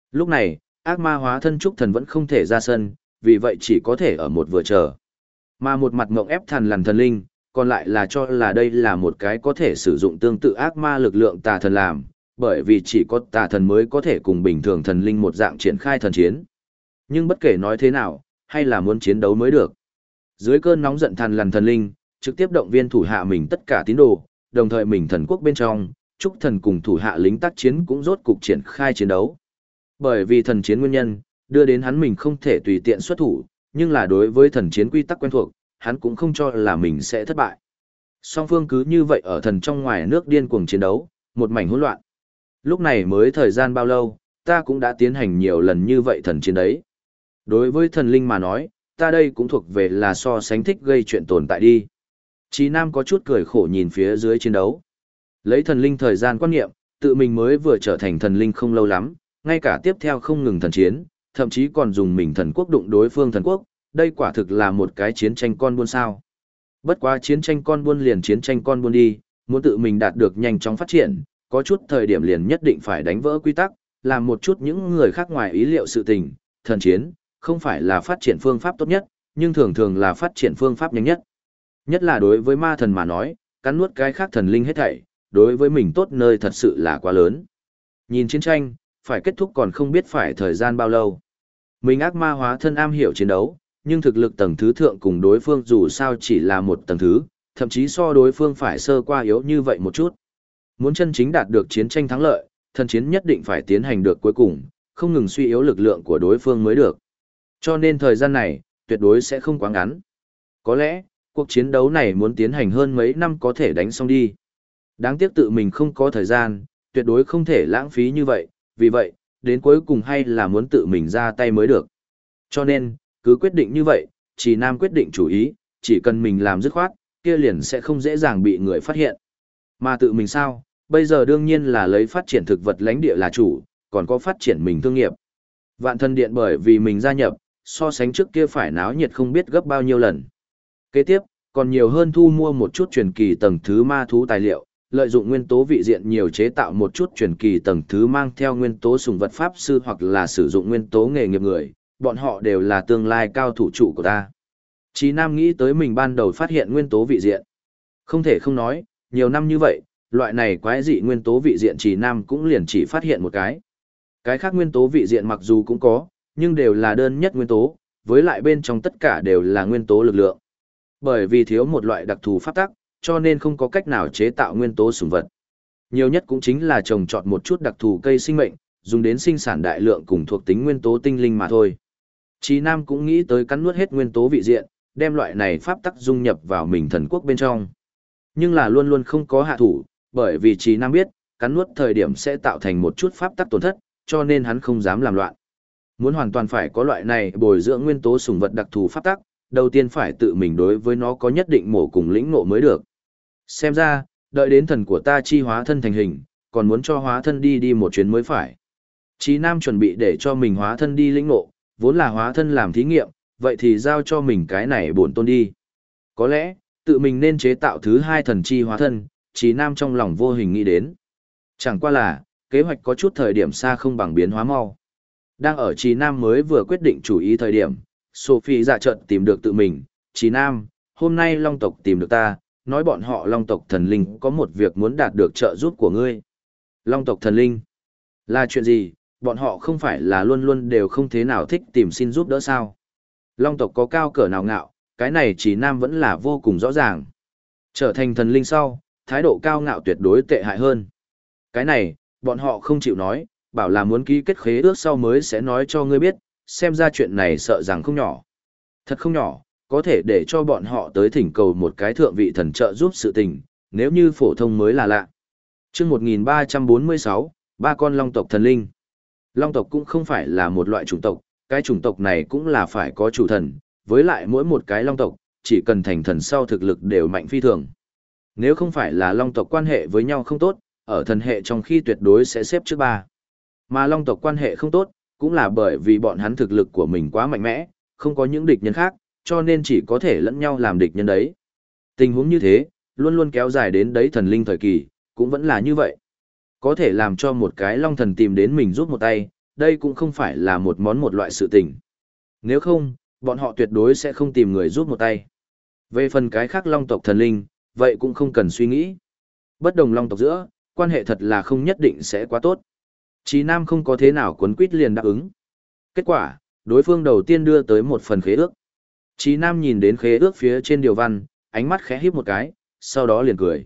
Lúc này, ác ma hóa thân trúc thần vẫn không thể ra sân, vì vậy chỉ có thể ở một vừa chờ. Mà một mặt ngộng ép thần lằn thần linh, còn lại là cho là đây là một cái có thể sử dụng tương tự ác ma lực lượng tà thần làm, bởi vì chỉ có tà thần mới có thể cùng bình thường thần linh một dạng triển khai thần chiến. Nhưng bất kể nói thế nào, hay là muốn chiến đấu mới được. Dưới cơn nóng giận thần lằn thần linh, trực tiếp động viên thủ hạ mình tất cả tín đồ, đồng thời mình thần quốc bên trong, trúc thần cùng thủ hạ lính tác chiến cũng rốt cục triển khai chiến đấu. Bởi vì thần chiến nguyên nhân, đưa đến hắn mình không thể tùy tiện xuất thủ, nhưng là đối với thần chiến quy tắc quen thuộc, hắn cũng không cho là mình sẽ thất bại. Song phương cứ như vậy ở thần trong ngoài nước điên cuồng chiến đấu, một mảnh hỗn loạn. Lúc này mới thời gian bao lâu, ta cũng đã tiến hành nhiều lần như vậy thần chiến đấy. Đối với thần linh mà nói, ta đây cũng thuộc về là so sánh thích gây chuyện tồn tại đi. Chí Nam có chút cười khổ nhìn phía dưới chiến đấu. Lấy thần linh thời gian quan niệm, tự mình mới vừa trở thành thần linh không lâu lắm, ngay cả tiếp theo không ngừng thần chiến, thậm chí còn dùng mình thần quốc đụng đối phương thần quốc, đây quả thực là một cái chiến tranh con buôn sao. Bất quá chiến tranh con buôn liền chiến tranh con buôn đi, muốn tự mình đạt được nhanh chóng phát triển, có chút thời điểm liền nhất định phải đánh vỡ quy tắc, làm một chút những người khác ngoài ý liệu sự tình, thần chiến, không phải là phát triển phương pháp tốt nhất, nhưng thường thường là phát triển phương pháp nhanh nhất. Nhất là đối với ma thần mà nói, cắn nuốt cái khác thần linh hết thảy, đối với mình tốt nơi thật sự là quá lớn. Nhìn chiến tranh, phải kết thúc còn không biết phải thời gian bao lâu. Mình ác ma hóa thân am hiểu chiến đấu, nhưng thực lực tầng thứ thượng cùng đối phương dù sao chỉ là một tầng thứ, thậm chí so đối phương phải sơ qua yếu như vậy một chút. Muốn chân chính đạt được chiến tranh thắng lợi, thần chiến nhất định phải tiến hành được cuối cùng, không ngừng suy yếu lực lượng của đối phương mới được. Cho nên thời gian này, tuyệt đối sẽ không quá ngắn. Có lẽ, cuộc chiến đấu này muốn tiến hành hơn mấy năm có thể đánh xong đi. Đáng tiếc tự mình không có thời gian, tuyệt đối không thể lãng phí như vậy, vì vậy, đến cuối cùng hay là muốn tự mình ra tay mới được. Cho nên, cứ quyết định như vậy, chỉ Nam quyết định chủ ý, chỉ cần mình làm dứt khoát, kia liền sẽ không dễ dàng bị người phát hiện. Mà tự mình sao, bây giờ đương nhiên là lấy phát triển thực vật lãnh địa là chủ, còn có phát triển mình thương nghiệp. Vạn Thần Điện bởi vì mình gia nhập, so sánh trước kia phải náo nhiệt không biết gấp bao nhiêu lần. Kế tiếp, còn nhiều hơn thu mua một chút truyền kỳ tầng thứ ma thú tài liệu, lợi dụng nguyên tố vị diện nhiều chế tạo một chút truyền kỳ tầng thứ mang theo nguyên tố sùng vật pháp sư hoặc là sử dụng nguyên tố nghề nghiệp người, bọn họ đều là tương lai cao thủ trụ của ta. Chí Nam nghĩ tới mình ban đầu phát hiện nguyên tố vị diện. Không thể không nói, nhiều năm như vậy, loại này quái dị nguyên tố vị diện Chí Nam cũng liền chỉ phát hiện một cái. Cái khác nguyên tố vị diện mặc dù cũng có, nhưng đều là đơn nhất nguyên tố, với lại bên trong tất cả đều là nguyên tố lực lượng. Bởi vì thiếu một loại đặc thù pháp tắc, cho nên không có cách nào chế tạo nguyên tố sủng vật. Nhiều nhất cũng chính là trồng trọt một chút đặc thù cây sinh mệnh, dùng đến sinh sản đại lượng cùng thuộc tính nguyên tố tinh linh mà thôi. Chí Nam cũng nghĩ tới cắn nuốt hết nguyên tố vị diện, đem loại này pháp tắc dung nhập vào mình thần quốc bên trong. Nhưng là luôn luôn không có hạ thủ, bởi vì Chí Nam biết, cắn nuốt thời điểm sẽ tạo thành một chút pháp tắc tổn thất, cho nên hắn không dám làm loạn. Muốn hoàn toàn phải có loại này bồi dưỡng nguyên tố sủng vật đặc thù pháp tắc, đầu tiên phải tự mình đối với nó có nhất định mổ cùng lĩnh ngộ mới được. Xem ra, đợi đến thần của ta chi hóa thân thành hình, còn muốn cho hóa thân đi một chuyến mới phải. Chí Nam chuẩn bị để cho mình hóa thân đi lĩnh ngộ, vốn là hóa thân làm thí nghiệm, vậy thì giao cho mình cái này bổn tôn đi. Có lẽ, tự mình nên chế tạo thứ hai thần chi hóa thân, Chí Nam trong lòng vô hình nghĩ đến. Chẳng qua là, kế hoạch có chút thời điểm xa không bằng biến hóa mau. Đang ở Chí Nam mới vừa quyết định chủ ý thời điểm, Sophie dạ trận tìm được tự mình, Chí Nam, hôm nay Long tộc tìm được ta, nói bọn họ Long tộc thần linh có một việc muốn đạt được trợ giúp của ngươi. Long tộc thần linh? Là chuyện gì, bọn họ không phải là luôn luôn đều không thế nào thích tìm xin giúp đỡ sao? Long tộc có cao cỡ nào ngạo, cái này Chí Nam vẫn là vô cùng rõ ràng. Trở thành thần linh sau, thái độ cao ngạo tuyệt đối tệ hại hơn. Cái này, bọn họ không chịu nói, bảo là muốn ký kết khế ước sau mới sẽ nói cho ngươi biết, xem ra chuyện này sợ rằng không nhỏ. Thật không nhỏ, có thể để cho bọn họ tới thỉnh cầu một cái thượng vị thần trợ giúp sự tình, nếu như phổ thông mới là lạ. Chương 1346, ba con long tộc thần linh. Long tộc cũng không phải là một loại chủng tộc, cái chủng tộc này cũng là phải có chủ thần, với lại mỗi một cái long tộc, chỉ cần thành thần sau thực lực đều mạnh phi thường. Nếu không phải là long tộc quan hệ với nhau không tốt, ở thần hệ trong khi tuyệt đối sẽ xếp trước ba. Mà long tộc quan hệ không tốt, cũng là bởi vì bọn hắn thực lực của mình quá mạnh mẽ, không có những địch nhân khác, cho nên chỉ có thể lẫn nhau làm địch nhân đấy. Tình huống như thế, luôn luôn kéo dài đến đấy thần linh thời kỳ, cũng vẫn là như vậy. Có thể làm cho một cái long thần tìm đến mình giúp một tay, đây cũng không phải là một loại sự tình. Nếu không, bọn họ tuyệt đối sẽ không tìm người giúp một tay. Về phần cái khác long tộc thần linh, vậy cũng không cần suy nghĩ. Bất đồng long tộc giữa, quan hệ thật là không nhất định sẽ quá tốt. Chí Nam không có thế nào cuốn quýt liền đáp ứng. Kết quả, đối phương đầu tiên đưa tới một phần khế ước. Chí Nam nhìn đến khế ước phía trên điều văn, ánh mắt khẽ híp một cái, sau đó liền cười.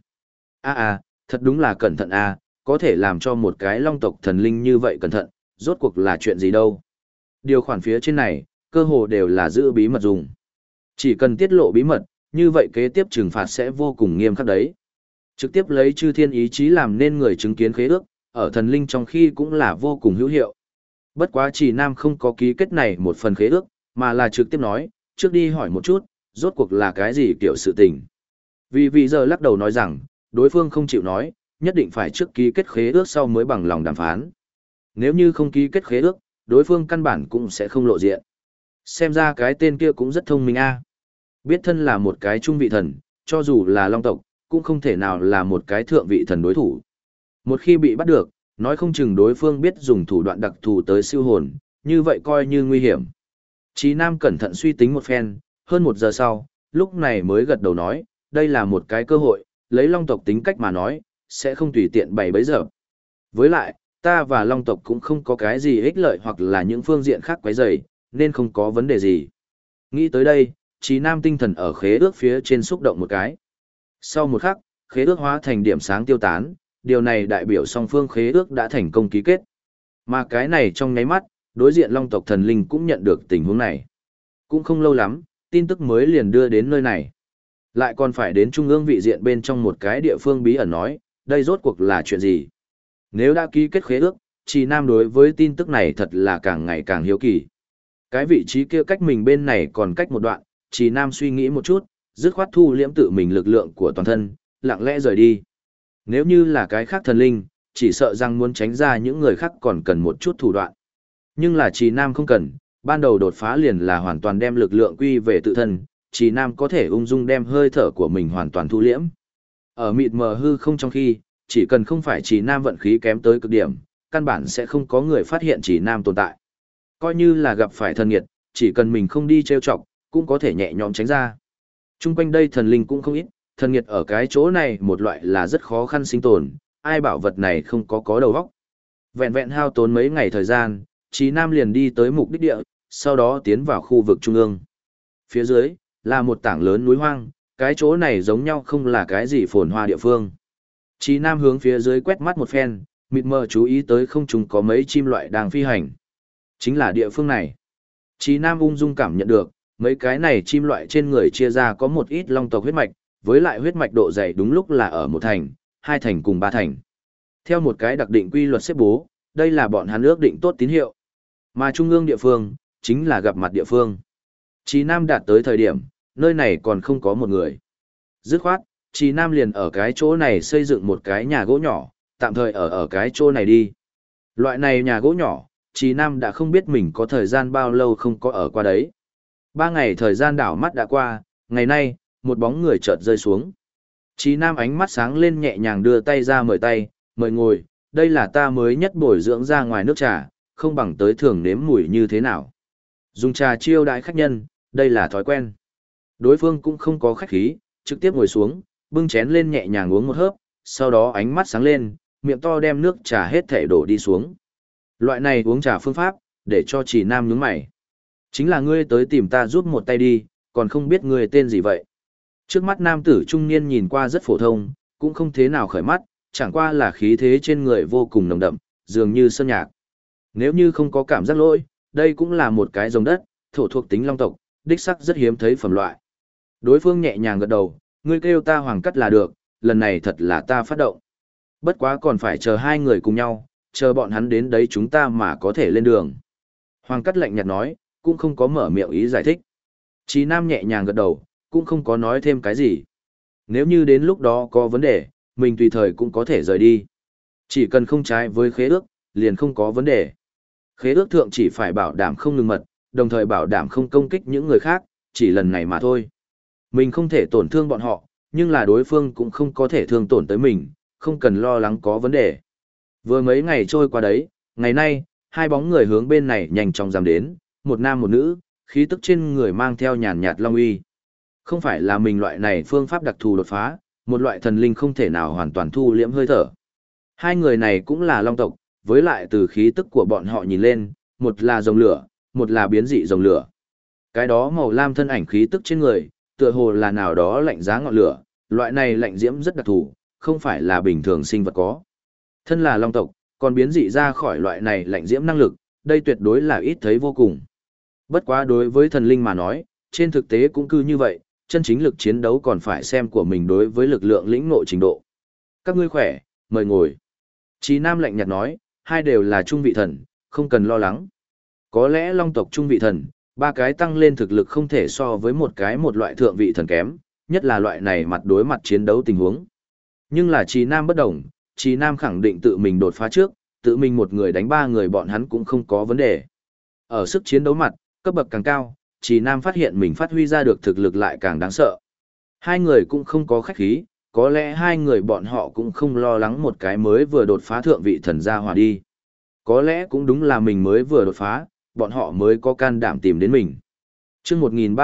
Thật đúng là cẩn thận có thể làm cho một cái long tộc thần linh như vậy cẩn thận, rốt cuộc là chuyện gì đâu. Điều khoản phía trên này, cơ hồ đều là giữ bí mật dùng. Chỉ cần tiết lộ bí mật, như vậy kế tiếp trừng phạt sẽ vô cùng nghiêm khắc đấy. Trực tiếp lấy chư thiên ý chí làm nên người chứng kiến khế ước, ở thần linh trong khi cũng là vô cùng hữu hiệu. Bất quá Trì Nam không có ký kết này một phần khế ước, mà là trực tiếp nói, trước đi hỏi một chút, rốt cuộc là cái gì kiểu sự tình. Vì giờ lắc đầu nói rằng, đối phương không chịu nói, nhất định phải trước ký kết khế ước sau mới bằng lòng đàm phán. Nếu như không ký kết khế ước, đối phương căn bản cũng sẽ không lộ diện. Xem ra cái tên kia cũng rất thông minh Biết thân là một cái trung vị thần, cho dù là long tộc, cũng không thể nào là một cái thượng vị thần đối thủ. Một khi bị bắt được, nói không chừng đối phương biết dùng thủ đoạn đặc thù tới siêu hồn, như vậy coi như nguy hiểm. Chí Nam cẩn thận suy tính một phen, hơn 1 giờ sau, lúc này mới gật đầu nói, đây là một cái cơ hội, lấy long tộc tính cách mà nói, sẽ không tùy tiện bày bấy giờ. Với lại, ta và long tộc cũng không có cái gì ích lợi hoặc là những phương diện khác quấy rầy, nên không có vấn đề gì. Nghĩ tới đây, Chí Nam tinh thần ở khế ước phía trên xúc động một cái. Sau một khắc, khế ước hóa thành điểm sáng tiêu tán, điều này đại biểu song phương khế ước đã thành công ký kết. Mà cái này trong nháy mắt, đối diện long tộc thần linh cũng nhận được tình huống này. Cũng không lâu lắm, tin tức mới liền đưa đến nơi này. Lại còn phải đến trung ương vị diện bên trong một cái địa phương bí ẩn nói, đây rốt cuộc là chuyện gì? Nếu đã ký kết khế ước, Trì Nam đối với tin tức này thật là càng ngày càng hiếu kỳ. Cái vị trí kia cách mình bên này còn cách một đoạn, Trì Nam suy nghĩ một chút, dứt khoát thu liễm tự mình lực lượng của toàn thân, lặng lẽ rời đi. Nếu như là cái khác thần linh, chỉ sợ rằng muốn tránh ra những người khác còn cần một chút thủ đoạn. Nhưng là Trì Nam không cần, ban đầu đột phá liền là hoàn toàn đem lực lượng quy về tự thân, Trì Nam có thể ung dung đem hơi thở của mình hoàn toàn thu liễm. Ở mịt mờ hư không trong khi, chỉ cần không phải Trì Nam vận khí kém tới cực điểm, căn bản sẽ không có người phát hiện Trì Nam tồn tại. Coi như là gặp phải thần nghiệt, chỉ cần mình không đi trêu chọc, cũng có thể nhẹ nhõm tránh ra. Trung quanh đây thần linh cũng không ít, thần nghiệt ở cái chỗ này một loại là rất khó khăn sinh tồn, ai bảo vật này không có đầu óc. Vẹn vẹn hao tốn mấy ngày thời gian, Chí Nam liền đi tới mục đích địa, sau đó tiến vào khu vực trung ương. Phía dưới là một tảng lớn núi hoang, cái chỗ này giống nhau không là cái gì phồn hoa địa phương. Chí Nam hướng phía dưới quét mắt một phen, mịt mờ chú ý tới không trung có mấy chim loại đang phi hành. Chính là địa phương này. Chí Nam ung dung cảm nhận được, mấy cái này chim loại trên người chia ra có một ít long tộc huyết mạch, với lại huyết mạch độ dày đúng lúc là ở 1 thành, 2 thành cùng 3 thành. Theo một cái đặc định quy luật xếp bố, đây là bọn hắn ước định tốt tín hiệu. Mà trung ương địa phương, chính là gặp mặt địa phương. Chí Nam đạt tới thời điểm, nơi này còn không có một người. Dứt khoát, Chí Nam liền ở cái chỗ này xây dựng một cái nhà gỗ nhỏ, tạm thời ở cái chỗ này đi. Loại này nhà gỗ nhỏ, Chí Nam đã không biết mình có thời gian bao lâu không có ở qua đấy. 3 ngày thời gian đảo mắt đã qua, ngày nay, một bóng người chợt rơi xuống. Chí Nam ánh mắt sáng lên nhẹ nhàng đưa tay ra mời ngồi, đây là ta mới nhất bồi dưỡng ra ngoài nước trà, không bằng tới thường nếm mùi như thế nào. Dùng trà chiêu đãi khách nhân, đây là thói quen. Đối phương cũng không có khách khí, trực tiếp ngồi xuống, bưng chén lên nhẹ nhàng uống một hớp, sau đó ánh mắt sáng lên, miệng to đem nước trà hết thể đổ đi xuống. Loại này uống trà phương pháp, để cho Chỉ Nam nhướng mày. Chính là ngươi tới tìm ta giúp một tay đi, còn không biết ngươi tên gì vậy. Trước mắt nam tử trung niên nhìn qua rất phổ thông, cũng không thế nào khởi mắt, chẳng qua là khí thế trên người vô cùng nồng đậm, dường như sơn nhạc. Nếu như không có cảm giác lỗi, đây cũng là một cái rồng đất, thổ thuộc tính long tộc, đích sắc rất hiếm thấy phẩm loại. Đối phương nhẹ nhàng gật đầu, ngươi kêu ta Hoàng Cắt là được, lần này thật là ta phát động. Bất quá còn phải chờ 2 người cùng nhau, chờ bọn hắn đến đấy chúng ta mà có thể lên đường. Hoàng Cắt lạnh nhạt nói, cũng không có mở miệng ý giải thích. Chí Nam nhẹ nhàng gật đầu, cũng không có nói thêm cái gì. Nếu như đến lúc đó có vấn đề, mình tùy thời cũng có thể rời đi. Chỉ cần không trái với khế ước, liền không có vấn đề. Khế ước thượng chỉ phải bảo đảm không ngừng mật, đồng thời bảo đảm không công kích những người khác, chỉ lần này mà thôi. Mình không thể tổn thương bọn họ, nhưng là đối phương cũng không có thể thương tổn tới mình, không cần lo lắng có vấn đề. Vừa mấy ngày trôi qua đấy, ngày nay, hai bóng người hướng bên này nhanh chóng dám đến, một nam một nữ, khí tức trên người mang theo nhàn nhạt long uy. Không phải là mình loại này phương pháp đặc thù đột phá, một loại thần linh không thể nào hoàn toàn thu liễm hơi thở. Hai người này cũng là long tộc, với lại từ khí tức của bọn họ nhìn lên, một là rồng lửa, một là biến dị rồng lửa. Cái đó màu lam thân ảnh khí tức trên người, tựa hồ là nào đó lạnh giá ngọn lửa, loại này lạnh diễm rất đặc thù, không phải là bình thường sinh vật có. Thân là long tộc, còn biến dị ra khỏi loại này lạnh diễm năng lực, đây tuyệt đối là ít thấy vô cùng. Bất quá đối với thần linh mà nói, trên thực tế cũng cứ như vậy, chân chính lực chiến đấu còn phải xem của mình đối với lực lượng lĩnh ngộ trình độ. Các ngươi khỏe, mời ngồi. Chí Nam lạnh nhạt nói, hai đều là trung vị thần, không cần lo lắng. Có lẽ long tộc trung vị thần, ba cái tăng lên thực lực không thể so với một loại thượng vị thần kém, nhất là loại này mặt đối mặt chiến đấu tình huống. Nhưng là Chí Nam bất đồng, Chí Nam khẳng định tự mình đột phá trước, tự mình một người đánh ba người bọn hắn cũng không có vấn đề. Ở sức chiến đấu mặt, cấp bậc càng cao, Chí Nam phát hiện mình phát huy ra được thực lực lại càng đáng sợ. Hai người cũng không có khách khí, có lẽ hai người bọn họ cũng không lo lắng một cái mới vừa đột phá thượng vị thần gia hòa đi. Có lẽ cũng đúng là mình mới vừa đột phá, bọn họ mới có can đảm tìm đến mình. Chương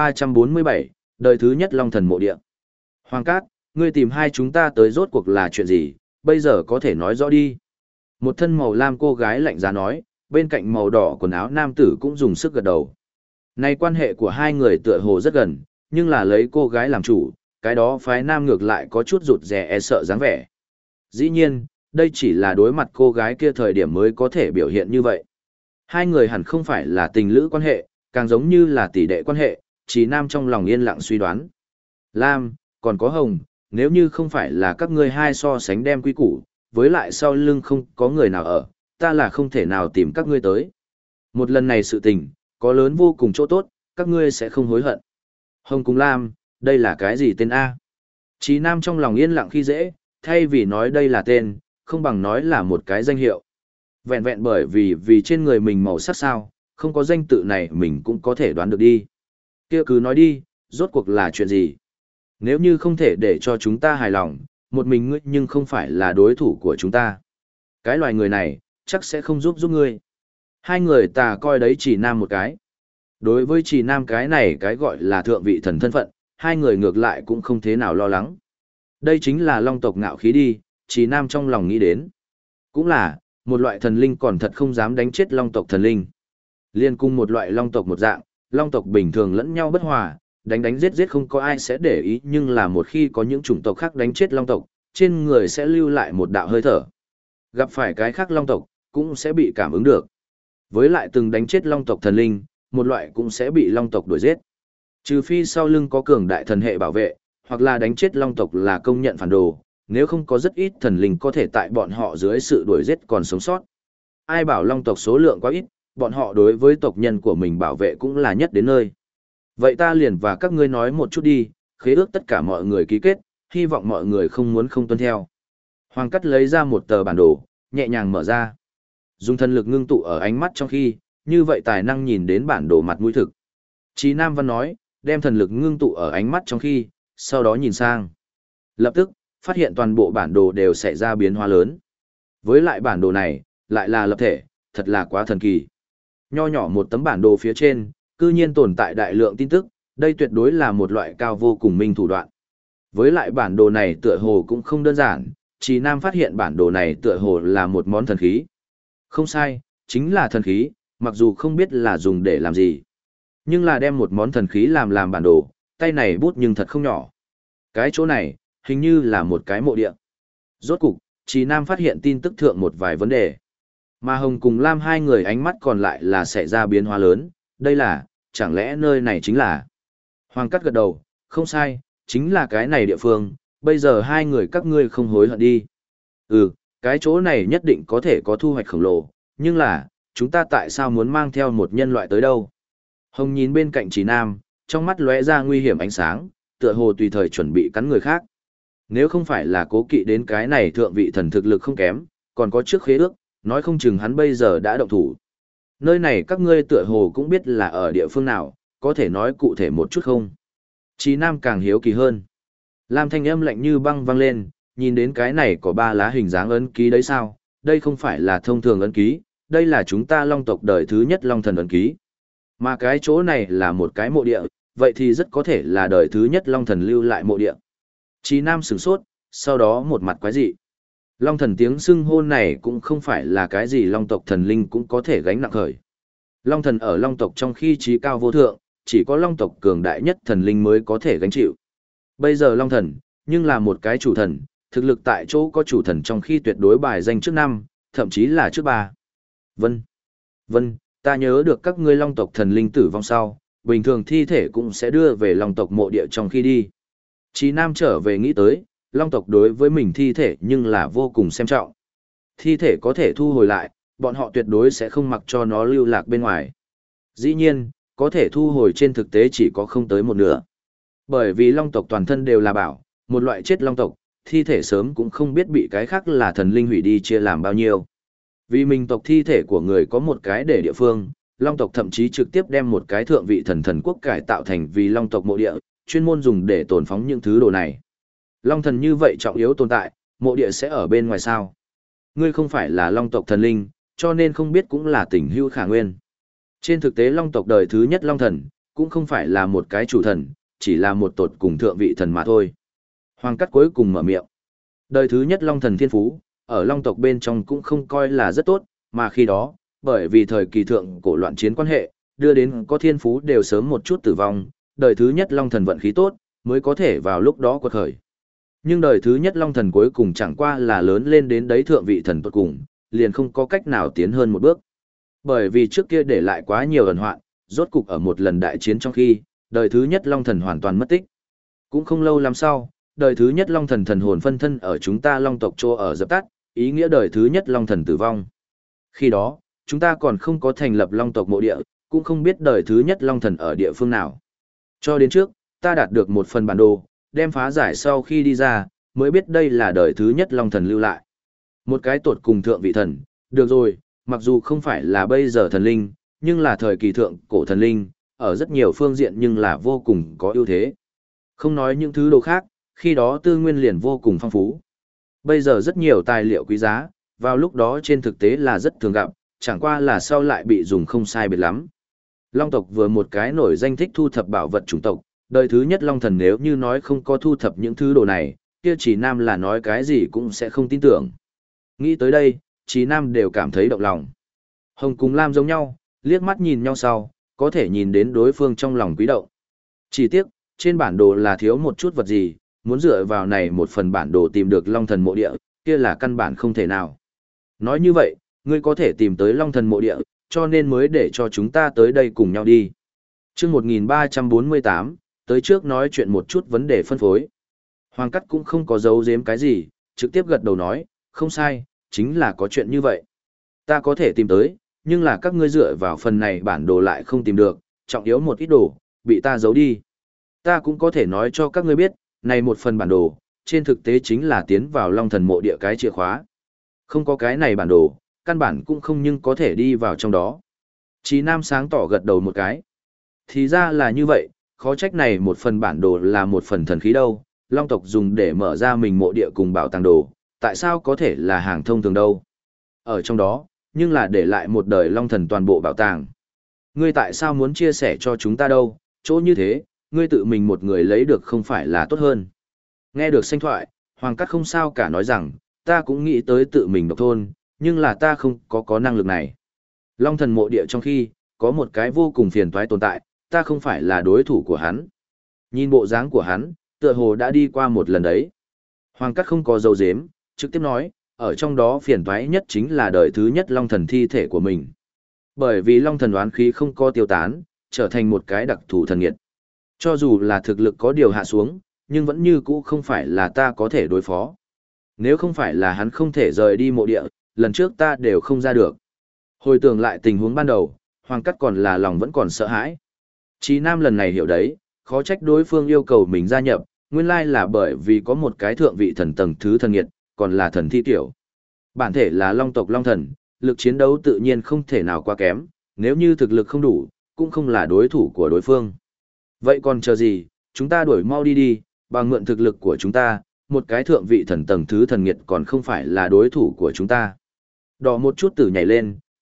1347, đời thứ nhất Long Thần Mộ Địa. Hoàng Cát, ngươi tìm hai chúng ta tới rốt cuộc là chuyện gì, bây giờ có thể nói rõ đi. Một thân màu lam cô gái lạnh giá nói, bên cạnh màu đỏ quần áo nam tử cũng dùng sức gật đầu. Này quan hệ của hai người tựa hồ rất gần, nhưng là lấy cô gái làm chủ, cái đó phái nam ngược lại có chút rụt rè e sợ dáng vẻ. Dĩ nhiên, đây chỉ là đối mặt cô gái kia thời điểm mới có thể biểu hiện như vậy. Hai người hẳn không phải là tình lữ quan hệ, càng giống như là tỷ đệ quan hệ, Chí Nam trong lòng yên lặng suy đoán. Lam, còn có Hồng, nếu như không phải là các ngươi hai so sánh đem quy củ, với lại sau lưng không có người nào ở, ta là không thể nào tìm các ngươi tới. Một lần này sự tình, có lớn vô cùng chỗ tốt, các ngươi sẽ không hối hận. Hồng cùng Lam, đây là cái gì tên A? Chí Nam trong lòng yên lặng khi dễ, thay vì nói đây là tên, không bằng nói là một cái danh hiệu. Vẹn vẹn bởi vì trên người mình màu sắc sao, không có danh tự này mình cũng có thể đoán được đi. Kia cứ nói đi, rốt cuộc là chuyện gì? Nếu như không thể để cho chúng ta hài lòng, một mình ngươi nhưng không phải là đối thủ của chúng ta. Cái loài người này, chắc sẽ không giúp ngươi. Hai người ta coi đấy chỉ Nam một cái. Đối với chỉ Nam cái này cái gọi là thượng vị thần thân phận, hai người ngược lại cũng không thế nào lo lắng. Đây chính là long tộc ngạo khí đi, chỉ Nam trong lòng nghĩ đến. Cũng là, một loại thần linh còn thật không dám đánh chết long tộc thần linh. Liên cung một loại long tộc một dạng, long tộc bình thường lẫn nhau bất hòa, đánh giết không có ai sẽ để ý, nhưng là một khi có những chủng tộc khác đánh chết long tộc, trên người sẽ lưu lại một đạo hơi thở. Gặp phải cái khác long tộc, cũng sẽ bị cảm ứng được. Với lại từng đánh chết long tộc thần linh, một loại cũng sẽ bị long tộc đuổi giết. Trừ phi sau lưng có cường đại thần hệ bảo vệ, hoặc là đánh chết long tộc là công nhận phản đồ, nếu không có rất ít thần linh có thể tại bọn họ dưới sự đuổi giết còn sống sót. Ai bảo long tộc số lượng quá ít, bọn họ đối với tộc nhân của mình bảo vệ cũng là nhất đến nơi. Vậy ta liền và các ngươi nói một chút đi, khế ước tất cả mọi người ký kết, hy vọng mọi người không muốn không tuân theo. Hoàng Cắt lấy ra một tờ bản đồ, nhẹ nhàng mở ra. Dùng thần lực ngưng tụ ở ánh mắt trong khi, như vậy tài năng nhìn đến bản đồ mặt mũi thực. Chí Nam Văn nói, đem thần lực ngưng tụ ở ánh mắt trong khi, sau đó nhìn sang. Lập tức, phát hiện toàn bộ bản đồ đều xảy ra biến hóa lớn. Với lại bản đồ này, lại là lập thể, thật là quá thần kỳ. Nho nhỏ một tấm bản đồ phía trên, cư nhiên tồn tại đại lượng tin tức, đây tuyệt đối là một loại cao vô cùng minh thủ đoạn. Với lại bản đồ này tựa hồ cũng không đơn giản, Chí Nam phát hiện bản đồ này tựa hồ là một món thần khí. Không sai, chính là thần khí, mặc dù không biết là dùng để làm gì. Nhưng là đem một món thần khí làm bản đồ, tay này bút nhưng thật không nhỏ. Cái chỗ này, hình như là một cái mộ địa. Rốt cục, Chí Nam phát hiện tin tức thượng một vài vấn đề. Mà Hồng cùng Lam hai người ánh mắt còn lại là xảy ra biến hóa lớn, đây là, chẳng lẽ nơi này chính là. Hoàng Cắt gật đầu, không sai, chính là cái này địa phương, bây giờ hai người các ngươi không hối hận đi. Ừ, cái chỗ này nhất định có thể có thu hoạch khổng lồ, nhưng là, chúng ta tại sao muốn mang theo một nhân loại tới đâu? Hồng nhìn bên cạnh Chí Nam, trong mắt lóe ra nguy hiểm ánh sáng, tựa hồ tùy thời chuẩn bị cắn người khác. Nếu không phải là cố kỵ đến cái này thượng vị thần thực lực không kém, còn có trước khế ước, nói không chừng hắn bây giờ đã động thủ. Nơi này các ngươi tựa hồ cũng biết là ở địa phương nào, có thể nói cụ thể một chút không? Chí Nam càng hiếu kỳ hơn. Lam thanh âm lạnh như băng vang lên, nhìn đến cái này có 3 lá hình dáng ấn ký đấy sao? Đây không phải là thông thường ấn ký, đây là chúng ta long tộc đời thứ nhất long thần ấn ký. Mà cái chỗ này là một cái mộ địa, vậy thì rất có thể là đời thứ nhất long thần lưu lại mộ địa. Chí Nam sửng sốt, sau đó một mặt quái dị. Long thần tiếng xưng hôn này cũng không phải là cái gì long tộc thần linh cũng có thể gánh nặng khởi. Long thần ở long tộc trong khi trí cao vô thượng, chỉ có long tộc cường đại nhất thần linh mới có thể gánh chịu. Bây giờ long thần, nhưng là một cái chủ thần, thực lực tại chỗ có chủ thần trong khi tuyệt đối bài danh trước 5, thậm chí là trước 3. Vân, ta nhớ được các ngươi long tộc thần linh tử vong sau, bình thường thi thể cũng sẽ đưa về long tộc mộ địa trong khi đi. Chí Nam trở về nghĩ tới, long tộc đối với mình thi thể nhưng là vô cùng xem trọng. Thi thể có thể thu hồi lại, bọn họ tuyệt đối sẽ không mặc cho nó lưu lạc bên ngoài. Dĩ nhiên, có thể thu hồi trên thực tế chỉ có không tới một nửa. Bởi vì long tộc toàn thân đều là bảo, một loại chết long tộc, thi thể sớm cũng không biết bị cái khác là thần linh hủy đi chia làm bao nhiêu. Vì mình tộc thi thể của người có một cái để địa phương, long tộc thậm chí trực tiếp đem một cái thượng vị thần thần quốc cải tạo thành vì long tộc mộ địa, chuyên môn dùng để tồn phóng những thứ đồ này. Long thần như vậy trọng yếu tồn tại, mộ địa sẽ ở bên ngoài sao? Ngươi không phải là long tộc thần linh, cho nên không biết cũng là tình hữu khả nguyên. Trên thực tế long tộc đời thứ nhất long thần, cũng không phải là một cái chủ thần, chỉ là một tột cùng thượng vị thần mà thôi. Hoàng Cắt cuối cùng mở miệng. Đời thứ nhất long thần thiên phú, ở long tộc bên trong cũng không coi là rất tốt, mà khi đó, bởi vì thời kỳ thượng cổ loạn chiến quan hệ, đưa đến có thiên phú đều sớm một chút tử vong, đời thứ nhất long thần vận khí tốt, mới có thể vào lúc đó quật khởi. Nhưng đời thứ nhất long thần cuối cùng chẳng qua là lớn lên đến đấy thượng vị thần tuột cùng, liền không có cách nào tiến hơn một bước. Bởi vì trước kia để lại quá nhiều ẩn hoạn, rốt cục ở một lần đại chiến trong khi, đời thứ nhất long thần hoàn toàn mất tích. Cũng không lâu lắm sau, đời thứ nhất long thần thần hồn phân thân ở chúng ta long tộc chỗ ở dập tắt, ý nghĩa đời thứ nhất long thần tử vong. Khi đó, chúng ta còn không có thành lập long tộc mộ địa, cũng không biết đời thứ nhất long thần ở địa phương nào. Cho đến trước, ta đạt được một phần bản đồ, đem phá giải sau khi đi ra, mới biết đây là đời thứ nhất long thần lưu lại. Một cái tột cùng thượng vị thần, được rồi, mặc dù không phải là bây giờ thần linh, nhưng là thời kỳ thượng cổ thần linh, ở rất nhiều phương diện nhưng là vô cùng có ưu thế. Không nói những thứ đồ khác, khi đó tư nguyên liền vô cùng phong phú. Bây giờ rất nhiều tài liệu quý giá, vào lúc đó trên thực tế là rất thường gặp, chẳng qua là sau lại bị dùng không sai biệt lắm. Long tộc vừa một cái nổi danh thích thu thập bảo vật chủng tộc, đời thứ nhất long thần nếu như nói không có thu thập những thứ đồ này, kia Chí Nam là nói cái gì cũng sẽ không tin tưởng. Nghĩ tới đây, Chí Nam đều cảm thấy động lòng. Hồng cùng Lam giống nhau, liếc mắt nhìn nhau sau, có thể nhìn đến đối phương trong lòng quý động. Chỉ tiếc, trên bản đồ là thiếu một chút vật gì, muốn dựa vào này một phần bản đồ tìm được long thần mộ địa, kia là căn bản không thể nào. Nói như vậy, ngươi có thể tìm tới long thần mộ địa, cho nên mới để cho chúng ta tới đây cùng nhau đi. Chương 1348, tới trước nói chuyện một chút vấn đề phân phối. Hoàng Cắt cũng không có giấu giếm cái gì, trực tiếp gật đầu nói, không sai, chính là có chuyện như vậy. Ta có thể tìm tới, nhưng là các ngươi dựa vào phần này bản đồ lại không tìm được, trọng yếu một ít đồ, bị ta giấu đi. Ta cũng có thể nói cho các ngươi biết, này một phần bản đồ, trên thực tế chính là tiến vào long thần mộ địa cái chìa khóa. Không có cái này bản đồ, căn bản cũng không nhưng có thể đi vào trong đó. Chí Nam sáng tỏ gật đầu một cái. Thì ra là như vậy, khó trách này một phần bản đồ là một phần thần khí đâu, long tộc dùng để mở ra mình mộ địa cùng bảo tàng đồ, tại sao có thể là hàng thông thường đâu. Ở trong đó, nhưng là để lại một đời long thần toàn bộ bảo tàng. Ngươi tại sao muốn chia sẻ cho chúng ta đâu, chỗ như thế, ngươi tự mình một người lấy được không phải là tốt hơn. Nghe được sanh thoại, Hoàng Cắt không sao cả nói rằng, ta cũng nghĩ tới tự mình độc thôn, nhưng là ta không có năng lực này. Long thần mộ địa trong khi, có một cái vô cùng phiền toái tồn tại, ta không phải là đối thủ của hắn. Nhìn bộ dáng của hắn, tựa hồ đã đi qua một lần đấy. Hoàng Cắt không có dấu dếm, trực tiếp nói, ở trong đó phiền toái nhất chính là đời thứ nhất long thần thi thể của mình. Bởi vì long thần oán khí không có tiêu tán, trở thành một cái đặc thù thần nghiệt. Cho dù là thực lực có điều hạ xuống, nhưng vẫn như cũ không phải là ta có thể đối phó. Nếu không phải là hắn không thể rời đi mộ địa, lần trước ta đều không ra được. Hồi tưởng lại tình huống ban đầu, Hoàng Cắt còn là lòng vẫn còn sợ hãi. Chí Nam lần này hiểu đấy, khó trách đối phương yêu cầu mình gia nhập, nguyên lai là bởi vì có một cái thượng vị thần tầng thứ thần nghiệt, còn là thần thi tiểu. Bản thể là long tộc long thần, lực chiến đấu tự nhiên không thể nào quá kém, nếu như thực lực không đủ, cũng không là đối thủ của đối phương. Vậy còn chờ gì, chúng ta đuổi mau đi đi, bằng mượn thực lực của chúng ta, một cái thượng vị thần tầng thứ thần nghiệt còn không phải là đối thủ của chúng ta. Đỏ một chút tử nhảy lên,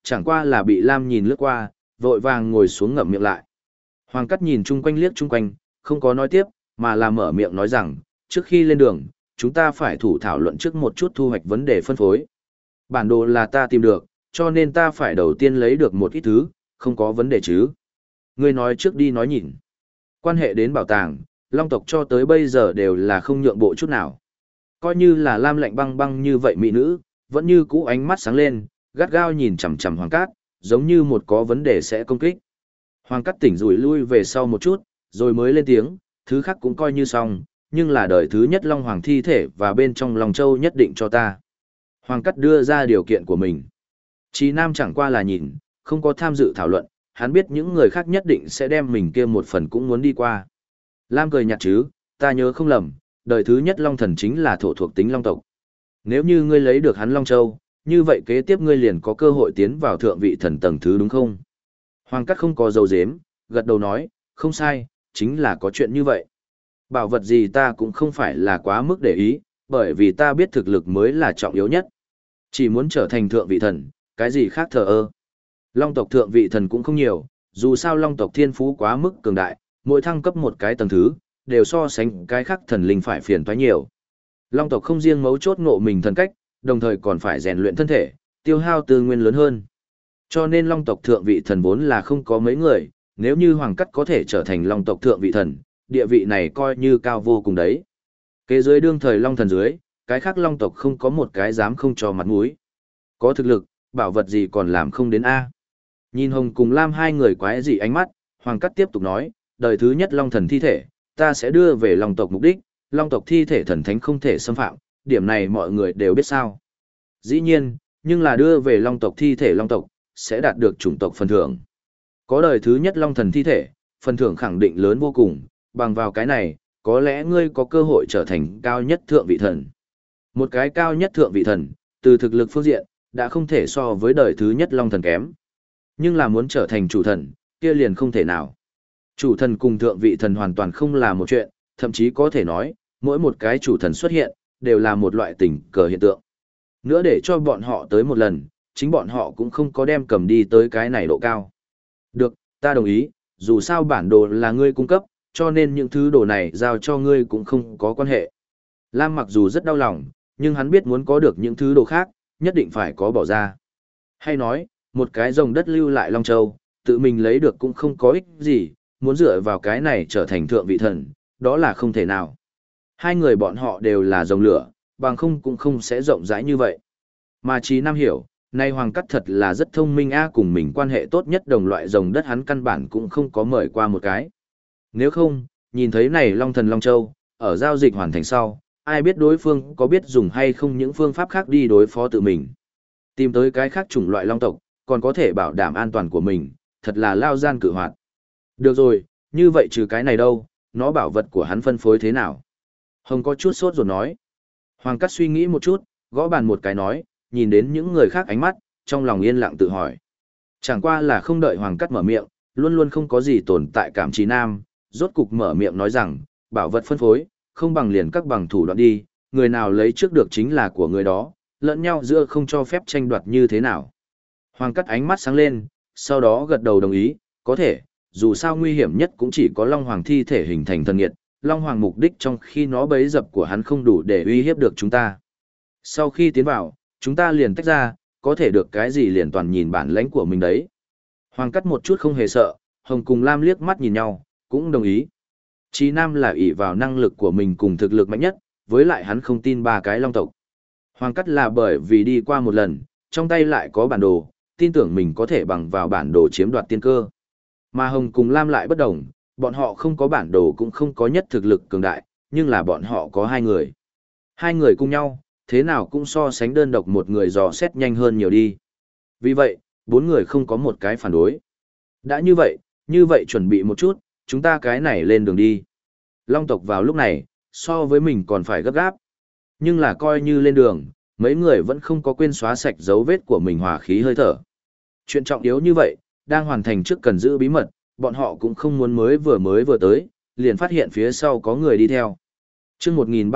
chẳng qua là bị Lam nhìn lướt qua, vội vàng ngồi xuống ngậm miệng lại. Hoàng Cắt nhìn chung quanh liếc chung quanh, không có nói tiếp, mà là mở miệng nói rằng, trước khi lên đường, chúng ta phải thủ thảo luận trước một chút thu hoạch vấn đề phân phối. Bản đồ là ta tìm được, cho nên ta phải đầu tiên lấy được một ít thứ, không có vấn đề chứ. Ngươi nói trước đi nói nhìn. Quan hệ đến bảo tàng, Long tộc cho tới bây giờ đều là không nhượng bộ chút nào. Coi như là Lam lạnh băng băng như vậy mỹ nữ, vẫn như cũ ánh mắt sáng lên, gắt gao nhìn chằm chằm Hoàng Cát, giống như một có vấn đề sẽ công kích. Hoàng Cát tỉnh rủi lui về sau một chút, rồi mới lên tiếng, thứ khác cũng coi như xong, nhưng là đời thứ nhất Long Hoàng thi thể và bên trong Long Châu nhất định cho ta. Hoàng Cát đưa ra điều kiện của mình. Chí Nam chẳng qua là nhìn, không có tham dự thảo luận, hắn biết những người khác nhất định sẽ đem mình kia một phần cũng muốn đi qua. Lam cười nhạt chứ, ta nhớ không lầm, đời thứ nhất Long Thần chính là thổ thuộc tính Long tộc. Nếu như ngươi lấy được hắn Long Châu, như vậy kế tiếp ngươi liền có cơ hội tiến vào thượng vị thần tầng thứ đúng không? Hoàng Cát không có dấu dếm, gật đầu nói, không sai, chính là có chuyện như vậy. Bảo vật gì ta cũng không phải là quá mức để ý, bởi vì ta biết thực lực mới là trọng yếu nhất. Chỉ muốn trở thành thượng vị thần, cái gì khác thờ ơ. Long tộc thượng vị thần cũng không nhiều, dù sao Long tộc thiên phú quá mức cường đại, mỗi thăng cấp một cái tầng thứ, đều so sánh cái khác thần linh phải phiền toái nhiều. Long tộc không riêng mấu chốt ngộ mình thần cách, đồng thời còn phải rèn luyện thân thể, tiêu hao tư nguyên lớn hơn. Cho nên Long tộc thượng vị thần vốn là không có mấy người, nếu như Hoàng Cắt có thể trở thành Long tộc thượng vị thần, địa vị này coi như cao vô cùng đấy. Kế dưới đương thời Long thần dưới, cái khác Long tộc không có một cái dám không cho mặt mũi. Có thực lực, bảo vật gì còn làm không đến A. Nhìn Hồng cùng Lam hai người quái dị ánh mắt, Hoàng Cắt tiếp tục nói, đời thứ nhất Long thần thi thể, ta sẽ đưa về Long tộc mục đích, Long tộc thi thể thần thánh không thể xâm phạm, điểm này mọi người đều biết sao. Dĩ nhiên, nhưng là đưa về Long tộc thi thể Long tộc, sẽ đạt được chủng tộc phần thưởng. Có đời thứ nhất Long thần thi thể, phần thưởng khẳng định lớn vô cùng, bằng vào cái này, có lẽ ngươi có cơ hội trở thành cao nhất thượng vị thần. Một cái cao nhất thượng vị thần, từ thực lực phương diện, đã không thể so với đời thứ nhất Long thần kém. Nhưng là muốn trở thành chủ thần, kia liền không thể nào. Chủ thần cùng thượng vị thần hoàn toàn không là một chuyện, thậm chí có thể nói, mỗi một cái chủ thần xuất hiện, đều là một loại tình cờ hiện tượng. Nữa để cho bọn họ tới một lần, chính bọn họ cũng không có đem cầm đi tới cái này độ cao. Được, ta đồng ý, dù sao bản đồ là ngươi cung cấp, cho nên những thứ đồ này giao cho ngươi cũng không có quan hệ. Lam mặc dù rất đau lòng, nhưng hắn biết muốn có được những thứ đồ khác, nhất định phải có bỏ ra. Hay nói, một cái rồng đất lưu lại Long Châu, tự mình lấy được cũng không có ích gì, muốn dựa vào cái này trở thành thượng vị thần, đó là không thể nào. Hai người bọn họ đều là rồng lửa, bằng không cũng không sẽ rộng rãi như vậy. Mà Chí Nam hiểu, nay Hoàng Cắt thật là rất thông minh cùng mình quan hệ tốt nhất đồng loại rồng đất hắn căn bản cũng không có mời qua một cái. Nếu không, nhìn thấy này Long Thần Long Châu, ở giao dịch hoàn thành sau, ai biết đối phương có biết dùng hay không những phương pháp khác đi đối phó tự mình. Tìm tới cái khác chủng loại long tộc, còn có thể bảo đảm an toàn của mình, thật là lao gian cự hoạt. Được rồi, như vậy trừ cái này đâu, nó bảo vật của hắn phân phối thế nào? Hồng có chút sốt rồi nói. Hoàng Cắt suy nghĩ một chút, gõ bàn một cái nói, nhìn đến những người khác ánh mắt, trong lòng yên lặng tự hỏi. Chẳng qua là không đợi Hoàng Cắt mở miệng, luôn luôn không có gì tồn tại cảm Chí Nam, rốt cục mở miệng nói rằng, bảo vật phân phối, không bằng liền các bằng thủ đoạn đi, người nào lấy trước được chính là của người đó, lẫn nhau giữa không cho phép tranh đoạt như thế nào. Hoàng Cắt ánh mắt sáng lên, sau đó gật đầu đồng ý, có thể, dù sao nguy hiểm nhất cũng chỉ có Long Hoàng thi thể hình thành thần nghiệt, Long Hoàng mục đích trong khi nó bấy dập của hắn không đủ để uy hiếp được chúng ta. Sau khi tiến vào, chúng ta liền tách ra, có thể được cái gì liền toàn nhìn bản lãnh của mình đấy. Hoàng Cắt một chút không hề sợ, Hồng cùng Lam liếc mắt nhìn nhau, cũng đồng ý. Chí Nam là ỷ vào năng lực của mình cùng thực lực mạnh nhất, với lại hắn không tin ba cái long tộc. Hoàng Cắt là bởi vì đi qua một lần, trong tay lại có bản đồ, tin tưởng mình có thể bằng vào bản đồ chiếm đoạt tiên cơ. Mà Hồng cùng Lam lại bất đồng, bọn họ không có bản đồ cũng không có nhất thực lực cường đại, nhưng là bọn họ có hai người. Hai người cùng nhau, thế nào cũng so sánh đơn độc một người dò xét nhanh hơn nhiều đi. Vì vậy, bốn người không có một cái phản đối. Đã như vậy chuẩn bị một chút, chúng ta cái này lên đường đi. Long tộc vào lúc này, so với mình còn phải gấp gáp. Nhưng là coi như lên đường, mấy người vẫn không có quên xóa sạch dấu vết của mình hòa khí hơi thở. Chuyện trọng yếu như vậy, đang hoàn thành trước cần giữ bí mật, bọn họ cũng không muốn mới vừa tới, liền phát hiện phía sau có người đi theo. Chương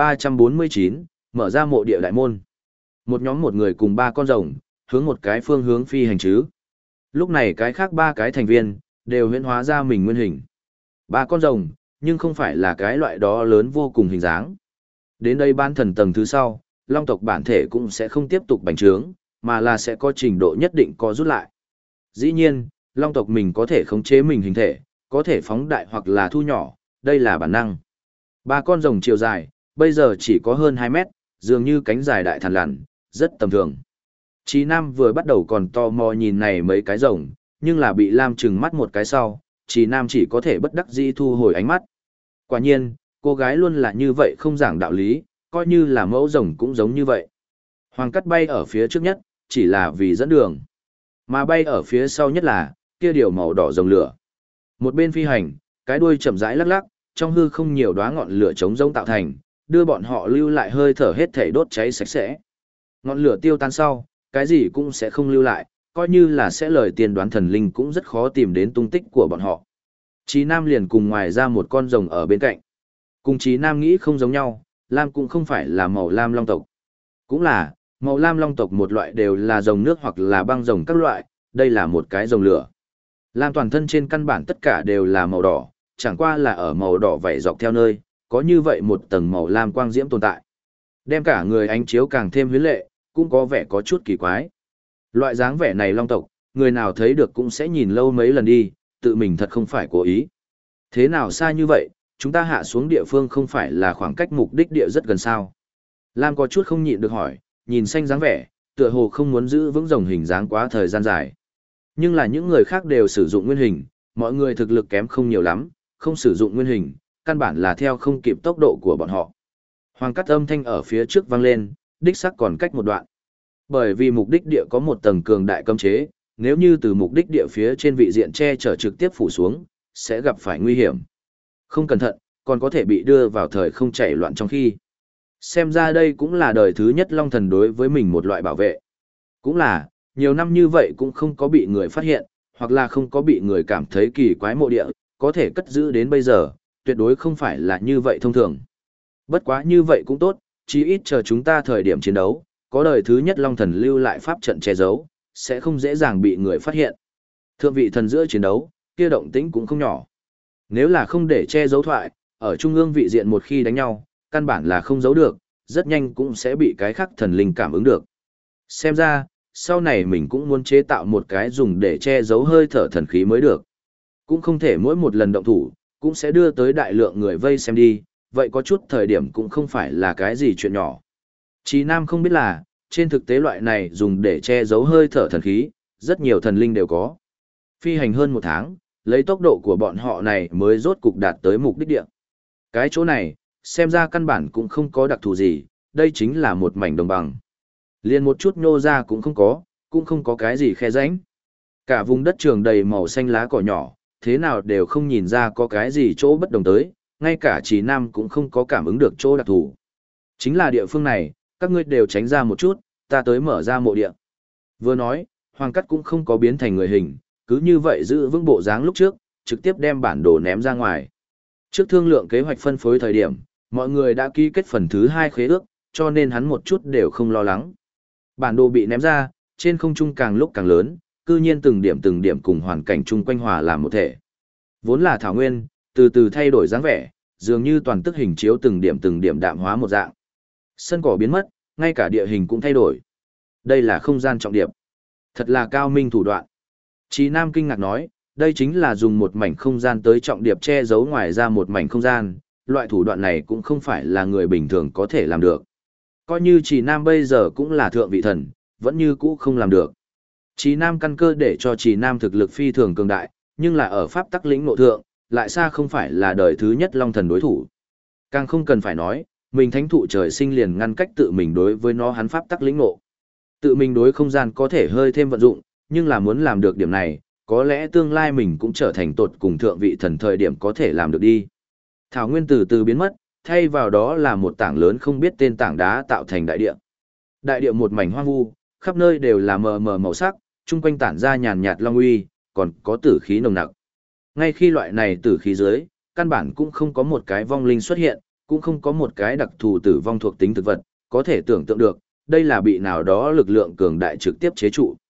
1349, mở ra mộ địa đại môn. Một nhóm một người cùng ba con rồng, hướng một cái phương hướng phi hành chứ, Lúc này cái khác ba cái thành viên, đều huyễn hóa ra mình nguyên hình. Ba con rồng, nhưng không phải là cái loại đó lớn vô cùng hình dáng. Đến đây ban thần tầng thứ sau, long tộc bản thể cũng sẽ không tiếp tục bành trướng, mà là sẽ có trình độ nhất định có rút lại. Dĩ nhiên, long tộc mình có thể khống chế mình hình thể, có thể phóng đại hoặc là thu nhỏ, đây là bản năng. Ba con rồng chiều dài, bây giờ chỉ có hơn 2 mét, dường như cánh dài đại thằn lằn, rất tầm thường. Chí Nam vừa bắt đầu còn tò mò nhìn này mấy cái rồng, nhưng là bị Lam trừng mắt một cái sau, Chí Nam chỉ có thể bất đắc dĩ thu hồi ánh mắt. Quả nhiên, cô gái luôn là như vậy không giảng đạo lý, coi như là mẫu rồng cũng giống như vậy. Hoàng cắt bay ở phía trước nhất, chỉ là vì dẫn đường. Mà bay ở phía sau nhất là, kia điều màu đỏ rồng lửa. Một bên phi hành, cái đuôi chậm rãi lắc lắc, trong hư không nhiều đóa ngọn lửa chống rông tạo thành, đưa bọn họ lưu lại hơi thở hết thảy đốt cháy sạch sẽ. Ngọn lửa tiêu tan sau, cái gì cũng sẽ không lưu lại, coi như là sẽ lời tiên đoán thần linh cũng rất khó tìm đến tung tích của bọn họ. Chí Nam liền cùng ngoài ra một con rồng ở bên cạnh. Cùng Chí Nam nghĩ không giống nhau, Lam cũng không phải là màu lam long tộc. Cũng là, màu lam long tộc một loại đều là rồng nước hoặc là băng rồng các loại, đây là một cái rồng lửa. Lam toàn thân trên căn bản tất cả đều là màu đỏ, chẳng qua là ở màu đỏ vảy dọc theo nơi, có như vậy một tầng màu lam quang diễm tồn tại. Đem cả người ánh chiếu càng thêm huyến lệ, cũng có vẻ có chút kỳ quái. Loại dáng vẻ này long tộc, người nào thấy được cũng sẽ nhìn lâu mấy lần đi, tự mình thật không phải cố ý. Thế nào xa như vậy, chúng ta hạ xuống địa phương không phải là khoảng cách mục đích địa rất gần sao. Lam có chút không nhịn được hỏi, nhìn xanh dáng vẻ, tựa hồ không muốn giữ vững rồng hình dáng quá thời gian dài. Nhưng là những người khác đều sử dụng nguyên hình, mọi người thực lực kém không nhiều lắm, không sử dụng nguyên hình, căn bản là theo không kịp tốc độ của bọn họ. Hoàng cắt âm thanh ở phía trước vang lên, đích xác còn cách một đoạn. Bởi vì mục đích địa có một tầng cường đại cấm chế, nếu như từ mục đích địa phía trên vị diện che chở trực tiếp phủ xuống, sẽ gặp phải nguy hiểm. Không cẩn thận, còn có thể bị đưa vào thời không chảy loạn trong khi. Xem ra đây cũng là đời thứ nhất Long Thần đối với mình một loại bảo vệ. Cũng là, nhiều năm như vậy cũng không có bị người phát hiện, hoặc là không có bị người cảm thấy kỳ quái mộ địa, có thể cất giữ đến bây giờ, tuyệt đối không phải là như vậy thông thường. Bất quá như vậy cũng tốt, chí ít chờ chúng ta thời điểm chiến đấu, có đời thứ nhất Long Thần lưu lại pháp trận che giấu, sẽ không dễ dàng bị người phát hiện. Thượng vị thần giữa chiến đấu, kia động tĩnh cũng không nhỏ. Nếu là không để che giấu thoại, ở trung ương vị diện một khi đánh nhau, căn bản là không giấu được, rất nhanh cũng sẽ bị cái khác thần linh cảm ứng được. Xem ra, sau này mình cũng muốn chế tạo một cái dùng để che giấu hơi thở thần khí mới được. Cũng không thể mỗi một lần động thủ, cũng sẽ đưa tới đại lượng người vây xem đi, vậy có chút thời điểm cũng không phải là cái gì chuyện nhỏ. Chí Nam không biết là, trên thực tế loại này dùng để che giấu hơi thở thần khí, rất nhiều thần linh đều có. Phi hành hơn 1 tháng, lấy tốc độ của bọn họ này mới rốt cục đạt tới mục đích địa. Cái chỗ này, xem ra căn bản cũng không có đặc thù gì, đây chính là một mảnh đồng bằng. Liền một chút nhô ra cũng không có cái gì khe rãnh. Cả vùng đất trường đầy màu xanh lá cỏ nhỏ, thế nào đều không nhìn ra có cái gì chỗ bất đồng tới, ngay cả Chí Nam cũng không có cảm ứng được chỗ đặc thù. Chính là địa phương này, các ngươi đều tránh ra một chút, ta tới mở ra mộ địa. Vừa nói, Hoàng Cắt cũng không có biến thành người hình, cứ như vậy giữ vững bộ dáng lúc trước, trực tiếp đem bản đồ ném ra ngoài. Trước thương lượng kế hoạch phân phối thời điểm, mọi người đã ký kết phần thứ 2 khế ước, cho nên hắn một chút đều không lo lắng. Bản đồ bị ném ra, trên không trung càng lúc càng lớn, cư nhiên từng điểm cùng hoàn cảnh chung quanh hòa làm một thể. Vốn là thảo nguyên, từ từ thay đổi dáng vẻ, dường như toàn tức hình chiếu từng điểm đạm hóa một dạng. Sân cỏ biến mất, ngay cả địa hình cũng thay đổi. Đây là không gian trọng điệp. Thật là cao minh thủ đoạn. Chí Nam kinh ngạc nói, đây chính là dùng một mảnh không gian tới trọng điệp che giấu ngoài ra một mảnh không gian, loại thủ đoạn này cũng không phải là người bình thường có thể làm được. Coi như Chí Nam bây giờ cũng là thượng vị thần, vẫn như cũ không làm được. Chí Nam căn cơ để cho Chí Nam thực lực phi thường cường đại, nhưng là ở pháp tắc lĩnh ngộ thượng, lại xa không phải là đời thứ nhất Long Thần đối thủ. Càng không cần phải nói, mình thánh thụ trời sinh liền ngăn cách tự mình đối với nó hắn pháp tắc lĩnh ngộ. Tự mình đối không gian có thể hơi thêm vận dụng, nhưng là muốn làm được điểm này, có lẽ tương lai mình cũng trở thành tột cùng thượng vị thần thời điểm có thể làm được đi. Thảo nguyên từ từ biến mất, thay vào đó là một tảng lớn không biết tên tảng đá tạo thành đại địa. Đại địa một mảnh hoang vu, khắp nơi đều là mờ mờ màu sắc, chung quanh tản ra nhàn nhạt long uy, còn có tử khí nồng nặc. Ngay khi loại này tử khí dưới, căn bản cũng không có một cái vong linh xuất hiện, cũng không có một cái đặc thù tử vong thuộc tính thực vật, có thể tưởng tượng được, đây là bị nào đó lực lượng cường đại trực tiếp chế trụ.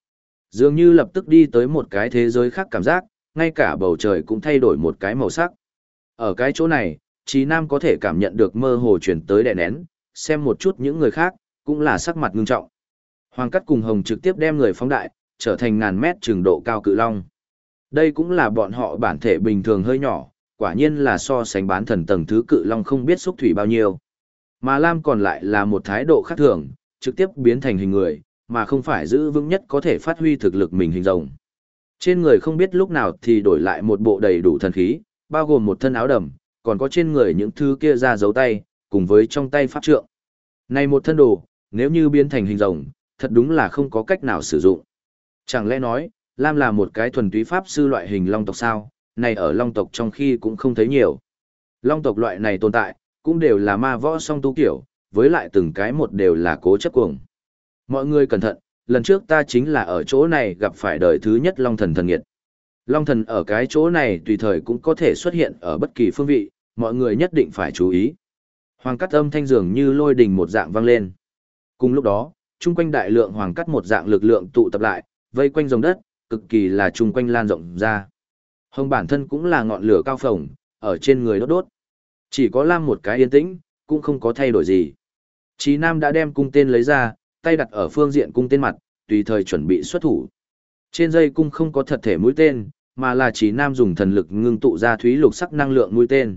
Dường như lập tức đi tới một cái thế giới khác cảm giác, ngay cả bầu trời cũng thay đổi một cái màu sắc. Ở cái chỗ này, Trí Nam có thể cảm nhận được mơ hồ chuyển tới đè nén, xem một chút những người khác, cũng là sắc mặt ngưng trọng. Hoàng Cắt cùng Hồng trực tiếp đem người phóng đại, trở thành ngàn mét trường độ cao cự long. Đây cũng là bọn họ bản thể bình thường hơi nhỏ, quả nhiên là so sánh bán thần tầng thứ cự long không biết xúc thủy bao nhiêu. Mà Lam còn lại là một thái độ khác thường, trực tiếp biến thành hình người, mà không phải giữ vững nhất có thể phát huy thực lực mình hình rồng. Trên người không biết lúc nào thì đổi lại một bộ đầy đủ thần khí, bao gồm một thân áo đầm, còn có trên người những thứ kia ra dấu tay, cùng với trong tay pháp trượng. Này một thân đồ, nếu như biến thành hình rồng, thật đúng là không có cách nào sử dụng. Chẳng lẽ nói, Lam là một cái thuần túy pháp sư loại hình long tộc sao, này ở long tộc trong khi cũng không thấy nhiều. Long tộc loại này tồn tại, cũng đều là ma võ song tu kiểu, với lại từng cái một đều là cố chấp cuồng. Mọi người cẩn thận, lần trước ta chính là ở chỗ này gặp phải đời thứ nhất long thần thần nghiệt. Long thần ở cái chỗ này tùy thời cũng có thể xuất hiện ở bất kỳ phương vị, mọi người nhất định phải chú ý. Hoàng cắt âm thanh dường như lôi đình một dạng vang lên. Cùng lúc đó, chung quanh đại lượng hoàng cắt một dạng lực lượng tụ tập lại, vây quanh dòng đất, cực kỳ là chung quanh lan rộng ra. Hồng bản thân cũng là ngọn lửa cao phồng, ở trên người đốt đốt. Chỉ có Lam một cái yên tĩnh, cũng không có thay đổi gì. Chí Nam đã đem cung tên lấy ra, tay đặt ở phương diện cung tên mặt, tùy thời chuẩn bị xuất thủ. Trên dây cung không có thật thể mũi tên, mà là Chí Nam dùng thần lực ngưng tụ ra thúy lục sắc năng lượng mũi tên.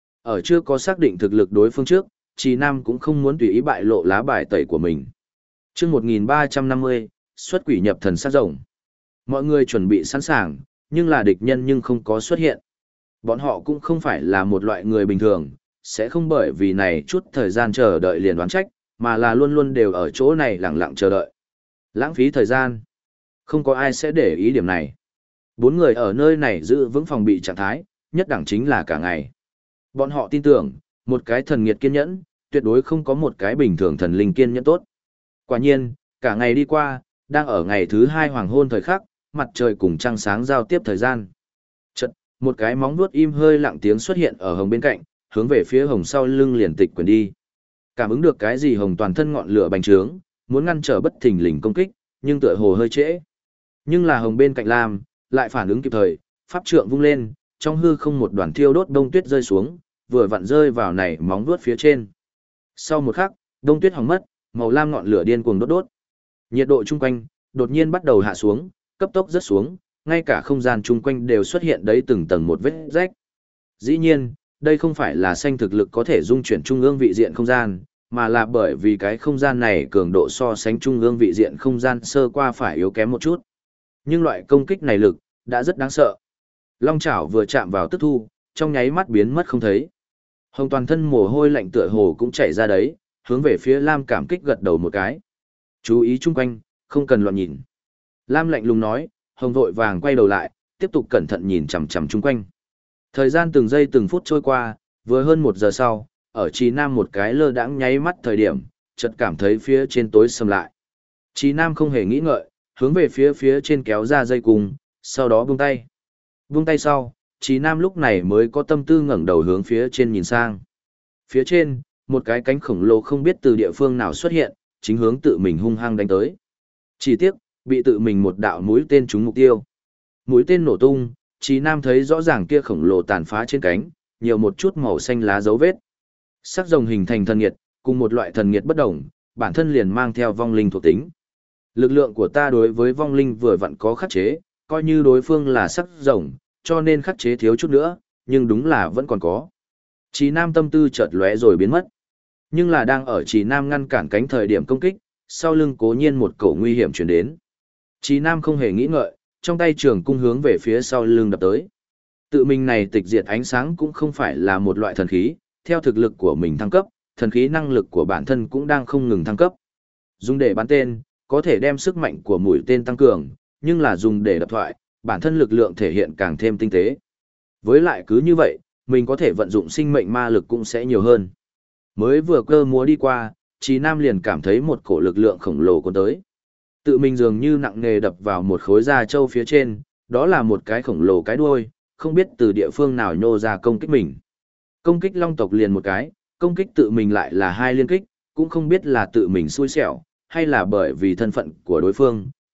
Ở chưa có xác định thực lực đối phương trước, Chí Nam cũng không muốn tùy ý bại lộ lá bài tẩy của mình. Chương 1350, xuất quỷ nhập thần sát rồng. Mọi người chuẩn bị sẵn sàng, nhưng là địch nhân nhưng không có xuất hiện. Bọn họ cũng không phải là một loại người bình thường, sẽ không bởi vì này chút thời gian chờ đợi liền đoán trách, mà là luôn luôn đều ở chỗ này lặng lặng chờ đợi. Lãng phí thời gian. Không có ai sẽ để ý điểm này. 4 người ở nơi này giữ vững phòng bị trạng thái, nhất đẳng chính là cả ngày. Bọn họ tin tưởng, một cái thần nghiệt kiên nhẫn, tuyệt đối không có một cái bình thường thần linh kiên nhẫn tốt. Quả nhiên, cả ngày đi qua, đang ở ngày thứ 2 hoàng hôn thời khắc, mặt trời cùng trăng sáng giao tiếp thời gian. Chợt, một cái móng vuốt im hơi lặng tiếng xuất hiện ở Hồng bên cạnh, hướng về phía Hồng sau lưng liền tịch quyền đi. Cảm ứng được cái gì Hồng toàn thân ngọn lửa bành trướng, muốn ngăn trở bất thình lình công kích, nhưng tựa hồ hơi trễ. Nhưng là Hồng bên cạnh Lam, lại phản ứng kịp thời, pháp trượng vung lên, trong hư không một đoàn thiêu đốt đông tuyết rơi xuống, vừa vặn rơi vào này móng vuốt phía trên. Sau một khắc, đông tuyết hỏng mất, màu lam ngọn lửa điên cuồng đốt đốt. Nhiệt độ chung quanh đột nhiên bắt đầu hạ xuống, cấp tốc rất xuống, ngay cả không gian chung quanh đều xuất hiện đấy từng tầng một vết rách. Dĩ nhiên, đây không phải là xanh thực lực có thể dung chuyển trung ương vị diện không gian, mà là bởi vì cái không gian này cường độ so sánh trung ương vị diện không gian sơ qua phải yếu kém một chút. Nhưng loại công kích này lực, đã rất đáng sợ. Long chảo vừa chạm vào tức thu, trong nháy mắt biến mất không thấy. Hồng toàn thân mồ hôi lạnh tựa hồ cũng chảy ra đấy, hướng về phía Lam cảm kích gật đầu một cái. Chú ý chung quanh, không cần loạn nhìn. Lam lạnh lùng nói, Hồng vội vàng quay đầu lại, tiếp tục cẩn thận nhìn chằm chằm chung quanh. Thời gian từng giây từng phút trôi qua, vừa hơn 1 giờ sau, ở Chí Nam một cái lơ đãng nháy mắt thời điểm, chợt cảm thấy phía trên tối sầm lại. Chí Nam không hề nghĩ ngợi, hướng về phía trên kéo ra dây cung, sau đó buông tay. Buông tay sau, Chí Nam lúc này mới có tâm tư ngẩng đầu hướng phía trên nhìn sang. Phía trên, một cái cánh khổng lồ không biết từ địa phương nào xuất hiện, chính hướng tự mình hung hăng đánh tới. Chỉ tiếc, bị tự mình một đạo mũi tên trúng mục tiêu. Mũi tên nổ tung, Chí Nam thấy rõ ràng kia khổng lồ tàn phá trên cánh, nhiều một chút màu xanh lá dấu vết. Sắc rồng hình thành thần nghiệt, cùng một loại thần nghiệt bất đồng, bản thân liền mang theo vong linh thuộc tính. Lực lượng của ta đối với vong linh vừa vặn có khắc chế, coi như đối phương là sắc rồng, cho nên khắc chế thiếu chút nữa, nhưng đúng là vẫn còn có. Chí Nam tâm tư chợt lóe rồi biến mất. Nhưng là đang ở Chí Nam ngăn cản cánh thời điểm công kích, sau lưng cố nhiên một cổ nguy hiểm chuyển đến. Chí Nam không hề nghĩ ngợi, trong tay trường cung hướng về phía sau lưng đập tới. Tự mình này tịch diệt ánh sáng cũng không phải là một loại thần khí, theo thực lực của mình thăng cấp, thần khí năng lực của bản thân cũng đang không ngừng thăng cấp. Dùng để bắn tên, có thể đem sức mạnh của mũi tên tăng cường, nhưng là dùng để đập thoại, bản thân lực lượng thể hiện càng thêm tinh tế. Với lại cứ như vậy, mình có thể vận dụng sinh mệnh ma lực cũng sẽ nhiều hơn. Mới vừa cơ múa đi qua, Chí Nam liền cảm thấy một cổ lực lượng khổng lồ cuốn tới. Tự mình dường như nặng nề đập vào một khối da trâu phía trên, đó là một cái khổng lồ cái đuôi, không biết từ địa phương nào nhô ra công kích mình. Công kích long tộc liền một cái, công kích tự mình lại là 2 liên kích, cũng không biết là tự mình xui xẻo, hay là bởi vì thân phận của đối phương,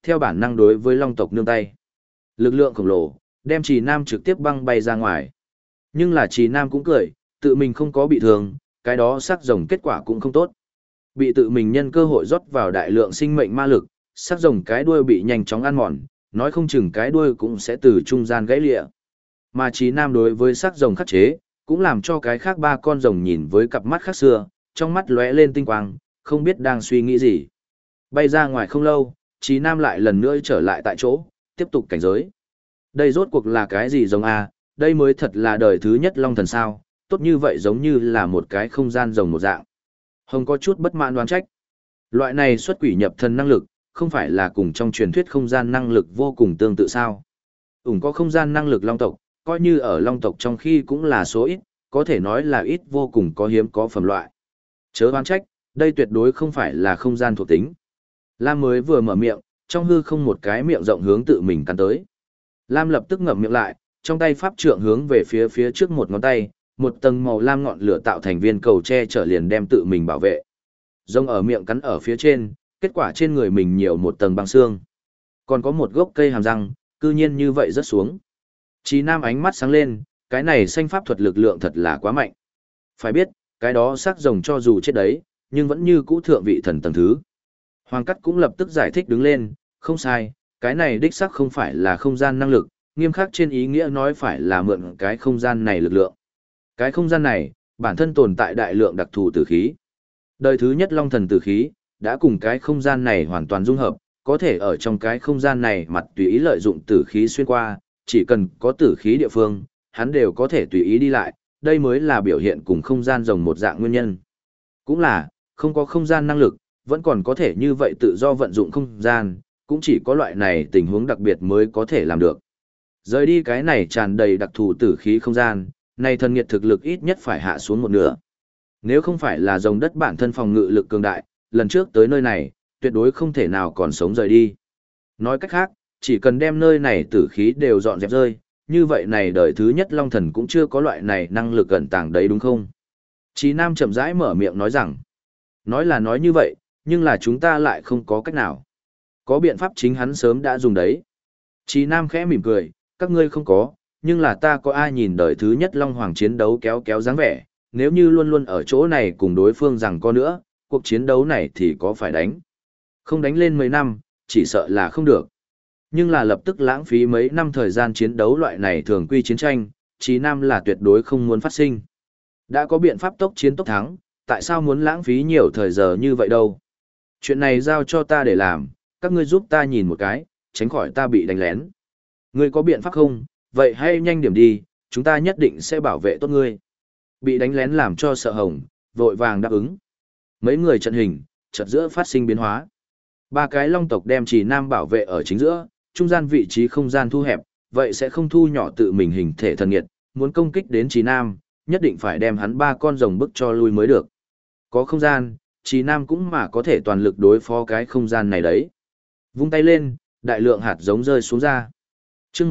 theo bản năng đối với long tộc nương tay. Lực lượng khổng lồ, đem Trì Nam trực tiếp băng bay ra ngoài. Nhưng là Trì Nam cũng cười, tự mình không có bị thương, cái đó sắc rồng kết quả cũng không tốt. Bị tự mình nhân cơ hội rót vào đại lượng sinh mệnh ma lực, sắc rồng cái đuôi bị nhanh chóng ăn mòn, nói không chừng cái đuôi cũng sẽ từ trung gian gãy lịa. Mà Trì Nam đối với sắc rồng khắc chế, cũng làm cho cái khác ba con rồng nhìn với cặp mắt khác xưa, trong mắt lóe lên tinh quang, không biết đang suy nghĩ gì. Bay ra ngoài không lâu, Trì Nam lại lần nữa trở lại tại chỗ, tiếp tục cảnh giới. Đây rốt cuộc là cái gì rồng a? Đây mới thật là đời thứ nhất long thần sao, tốt như vậy giống như là một cái không gian rồng một dạng. Hồng có chút bất mãn đoán trách. Loại này xuất quỷ nhập thần năng lực, không phải là cùng trong truyền thuyết không gian năng lực vô cùng tương tự sao. Có không gian năng lực long tộc, coi như ở long tộc trong khi cũng là số ít, có thể nói là ít vô cùng có hiếm có phẩm loại. Chớ đoán trách, đây tuyệt đối không phải là không gian thuộc tính. Lam mới vừa mở miệng, trong hư không một cái miệng rộng hướng tự mình cắn tới. Lam lập tức ngậm miệng lại, trong tay pháp trượng hướng về phía trước một ngón tay, một tầng màu lam ngọn lửa tạo thành viên cầu che chở liền đem tự mình bảo vệ. Rồng ở miệng cắn ở phía trên, kết quả trên người mình nhiều một tầng băng xương. Còn có một gốc cây hàm răng, cư nhiên như vậy rớt xuống. Chí Nam ánh mắt sáng lên, cái này xanh pháp thuật lực lượng thật là quá mạnh. Phải biết, cái đó xác rồng cho dù chết đấy, nhưng vẫn như cũ thượng vị thần tầng thứ. Hoàng Cắt cũng lập tức giải thích đứng lên, không sai, cái này đích xác không phải là không gian năng lực, nghiêm khắc trên ý nghĩa nói phải là mượn cái không gian này lực lượng. Cái không gian này, bản thân tồn tại đại lượng đặc thù tử khí. Đời thứ nhất long thần tử khí, đã cùng cái không gian này hoàn toàn dung hợp, có thể ở trong cái không gian này mặt tùy ý lợi dụng tử khí xuyên qua, chỉ cần có tử khí địa phương, hắn đều có thể tùy ý đi lại, đây mới là biểu hiện cùng không gian rồng một dạng nguyên nhân. Cũng là, không có không gian năng lực, vẫn còn có thể như vậy tự do vận dụng không gian, cũng chỉ có loại này tình huống đặc biệt mới có thể làm được. Rời đi cái này tràn đầy đặc thù tử khí không gian, này thần nghiệt thực lực ít nhất phải hạ xuống một nửa. Nếu không phải là rồng đất bản thân phòng ngự lực cường đại, lần trước tới nơi này, tuyệt đối không thể nào còn sống rời đi. Nói cách khác, chỉ cần đem nơi này tử khí đều dọn dẹp rơi, như vậy này đời thứ nhất long thần cũng chưa có loại này năng lực ẩn tàng đấy đúng không? Chí Nam chậm rãi mở miệng nói rằng, nói là nói như vậy, nhưng là chúng ta lại không có cách nào. Có biện pháp chính hắn sớm đã dùng đấy. Chí Nam khẽ mỉm cười, các ngươi không có, nhưng là ta có ai nhìn đời thứ nhất long hoàng chiến đấu kéo kéo dáng vẻ, nếu như luôn luôn ở chỗ này cùng đối phương rằng có nữa, cuộc chiến đấu này thì có phải đánh. Không đánh lên mấy năm, chỉ sợ là không được. Nhưng là lập tức lãng phí mấy năm thời gian chiến đấu loại này thường quy chiến tranh, Chí Nam là tuyệt đối không muốn phát sinh. Đã có biện pháp tốc chiến tốc thắng, tại sao muốn lãng phí nhiều thời giờ như vậy đâu? Chuyện này giao cho ta để làm, các ngươi giúp ta nhìn một cái, tránh khỏi ta bị đánh lén. Ngươi có biện pháp không? Vậy hãy nhanh điểm đi, chúng ta nhất định sẽ bảo vệ tốt ngươi. Bị đánh lén làm cho sợ hồng, vội vàng đáp ứng. Mấy người trận hình, chợt giữa phát sinh biến hóa. Ba cái long tộc đem Trì Nam bảo vệ ở chính giữa, trung gian vị trí không gian thu hẹp, vậy sẽ không thu nhỏ tự mình hình thể thần nghiệt, muốn công kích đến Trì Nam, nhất định phải đem hắn ba con rồng bức cho lui mới được. Có không gian, Trì Nam cũng mà có thể toàn lực đối phó cái không gian này đấy. Vung tay lên, đại lượng hạt giống rơi xuống ra. Chương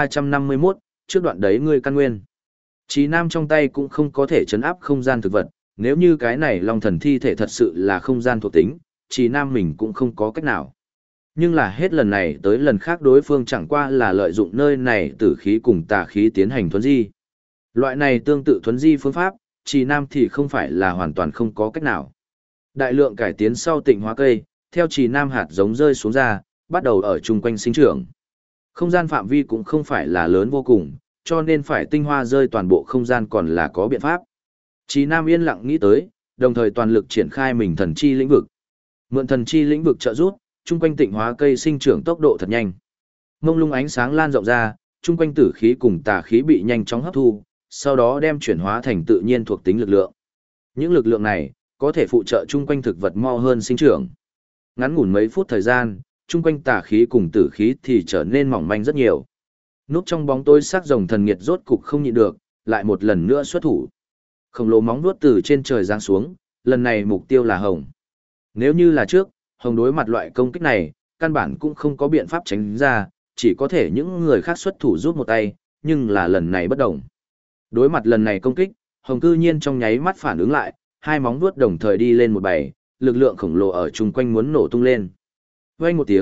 1351, trước đoạn đấy ngươi căn nguyên. Trì Nam trong tay cũng không có thể chấn áp không gian thực vật, nếu như cái này long thần thi thể thật sự là không gian thuộc tính, Trì Nam mình cũng không có cách nào. Nhưng là hết lần này tới lần khác đối phương chẳng qua là lợi dụng nơi này tử khí cùng tà khí tiến hành thuấn di. Loại này tương tự thuấn di phương pháp, Trì Nam thì không phải là hoàn toàn không có cách nào. Đại lượng cải tiến sau tịnh hóa cây, theo Trì Nam hạt giống rơi xuống ra, bắt đầu ở chung quanh sinh trưởng. Không gian phạm vi cũng không phải là lớn vô cùng, cho nên phải tinh hoa rơi toàn bộ không gian còn là có biện pháp. Trì Nam yên lặng nghĩ tới, đồng thời toàn lực triển khai mình thần chi lĩnh vực. Mượn thần chi lĩnh vực trợ giúp, chung quanh tịnh hóa cây sinh trưởng tốc độ thật nhanh. Mông lung ánh sáng lan rộng ra, chung quanh tử khí cùng tà khí bị nhanh chóng hấp thu, sau đó đem chuyển hóa thành tự nhiên thuộc tính lực lượng. Những lực lượng này có thể phụ trợ chung quanh thực vật mau hơn sinh trưởng. Ngắn ngủn mấy phút thời gian, chung quanh tà khí cùng tử khí thì trở nên mỏng manh rất nhiều. Núp trong bóng tối sắc rồng thần nghiệt rốt cục không nhịn được, lại một lần nữa xuất thủ. Khổng lồ móng vuốt từ trên trời giáng xuống, lần này mục tiêu là hồng. Nếu như là trước, hồng đối mặt loại công kích này, căn bản cũng không có biện pháp tránh ra, chỉ có thể những người khác xuất thủ giúp một tay, nhưng là lần này bất đồng. Đối mặt lần này công kích, hồng cư nhiên trong nháy mắt phản ứng lại, hai móng vuốt đồng thời đi lên một bày, lực lượng khổng lồ ở chung quanh muốn nổ tung lên. Vang một tiếng,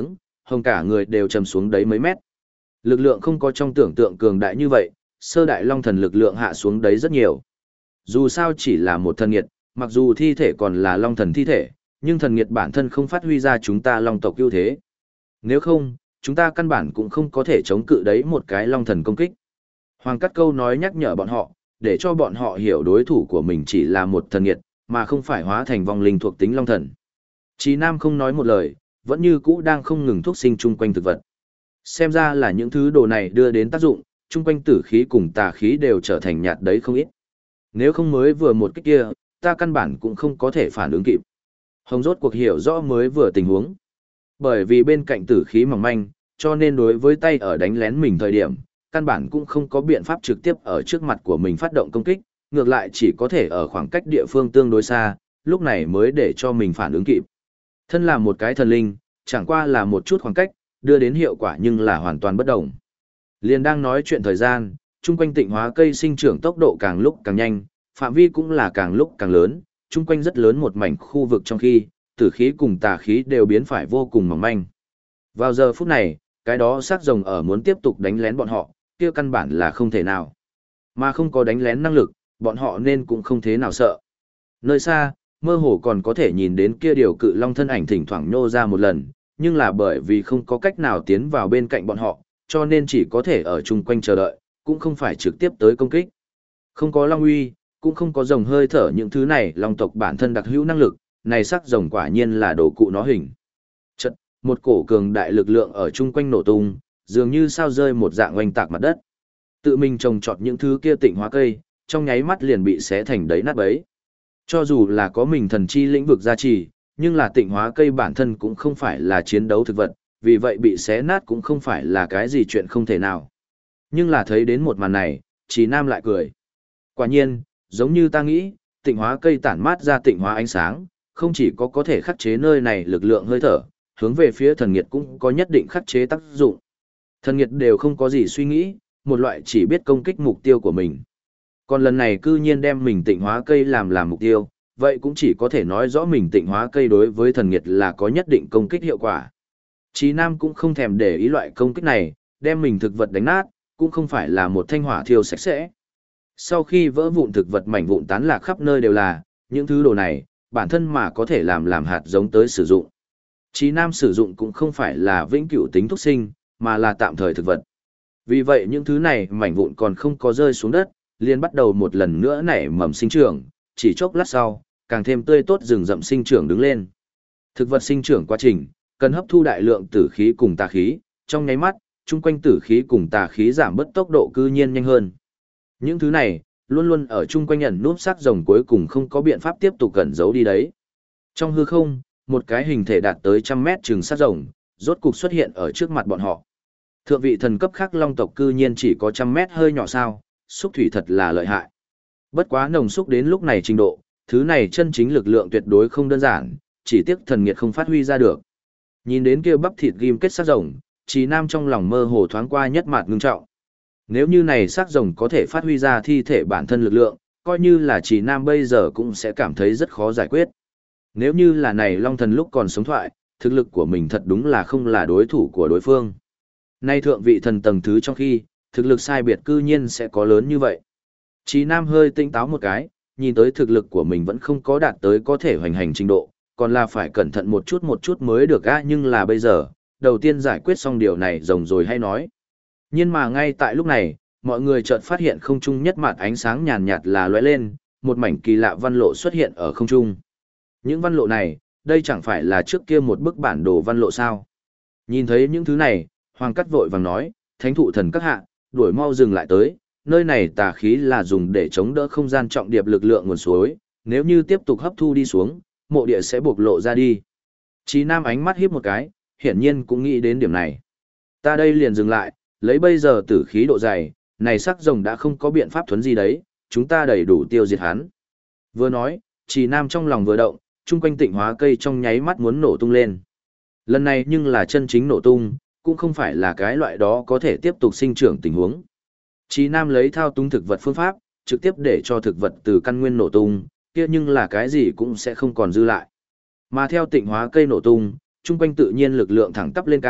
Hồng cả người đều trầm xuống đấy mấy mét. Lực lượng không có trong tưởng tượng cường đại như vậy, sơ đại long thần lực lượng hạ xuống đấy rất nhiều. Dù sao chỉ là một thần nghiệt, mặc dù thi thể còn là long thần thi thể, nhưng thần nghiệt bản thân không phát huy ra chúng ta long tộc ưu thế. Nếu không, chúng ta căn bản cũng không có thể chống cự đấy một cái long thần công kích. Hoàng Cát Câu nói nhắc nhở bọn họ, để cho bọn họ hiểu đối thủ của mình chỉ là một thần nghiệt, mà không phải hóa thành vong linh thuộc tính long thần. Chí Nam không nói một lời, vẫn như cũ đang không ngừng thúc sinh chung quanh thực vật. Xem ra là những thứ đồ này đưa đến tác dụng, chung quanh tử khí cùng tà khí đều trở thành nhạt đấy không ít. Nếu không mới vừa một cái kia, ta căn bản cũng không có thể phản ứng kịp. Hồng rốt cuộc hiểu rõ mới vừa tình huống. Bởi vì bên cạnh tử khí mỏng manh, cho nên đối với tay ở đánh lén mình thời điểm, căn bản cũng không có biện pháp trực tiếp ở trước mặt của mình phát động công kích, ngược lại chỉ có thể ở khoảng cách địa phương tương đối xa, lúc này mới để cho mình phản ứng kịp. Thân là một cái thần linh, chẳng qua là một chút khoảng cách, đưa đến hiệu quả nhưng là hoàn toàn bất đồng. Liên đang nói chuyện thời gian, chung quanh tịnh hóa cây sinh trưởng tốc độ càng lúc càng nhanh, phạm vi cũng là càng lúc càng lớn, chung quanh rất lớn một mảnh khu vực trong khi, tử khí cùng tà khí đều biến phải vô cùng mỏng manh. Vào giờ phút này, cái đó xác rồng ở muốn tiếp tục đánh lén bọn họ, kia căn bản là không thể nào. Mà không có đánh lén năng lực, bọn họ nên cũng không thế nào sợ. Nơi xa, mơ hồ còn có thể nhìn đến kia điều cự long thân ảnh thỉnh thoảng nhô ra một lần, nhưng là bởi vì không có cách nào tiến vào bên cạnh bọn họ, cho nên chỉ có thể ở chung quanh chờ đợi, cũng không phải trực tiếp tới công kích. Không có long uy, cũng không có rồng hơi thở, những thứ này long tộc bản thân đặc hữu năng lực, này sắc rồng quả nhiên là đồ cụ nó hình. Chật, một cổ cường đại lực lượng ở chung quanh nổ tung, dường như sao rơi một dạng oanh tạc mặt đất. Tự mình trồng trọt những thứ kia tịnh hóa cây, trong nháy mắt liền bị xé thành đấy nát bấy. Cho dù là có mình thần chi lĩnh vực gia trì, nhưng là tịnh hóa cây bản thân cũng không phải là chiến đấu thực vật, vì vậy bị xé nát cũng không phải là cái gì chuyện không thể nào. Nhưng là thấy đến một màn này, Chí Nam lại cười. Quả nhiên, giống như ta nghĩ, tịnh hóa cây tản mát ra tịnh hóa ánh sáng, không chỉ có thể khắc chế nơi này lực lượng hơi thở, hướng về phía thần nghiệt cũng có nhất định khắc chế tác dụng. Thần nghiệt đều không có gì suy nghĩ, một loại chỉ biết công kích mục tiêu của mình. Còn lần này cư nhiên đem mình tịnh hóa cây làm mục tiêu, vậy cũng chỉ có thể nói rõ mình tịnh hóa cây đối với thần nghiệt là có nhất định công kích hiệu quả. Chí Nam cũng không thèm để ý loại công kích này, đem mình thực vật đánh nát, cũng không phải là một thanh hỏa thiêu sạch sẽ. Sau khi vỡ vụn thực vật mảnh vụn tán lạc khắp nơi đều là, những thứ đồ này, bản thân mà có thể làm hạt giống tới sử dụng. Chí Nam sử dụng cũng không phải là vĩnh cửu tính thúc sinh, mà là tạm thời thực vật. Vì vậy những thứ này mảnh vụn còn không có rơi xuống đất, liền bắt đầu một lần nữa nảy mầm sinh trưởng, chỉ chốc lát sau, càng thêm tươi tốt rừng rậm sinh trưởng đứng lên. Thực vật sinh trưởng quá trình, cần hấp thu đại lượng tử khí cùng tà khí, trong nháy mắt, chung quanh tử khí cùng tà khí giảm bớt tốc độ cư nhiên nhanh hơn. Những thứ này, luôn luôn ở chung quanh ẩn núp xác rồng cuối cùng không có biện pháp tiếp tục cẩn giấu đi đấy. Trong hư không, một cái hình thể đạt tới 100 mét chừng xác rồng, rốt cục xuất hiện ở trước mặt bọn họ. Thượng vị thần cấp khác long tộc cư nhiên chỉ có 100 mét hơi nhỏ sao, xúc thủy thật là lợi hại. Bất quá nồng xúc đến lúc này trình độ, thứ này chân chính lực lượng tuyệt đối không đơn giản, chỉ tiếc thần nghiệt không phát huy ra được. Nhìn đến kia bắp thịt ghim kết xác rồng, Chí Nam trong lòng mơ hồ thoáng qua nhất mạt ngưng trọng. Nếu như này xác rồng có thể phát huy ra thi thể bản thân lực lượng, coi như là Chí Nam bây giờ cũng sẽ cảm thấy rất khó giải quyết. Nếu như là này long thần lúc còn sống thoại, thực lực của mình thật đúng là không là đối thủ của đối phương. Nay thượng vị thần tầng thứ trong khi, thực lực sai biệt cư nhiên sẽ có lớn như vậy. Chí Nam hơi tinh táo một cái, nhìn tới thực lực của mình vẫn không có đạt tới có thể hoành hành trình độ, còn là phải cẩn thận một chút mới được á, nhưng là bây giờ, đầu tiên giải quyết xong điều này rồng rồi hay nói. Nhưng mà ngay tại lúc này, mọi người chợt phát hiện không trung nhất mặt ánh sáng nhàn nhạt là lóe lên, một mảnh kỳ lạ văn lộ xuất hiện ở không trung. Những văn lộ này, đây chẳng phải là trước kia một bức bản đồ văn lộ sao? Nhìn thấy những thứ này, Hoàng Cắt vội vàng nói, thánh thụ thần các hạ, đuổi mau dừng lại tới, nơi này tà khí là dùng để chống đỡ không gian trọng điệp lực lượng nguồn suối, nếu như tiếp tục hấp thu đi xuống, mộ địa sẽ bộc lộ ra đi. Chí Nam ánh mắt híp một cái, hiển nhiên cũng nghĩ đến điểm này. Ta đây liền dừng lại, lấy bây giờ tử khí độ dày, này sắc rồng đã không có biện pháp thuấn gì đấy, chúng ta đầy đủ tiêu diệt hắn. Vừa nói, Chí Nam trong lòng vừa động, chung quanh tịnh hóa cây trong nháy mắt muốn nổ tung lên. Lần này nhưng là chân chính nổ tung, cũng không phải là cái loại đó có thể tiếp tục sinh trưởng tình huống. Chí Nam lấy thao túng thực vật phương pháp, trực tiếp để cho thực vật từ căn nguyên nổ tung, kia nhưng là cái gì cũng sẽ không còn dư lại. Mà theo tịnh hóa cây nổ tung, chung quanh tự nhiên lực lượng thẳng tắp lên cao,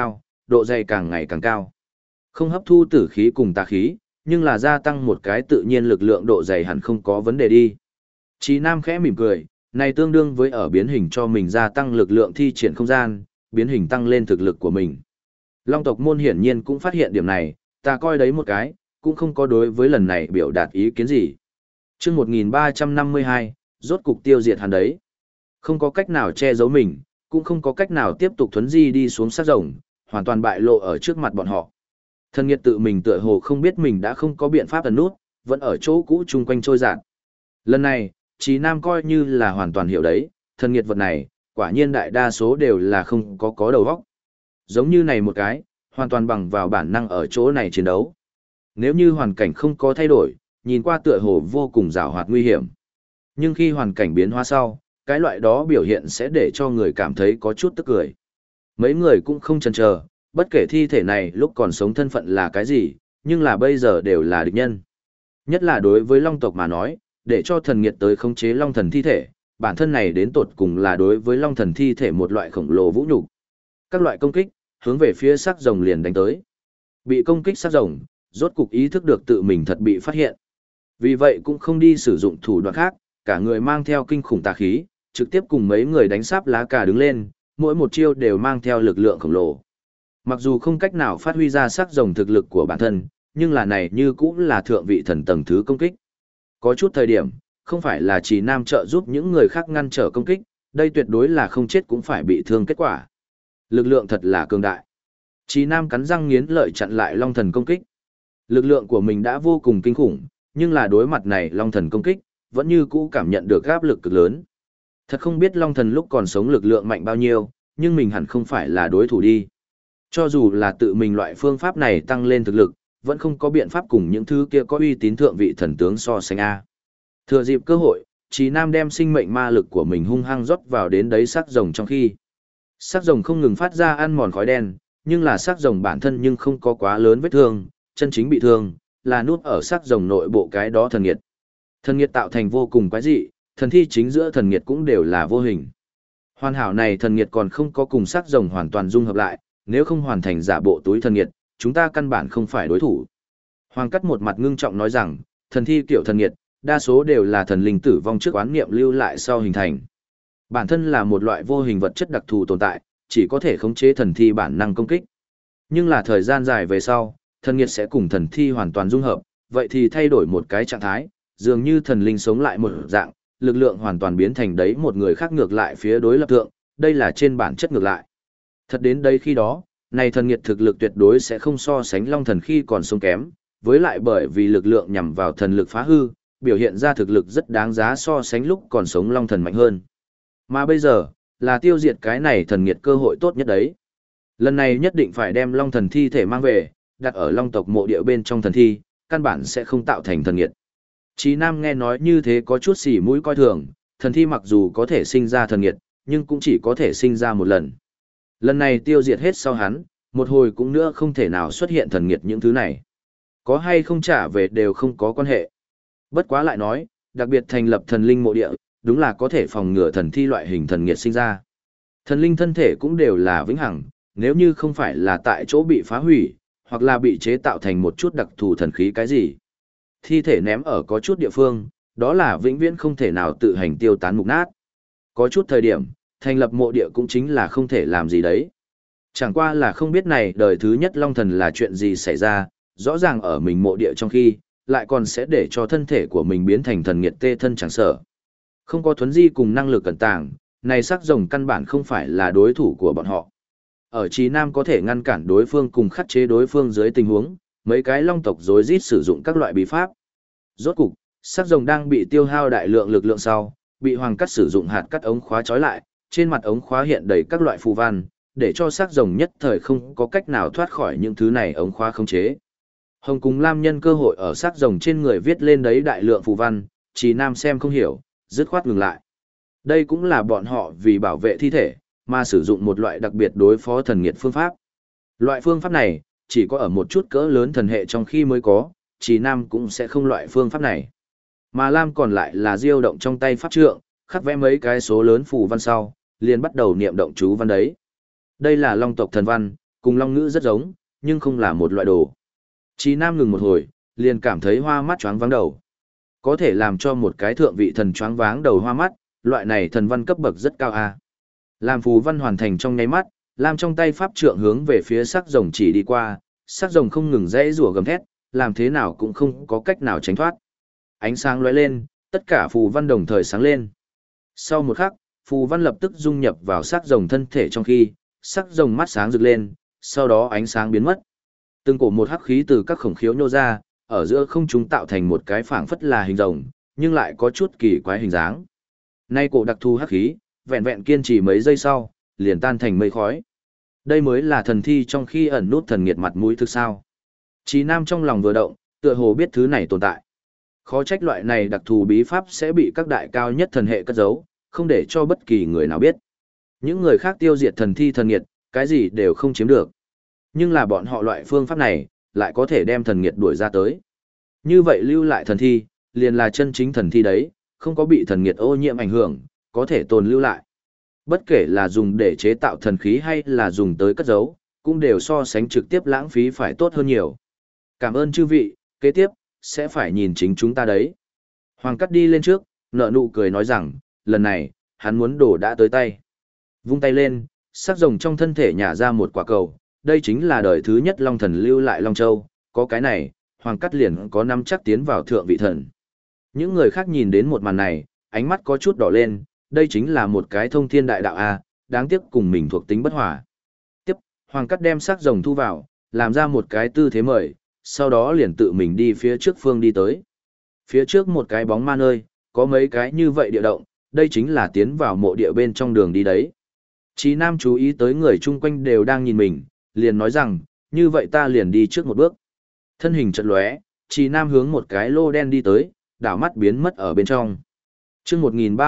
độ dày càng ngày càng cao. Không hấp thu tử khí cùng tà khí, nhưng là gia tăng một cái tự nhiên lực lượng độ dày hẳn không có vấn đề đi. Chí Nam khẽ mỉm cười, này tương đương với ở biến hình cho mình gia tăng lực lượng thi triển không gian, biến hình tăng lên thực lực của mình. Long tộc môn hiển nhiên cũng phát hiện điểm này, ta coi đấy một cái, cũng không có đối với lần này biểu đạt ý kiến gì. Chương 1352, rốt cục tiêu diệt hắn đấy. Không có cách nào che giấu mình, cũng không có cách nào tiếp tục thuấn di đi xuống sát rồng, hoàn toàn bại lộ ở trước mặt bọn họ. Thần nghiệt tự mình tựa hồ không biết mình đã không có biện pháp ẩn nút, vẫn ở chỗ cũ chung quanh trôi dạt. Lần này, Chí Nam coi như là hoàn toàn hiểu đấy, thần nghiệt vật này, quả nhiên đại đa số đều là không có đầu óc. Giống như này một cái, hoàn toàn bằng vào bản năng ở chỗ này chiến đấu. Nếu như hoàn cảnh không có thay đổi, nhìn qua tựa hồ vô cùng giàu hoạt nguy hiểm. Nhưng khi hoàn cảnh biến hóa sau, cái loại đó biểu hiện sẽ để cho người cảm thấy có chút tức cười. Mấy người cũng không chần chờ, bất kể thi thể này lúc còn sống thân phận là cái gì, nhưng là bây giờ đều là địch nhân. Nhất là đối với long tộc mà nói, để cho thần nghiệt tới khống chế long thần thi thể, bản thân này đến tột cùng là đối với long thần thi thể một loại khổng lồ vũ nhục. Các loại công kích, hướng về phía xác rồng liền đánh tới. Bị công kích xác rồng, rốt cục ý thức được tự mình thật bị phát hiện. Vì vậy cũng không đi sử dụng thủ đoạn khác, cả người mang theo kinh khủng tà khí, trực tiếp cùng mấy người đánh sáp lá cà đứng lên, mỗi một chiêu đều mang theo lực lượng khổng lồ. Mặc dù không cách nào phát huy ra sắc rồng thực lực của bản thân, nhưng là này như cũng là thượng vị thần tầng thứ công kích. Có chút thời điểm, không phải là chỉ nam trợ giúp những người khác ngăn trở công kích, đây tuyệt đối là không chết cũng phải bị thương kết quả. Lực lượng thật là cường đại. Chí Nam cắn răng nghiến lợi chặn lại Long Thần công kích. Lực lượng của mình đã vô cùng kinh khủng, nhưng là đối mặt này Long Thần công kích, vẫn như cũ cảm nhận được áp lực cực lớn. Thật không biết Long Thần lúc còn sống lực lượng mạnh bao nhiêu, nhưng mình hẳn không phải là đối thủ đi. Cho dù là tự mình loại phương pháp này tăng lên thực lực, vẫn không có biện pháp cùng những thứ kia có uy tín thượng vị thần tướng so sánh a. Thừa dịp cơ hội, Chí Nam đem sinh mệnh ma lực của mình hung hăng rót vào đến đấy xác rồng trong khi. Xác rồng không ngừng phát ra ăn mòn khói đen, nhưng là xác rồng bản thân nhưng không có quá lớn vết thương, chân chính bị thương, là nút ở xác rồng nội bộ cái đó thần nghiệt. Thần nghiệt tạo thành vô cùng quái dị, thần thi chính giữa thần nghiệt cũng đều là vô hình. Hoàn hảo này thần nghiệt còn không có cùng xác rồng hoàn toàn dung hợp lại, nếu không hoàn thành giả bộ túi thần nghiệt, chúng ta căn bản không phải đối thủ. Hoàng Cắt một mặt ngưng trọng nói rằng, thần thi kiểu thần nghiệt, đa số đều là thần linh tử vong trước oán niệm lưu lại sau hình thành. Bản thân là một loại vô hình vật chất đặc thù tồn tại, chỉ có thể khống chế thần thi bản năng công kích. Nhưng là thời gian dài về sau, thần nghiệt sẽ cùng thần thi hoàn toàn dung hợp, vậy thì thay đổi một cái trạng thái, dường như thần linh sống lại một dạng, lực lượng hoàn toàn biến thành đấy một người khác ngược lại phía đối lập thượng, đây là trên bản chất ngược lại. Thật đến đây khi đó, này thần nghiệt thực lực tuyệt đối sẽ không so sánh long thần khi còn sống kém, với lại bởi vì lực lượng nhằm vào thần lực phá hư, biểu hiện ra thực lực rất đáng giá so sánh lúc còn sống long thần mạnh hơn. Mà bây giờ, là tiêu diệt cái này thần nghiệt cơ hội tốt nhất đấy. Lần này nhất định phải đem long thần thi thể mang về, đặt ở long tộc mộ địa bên trong thần thi, căn bản sẽ không tạo thành thần nghiệt. Chí Nam nghe nói như thế có chút xỉ mũi coi thường, thần thi mặc dù có thể sinh ra thần nghiệt, nhưng cũng chỉ có thể sinh ra một lần. Lần này tiêu diệt hết sau hắn, một hồi cũng nữa không thể nào xuất hiện thần nghiệt những thứ này. Có hay không trả về đều không có quan hệ. Bất quá lại nói, đặc biệt thành lập thần linh mộ địa, đúng là có thể phòng ngừa thần thi loại hình thần nghiệt sinh ra. Thần linh thân thể cũng đều là vĩnh hằng, nếu như không phải là tại chỗ bị phá hủy, hoặc là bị chế tạo thành một chút đặc thù thần khí cái gì. Thi thể ném ở có chút địa phương, đó là vĩnh viễn không thể nào tự hành tiêu tán mục nát. Có chút thời điểm, thành lập mộ địa cũng chính là không thể làm gì đấy. Chẳng qua là không biết này đời thứ nhất Long Thần là chuyện gì xảy ra, rõ ràng ở mình mộ địa trong khi, lại còn sẽ để cho thân thể của mình biến thành thần nghiệt tê thân chẳng sợ. Không có thuấn di cùng năng lực cẩn tàng, này sắc rồng căn bản không phải là đối thủ của bọn họ. Ở Chí Nam có thể ngăn cản đối phương cùng khắc chế đối phương dưới tình huống, mấy cái long tộc rối rít sử dụng các loại bí pháp. Rốt cục, sắc rồng đang bị tiêu hao đại lượng lực lượng sau, bị Hoàng Cắt sử dụng hạt cắt ống khóa trói lại, trên mặt ống khóa hiện đầy các loại phù văn, để cho sắc rồng nhất thời không có cách nào thoát khỏi những thứ này ống khóa khống chế. Hồng cùng Lam nhân cơ hội ở sắc rồng trên người viết lên đấy đại lượng phù văn, Chí Nam xem không hiểu, dứt khoát ngừng lại. Đây cũng là bọn họ vì bảo vệ thi thể, mà sử dụng một loại đặc biệt đối phó thần nghiệt phương pháp. Loại phương pháp này, chỉ có ở một chút cỡ lớn thần hệ trong khi mới có, Chí Nam cũng sẽ không loại phương pháp này. Mà Lam còn lại là diêu động trong tay pháp trượng, khắc vẽ mấy cái số lớn phù văn sau, liền bắt đầu niệm động chú văn đấy. Đây là long tộc thần văn, cùng long ngữ rất giống, nhưng không là một loại đồ. Trí Nam ngừng một hồi, liền cảm thấy hoa mắt choáng váng đầu. Có thể làm cho một cái thượng vị thần choáng váng đầu hoa mắt, loại này thần văn cấp bậc rất cao a. Làm phù văn hoàn thành trong nháy mắt, Lam trong tay pháp trượng hướng về phía sắc rồng chỉ đi qua, sắc rồng không ngừng rẽ rủa gầm thét, làm thế nào cũng không có cách nào tránh thoát. Ánh sáng lóe lên, tất cả phù văn đồng thời sáng lên. Sau một khắc, phù văn lập tức dung nhập vào sắc rồng thân thể trong khi, sắc rồng mắt sáng rực lên, sau đó ánh sáng biến mất. Từng cổ một hắc khí từ các khổng khiếu nhô ra, ở giữa không trung tạo thành một cái phảng phất là hình rồng, nhưng lại có chút kỳ quái hình dáng. Nay cổ đặc thù hắc khí, vẹn vẹn kiên trì mấy giây sau, liền tan thành mây khói. Đây mới là thần thi trong khi ẩn nút thần nghiệt mặt mũi thực sao. Chí Nam trong lòng vừa động, tựa hồ biết thứ này tồn tại. Khó trách loại này đặc thù bí pháp sẽ bị các đại cao nhất thần hệ cất giấu, không để cho bất kỳ người nào biết. Những người khác tiêu diệt thần thi thần nghiệt, cái gì đều không chiếm được. Nhưng là bọn họ loại phương pháp này, lại có thể đem thần nghiệt đuổi ra tới. Như vậy lưu lại thần thi, liền là chân chính thần thi đấy, không có bị thần nghiệt ô nhiễm ảnh hưởng, có thể tồn lưu lại. Bất kể là dùng để chế tạo thần khí hay là dùng tới cất giấu, cũng đều so sánh trực tiếp lãng phí phải tốt hơn nhiều. Cảm ơn chư vị, kế tiếp, sẽ phải nhìn chính chúng ta đấy. Hoàng Cắt đi lên trước, nở nụ cười nói rằng, lần này, hắn muốn đổ đã tới tay. Vung tay lên, sắc rồng trong thân thể nhả ra một quả cầu, đây chính là đời thứ nhất Long Thần lưu lại Long Châu, có cái này, Hoàng Cắt liền có nắm chắc tiến vào thượng vị thần. Những người khác nhìn đến một màn này, ánh mắt có chút đỏ lên, đây chính là một cái thông thiên đại đạo A, đáng tiếc cùng mình thuộc tính bất hòa. Tiếp, Hoàng Cắt đem sắc rồng thu vào, làm ra một cái tư thế mời, sau đó liền tự mình đi phía trước phương đi tới. Phía trước một cái bóng ma nơi, có mấy cái như vậy địa động, đây chính là tiến vào mộ địa bên trong đường đi đấy. Chí Nam chú ý tới người chung quanh đều đang nhìn mình, liền nói rằng, như vậy ta liền đi trước một bước. Thân hình chợt lóe, Chí Nam hướng một cái lô đen đi tới, đảo mắt biến mất ở bên trong. Chương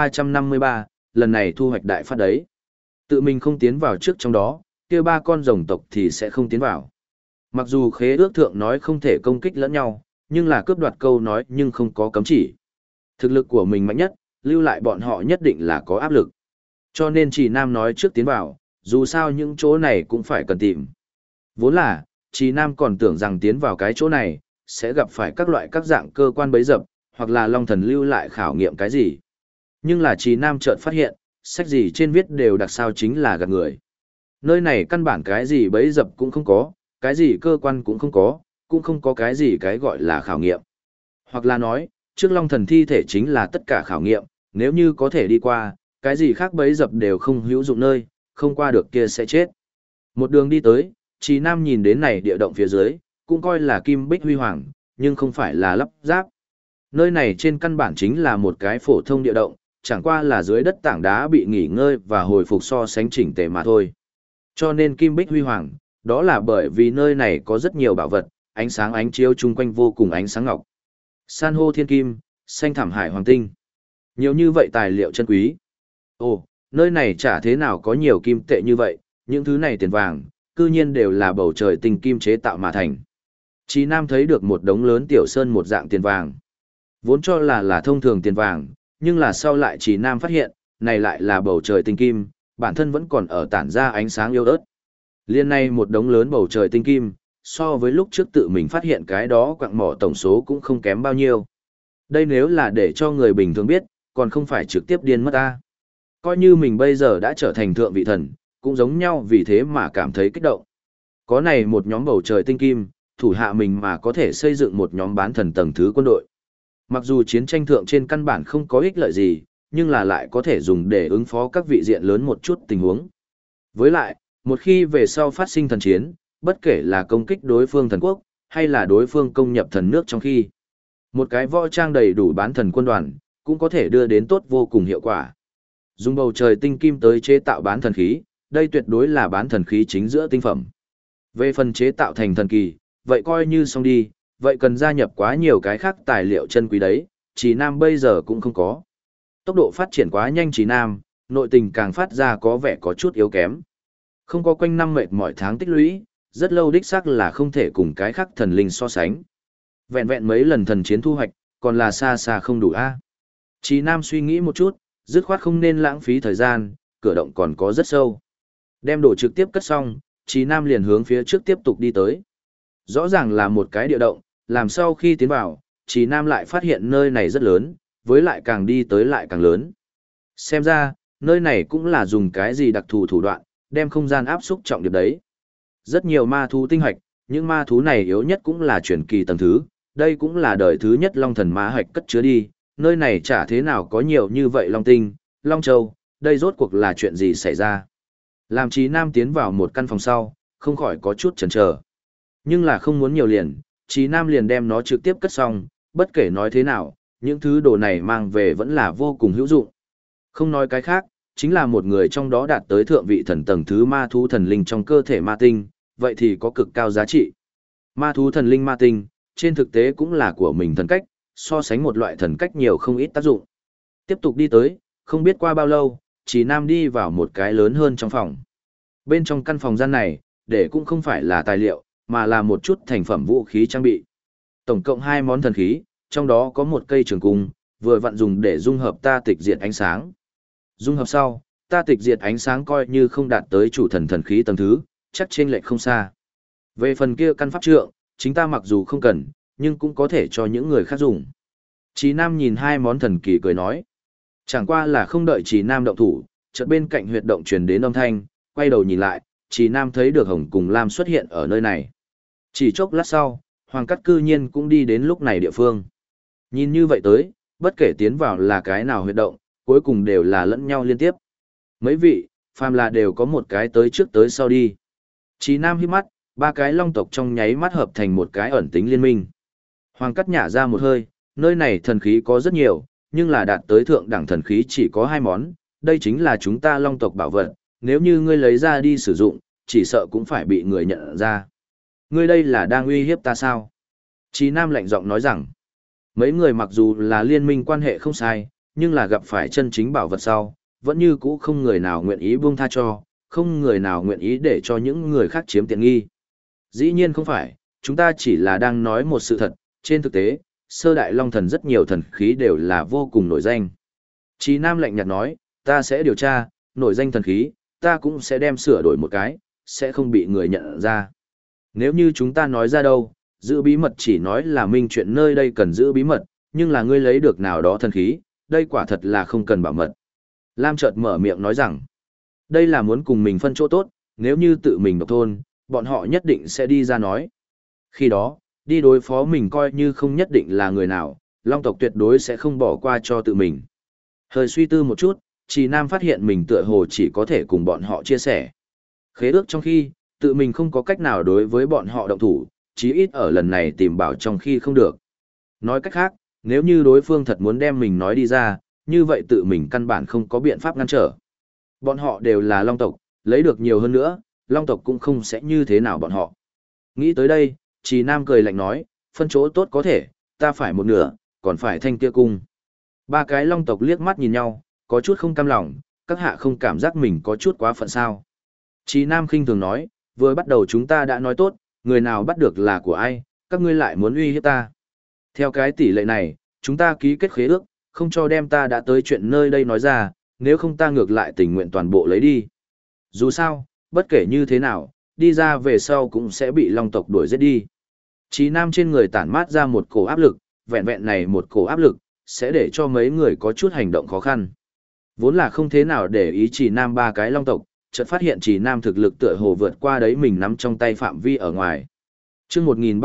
1353, lần này thu hoạch đại phát đấy. Tự mình không tiến vào trước trong đó, kia ba con rồng tộc thì sẽ không tiến vào. Mặc dù khế ước thượng nói không thể công kích lẫn nhau, nhưng là cướp đoạt câu nói nhưng không có cấm chỉ. Thực lực của mình mạnh nhất, lưu lại bọn họ nhất định là có áp lực. Cho nên Trì Nam nói trước tiến vào, dù sao những chỗ này cũng phải cần tìm. Vốn là, Trì Nam còn tưởng rằng tiến vào cái chỗ này, sẽ gặp phải các loại các dạng cơ quan bấy dập, hoặc là Long Thần lưu lại khảo nghiệm cái gì. Nhưng là Trì Nam chợt phát hiện, sách gì trên viết đều đặc sao chính là gạt người. Nơi này căn bản cái gì bấy dập cũng không có, cái gì cơ quan cũng không có cái gì cái gọi là khảo nghiệm. Hoặc là nói, trước Long Thần thi thể chính là tất cả khảo nghiệm, nếu như có thể đi qua, cái gì khác bấy dập đều không hữu dụng nơi, không qua được kia sẽ chết. Một đường đi tới, Trì Nam nhìn đến này địa động phía dưới, cũng coi là kim bích huy hoàng, nhưng không phải là lắp ráp. Nơi này trên căn bản chính là một cái phổ thông địa động, chẳng qua là dưới đất tảng đá bị nghỉ ngơi và hồi phục so sánh chỉnh tề mà thôi. Cho nên kim bích huy hoàng, đó là bởi vì nơi này có rất nhiều bảo vật, ánh sáng ánh chiếu chung quanh vô cùng ánh sáng ngọc. San hô thiên kim, xanh thảm hải hoàng tinh. Nhiều như vậy tài liệu chân quý. Ồ, nơi này chả thế nào có nhiều kim tệ như vậy, những thứ này tiền vàng, cư nhiên đều là bầu trời tinh kim chế tạo mà thành. Chí Nam thấy được một đống lớn tiểu sơn một dạng tiền vàng. Vốn cho là thông thường tiền vàng, nhưng là sau lại Chí Nam phát hiện, này lại là bầu trời tinh kim, bản thân vẫn còn ở tản ra ánh sáng yếu ớt. Liên này một đống lớn bầu trời tinh kim, so với lúc trước tự mình phát hiện cái đó quặng mỏ tổng số cũng không kém bao nhiêu. Đây nếu là để cho người bình thường biết, còn không phải trực tiếp điên mất ta. Coi như mình bây giờ đã trở thành thượng vị thần, cũng giống nhau vì thế mà cảm thấy kích động. Có này một nhóm bầu trời tinh kim, thủ hạ mình mà có thể xây dựng một nhóm bán thần tầng thứ quân đội. Mặc dù chiến tranh thượng trên căn bản không có ích lợi gì, nhưng là lại có thể dùng để ứng phó các vị diện lớn một chút tình huống. Với lại, một khi về sau phát sinh thần chiến, bất kể là công kích đối phương thần quốc, hay là đối phương công nhập thần nước trong khi, một cái võ trang đầy đủ bán thần quân đoàn, cũng có thể đưa đến tốt vô cùng hiệu quả. Dùng bầu trời tinh kim tới chế tạo bán thần khí, đây tuyệt đối là bán thần khí chính giữa tinh phẩm. Về phần chế tạo thành thần kỳ, vậy coi như xong đi, vậy cần gia nhập quá nhiều cái khác tài liệu chân quý đấy, Chí Nam bây giờ cũng không có. Tốc độ phát triển quá nhanh Chí Nam, nội tình càng phát ra có vẻ có chút yếu kém. Không có quanh năm mệt mỏi tháng tích lũy, rất lâu đích xác là không thể cùng cái khác thần linh so sánh. Vẹn vẹn mấy lần thần chiến thu hoạch, còn là xa xa không đủ a. Chí Nam suy nghĩ một chút, dứt khoát không nên lãng phí thời gian, cửa động còn có rất sâu. Đem đồ trực tiếp cất xong, Trì Nam liền hướng phía trước tiếp tục đi tới. Rõ ràng là một cái địa động, làm sau khi tiến vào, Trì Nam lại phát hiện nơi này rất lớn, với lại càng đi tới lại càng lớn. Xem ra, nơi này cũng là dùng cái gì đặc thù thủ đoạn, đem không gian áp xúc trọng điểm đấy. Rất nhiều ma thú tinh hạch, những ma thú này yếu nhất cũng là truyền kỳ tầng thứ, đây cũng là đời thứ nhất Long Thần Ma hạch cất chứa đi, nơi này chả thế nào có nhiều như vậy Long Tinh, Long Châu, đây rốt cuộc là chuyện gì xảy ra. Làm Trí Nam tiến vào một căn phòng sau, không khỏi có chút chần chờ. Nhưng là không muốn nhiều liền, Trí Nam liền đem nó trực tiếp cất xong, bất kể nói thế nào, những thứ đồ này mang về vẫn là vô cùng hữu dụng. Không nói cái khác, chính là một người trong đó đạt tới thượng vị thần tầng thứ ma thú thần linh trong cơ thể ma tinh, vậy thì có cực cao giá trị. Ma thú thần linh ma tinh, trên thực tế cũng là của mình thần cách, so sánh một loại thần cách nhiều không ít tác dụng. Tiếp tục đi tới, không biết qua bao lâu, Trí Nam đi vào một cái lớn hơn trong phòng. Bên trong căn phòng gian này, để cũng không phải là tài liệu, mà là một chút thành phẩm vũ khí trang bị. Tổng cộng 2 món thần khí, trong đó có một cây trường cung, vừa vặn dùng để dung hợp ta tịch diệt ánh sáng. Dung hợp sau, ta tịch diệt ánh sáng coi như không đạt tới chủ thần thần khí tầng thứ, chắc chênh lệch không xa. Về phần kia căn pháp trượng, chính ta mặc dù không cần, nhưng cũng có thể cho những người khác dùng. Trí Nam nhìn 2 món thần kỳ cười nói. Chẳng qua là không đợi Trí Nam động thủ, chợt bên cạnh huyệt động truyền đến âm thanh, quay đầu nhìn lại, Trí Nam thấy được Hồng cùng Lam xuất hiện ở nơi này. Chỉ chốc lát sau, Hoàng Cát cư nhiên cũng đi đến lúc này địa phương. Nhìn như vậy tới, bất kể tiến vào là cái nào huyệt động, cuối cùng đều là lẫn nhau liên tiếp. Mấy vị, phàm là đều có một cái tới trước tới sau đi. Trí Nam hít mắt, 3 cái long tộc trong nháy mắt hợp thành một cái ẩn tính liên minh. Hoàng Cát nhả ra một hơi, nơi này thần khí có rất nhiều, nhưng là đạt tới thượng đẳng thần khí chỉ có 2 món, đây chính là chúng ta long tộc bảo vật, nếu như ngươi lấy ra đi sử dụng, chỉ sợ cũng phải bị người nhận ra. Ngươi đây là đang uy hiếp ta sao? Trí Nam lạnh giọng nói rằng, mấy người mặc dù là liên minh quan hệ không sai, nhưng là gặp phải chân chính bảo vật sau, vẫn như cũ không người nào nguyện ý buông tha cho, không người nào nguyện ý để cho những người khác chiếm tiện nghi. Dĩ nhiên không phải, chúng ta chỉ là đang nói một sự thật, trên thực tế, sơ đại long thần rất nhiều thần khí đều là vô cùng nổi danh. Trí Nam lạnh nhạt nói, ta sẽ điều tra, nổi danh thần khí, ta cũng sẽ đem sửa đổi một cái, sẽ không bị người nhận ra. Nếu như chúng ta nói ra đâu, giữ bí mật chỉ nói là minh chuyện nơi đây cần giữ bí mật, nhưng là ngươi lấy được nào đó thần khí, đây quả thật là không cần bảo mật. Lam chợt mở miệng nói rằng, đây là muốn cùng mình phân chỗ tốt, nếu như tự mình độc thôn, bọn họ nhất định sẽ đi ra nói. Khi đó, đi đối phó mình coi như không nhất định là người nào, long tộc tuyệt đối sẽ không bỏ qua cho tự mình. Hơi suy tư một chút, Trì Nam phát hiện mình tựa hồ chỉ có thể cùng bọn họ chia sẻ. Khế ước trong khi, tự mình không có cách nào đối với bọn họ động thủ, chí ít ở lần này tìm bảo trong khi không được. Nói cách khác, nếu như đối phương thật muốn đem mình nói đi ra, như vậy tự mình căn bản không có biện pháp ngăn trở. Bọn họ đều là long tộc, lấy được nhiều hơn nữa, long tộc cũng không sẽ như thế nào bọn họ. Nghĩ tới đây, Trì Nam cười lạnh nói, phân chỗ tốt có thể, ta phải một nửa, còn phải thanh kia cung. 3 cái long tộc liếc mắt nhìn nhau, có chút không cam lòng, các hạ không cảm giác mình có chút quá phận sao. Trì Nam khinh thường nói, vừa bắt đầu chúng ta đã nói tốt, người nào bắt được là của ai, các ngươi lại muốn uy hiếp ta. Theo cái tỷ lệ này, chúng ta ký kết khế ước, không cho đem ta đã tới chuyện nơi đây nói ra, nếu không ta ngược lại tình nguyện toàn bộ lấy đi. Dù sao, bất kể như thế nào, đi ra về sau cũng sẽ bị long tộc đuổi giết đi. Trí Nam trên người tản mát ra một cổ áp lực, vẹn vẹn này một cổ áp lực, sẽ để cho mấy người có chút hành động khó khăn. Vốn là không thế nào để ý Trì Nam 3 cái long tộc, chợt phát hiện Trì Nam thực lực tựa hồ vượt qua đấy mình nắm trong tay phạm vi ở ngoài. Chương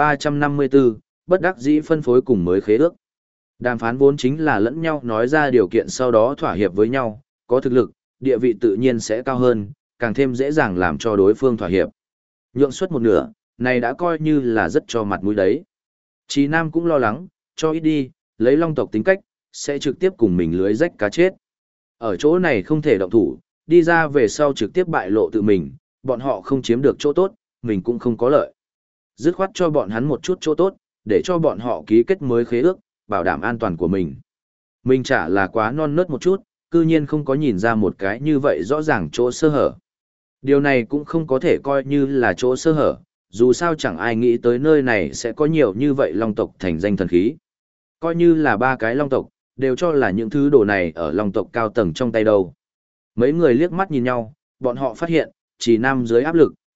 1354, bất đắc dĩ phân phối cùng mới khế ước. Đàm phán vốn chính là lẫn nhau nói ra điều kiện sau đó thỏa hiệp với nhau, có thực lực, địa vị tự nhiên sẽ cao hơn, càng thêm dễ dàng làm cho đối phương thỏa hiệp. Nhượng suất một nửa, này đã coi như là rất cho mặt mũi đấy. Trí Nam cũng lo lắng, cho ít đi, lấy long tộc tính cách, sẽ trực tiếp cùng mình lưới rách cá chết. Ở chỗ này không thể động thủ, đi ra về sau trực tiếp bại lộ tự mình, bọn họ không chiếm được chỗ tốt, mình cũng không có lợi. Dứt khoát cho bọn hắn một chút chỗ tốt, để cho bọn họ ký kết mới khế ước, bảo đảm an toàn của mình. Mình chả là quá non nớt một chút, cư nhiên không có nhìn ra một cái như vậy rõ ràng chỗ sơ hở. Điều này cũng không có thể coi như là chỗ sơ hở, dù sao chẳng ai nghĩ tới nơi này sẽ có nhiều như vậy long tộc thành danh thần khí. Coi như là 3 cái long tộc, đều cho là những thứ đồ này ở long tộc cao tầng trong tay đâu. Mấy người liếc mắt nhìn nhau, bọn họ phát hiện, Trì Nam dưới áp lực,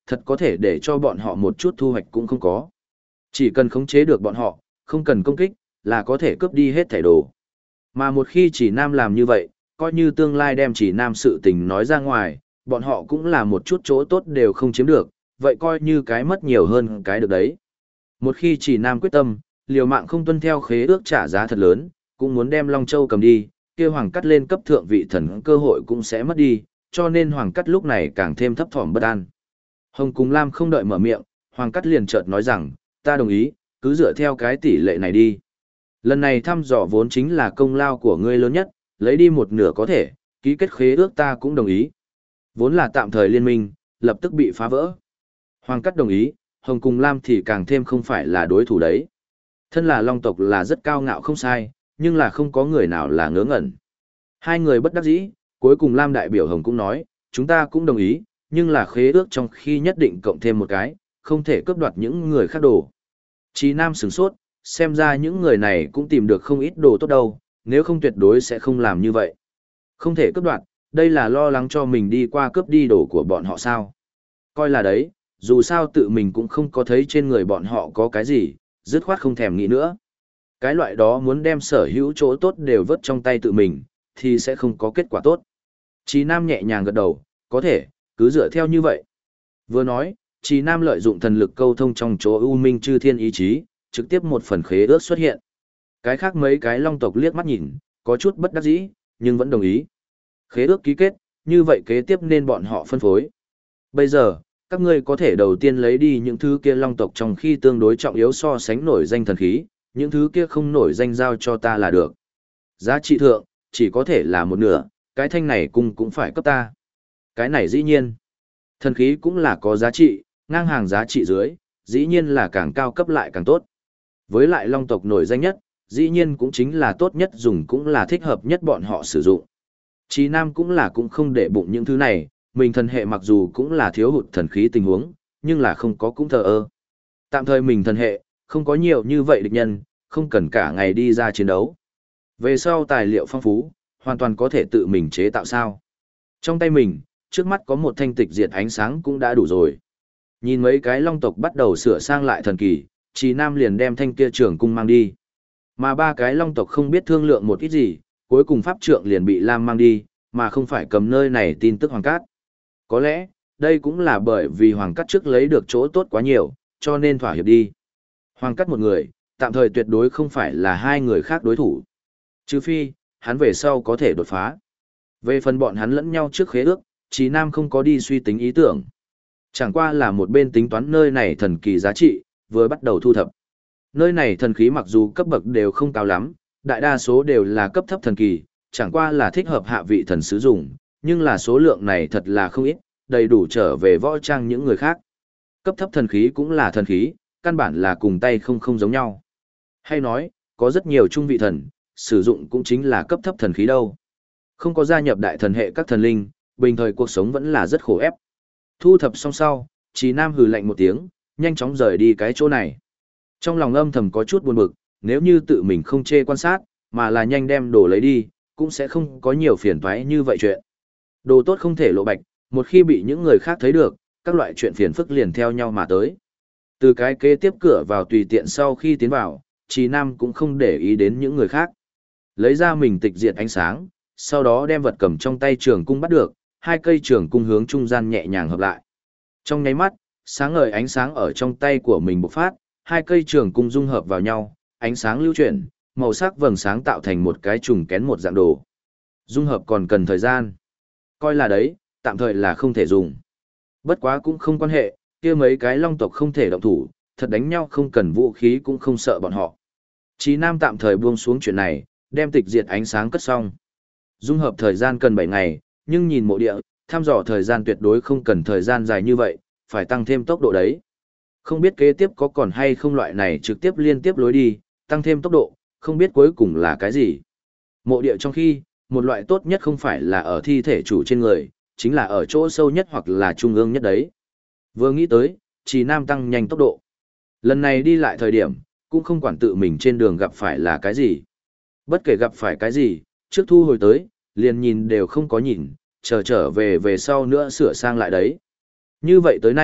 thật có thể để cho bọn họ một chút thu hoạch cũng không có. Chỉ cần khống chế được bọn họ, không cần công kích, là có thể cướp đi hết thảy đồ. Mà một khi chỉ nam làm như vậy, coi như tương lai đem chỉ nam sự tình nói ra ngoài, bọn họ cũng là một chút chỗ tốt đều không chiếm được, vậy coi như cái mất nhiều hơn cái được đấy. Một khi chỉ nam quyết tâm, liều mạng không tuân theo khế ước trả giá thật lớn, cũng muốn đem Long Châu cầm đi, kia Hoàng Cắt lên cấp thượng vị thần cơ hội cũng sẽ mất đi, cho nên Hoàng Cắt lúc này càng thêm thấp thỏm bất an. Hồng Cùng Lam không đợi mở miệng, Hoàng Cắt liền chợt nói rằng, ta đồng ý, cứ dựa theo cái tỷ lệ này đi. Lần này thăm dò vốn chính là công lao của ngươi lớn nhất, lấy đi một nửa có thể, ký kết khế ước ta cũng đồng ý. Vốn là tạm thời liên minh, lập tức bị phá vỡ. Hoàng Cắt đồng ý, Hồng Cùng Lam thì càng thêm không phải là đối thủ đấy. Thân là Long tộc là rất cao ngạo không sai, nhưng là không có người nào là ngớ ngẩn. Hai người bất đắc dĩ, cuối cùng Lam đại biểu Hồng cũng nói, chúng ta cũng đồng ý, nhưng là khế ước trong khi nhất định cộng thêm một cái, không thể cướp đoạt những người khác đồ. Chí Nam sửng sốt, xem ra những người này cũng tìm được không ít đồ tốt đâu, nếu không tuyệt đối sẽ không làm như vậy. Không thể cướp đoạt, đây là lo lắng cho mình đi qua cướp đi đồ của bọn họ sao. Coi là đấy, dù sao tự mình cũng không có thấy trên người bọn họ có cái gì, dứt khoát không thèm nghĩ nữa. Cái loại đó muốn đem sở hữu chỗ tốt đều vớt trong tay tự mình, thì sẽ không có kết quả tốt. Chí Nam nhẹ nhàng gật đầu, có thể, cứ dựa theo như vậy. Vừa nói, Chí Nam lợi dụng thần lực câu thông trong chỗ U Minh Chư Thiên ý chí, trực tiếp một phần khế ước xuất hiện. Cái khác mấy cái Long tộc liếc mắt nhìn, có chút bất đắc dĩ, nhưng vẫn đồng ý. Khế ước ký kết, như vậy kế tiếp nên bọn họ phân phối. Bây giờ, các ngươi có thể đầu tiên lấy đi những thứ kia Long tộc trong khi tương đối trọng yếu so sánh nổi danh thần khí, những thứ kia không nổi danh giao cho ta là được. Giá trị thượng, chỉ có thể là một nửa, cái thanh này cũng phải cấp ta. Cái này dĩ nhiên. Thần khí cũng là có giá trị, ngang hàng giá trị dưới, dĩ nhiên là càng cao cấp lại càng tốt. Với lại Long tộc nổi danh nhất, dĩ nhiên cũng chính là tốt nhất dùng cũng là thích hợp nhất bọn họ sử dụng. Chí Nam cũng không để bụng những thứ này, mình thần hệ mặc dù cũng là thiếu hụt thần khí tình huống, nhưng là không có cũng thờ ơ. Tạm thời mình thần hệ, không có nhiều như vậy địch nhân, không cần cả ngày đi ra chiến đấu. Về sau tài liệu phong phú, hoàn toàn có thể tự mình chế tạo sao. Trong tay mình, trước mắt có một thanh tịch diệt ánh sáng cũng đã đủ rồi. Nhìn mấy cái Long tộc bắt đầu sửa sang lại thần kỳ, Chí Nam liền đem thanh kia trường cung mang đi. Mà ba cái Long tộc không biết thương lượng một ít gì, cuối cùng pháp trượng liền bị Lam mang đi, mà không phải cầm nơi này tin tức Hoàng Cát. Có lẽ, đây cũng là bởi vì Hoàng Cát trước lấy được chỗ tốt quá nhiều, cho nên thỏa hiệp đi. Hoàng Cát một người, tạm thời tuyệt đối không phải là hai người khác đối thủ. Trừ phi, hắn về sau có thể đột phá. Về phần bọn hắn lẫn nhau trước khế ước, Chí Nam không có đi suy tính ý tưởng. Chẳng qua là một bên tính toán nơi này thần kỳ giá trị, vừa bắt đầu thu thập. Nơi này thần khí mặc dù cấp bậc đều không cao lắm, đại đa số đều là cấp thấp thần kỳ, chẳng qua là thích hợp hạ vị thần sử dụng, nhưng là số lượng này thật là không ít, đầy đủ trở về võ trang những người khác. Cấp thấp thần khí cũng là thần khí, căn bản là cùng tay không giống nhau. Hay nói, có rất nhiều trung vị thần, sử dụng cũng chính là cấp thấp thần khí đâu. Không có gia nhập đại thần hệ các thần linh, bình thời cuộc sống vẫn là rất khổ ép. Thu thập xong sau, Chí Nam hừ lạnh một tiếng, nhanh chóng rời đi cái chỗ này. Trong lòng âm thầm có chút buồn bực, nếu như tự mình không chê quan sát, mà là nhanh đem đồ lấy đi, cũng sẽ không có nhiều phiền toái như vậy chuyện. Đồ tốt không thể lộ bạch, một khi bị những người khác thấy được, các loại chuyện phiền phức liền theo nhau mà tới. Từ cái kế tiếp cửa vào tùy tiện sau khi tiến vào, Chí Nam cũng không để ý đến những người khác. Lấy ra mình tịch diệt ánh sáng, sau đó đem vật cầm trong tay trường cung bắt được, hai cây trường cung hướng trung gian nhẹ nhàng hợp lại. Trong nháy mắt, sáng ngời ánh sáng ở trong tay của mình bộc phát, hai cây trường cung dung hợp vào nhau, ánh sáng lưu chuyển, màu sắc vầng sáng tạo thành một cái trùng kén một dạng đồ. Dung hợp còn cần thời gian. Coi là đấy, tạm thời là không thể dùng. Bất quá cũng không quan hệ, kia mấy cái Long tộc không thể động thủ, thật đánh nhau không cần vũ khí cũng không sợ bọn họ. Chí Nam tạm thời buông xuống chuyện này, đem tịch diệt ánh sáng cất xong. Dung hợp thời gian cần 7 ngày, nhưng nhìn mộ địa, thăm dò thời gian tuyệt đối không cần thời gian dài như vậy, phải tăng thêm tốc độ đấy. Không biết kế tiếp có còn hay không loại này trực tiếp liên tiếp lối đi, tăng thêm tốc độ, không biết cuối cùng là cái gì. Mộ địa trong khi, một loại tốt nhất không phải là ở thi thể chủ trên người, chính là ở chỗ sâu nhất hoặc là trung ương nhất đấy. Vừa nghĩ tới, Chí Nam tăng nhanh tốc độ. Lần này đi lại thời điểm, cũng không quản tự mình trên đường gặp phải là cái gì. Bất kể gặp phải cái gì, trước thu hồi tới, liền nhìn đều không có nhìn, trở về về sau nữa sửa sang lại đấy. Như vậy tới nay,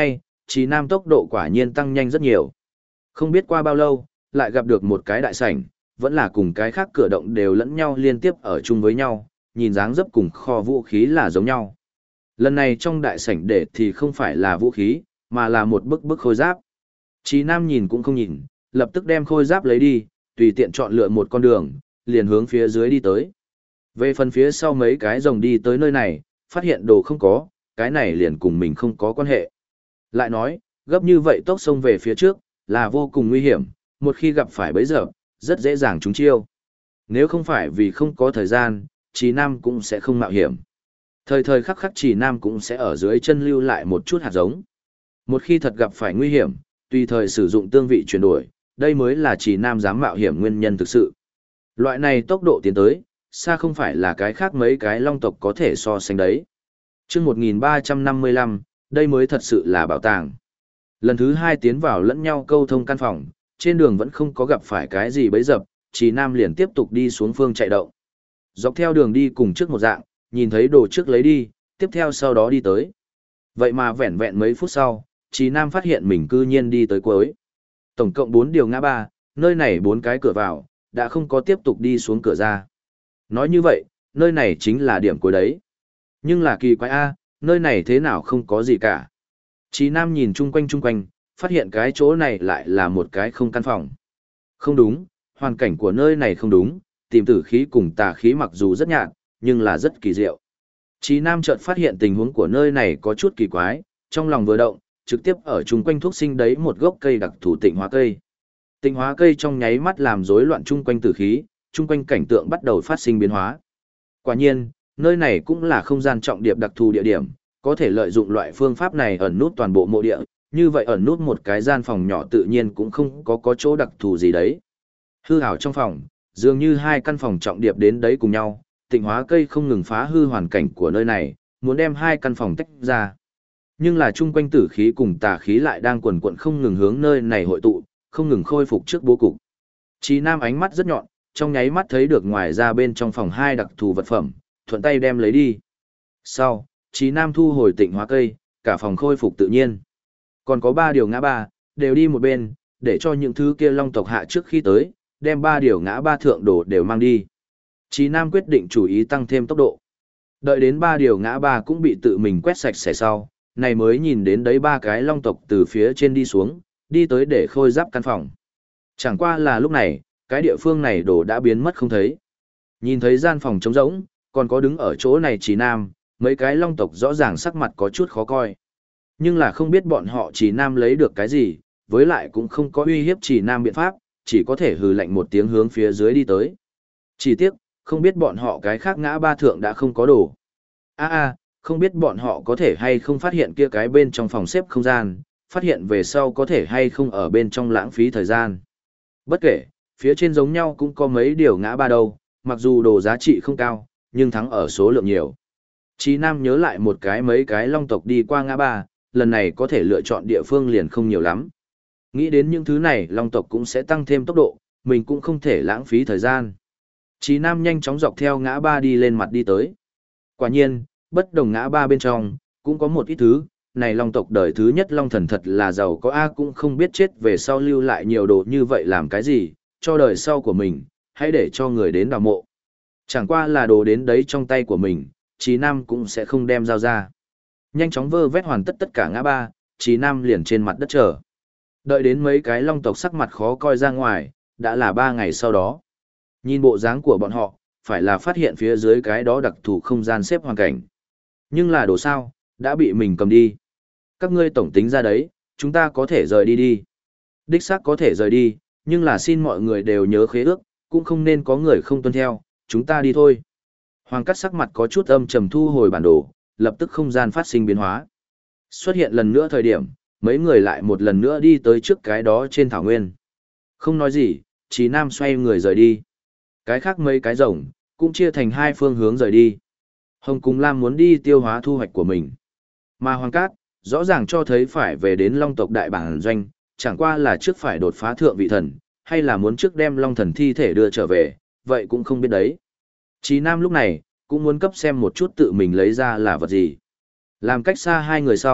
Trí Nam tốc độ quả nhiên tăng nhanh rất nhiều. Không biết qua bao lâu, lại gặp được một cái đại sảnh, vẫn là cùng cái khác cửa động đều lẫn nhau liên tiếp ở chung với nhau, nhìn dáng dấp cùng kho vũ khí là giống nhau. Lần này trong đại sảnh để thì không phải là vũ khí, mà là một bức khôi giáp. Trí Nam nhìn cũng không nhìn, lập tức đem khôi giáp lấy đi, tùy tiện chọn lựa một con đường, liền hướng phía dưới đi tới. Về phần phía sau mấy cái rồng đi tới nơi này, phát hiện đồ không có, cái này liền cùng mình không có quan hệ. Lại nói, gấp như vậy tốc xông về phía trước, là vô cùng nguy hiểm, một khi gặp phải bẫy dập, rất dễ dàng trúng chiêu. Nếu không phải vì không có thời gian, Trì Nam cũng sẽ không mạo hiểm. Thời thời khắc khắc Trì Nam cũng sẽ ở dưới chân lưu lại một chút hạt giống. Một khi thật gặp phải nguy hiểm, tùy thời sử dụng tương vị chuyển đổi, đây mới là Trì Nam dám mạo hiểm nguyên nhân thực sự. Loại này tốc độ tiến tới, xa không phải là cái khác mấy cái long tộc có thể so sánh đấy. Chương 1355, đây mới thật sự là bảo tàng. Lần thứ hai tiến vào lẫn nhau câu thông căn phòng, trên đường vẫn không có gặp phải cái gì bấy dập, Trì Nam liền tiếp tục đi xuống phương chạy động. Dọc theo đường đi cùng trước một dạng, nhìn thấy đồ trước lấy đi, tiếp theo sau đó đi tới. Vậy mà vẹn vẹn mấy phút sau, Trì Nam phát hiện mình cư nhiên đi tới cuối. Tổng cộng 4 điều ngã ba, nơi này 4 cái cửa vào, đã không có tiếp tục đi xuống cửa ra. Nói như vậy, nơi này chính là điểm cuối đấy. Nhưng là kỳ quái a, nơi này thế nào không có gì cả. Trì Nam nhìn chung quanh, phát hiện cái chỗ này lại là một cái không căn phòng. Không đúng, hoàn cảnh của nơi này không đúng, tìm tử khí cùng tà khí mặc dù rất nhạt, nhưng là rất kỳ diệu. Trì Nam chợt phát hiện tình huống của nơi này có chút kỳ quái, trong lòng vừa động, trực tiếp ở chung quanh thuốc sinh đấy một gốc cây đặc thù tịnh hóa cây. Tịnh hóa cây trong nháy mắt làm rối loạn chung quanh tử khí, chung quanh cảnh tượng bắt đầu phát sinh biến hóa. Quả nhiên, nơi này cũng là không gian trọng điệp đặc thù địa điểm, có thể lợi dụng loại phương pháp này ẩn nút toàn bộ mộ địa, như vậy ẩn nút một cái gian phòng nhỏ tự nhiên cũng không có chỗ đặc thù gì đấy. Hư ảo trong phòng, dường như 2 căn phòng trọng điệp đến đấy cùng nhau, tịnh hóa cây không ngừng phá hư hoàn cảnh của nơi này, muốn đem 2 căn phòng tách ra. Nhưng là chung quanh tử khí cùng tà khí lại đang quần quận không ngừng hướng nơi này hội tụ, không ngừng khôi phục trước bố cục. Trí Nam ánh mắt rất nhọn, trong nháy mắt thấy được ngoài ra bên trong phòng 2 đặc thù vật phẩm, thuận tay đem lấy đi. Sau, Trí Nam thu hồi tịnh hóa cây, cả phòng khôi phục tự nhiên. Còn có 3 điều ngã ba, đều đi một bên, để cho những thứ kia long tộc hạ trước khi tới, đem 3 điều ngã ba thượng đồ đều mang đi. Trí Nam quyết định chủ ý tăng thêm tốc độ. Đợi đến 3 điều ngã ba cũng bị tự mình quét sạch sẽ sau, này mới nhìn đến đấy 3 cái long tộc từ phía trên đi xuống, đi tới để khôi giáp căn phòng. Chẳng qua là lúc này, cái địa phương này đồ đã biến mất không thấy. Nhìn thấy gian phòng trống rỗng, còn có đứng ở chỗ này Trí Nam, mấy cái long tộc rõ ràng sắc mặt có chút khó coi. Nhưng là không biết bọn họ Trí Nam lấy được cái gì, với lại cũng không có uy hiếp Trí Nam biện pháp, chỉ có thể hừ lạnh một tiếng hướng phía dưới đi tới. Chỉ tiếc, không biết bọn họ cái khác ngã ba thượng đã không có đồ. Không biết bọn họ có thể hay không phát hiện kia cái bên trong phòng xếp không gian, phát hiện về sau có thể hay không ở bên trong lãng phí thời gian. Bất kể, phía trên giống nhau cũng có mấy điều ngã ba đâu, mặc dù đồ giá trị không cao, nhưng thắng ở số lượng nhiều. Chí Nam nhớ lại một cái mấy cái long tộc đi qua ngã ba, lần này có thể lựa chọn địa phương liền không nhiều lắm. Nghĩ đến những thứ này long tộc cũng sẽ tăng thêm tốc độ, mình cũng không thể lãng phí thời gian. Chí Nam nhanh chóng dọc theo ngã ba đi lên mặt đi tới. Quả nhiên, bất đồng ngã ba bên trong, cũng có một ít thứ, này long tộc đời thứ nhất long thần thật là giàu có cũng không biết chết về sau lưu lại nhiều đồ như vậy làm cái gì, cho đời sau của mình, hãy để cho người đến đào mộ. Chẳng qua là đồ đến đấy trong tay của mình, Chí Nam cũng sẽ không đem giao ra. Nhanh chóng vơ vét hoàn tất tất cả ngã ba, Chí Nam liền trên mặt đất chờ. Đợi đến mấy cái long tộc sắc mặt khó coi ra ngoài, đã là 3 ngày sau đó. Nhìn bộ dáng của bọn họ, phải là phát hiện phía dưới cái đó đặc thù không gian xếp hoàn cảnh. Nhưng là đồ sao, đã bị mình cầm đi. Các ngươi tổng tính ra đấy, chúng ta có thể rời đi đi. Đích xác có thể rời đi, nhưng là xin mọi người đều nhớ khế ước, cũng không nên có người không tuân theo, chúng ta đi thôi. Hoàng Cắt sắc mặt có chút âm trầm thu hồi bản đồ, lập tức không gian phát sinh biến hóa. Xuất hiện lần nữa thời điểm, mấy người lại một lần nữa đi tới trước cái đó trên thảo nguyên. Không nói gì, Chí Nam xoay người rời đi. Cái khác mấy cái rồng, cũng chia thành 2 phương hướng rời đi. Hồng cùng Lam muốn đi tiêu hóa thu hoạch của mình. Mà Hoàng Cát, rõ ràng cho thấy phải về đến Long tộc đại bản doanh, chẳng qua là trước phải đột phá thượng vị thần, hay là muốn trước đem Long thần thi thể đưa trở về, vậy cũng không biết đấy. Chí Nam lúc này, cũng muốn cấp xem một chút tự mình lấy ra là vật gì. Làm cách xa 2 người sau,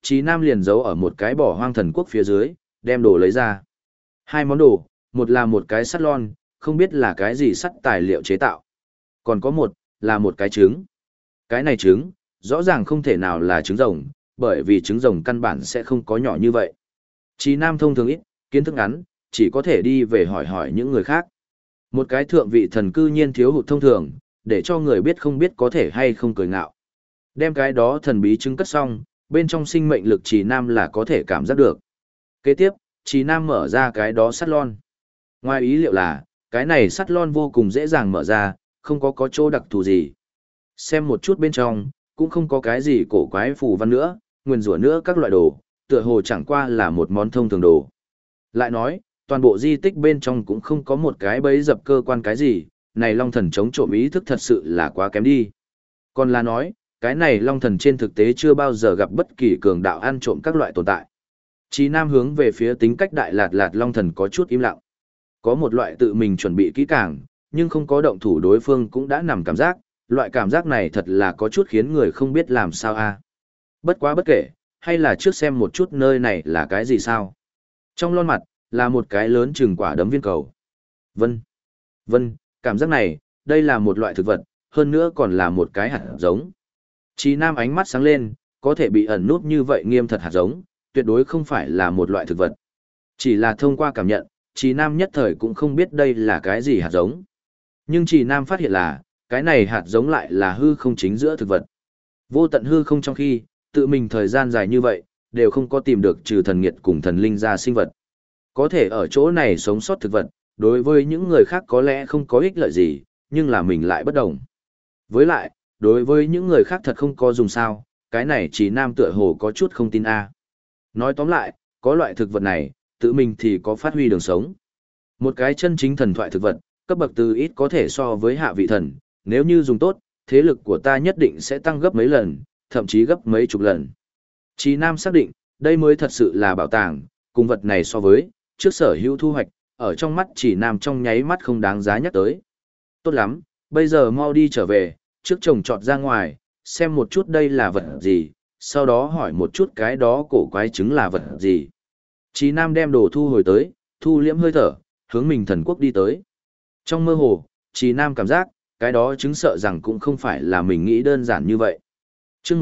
Chí Nam liền giấu ở một cái bỏ hoang thần quốc phía dưới, đem đồ lấy ra. Hai món đồ, một là một cái sắt lon, không biết là cái gì sắt tài liệu chế tạo. Còn có một, là một cái trứng. Cái này trứng, rõ ràng không thể nào là trứng rồng, bởi vì trứng rồng căn bản sẽ không có nhỏ như vậy. Chí Nam thông thường ít, kiến thức ngắn, chỉ có thể đi về hỏi hỏi những người khác. Một cái thượng vị thần cư nhiên thiếu hụt thông thường, để cho người biết không biết có thể hay không cười ngạo. Đem cái đó thần bí trứng cất xong, bên trong sinh mệnh lực Chí Nam là có thể cảm giác được. Kế tiếp, Chí Nam mở ra cái đó sắt lon. Ngoài ý liệu là, cái này sắt lon vô cùng dễ dàng mở ra, không có chỗ đặc thù gì. Xem một chút bên trong, cũng không có cái gì cổ quái phù văn nữa, nguyên rủa nữa các loại đồ, tựa hồ chẳng qua là một món thông thường đồ. Lại nói, toàn bộ di tích bên trong cũng không có một cái bẫy dập cơ quan cái gì, này Long Thần chống trộm ý thức thật sự là quá kém đi. Còn là nói, cái này Long Thần trên thực tế chưa bao giờ gặp bất kỳ cường đạo ăn trộm các loại tồn tại. Chí Nam hướng về phía tính cách đại lạt lạt Long Thần có chút im lặng. Có một loại tự mình chuẩn bị kỹ càng, nhưng không có động thủ đối phương cũng đã nằm cảm giác, loại cảm giác này thật là có chút khiến người không biết làm sao a. Bất quá bất kể, hay là trước xem một chút nơi này là cái gì sao. Trong lon mặt, là một cái lớn chừng quả đấm viên cầu. Vân, cảm giác này, đây là một loại thực vật, hơn nữa còn là một cái hạt giống. Chí Nam ánh mắt sáng lên, có thể bị ẩn núp như vậy nghiêm thật hạt giống, tuyệt đối không phải là một loại thực vật. Chỉ là thông qua cảm nhận, Chí Nam nhất thời cũng không biết đây là cái gì hạt giống. Nhưng Chí Nam phát hiện là, cái này hạt giống lại là hư không chính giữa thực vật. Vô tận hư không trong khi, tự mình thời gian dài như vậy, đều không có tìm được trừ thần nghiệt cùng thần linh ra sinh vật. Có thể ở chỗ này sống sót thực vật, đối với những người khác có lẽ không có ích lợi gì, nhưng là mình lại bất đồng. Với lại, đối với những người khác thật không có dùng sao, cái này Chí Nam tựa hồ có chút không tin a. Nói tóm lại, có loại thực vật này, tự mình thì có phát huy đường sống. Một cái chân chính thần thoại thực vật, cấp bậc từ ít có thể so với hạ vị thần, nếu như dùng tốt, thế lực của ta nhất định sẽ tăng gấp mấy lần, thậm chí gấp mấy chục lần. Chí Nam xác định, đây mới thật sự là bảo tàng, cùng vật này so với, trước sở hữu thu hoạch, ở trong mắt Chí Nam trong nháy mắt không đáng giá nhắc tới. Tốt lắm, bây giờ mau đi trở về, trước trồng trọt ra ngoài, xem một chút đây là vật gì, sau đó hỏi một chút cái đó cổ quái trứng là vật gì. Chí Nam đem đồ thu hồi tới, thu liễm hơi thở, hướng mình thần quốc đi tới. Trong mơ hồ, Chí Nam cảm giác, cái đó chứng sợ rằng cũng không phải là mình nghĩ đơn giản như vậy. Chương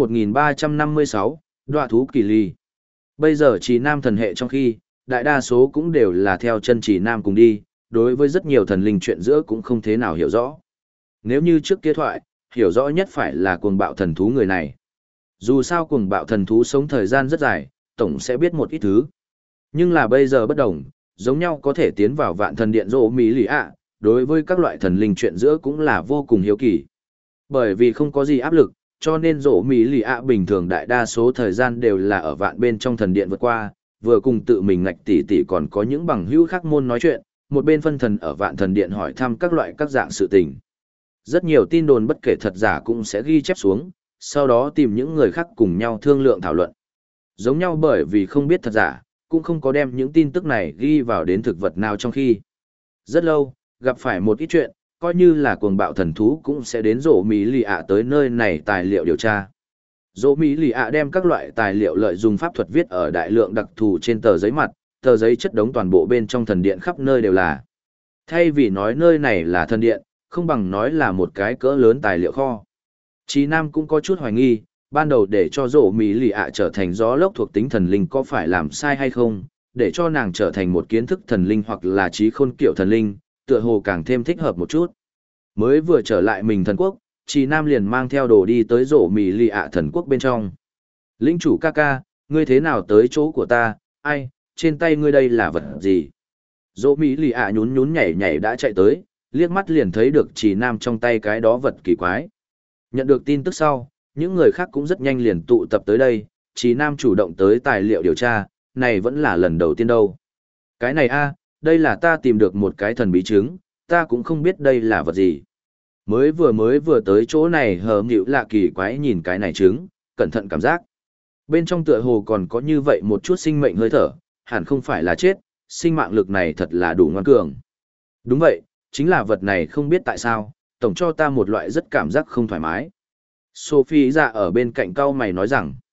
1356, Đoạ thú kỳ ly. Bây giờ Chí Nam thần hệ trong khi, đại đa số cũng đều là theo chân Chí Nam cùng đi, đối với rất nhiều thần linh chuyện giữa cũng không thế nào hiểu rõ. Nếu như trước kia thoại, hiểu rõ nhất phải là cuồng bạo thần thú người này. Dù sao cuồng bạo thần thú sống thời gian rất dài, tổng sẽ biết một ít thứ. Nhưng là bây giờ bất đồng, giống nhau có thể tiến vào vạn thần điện rỗ mỹ lì ạ, đối với các loại thần linh chuyện giữa cũng là vô cùng hiếu kỳ. Bởi vì không có gì áp lực, cho nên rỗ mỹ lì ạ bình thường đại đa số thời gian đều là ở vạn bên trong thần điện vượt qua, vừa cùng tự mình ngạch tỉ tỉ còn có những bằng hữu khác môn nói chuyện, một bên phân thần ở vạn thần điện hỏi thăm các loại các dạng sự tình. Rất nhiều tin đồn bất kể thật giả cũng sẽ ghi chép xuống, sau đó tìm những người khác cùng nhau thương lượng thảo luận. Giống nhau bởi vì không biết thật giả, cũng không có đem những tin tức này ghi vào đến thực vật nào trong khi. Rất lâu, gặp phải một ít chuyện, coi như là cuồng bạo thần thú cũng sẽ đến rỗ mỹ lì ạ tới nơi này tài liệu điều tra. Rỗ mỹ lì ạ đem các loại tài liệu lợi dụng pháp thuật viết ở đại lượng đặc thù trên tờ giấy mặt, tờ giấy chất đống toàn bộ bên trong thần điện khắp nơi đều là. Thay vì nói nơi này là thần điện, không bằng nói là một cái cỡ lớn tài liệu kho. Chí Nam cũng có chút hoài nghi, ban đầu để cho rỗ mỹ lì ạ trở thành gió lốc thuộc tính thần linh có phải làm sai hay không, để cho nàng trở thành một kiến thức thần linh hoặc là trí khôn kiểu thần linh, tựa hồ càng thêm thích hợp một chút. Mới vừa trở lại mình thần quốc, Chí Nam liền mang theo đồ đi tới rỗ mỹ lì ạ thần quốc bên trong. Lĩnh chủ ca ca, ngươi thế nào tới chỗ của ta, ai, trên tay ngươi đây là vật gì? Rỗ mỹ lì ạ nhún nhún nhảy nhảy đã chạy tới, liếc mắt liền thấy được Chí Nam trong tay cái đó vật kỳ quái. Nhận được tin tức sau, những người khác cũng rất nhanh liền tụ tập tới đây, Chí Nam chủ động tới tài liệu điều tra, này vẫn là lần đầu tiên đâu. Cái này a, đây là ta tìm được một cái thần bí trứng, ta cũng không biết đây là vật gì. Mới vừa tới chỗ này hờ nghịu lạ kỳ quái nhìn cái này trứng, cẩn thận cảm giác. Bên trong tựa hồ còn có như vậy một chút sinh mệnh hơi thở, hẳn không phải là chết, sinh mạng lực này thật là đủ ngoan cường. Đúng vậy, chính là vật này không biết tại sao, tổng cho ta một loại rất cảm giác không thoải mái. Sophie ra ở bên cạnh cau mày nói rằng,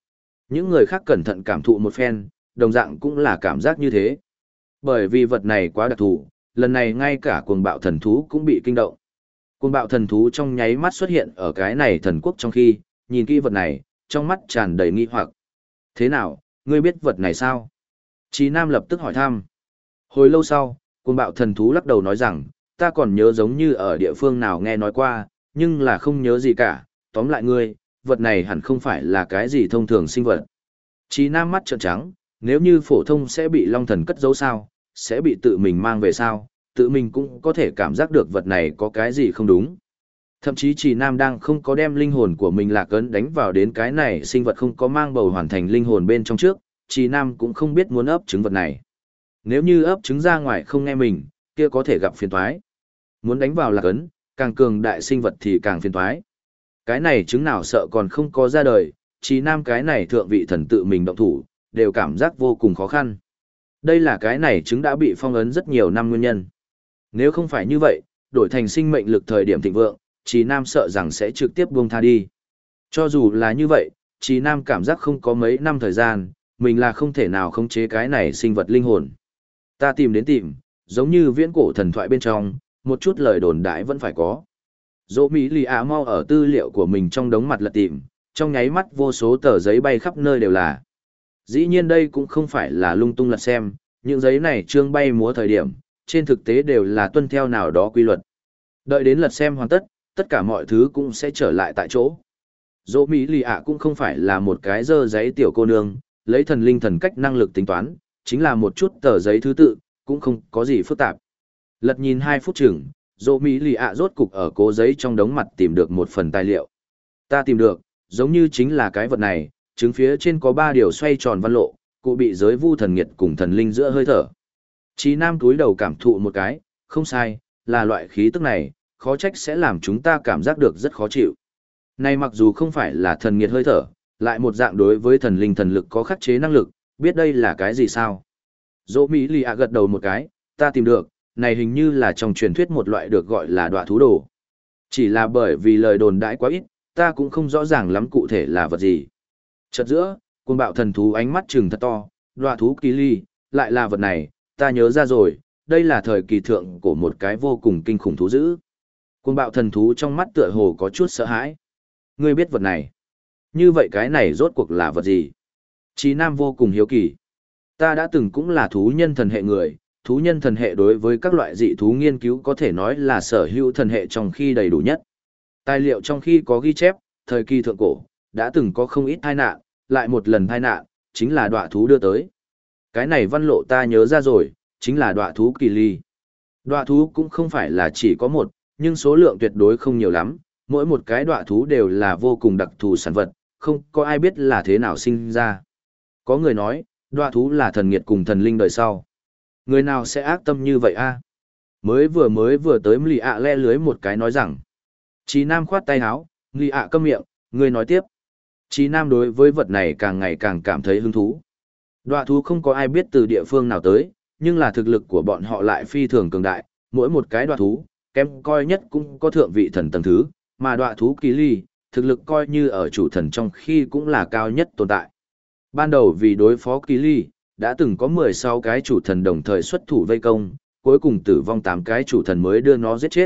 Những người khác cẩn thận cảm thụ một phen, đồng dạng cũng là cảm giác như thế. Bởi vì vật này quá đặc thù, lần này ngay cả cuồng bạo thần thú cũng bị kinh động. Cuồng bạo thần thú trong nháy mắt xuất hiện ở cái này thần quốc trong khi, nhìn kỹ vật này, trong mắt tràn đầy nghi hoặc. Thế nào, ngươi biết vật này sao? Chí Nam lập tức hỏi thăm. Hồi lâu sau, cuồng bạo thần thú lắc đầu nói rằng, ta còn nhớ giống như ở địa phương nào nghe nói qua, nhưng là không nhớ gì cả. Tóm lại ngươi, vật này hẳn không phải là cái gì thông thường sinh vật. Chí Nam mắt trợn trắng, nếu như phổ thông sẽ bị long thần cất giấu sao, sẽ bị tự mình mang về sao, tự mình cũng có thể cảm giác được vật này có cái gì không đúng. Thậm chí Chí Nam đang không có đem linh hồn của mình lạc ấn đánh vào đến cái này sinh vật không có mang bầu hoàn thành linh hồn bên trong trước, Chí Nam cũng không biết muốn ấp trứng vật này. Nếu như ấp trứng ra ngoài không nghe mình, kia có thể gặp phiền toái. Muốn đánh vào lạc ấn, càng cường đại sinh vật thì càng phiền toái. Cái này trứng nào sợ còn không có ra đời, Chí Nam cái này thượng vị thần tự mình động thủ, đều cảm giác vô cùng khó khăn. Đây là cái này trứng đã bị phong ấn rất nhiều năm nguyên nhân. Nếu không phải như vậy, đổi thành sinh mệnh lực thời điểm thịnh vượng, Chí Nam sợ rằng sẽ trực tiếp buông tha đi. Cho dù là như vậy, Chí Nam cảm giác không có mấy năm thời gian, mình là không thể nào khống chế cái này sinh vật linh hồn. Ta tìm đến tìm, giống như viễn cổ thần thoại bên trong, một chút lời đồn đại vẫn phải có. Dỗ Mỹ Lì Á mau ở tư liệu của mình trong đống mặt lật tìm, trong nháy mắt vô số tờ giấy bay khắp nơi đều là. Dĩ nhiên đây cũng không phải là lung tung lật xem, những giấy này trương bay múa thời điểm, trên thực tế đều là tuân theo nào đó quy luật. Đợi đến lật xem hoàn tất, tất cả mọi thứ cũng sẽ trở lại tại chỗ. Dỗ Mỹ Lì Ạ cũng không phải là một cái dơ giấy tiểu cô nương, lấy thần linh thần cách năng lực tính toán, chính là một chút tờ giấy thứ tự, cũng không có gì phức tạp. Lật nhìn 2 phút chừng, Dỗ Mỹ Lì ạ rốt cục ở cố giấy trong đống mặt tìm được một phần tài liệu. Ta tìm được, giống như chính là cái vật này, trứng phía trên có 3 điều xoay tròn văn lộ, cụ bị giới vu thần nghiệt cùng thần linh giữa hơi thở. Chí Nam túi đầu cảm thụ một cái, không sai, là loại khí tức này, khó trách sẽ làm chúng ta cảm giác được rất khó chịu. Này mặc dù không phải là thần nghiệt hơi thở, lại một dạng đối với thần linh thần lực có khắc chế năng lực, biết đây là cái gì sao? Dỗ Mỹ Lì ạ gật đầu một cái, ta tìm được, này hình như là trong truyền thuyết một loại được gọi là đọa thú đồ. Chỉ là bởi vì lời đồn đãi quá ít, ta cũng không rõ ràng lắm cụ thể là vật gì. Chợt giữa, cuồng bạo thần thú ánh mắt trừng thật to, đọa thú kỳ ly, lại là vật này, ta nhớ ra rồi, đây là thời kỳ thượng của một cái vô cùng kinh khủng thú dữ. Cuồng bạo thần thú trong mắt tựa hồ có chút sợ hãi. Ngươi biết vật này. Như vậy cái này rốt cuộc là vật gì? Chí Nam vô cùng hiếu kỳ. Ta đã từng cũng là thú nhân thần hệ người, thú nhân thần hệ đối với các loại dị thú nghiên cứu có thể nói là sở hữu thần hệ trong khi đầy đủ nhất. Tài liệu trong khi có ghi chép, thời kỳ thượng cổ, đã từng có không ít tai nạn, lại một lần tai nạn, chính là đọa thú đưa tới. Cái này văn lộ ta nhớ ra rồi, chính là đọa thú kỳ ly. Đọa thú cũng không phải là chỉ có một, nhưng số lượng tuyệt đối không nhiều lắm, mỗi một cái đọa thú đều là vô cùng đặc thù sản vật, không có ai biết là thế nào sinh ra. Có người nói, đọa thú là thần nghiệt cùng thần linh đời sau. Người nào sẽ ác tâm như vậy a? Mới vừa tới Mli ạ le lưới một cái nói rằng. Chí Nam khoát tay áo, Mli ạ câm miệng, người nói tiếp. Chí Nam đối với vật này càng ngày càng cảm thấy hứng thú. Đọa thú không có ai biết từ địa phương nào tới, nhưng là thực lực của bọn họ lại phi thường cường đại, mỗi một cái đọa thú, kém coi nhất cũng có thượng vị thần tầng thứ, mà đọa thú kỳ ly, thực lực coi như ở chủ thần trong khi cũng là cao nhất tồn tại. Ban đầu vì đối phó kỳ ly, đã từng có 16 cái chủ thần đồng thời xuất thủ vây công, cuối cùng tử vong 8 cái chủ thần mới đưa nó giết chết.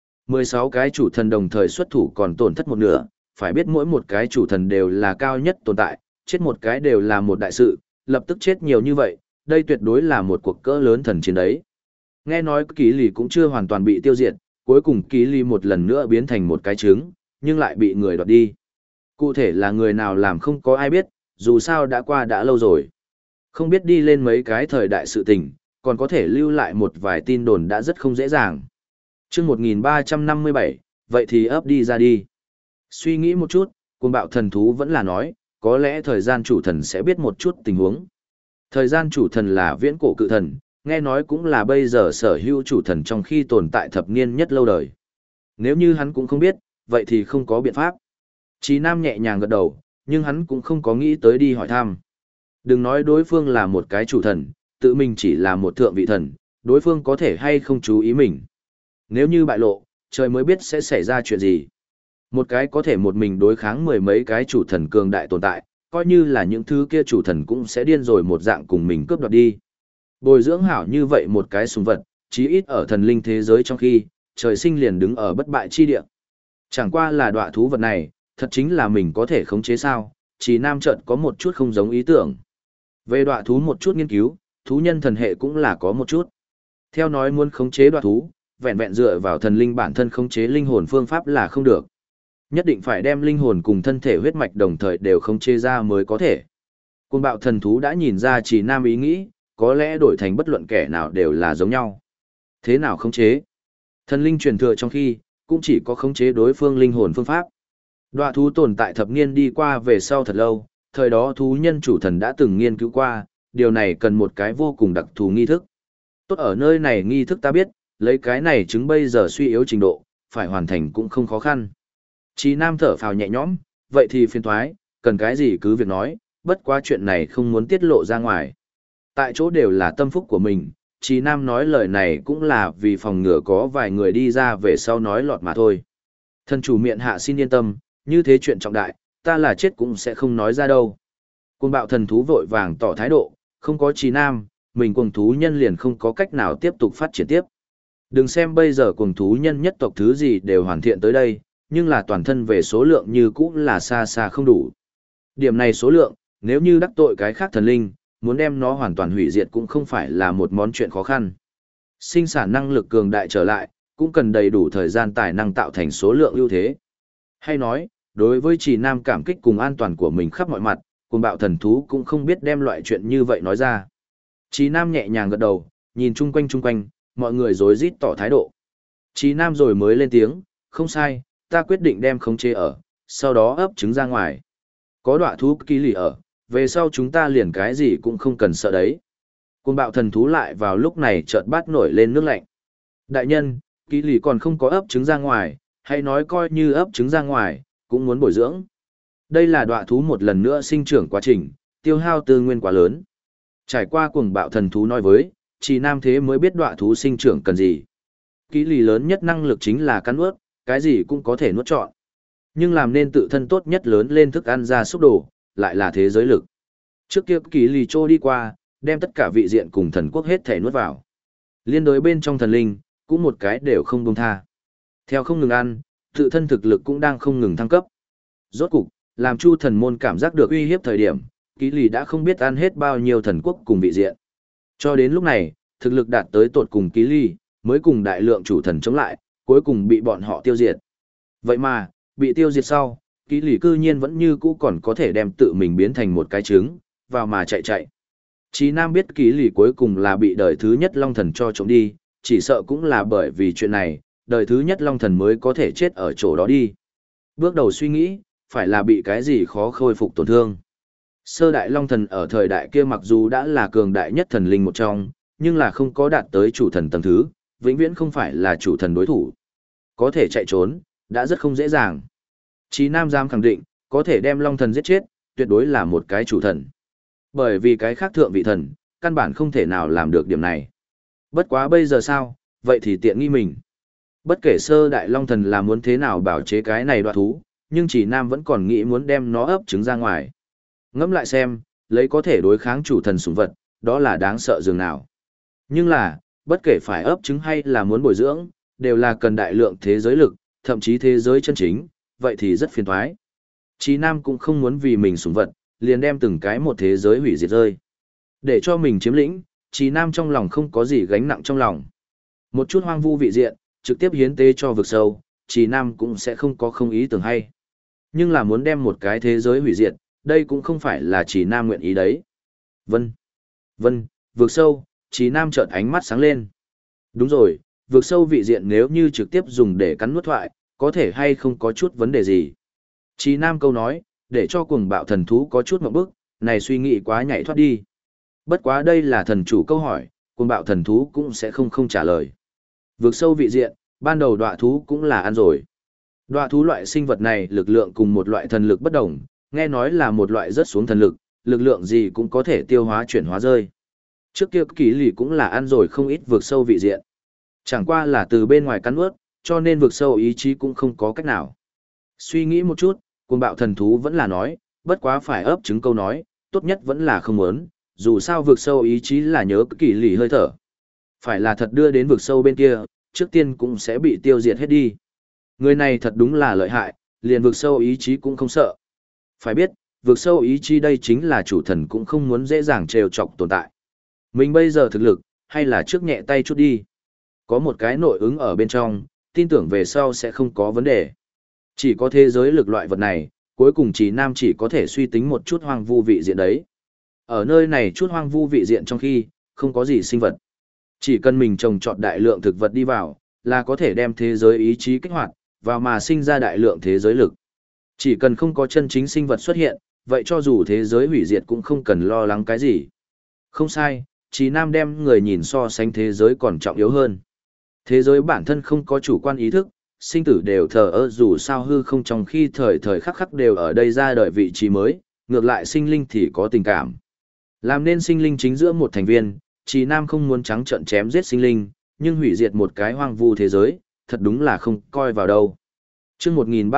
16 cái chủ thần đồng thời xuất thủ còn tổn thất một nửa, phải biết mỗi một cái chủ thần đều là cao nhất tồn tại, chết một cái đều là một đại sự, lập tức chết nhiều như vậy, đây tuyệt đối là một cuộc cỡ lớn thần chiến đấy. Nghe nói kỳ lì cũng chưa hoàn toàn bị tiêu diệt, cuối cùng kỳ lì một lần nữa biến thành một cái trứng, nhưng lại bị người đoạt đi. Cụ thể là người nào làm không có ai biết, dù sao đã qua đã lâu rồi. Không biết đi lên mấy cái thời đại sự tình, còn có thể lưu lại một vài tin đồn đã rất không dễ dàng. Chương 1357, vậy thì ấp đi ra đi. Suy nghĩ một chút, cuồng bạo thần thú vẫn là nói, có lẽ thời gian chủ thần sẽ biết một chút tình huống. Thời gian chủ thần là viễn cổ cự thần, nghe nói cũng là bây giờ sở hữu chủ thần trong khi tồn tại thập niên nhất lâu đời. Nếu như hắn cũng không biết, vậy thì không có biện pháp. Chí Nam nhẹ nhàng gật đầu, nhưng hắn cũng không có nghĩ tới đi hỏi thăm. Đừng nói đối phương là một cái chủ thần, tự mình chỉ là một thượng vị thần, đối phương có thể hay không chú ý mình. Nếu như bại lộ, trời mới biết sẽ xảy ra chuyện gì. Một cái có thể một mình đối kháng mười mấy cái chủ thần cường đại tồn tại, coi như là những thứ kia chủ thần cũng sẽ điên rồi một dạng cùng mình cướp đoạt đi. Bồi dưỡng hảo như vậy một cái sùng vật, chí ít ở thần linh thế giới trong khi, trời sinh liền đứng ở bất bại chi địa. Chẳng qua là đọa thú vật này, thật chính là mình có thể khống chế sao, chỉ nam chợt có một chút không giống ý tưởng. Về đọa thú một chút nghiên cứu, thú nhân thần hệ cũng là có một chút. Theo nói muốn khống chế đọa thú, vẹn vẹn dựa vào thần linh bản thân khống chế linh hồn phương pháp là không được. Nhất định phải đem linh hồn cùng thân thể huyết mạch đồng thời đều khống chế ra mới có thể. Cuồng bạo thần thú đã nhìn ra chỉ nam ý nghĩ, có lẽ đổi thành bất luận kẻ nào đều là giống nhau. Thế nào khống chế? Thần linh truyền thừa trong khi, cũng chỉ có khống chế đối phương linh hồn phương pháp. Đọa thú tồn tại thập niên đi qua về sau thật lâu, thời đó thú nhân chủ thần đã từng nghiên cứu qua, điều này cần một cái vô cùng đặc thù nghi thức. Tốt ở nơi này nghi thức ta biết, lấy cái này chứng bây giờ suy yếu trình độ, phải hoàn thành cũng không khó khăn. Chí Nam thở phào nhẹ nhõm, vậy thì phiền thoái, cần cái gì cứ việc nói, bất quá chuyện này không muốn tiết lộ ra ngoài. Tại chỗ đều là tâm phúc của mình, Chí Nam nói lời này cũng là vì phòng ngừa có vài người đi ra về sau nói lọt mà thôi. Thần chủ miệng hạ xin yên tâm, như thế chuyện trọng đại, ta là chết cũng sẽ không nói ra đâu. Cuồng bạo thần thú vội vàng tỏ thái độ, không có Chí Nam, mình cuồng thú nhân liền không có cách nào tiếp tục phát triển tiếp. Đừng xem bây giờ cuồng thú nhân nhất tộc thứ gì đều hoàn thiện tới đây, nhưng là toàn thân về số lượng như cũ là xa xa không đủ. Điểm này số lượng, nếu như đắc tội cái khác thần linh, muốn đem nó hoàn toàn hủy diệt cũng không phải là một món chuyện khó khăn. Sinh sản năng lực cường đại trở lại, cũng cần đầy đủ thời gian tài năng tạo thành số lượng ưu thế. Hay nói, đối với Chỉ Nam cảm kích cùng an toàn của mình khắp mọi mặt, cuồng bạo thần thú cũng không biết đem loại chuyện như vậy nói ra. Chỉ Nam nhẹ nhàng gật đầu, nhìn chung quanh, mọi người rối rít tỏ thái độ. Chỉ Nam rồi mới lên tiếng, không sai, ta quyết định đem khống chế ở, sau đó ấp trứng ra ngoài. Có đọa thú ký lì ở, về sau chúng ta liền cái gì cũng không cần sợ đấy. Cuồng bạo thần thú lại vào lúc này chợt bát nổi lên nước lạnh. Đại nhân, ký lì còn không có ấp trứng ra ngoài, hay nói coi như ấp trứng ra ngoài, cũng muốn bồi dưỡng. Đây là đọa thú một lần nữa sinh trưởng quá trình, tiêu hao tư nguyên quá lớn. Trải qua cuồng bạo thần thú nói với, chỉ Nam thế mới biết đọa thú sinh trưởng cần gì. Ký lì lớn nhất năng lực chính là cắn nuốt, cái gì cũng có thể nuốt trọn. Nhưng làm nên tự thân tốt nhất lớn lên thức ăn ra xúc đồ, lại là thế giới lực. Trước kia kỳ lì trô đi qua, đem tất cả vị diện cùng thần quốc hết thể nuốt vào. Liên đối bên trong thần linh, cũng một cái đều không buông tha. Theo không ngừng ăn, tự thân thực lực cũng đang không ngừng thăng cấp. Rốt cục, làm Chu thần môn cảm giác được uy hiếp thời điểm, kỳ lì đã không biết ăn hết bao nhiêu thần quốc cùng vị diện. Cho đến lúc này, thực lực đạt tới tột cùng kỳ lì, mới cùng đại lượng chủ thần chống lại, cuối cùng bị bọn họ tiêu diệt. Vậy mà, bị tiêu diệt sau, kỳ lì cư nhiên vẫn như cũ còn có thể đem tự mình biến thành một cái trứng, vào mà chạy. Chí Nam biết kỳ lì cuối cùng là bị đời thứ nhất Long Thần cho trộm đi, chỉ sợ cũng là bởi vì chuyện này, đời thứ nhất Long Thần mới có thể chết ở chỗ đó đi. Bước đầu suy nghĩ, phải là bị cái gì khó khôi phục tổn thương. Sơ đại Long Thần ở thời đại kia mặc dù đã là cường đại nhất thần linh một trong, nhưng là không có đạt tới chủ thần tầng thứ, vĩnh viễn không phải là chủ thần đối thủ. Có thể chạy trốn, đã rất không dễ dàng. Chí Nam dám khẳng định, có thể đem Long Thần giết chết, tuyệt đối là một cái chủ thần. Bởi vì cái khác thượng vị thần, căn bản không thể nào làm được điểm này. Bất quá bây giờ sao, vậy thì tiện nghi mình. Bất kể sơ đại Long Thần là muốn thế nào bảo chế cái này đoạt thú, nhưng Chỉ Nam vẫn còn nghĩ muốn đem nó ấp trứng ra ngoài. Ngẫm lại xem, lấy có thể đối kháng chủ thần sủng vật, đó là đáng sợ dường nào. Nhưng là, bất kể phải ấp trứng hay là muốn bồi dưỡng, đều là cần đại lượng thế giới lực, thậm chí thế giới chân chính, vậy thì rất phiền toái. Chí Nam cũng không muốn vì mình sủng vật, liền đem từng cái một thế giới hủy diệt rơi. Để cho mình chiếm lĩnh, Chí Nam trong lòng không có gì gánh nặng trong lòng. Một chút hoang vu vị diện, trực tiếp hiến tế cho vực sâu, Chí Nam cũng sẽ không có không ý tưởng hay. Nhưng là muốn đem một cái thế giới hủy diệt, đây cũng không phải là Chí Nam nguyện ý đấy. Vân, vực sâu, Chí Nam chợt ánh mắt sáng lên. Đúng rồi, vực sâu vị diện nếu như trực tiếp dùng để cắn nuốt thoại, có thể hay không có chút vấn đề gì. Chí Nam câu nói, để cho cuồng bạo thần thú có chút mộng bức, này suy nghĩ quá nhảy thoát đi. Bất quá đây là thần chủ câu hỏi, cuồng bạo thần thú cũng sẽ không trả lời. Vực sâu vị diện, ban đầu đọa thú cũng là ăn rồi. Đọa thú loại sinh vật này lực lượng cùng một loại thần lực bất đồng, nghe nói là một loại rất xuống thần lực, lực lượng gì cũng có thể tiêu hóa chuyển hóa rơi. Trước kia kỳ lì cũng là ăn rồi không ít vực sâu vị diện. Chẳng qua là từ bên ngoài cắn ướt, cho nên vực sâu ý chí cũng không có cách nào. Suy nghĩ một chút, cuồng bạo thần thú vẫn là nói, Bất quá phải ấp trứng câu nói, tốt nhất vẫn là không muốn, dù sao vực sâu ý chí là nhớ kỳ lì hơi thở. Phải là thật đưa đến vực sâu bên kia, trước tiên cũng sẽ bị tiêu diệt hết đi. Người này thật đúng là lợi hại, liền vực sâu ý chí cũng không sợ. Phải biết, vực sâu ý chí đây chính là chủ thần cũng không muốn dễ dàng trêu chọc tồn tại. Mình bây giờ thực lực, hay là trước nhẹ tay chút đi. Có một cái nội ứng ở bên trong, tin tưởng về sau sẽ không có vấn đề. Chỉ có thế giới lực loại vật này, cuối cùng chỉ nam chỉ có thể suy tính một chút hoang vu vị diện đấy. Ở nơi này chút hoang vu vị diện trong khi, không có gì sinh vật. Chỉ cần mình trồng trọt đại lượng thực vật đi vào, là có thể đem thế giới ý chí kích hoạt, vào mà sinh ra đại lượng thế giới lực. Chỉ cần không có chân chính sinh vật xuất hiện, vậy cho dù thế giới hủy diệt cũng không cần lo lắng cái gì. Không sai, Chí Nam đem người nhìn so sánh thế giới còn trọng yếu hơn. Thế giới bản thân không có chủ quan ý thức, sinh tử đều thờ ơ dù sao hư không trong khi thời thời khắc khắc đều ở đây ra đời vị trí mới, ngược lại sinh linh thì có tình cảm. Làm nên sinh linh chính giữa một thành viên, Chí Nam không muốn trắng trợn chém giết sinh linh, nhưng hủy diệt một cái hoang vu thế giới, thật đúng là không coi vào đâu. Chương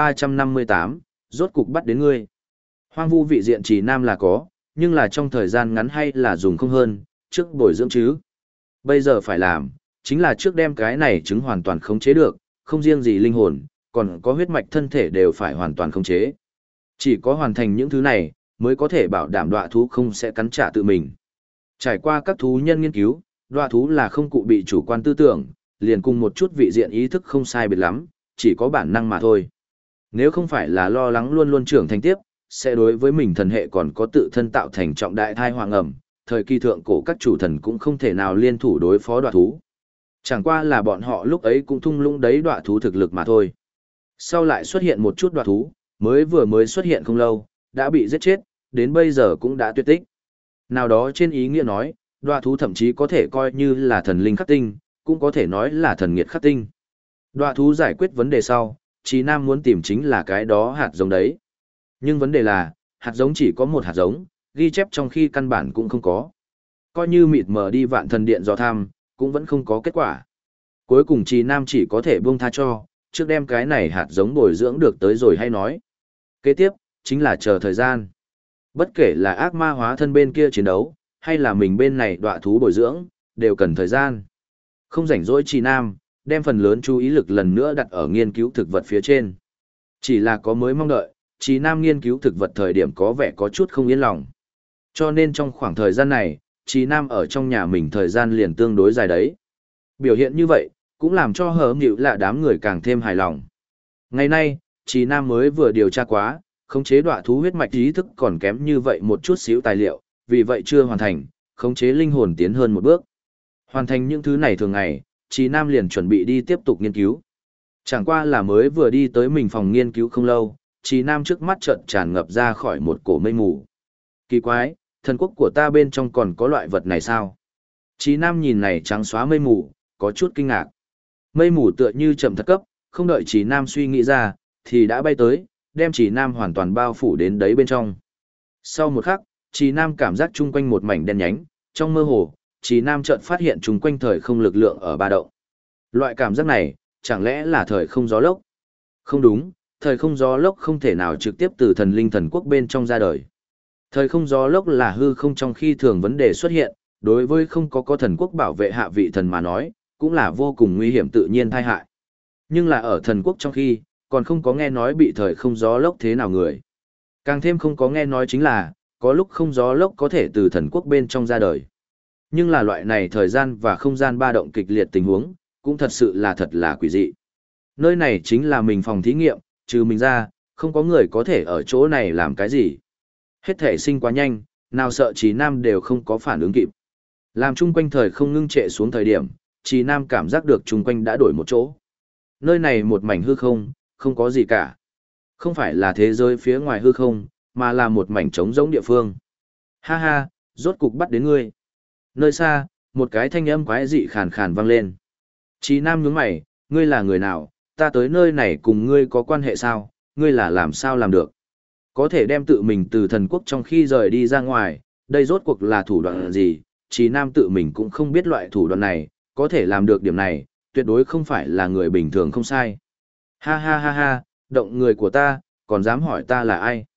1358, rốt cục bắt đến ngươi. Hoang vu vị diện Chí Nam là có, nhưng là trong thời gian ngắn hay là dùng không hơn, trước bồi dưỡng chứ. Bây giờ phải làm, chính là trước đem cái này chứng hoàn toàn khống chế được, không riêng gì linh hồn, còn có huyết mạch thân thể đều phải hoàn toàn khống chế. Chỉ có hoàn thành những thứ này, mới có thể bảo đảm đọa thú không sẽ cắn trả tự mình. Trải qua các thú nhân nghiên cứu, đọa thú là không cụ bị chủ quan tư tưởng, liền cùng một chút vị diện ý thức không sai biệt lắm, chỉ có bản năng mà thôi. Nếu không phải là lo lắng luôn luôn trưởng thành tiếp, sẽ đối với mình thần hệ còn có tự thân tạo thành trọng đại thai hoàng ẩm, thời kỳ thượng cổ các chủ thần cũng không thể nào liên thủ đối phó đọa thú. Chẳng qua là bọn họ lúc ấy cũng thung lũng đấy đọa thú thực lực mà thôi. Sau lại xuất hiện một chút đọa thú, vừa mới xuất hiện không lâu, đã bị giết chết, đến bây giờ cũng đã tuyệt tích. Nào đó trên ý nghĩa nói, đọa thú thậm chí có thể coi như là thần linh khắc tinh, cũng có thể nói là thần nghiệt khắc tinh. Đọa thú giải quyết vấn đề sau, Chí Nam muốn tìm chính là cái đó hạt giống đấy. Nhưng vấn đề là, hạt giống chỉ có một hạt giống, ghi chép trong khi căn bản cũng không có. Coi như mịt mờ đi vạn thần điện dò thăm, cũng vẫn không có kết quả. Cuối cùng Chí Nam chỉ có thể buông tha cho, trước đem cái này hạt giống bồi dưỡng được tới rồi hay nói. Kế tiếp, chính là chờ thời gian. Bất kể là ác ma hóa thân bên kia chiến đấu, hay là mình bên này đọa thú bồi dưỡng, đều cần thời gian. Không rảnh rỗi Chí Nam, đem phần lớn chú ý lực lần nữa đặt ở nghiên cứu thực vật phía trên. Chỉ là có mới mong đợi, Chí Nam nghiên cứu thực vật thời điểm có vẻ có chút không yên lòng. Cho nên trong khoảng thời gian này, Chí Nam ở trong nhà mình thời gian liền tương đối dài đấy. Biểu hiện như vậy, cũng làm cho hờ nghịu là đám người càng thêm hài lòng. Ngày nay, Chí Nam mới vừa điều tra quá, khống chế đọa thú huyết mạch ý thức còn kém như vậy một chút xíu tài liệu, vì vậy chưa hoàn thành, khống chế linh hồn tiến hơn một bước. Hoàn thành những thứ này thường ngày, Chí Nam liền chuẩn bị đi tiếp tục nghiên cứu. Chẳng qua là mới vừa đi tới mình phòng nghiên cứu không lâu, Chí Nam trước mắt chợt tràn ngập ra khỏi một cổ mây mù. Kỳ quái, thần quốc của ta bên trong còn có loại vật này sao? Chí Nam nhìn này trắng xóa mây mù, có chút kinh ngạc. Mây mù tựa như chậm thật cấp, không đợi Chí Nam suy nghĩ ra, thì đã bay tới, đem Chí Nam hoàn toàn bao phủ đến đấy bên trong. Sau một khắc, Chí Nam cảm giác chung quanh một mảnh đen nhánh, trong mơ hồ, Chí Nam chợt phát hiện chung quanh thời không lực lượng ở ba động. Loại cảm giác này, chẳng lẽ là thời không gió lốc? Không đúng, thời không gió lốc không thể nào trực tiếp từ thần linh thần quốc bên trong ra đời. Thời không gió lốc là hư không trong khi thường vấn đề xuất hiện, đối với không có thần quốc bảo vệ hạ vị thần mà nói, cũng là vô cùng nguy hiểm tự nhiên tai hại. Nhưng là ở thần quốc trong khi, còn không có nghe nói bị thời không gió lốc thế nào người. Càng thêm không có nghe nói chính là, có lúc không gió lốc có thể từ thần quốc bên trong ra đời. Nhưng là loại này thời gian và không gian ba động kịch liệt tình huống, cũng thật là quỷ dị. Nơi này chính là mình phòng thí nghiệm, trừ mình ra, không có người có thể ở chỗ này làm cái gì. Hết thể sinh quá nhanh, nào sợ Chí Nam đều không có phản ứng kịp. Làm chung quanh thời không ngưng trệ xuống thời điểm, Chí Nam cảm giác được chung quanh đã đổi một chỗ. Nơi này một mảnh hư không, không có gì cả. Không phải là thế giới phía ngoài hư không, mà là một mảnh trống rỗng địa phương. Ha ha, rốt cục bắt đến ngươi. Nơi xa, một cái thanh âm quái dị khàn khàn vang lên. Chí Nam nhướng mày, ngươi là người nào, ta tới nơi này cùng ngươi có quan hệ sao, ngươi là làm sao làm được. Có thể đem tự mình từ thần quốc trong khi rời đi ra ngoài, đây rốt cuộc là thủ đoạn gì, Chí Nam tự mình cũng không biết loại thủ đoạn này, có thể làm được điểm này, tuyệt đối không phải là người bình thường không sai. Ha ha ha ha, động người của ta, còn dám hỏi ta là ai.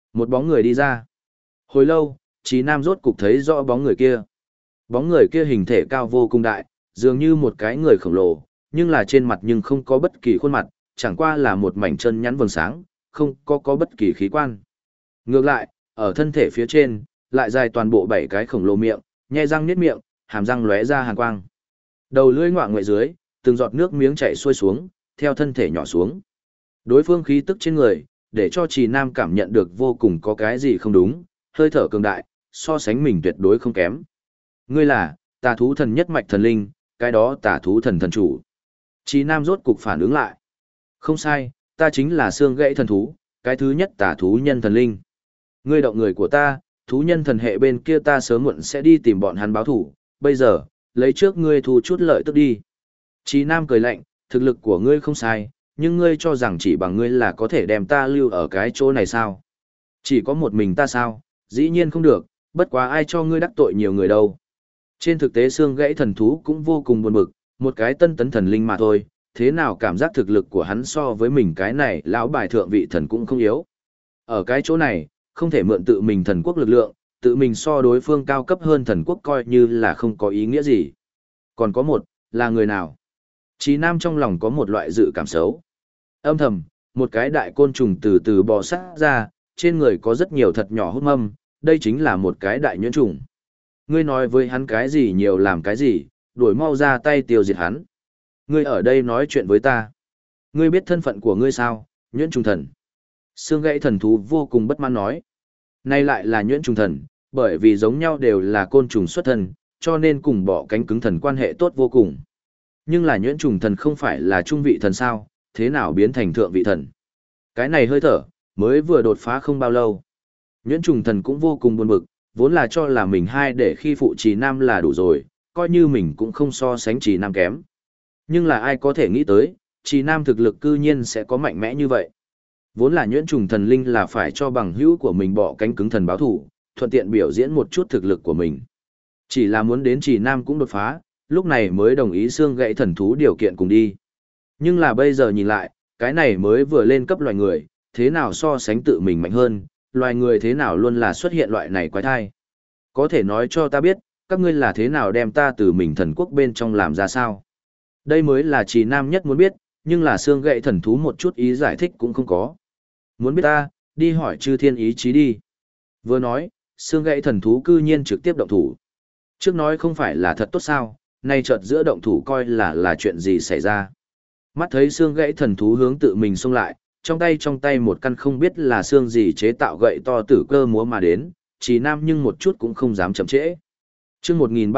Một bóng người đi ra. Hồi lâu, Trí Nam rốt cục thấy rõ bóng người kia. Bóng người kia hình thể cao vô cùng đại, dường như một cái người khổng lồ, nhưng là trên mặt nhưng không có bất kỳ khuôn mặt, chẳng qua là một mảnh chân nhắn vầng sáng, không có bất kỳ khí quan. Ngược lại, ở thân thể phía trên, lại dài toàn bộ 7 cái khổng lồ miệng, nhe răng niết miệng, hàm răng lóe ra hàn quang. Đầu lưỡi ngoạ ngoại dưới, từng giọt nước miếng chảy xuôi xuống, theo thân thể nhỏ xuống. Đối phương khí tức trên người, để cho Trì Nam cảm nhận được vô cùng có cái gì không đúng, hơi thở cường đại, so sánh mình tuyệt đối không kém. Ngươi là, tà thú thần nhất mạch thần linh, cái đó tà thú thần thần chủ. Trì Nam rốt cục phản ứng lại. Không sai, ta chính là xương gãy thần thú, cái thứ nhất tà thú nhân thần linh. Ngươi động người của ta, thú nhân thần hệ bên kia ta sớm muộn sẽ đi tìm bọn hắn báo thủ, bây giờ, lấy trước ngươi thu chút lợi tức đi. Trì Nam cười lạnh, thực lực của ngươi không sai, nhưng ngươi cho rằng chỉ bằng ngươi là có thể đem ta lưu ở cái chỗ này sao? Chỉ có một mình ta sao? Dĩ nhiên không được, bất quá ai cho ngươi đắc tội nhiều người đâu. Trên thực tế xương gãy thần thú cũng vô cùng buồn bực, một cái tân tấn thần linh mà thôi, thế nào cảm giác thực lực của hắn so với mình cái này lão bài thượng vị thần cũng không yếu. Ở cái chỗ này, không thể mượn tự mình thần quốc lực lượng, tự mình so đối phương cao cấp hơn thần quốc coi như là không có ý nghĩa gì. Còn có một, là người nào? Trí Nam trong lòng có một loại dự cảm xấu. Âm thầm, một cái đại côn trùng từ từ bò sát ra, trên người có rất nhiều thật nhỏ hút mâm, đây chính là một cái đại nhuyễn trùng. Ngươi nói với hắn cái gì nhiều làm cái gì, đuổi mau ra tay tiêu diệt hắn. Ngươi ở đây nói chuyện với ta. Ngươi biết thân phận của ngươi sao, nhuyễn trùng thần. Xương gãy thần thú vô cùng bất mãn nói. Nay lại là nhuyễn trùng thần, bởi vì giống nhau đều là côn trùng xuất thân, cho nên cùng bỏ cánh cứng thần quan hệ tốt vô cùng. Nhưng là nhuyễn trùng thần không phải là trung vị thần sao, thế nào biến thành thượng vị thần? Cái này hơi thở, mới vừa đột phá không bao lâu. Nhuyễn trùng thần cũng vô cùng buồn bực, vốn là cho là mình hai để khi phụ Trì Nam là đủ rồi, coi như mình cũng không so sánh Trì Nam kém. Nhưng là ai có thể nghĩ tới, Trì Nam thực lực cư nhiên sẽ có mạnh mẽ như vậy. Vốn là nhuyễn trùng thần linh là phải cho bằng hữu của mình bỏ cánh cứng thần báo thủ, thuận tiện biểu diễn một chút thực lực của mình. Chỉ là muốn đến Trì Nam cũng đột phá, lúc này mới đồng ý xương gãy thần thú điều kiện cùng đi. Nhưng là bây giờ nhìn lại, cái này mới vừa lên cấp loài người, thế nào so sánh tự mình mạnh hơn, loài người thế nào luôn là xuất hiện loại này quái thai. Có thể nói cho ta biết, các ngươi là thế nào đem ta từ mình thần quốc bên trong làm ra sao? Đây mới là Trì Nam nhất muốn biết, nhưng là xương gãy thần thú một chút ý giải thích cũng không có. Muốn biết ta, đi hỏi chư thiên ý chí đi. Vừa nói, xương gãy thần thú cư nhiên trực tiếp động thủ. Trước nói không phải là thật tốt sao, nay chợt giữa động thủ coi là chuyện gì xảy ra. Mắt thấy xương gãy thần thú hướng tự mình xông lại, trong tay một căn không biết là xương gì chế tạo gậy to tử cơ múa mà đến, Trì Nam nhưng một chút cũng không dám chậm trễ. Chương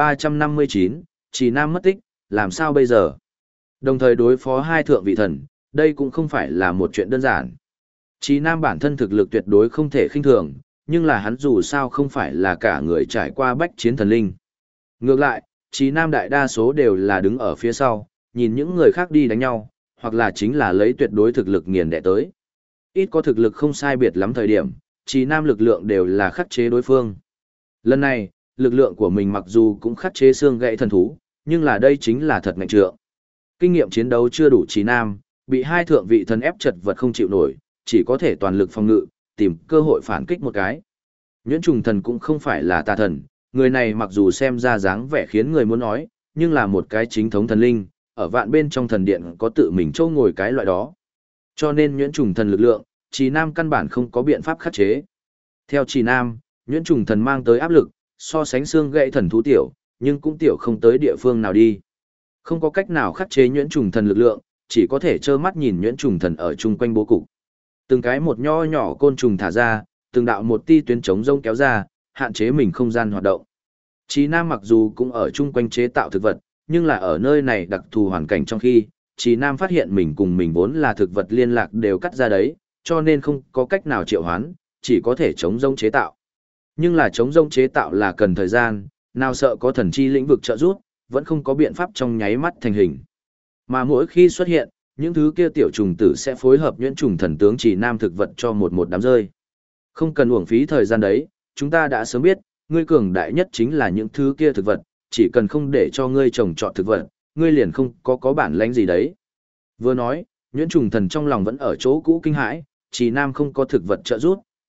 1359, Trì Nam mất tích, làm sao bây giờ? Đồng thời đối phó hai thượng vị thần, đây cũng không phải là một chuyện đơn giản. Trì Nam bản thân thực lực tuyệt đối không thể khinh thường, nhưng là hắn dù sao không phải là cả người trải qua bách chiến thần linh. Ngược lại, Trì Nam đại đa số đều là đứng ở phía sau, nhìn những người khác đi đánh nhau, hoặc là chính là lấy tuyệt đối thực lực nghiền đẻ tới. Ít có thực lực không sai biệt lắm thời điểm, Trì Nam lực lượng đều là khắc chế đối phương. Lần này, lực lượng của mình mặc dù cũng khắc chế xương gãy thần thú, nhưng là đây chính là thật ngạnh trượng. Kinh nghiệm chiến đấu chưa đủ Trì Nam, bị hai thượng vị thần ép chật vật không chịu nổi, chỉ có thể toàn lực phòng ngự, tìm cơ hội phản kích một cái. Nhuyễn trùng thần cũng không phải là tà thần, người này mặc dù xem ra dáng vẻ khiến người muốn nói, nhưng là một cái chính thống thần linh, ở vạn bên trong thần điện có tự mình châu ngồi cái loại đó. Cho nên nhuyễn trùng thần lực lượng, Trì Nam căn bản không có biện pháp khắc chế. Theo Trì Nam, nhuyễn trùng thần mang tới áp lực, so sánh xương gãy thần thú tiểu, nhưng cũng tiểu không tới địa phương nào đi. Không có cách nào khắc chế nhuyễn trùng thần lực lượng, chỉ có thể trơ mắt nhìn nhuyễn trùng thần ở chung quanh bố cục. Từng cái một nho nhỏ côn trùng thả ra, từng đạo một ti tuyến chống rông kéo ra, hạn chế mình không gian hoạt động. Trì Nam mặc dù cũng ở chung quanh chế tạo thực vật, nhưng là ở nơi này đặc thù hoàn cảnh trong khi, Trì Nam phát hiện mình cùng mình vốn là thực vật liên lạc đều cắt ra đấy, cho nên không có cách nào triệu hoán, chỉ có thể chống rông chế tạo. Nhưng là chống rông chế tạo là cần thời gian, nào sợ có thần chi lĩnh vực trợ giúp, vẫn không có biện pháp trong nháy mắt thành hình. Mà mỗi khi xuất hiện, những thứ kia tiểu trùng tử sẽ phối hợp nhuyễn trùng thần tướng Trì Nam thực vật cho một đám rơi. Không cần uổng phí thời gian đấy, chúng ta đã sớm biết, ngươi cường đại nhất chính là những thứ kia thực vật, chỉ cần không để cho ngươi trồng trọt thực vật, ngươi liền không có bản lãnh gì đấy. Vừa nói, nhuyễn trùng thần trong lòng vẫn ở chỗ cũ kinh hãi, Trì Nam không có thực vật trợ giúp,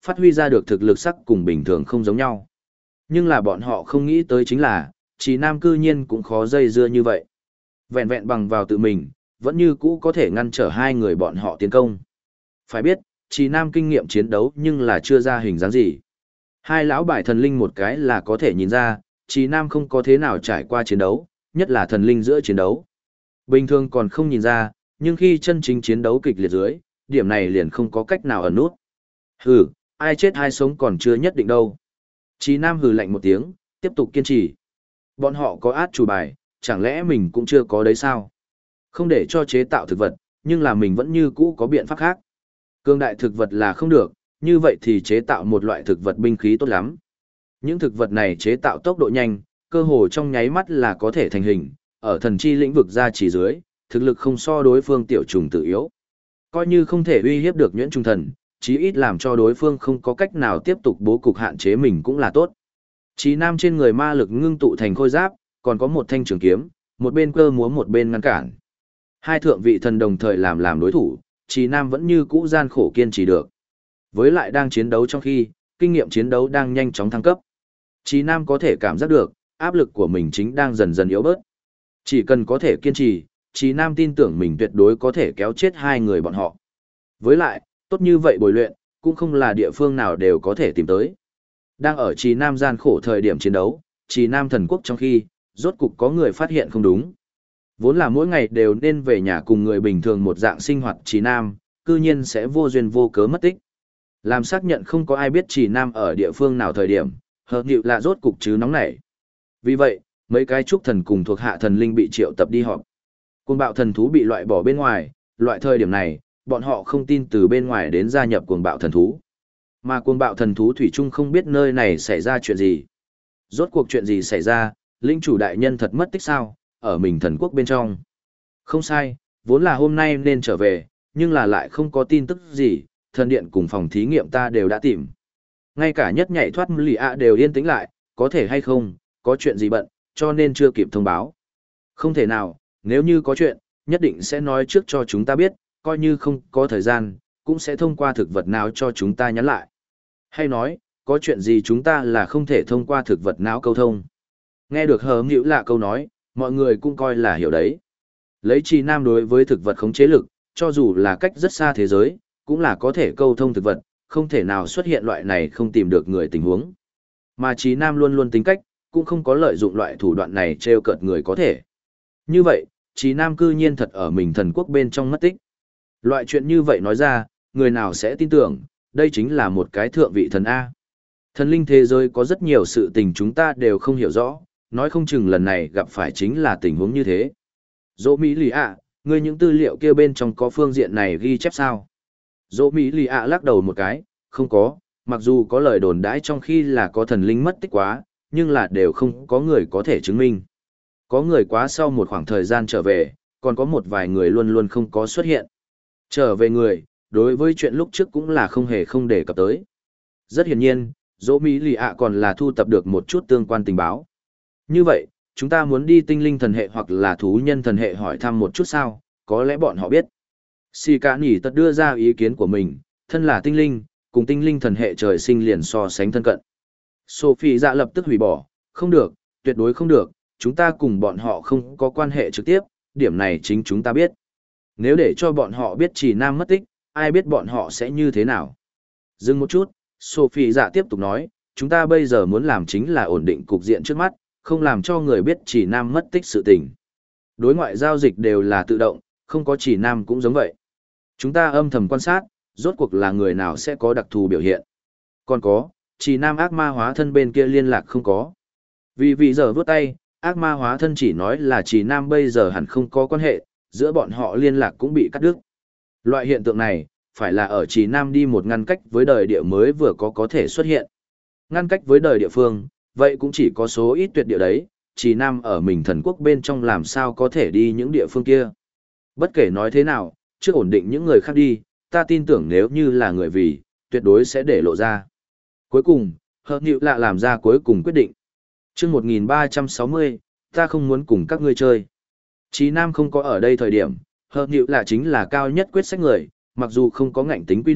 phát huy ra được thực lực sắc cùng bình thường không giống nhau. Nhưng là bọn họ không nghĩ tới chính là, Trì Nam cư nhiên cũng khó dây dưa như vậy. Vẹn vẹn bằng vào tự mình, vẫn như cũ có thể ngăn trở hai người bọn họ tiến công. Phải biết, Trì Nam kinh nghiệm chiến đấu nhưng là chưa ra hình dáng gì. Hai lão bài thần linh một cái là có thể nhìn ra, Trì Nam không có thế nào trải qua chiến đấu, nhất là thần linh giữa chiến đấu. Bình thường còn không nhìn ra, nhưng khi chân chính chiến đấu kịch liệt dưới, điểm này liền không có cách nào ẩn nút. Hừ, ai chết ai sống còn chưa nhất định đâu. Trì Nam hừ lạnh một tiếng, tiếp tục kiên trì. Bọn họ có át chủ bài, chẳng lẽ mình cũng chưa có đấy sao? Không để cho chế tạo thực vật, nhưng là mình vẫn như cũ có biện pháp khác. Cương đại thực vật là không được, như vậy thì chế tạo một loại thực vật binh khí tốt lắm. Những thực vật này chế tạo tốc độ nhanh, cơ hồ trong nháy mắt là có thể thành hình, ở thần chi lĩnh vực ra chỉ dưới, thực lực không so đối phương tiểu trùng tự yếu. Coi như không thể uy hiếp được nhuyễn trung thần, chí ít làm cho đối phương không có cách nào tiếp tục bố cục hạn chế mình cũng là tốt. Chí Nam trên người ma lực ngưng tụ thành khôi giáp, còn có một thanh trường kiếm, một bên cơ múa một bên ngăn cản. Hai thượng vị thần đồng thời làm đối thủ, Chí Nam vẫn như cũ gian khổ kiên trì được. Với lại đang chiến đấu trong khi, kinh nghiệm chiến đấu đang nhanh chóng thăng cấp. Chí Nam có thể cảm giác được, áp lực của mình chính đang dần dần yếu bớt. Chỉ cần có thể kiên trì, Chí Nam tin tưởng mình tuyệt đối có thể kéo chết hai người bọn họ. Với lại, tốt như vậy bồi luyện, cũng không là địa phương nào đều có thể tìm tới. Đang ở Chí Nam gian khổ thời điểm chiến đấu, Chí Nam thần quốc trong khi, rốt cục có người phát hiện không đúng. Vốn là mỗi ngày đều nên về nhà cùng người bình thường một dạng sinh hoạt Chí Nam, cư nhiên sẽ vô duyên vô cớ mất tích. Làm xác nhận không có ai biết Chí Nam ở địa phương nào thời điểm, hợp nhịu là rốt cục chứ nóng nảy. Vì vậy, mấy cái trúc thần cùng thuộc hạ thần linh bị triệu tập đi họp. Cuồng bạo thần thú bị loại bỏ bên ngoài, loại thời điểm này, bọn họ không tin từ bên ngoài đến gia nhập cuồng bạo thần thú. Mà cuồng bạo thần thú thủy chung không biết nơi này xảy ra chuyện gì. Rốt cuộc chuyện gì xảy ra, linh chủ đại nhân thật mất tích sao, ở mình thần quốc bên trong. Không sai, vốn là hôm nay nên trở về, nhưng là lại không có tin tức gì, thần điện cùng phòng thí nghiệm ta đều đã tìm. Ngay cả nhất nhảy thoát lì ạ đều yên tĩnh lại, có thể hay không, có chuyện gì bận, cho nên chưa kịp thông báo. Không thể nào, nếu như có chuyện, nhất định sẽ nói trước cho chúng ta biết, coi như không có thời gian, cũng sẽ thông qua thực vật nào cho chúng ta nhắn lại. Hay nói, có chuyện gì chúng ta là không thể thông qua thực vật não câu thông. Nghe được hờ hữu lạ câu nói, mọi người cũng coi là hiểu đấy. Lấy Trì Nam đối với thực vật khống chế lực, cho dù là cách rất xa thế giới, cũng là có thể câu thông thực vật, không thể nào xuất hiện loại này không tìm được người tình huống. Mà Trì Nam luôn luôn tính cách, cũng không có lợi dụng loại thủ đoạn này trêu cợt người có thể. Như vậy, Trì Nam cư nhiên thật ở mình thần quốc bên trong mất tích. Loại chuyện như vậy nói ra, người nào sẽ tin tưởng, đây chính là một cái thượng vị thần A. Thần linh thế giới có rất nhiều sự tình chúng ta đều không hiểu rõ, nói không chừng lần này gặp phải chính là tình huống như thế. Dỗ Mỹ Lì ạ, ngươi những tư liệu kia bên trong có phương diện này ghi chép sao? Dỗ Mỹ Lì ạ lắc đầu một cái, không có, mặc dù có lời đồn đãi trong khi là có thần linh mất tích quá, nhưng là đều không có người có thể chứng minh. Có người quá sau một khoảng thời gian trở về, còn có một vài người luôn luôn không có xuất hiện. Trở về người, đối với chuyện lúc trước cũng là không hề không đề cập tới. Rất hiển nhiên, dỗ Mỹ lì ạ còn là thu tập được một chút tương quan tình báo. Như vậy, chúng ta muốn đi tinh linh thần hệ hoặc là thú nhân thần hệ hỏi thăm một chút sao, có lẽ bọn họ biết. Xì cả nỉ tật đưa ra ý kiến của mình, thân là tinh linh, cùng tinh linh thần hệ trời sinh liền so sánh thân cận. Sophie dạ lập tức hủy bỏ, không được, tuyệt đối không được, chúng ta cùng bọn họ không có quan hệ trực tiếp, điểm này chính chúng ta biết. Nếu để cho bọn họ biết Trì Nam mất tích, ai biết bọn họ sẽ như thế nào. Dừng một chút, Sophie dạ tiếp tục nói, chúng ta bây giờ muốn làm chính là ổn định cục diện trước mắt, không làm cho người biết Trì Nam mất tích sự tình. Đối ngoại giao dịch đều là tự động, không có Trì Nam cũng giống vậy. Chúng ta âm thầm quan sát, rốt cuộc là người nào sẽ có đặc thù biểu hiện. Còn có, Trì Nam ác ma hóa thân bên kia liên lạc không có. Vì giờ vớt tay, ác ma hóa thân chỉ nói là Trì Nam bây giờ hẳn không có quan hệ, giữa bọn họ liên lạc cũng bị cắt đứt. Loại hiện tượng này, phải là ở Trì Nam đi một ngăn cách với đời địa mới vừa có thể xuất hiện. Ngăn cách với đời địa phương, vậy cũng chỉ có số ít tuyệt địa đấy, Trì Nam ở mình thần quốc bên trong làm sao có thể đi những địa phương kia. Bất kể nói thế nào, trước ổn định những người khác đi, ta tin tưởng nếu như là người vì, tuyệt đối sẽ để lộ ra. Cuối cùng, hợp nhịu lạ làm ra cuối cùng quyết định. Chương 1360, ta không muốn cùng các ngươi chơi. Chí Nam không có ở đây thời điểm, hợp nhịu lạ chính là cao nhất quyết sách người, mặc dù không có ngạnh tính quy định,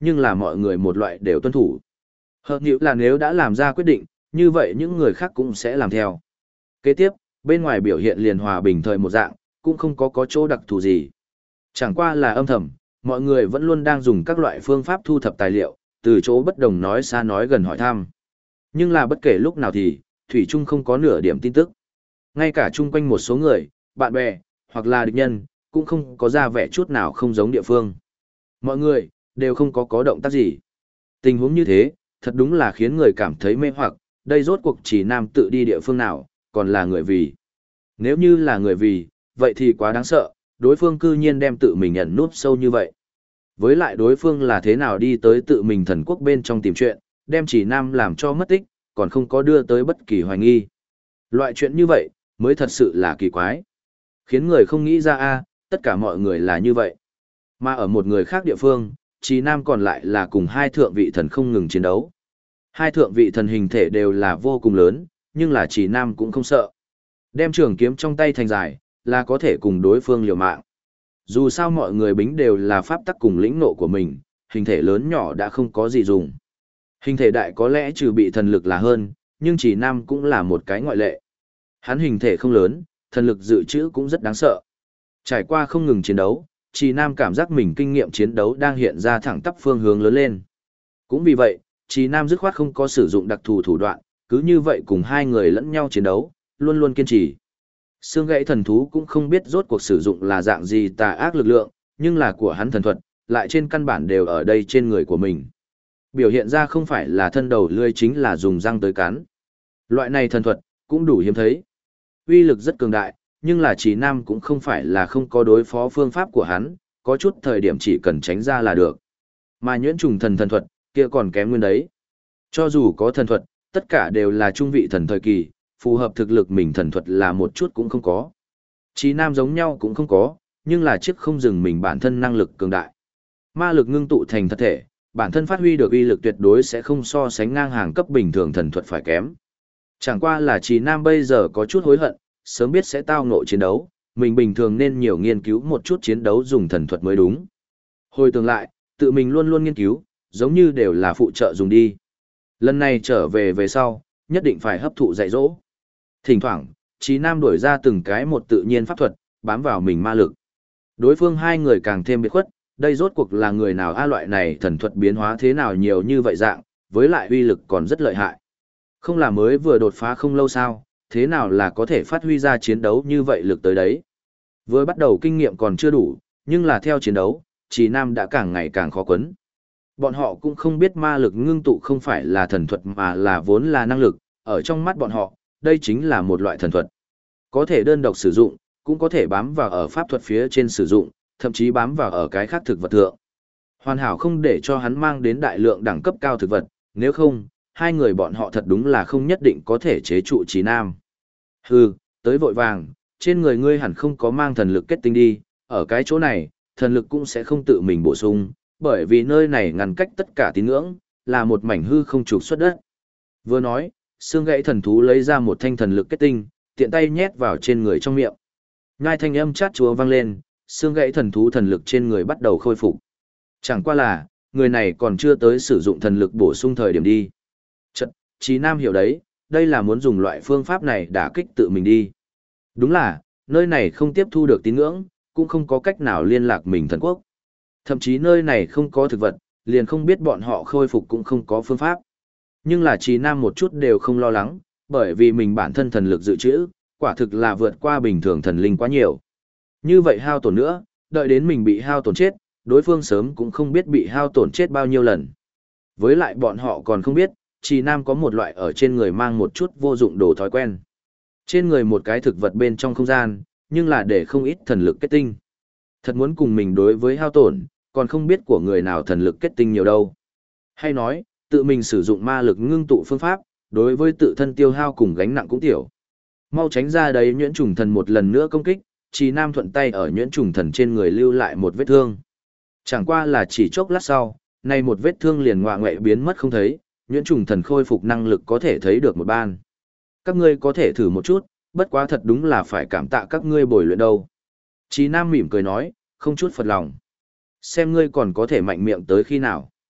nhưng là mọi người một loại đều tuân thủ. Hợp nhữ là nếu đã làm ra quyết định, như vậy những người khác cũng sẽ làm theo. Kế tiếp, bên ngoài biểu hiện liền hòa bình thời một dạng, cũng không có chỗ đặc thù gì. Chẳng qua là âm thầm, mọi người vẫn luôn đang dùng các loại phương pháp thu thập tài liệu, từ chỗ bất đồng nói xa nói gần hỏi thăm. Nhưng là bất kể lúc nào thì, Thủy Trung không có nửa điểm tin tức. Ngay cả chung quanh một số người, bạn bè, hoặc là địch nhân, cũng không có ra vẻ chút nào không giống địa phương. Mọi người, đều không có động tác gì. Tình huống như thế, thật đúng là khiến người cảm thấy mê hoặc, đây rốt cuộc chỉ nam tự đi địa phương nào, còn là người vì. Nếu như là người vì, vậy thì quá đáng sợ, đối phương cư nhiên đem tự mình ẩn núp sâu như vậy. Với lại đối phương là thế nào đi tới tự mình thần quốc bên trong tìm chuyện, đem chỉ nam làm cho mất tích, còn không có đưa tới bất kỳ hoài nghi. Loại chuyện như vậy, mới thật sự là kỳ quái. Khiến người không nghĩ ra tất cả mọi người là như vậy. Mà ở một người khác địa phương, chỉ nam còn lại là cùng hai thượng vị thần không ngừng chiến đấu. Hai thượng vị thần hình thể đều là vô cùng lớn, nhưng là chỉ nam cũng không sợ. Đem trường kiếm trong tay thành dài, là có thể cùng đối phương liều mạng. Dù sao mọi người bính đều là pháp tắc cùng lĩnh nộ của mình, hình thể lớn nhỏ đã không có gì dùng. Hình thể đại có lẽ trừ bị thần lực là hơn, nhưng chỉ nam cũng là một cái ngoại lệ. Hắn hình thể không lớn, thần lực dự trữ cũng rất đáng sợ. Trải qua không ngừng chiến đấu, chỉ nam cảm giác mình kinh nghiệm chiến đấu đang hiện ra thẳng tắp phương hướng lớn lên. Cũng vì vậy, chỉ nam dứt khoát không có sử dụng đặc thù thủ đoạn, cứ như vậy cùng hai người lẫn nhau chiến đấu, luôn luôn kiên trì. Xương gãy thần thú cũng không biết rốt cuộc sử dụng là dạng gì tà ác lực lượng, nhưng là của hắn thần thuật, lại trên căn bản đều ở đây trên người của mình. Biểu hiện ra không phải là thân đầu lươi chính là dùng răng tới cắn. Loại này thần thuật, cũng đủ hiếm thấy. Uy lực rất cường đại, nhưng là chỉ nam cũng không phải là không có đối phó phương pháp của hắn, có chút thời điểm chỉ cần tránh ra là được. Mà nhuyễn trùng thần thần thuật, kia còn kém nguyên đấy. Cho dù có thần thuật, tất cả đều là trung vị thần thời kỳ, phù hợp thực lực mình thần thuật là một chút cũng không có. Chí nam giống nhau cũng không có, nhưng là chiếc không dừng mình bản thân năng lực cường đại. Ma lực ngưng tụ thành thật thể, bản thân phát huy được uy lực tuyệt đối sẽ không so sánh ngang hàng cấp bình thường thần thuật phải kém. Chẳng qua là Chí nam bây giờ có chút hối hận, sớm biết sẽ tao ngộ chiến đấu, mình bình thường nên nhiều nghiên cứu một chút chiến đấu dùng thần thuật mới đúng. Hồi tưởng lại, tự mình luôn luôn nghiên cứu, giống như đều là phụ trợ dùng đi. Lần này trở về sau, nhất định phải hấp thụ dạy dỗ. Thỉnh thoảng, Chí nam đổi ra từng cái một tự nhiên pháp thuật, bám vào mình ma lực. Đối phương hai người càng thêm biệt khuất, đây rốt cuộc là người nào loại này thần thuật biến hóa thế nào nhiều như vậy dạng, với lại uy lực còn rất lợi hại. Không là mới vừa đột phá không lâu sao, thế nào là có thể phát huy ra chiến đấu như vậy lực tới đấy. Vừa bắt đầu kinh nghiệm còn chưa đủ, nhưng là theo chiến đấu, Chí nam đã càng ngày càng khó quấn. Bọn họ cũng không biết ma lực ngưng tụ không phải là thần thuật mà là vốn là năng lực, ở trong mắt bọn họ, đây chính là một loại thần thuật. Có thể đơn độc sử dụng, cũng có thể bám vào ở pháp thuật phía trên sử dụng, thậm chí bám vào ở cái khác thực vật thượng. Hoàn hảo không để cho hắn mang đến đại lượng đẳng cấp cao thực vật, nếu không, hai người bọn họ thật đúng là không nhất định có thể chế trụ Chí nam. Hừ, tới vội vàng, trên người ngươi hẳn không có mang thần lực kết tinh đi, ở cái chỗ này, thần lực cũng sẽ không tự mình bổ sung, bởi vì nơi này ngăn cách tất cả tín ngưỡng, là một mảnh hư không trục xuất đất. Vừa nói, xương gãy thần thú lấy ra một thanh thần lực kết tinh, tiện tay nhét vào trên người trong miệng. Ngai thanh âm chát chúa vang lên, xương gãy thần thú thần lực trên người bắt đầu khôi phục. Chẳng qua là, người này còn chưa tới sử dụng thần lực bổ sung thời điểm đi. Chật, Chí nam hiểu đấy, đây là muốn dùng loại phương pháp này đả kích tự mình đi. Đúng là, nơi này không tiếp thu được tín ngưỡng, cũng không có cách nào liên lạc mình thần quốc. Thậm chí nơi này không có thực vật, liền không biết bọn họ khôi phục cũng không có phương pháp. Nhưng là Chí nam một chút đều không lo lắng, bởi vì mình bản thân thần lực dự trữ, quả thực là vượt qua bình thường thần linh quá nhiều. Như vậy hao tổn nữa, đợi đến mình bị hao tổn chết, đối phương sớm cũng không biết bị hao tổn chết bao nhiêu lần. Với lại bọn họ còn không biết, Chí nam có một loại ở trên người mang một chút vô dụng đồ thói quen. Trên người một cái thực vật bên trong không gian, nhưng là để không ít thần lực kết tinh. Thật muốn cùng mình đối với hao tổn, còn không biết của người nào thần lực kết tinh nhiều đâu. Hay nói, tự mình sử dụng ma lực ngưng tụ phương pháp, đối với tự thân tiêu hao cùng gánh nặng cũng tiểu. Mau tránh ra đấy, nhuyễn trùng thần một lần nữa công kích, Chí nam thuận tay ở nhuyễn trùng thần trên người lưu lại một vết thương. Chẳng qua là chỉ chốc lát sau, nay một vết thương liền ngoạ ngoại biến mất không thấy, nhuyễn trùng thần khôi phục năng lực có thể thấy được một ban. Các ngươi có thể thử một chút, bất quá thật đúng là phải cảm tạ các ngươi bồi luyện đâu. Chí nam mỉm cười nói, không chút phật lòng. Xem ngươi còn có thể mạnh miệng tới khi nào.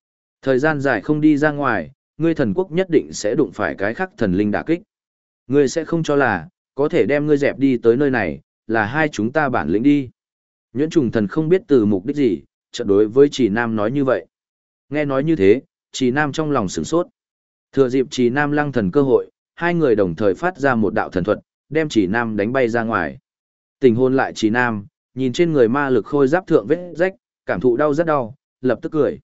Thời gian dài không đi ra ngoài, ngươi thần quốc nhất định sẽ đụng phải cái khác thần linh đả kích. Ngươi sẽ không cho là, có thể đem ngươi dẹp đi tới nơi này, là hai chúng ta bản lĩnh đi. Nhuyễn trùng thần không biết từ mục đích gì, chợt đối với Trì Nam nói như vậy. Nghe nói như thế, Trì Nam trong lòng sửng sốt. Thừa dịp Trì Nam lăng thần cơ hội, hai người đồng thời phát ra một đạo thần thuật, đem Trì Nam đánh bay ra ngoài. Tình hôn lại Trì Nam, nhìn trên người ma lực khôi giáp thượng vết rách, cảm thụ đau rất đau, lập tức cười.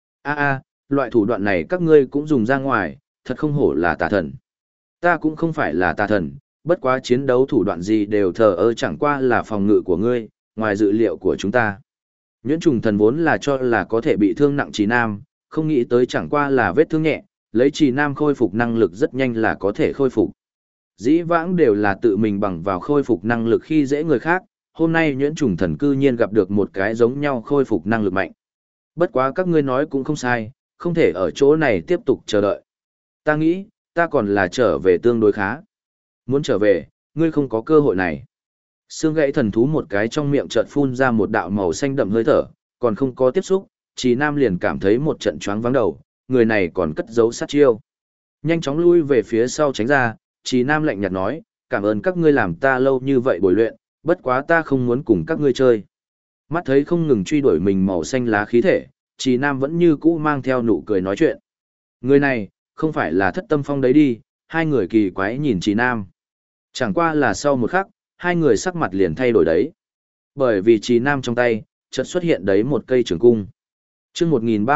A, loại thủ đoạn này các ngươi cũng dùng ra ngoài, thật không hổ là tà thần. Ta cũng không phải là tà thần, bất quá chiến đấu thủ đoạn gì đều thờ ơ, chẳng qua là phòng ngự của ngươi, ngoài dự liệu của chúng ta. Nhuyễn trùng thần vốn là cho là có thể bị thương nặng Trì Nam, không nghĩ tới chẳng qua là vết thương nhẹ, lấy Trì Nam khôi phục năng lực rất nhanh là có thể khôi phục. Dĩ vãng đều là tự mình bằng vào khôi phục năng lực khi dễ người khác, hôm nay nhuyễn trùng thần cư nhiên gặp được một cái giống nhau khôi phục năng lực mạnh. Bất quá các ngươi nói cũng không sai, không thể ở chỗ này tiếp tục chờ đợi. Ta nghĩ, ta còn là trở về tương đối khá. Muốn trở về, ngươi không có cơ hội này. Xương gãy thần thú một cái trong miệng chợt phun ra một đạo màu xanh đậm hơi thở, còn không có tiếp xúc, Trì Nam liền cảm thấy một trận choáng váng đầu, người này còn cất giấu sát chiêu. Nhanh chóng lui về phía sau tránh ra, Trì Nam lạnh nhạt nói, cảm ơn các ngươi làm ta lâu như vậy bồi luyện, bất quá ta không muốn cùng các ngươi chơi. Mắt thấy không ngừng truy đuổi mình màu xanh lá khí thể, Trì Nam vẫn như cũ mang theo nụ cười nói chuyện. Người này, không phải là Thất Tâm Phong đấy đi, hai người kỳ quái nhìn Trì Nam. Chẳng qua là sau một khắc, hai người sắc mặt liền thay đổi đấy. Bởi vì Trì Nam trong tay, chợt xuất hiện đấy một cây trường cung. Chương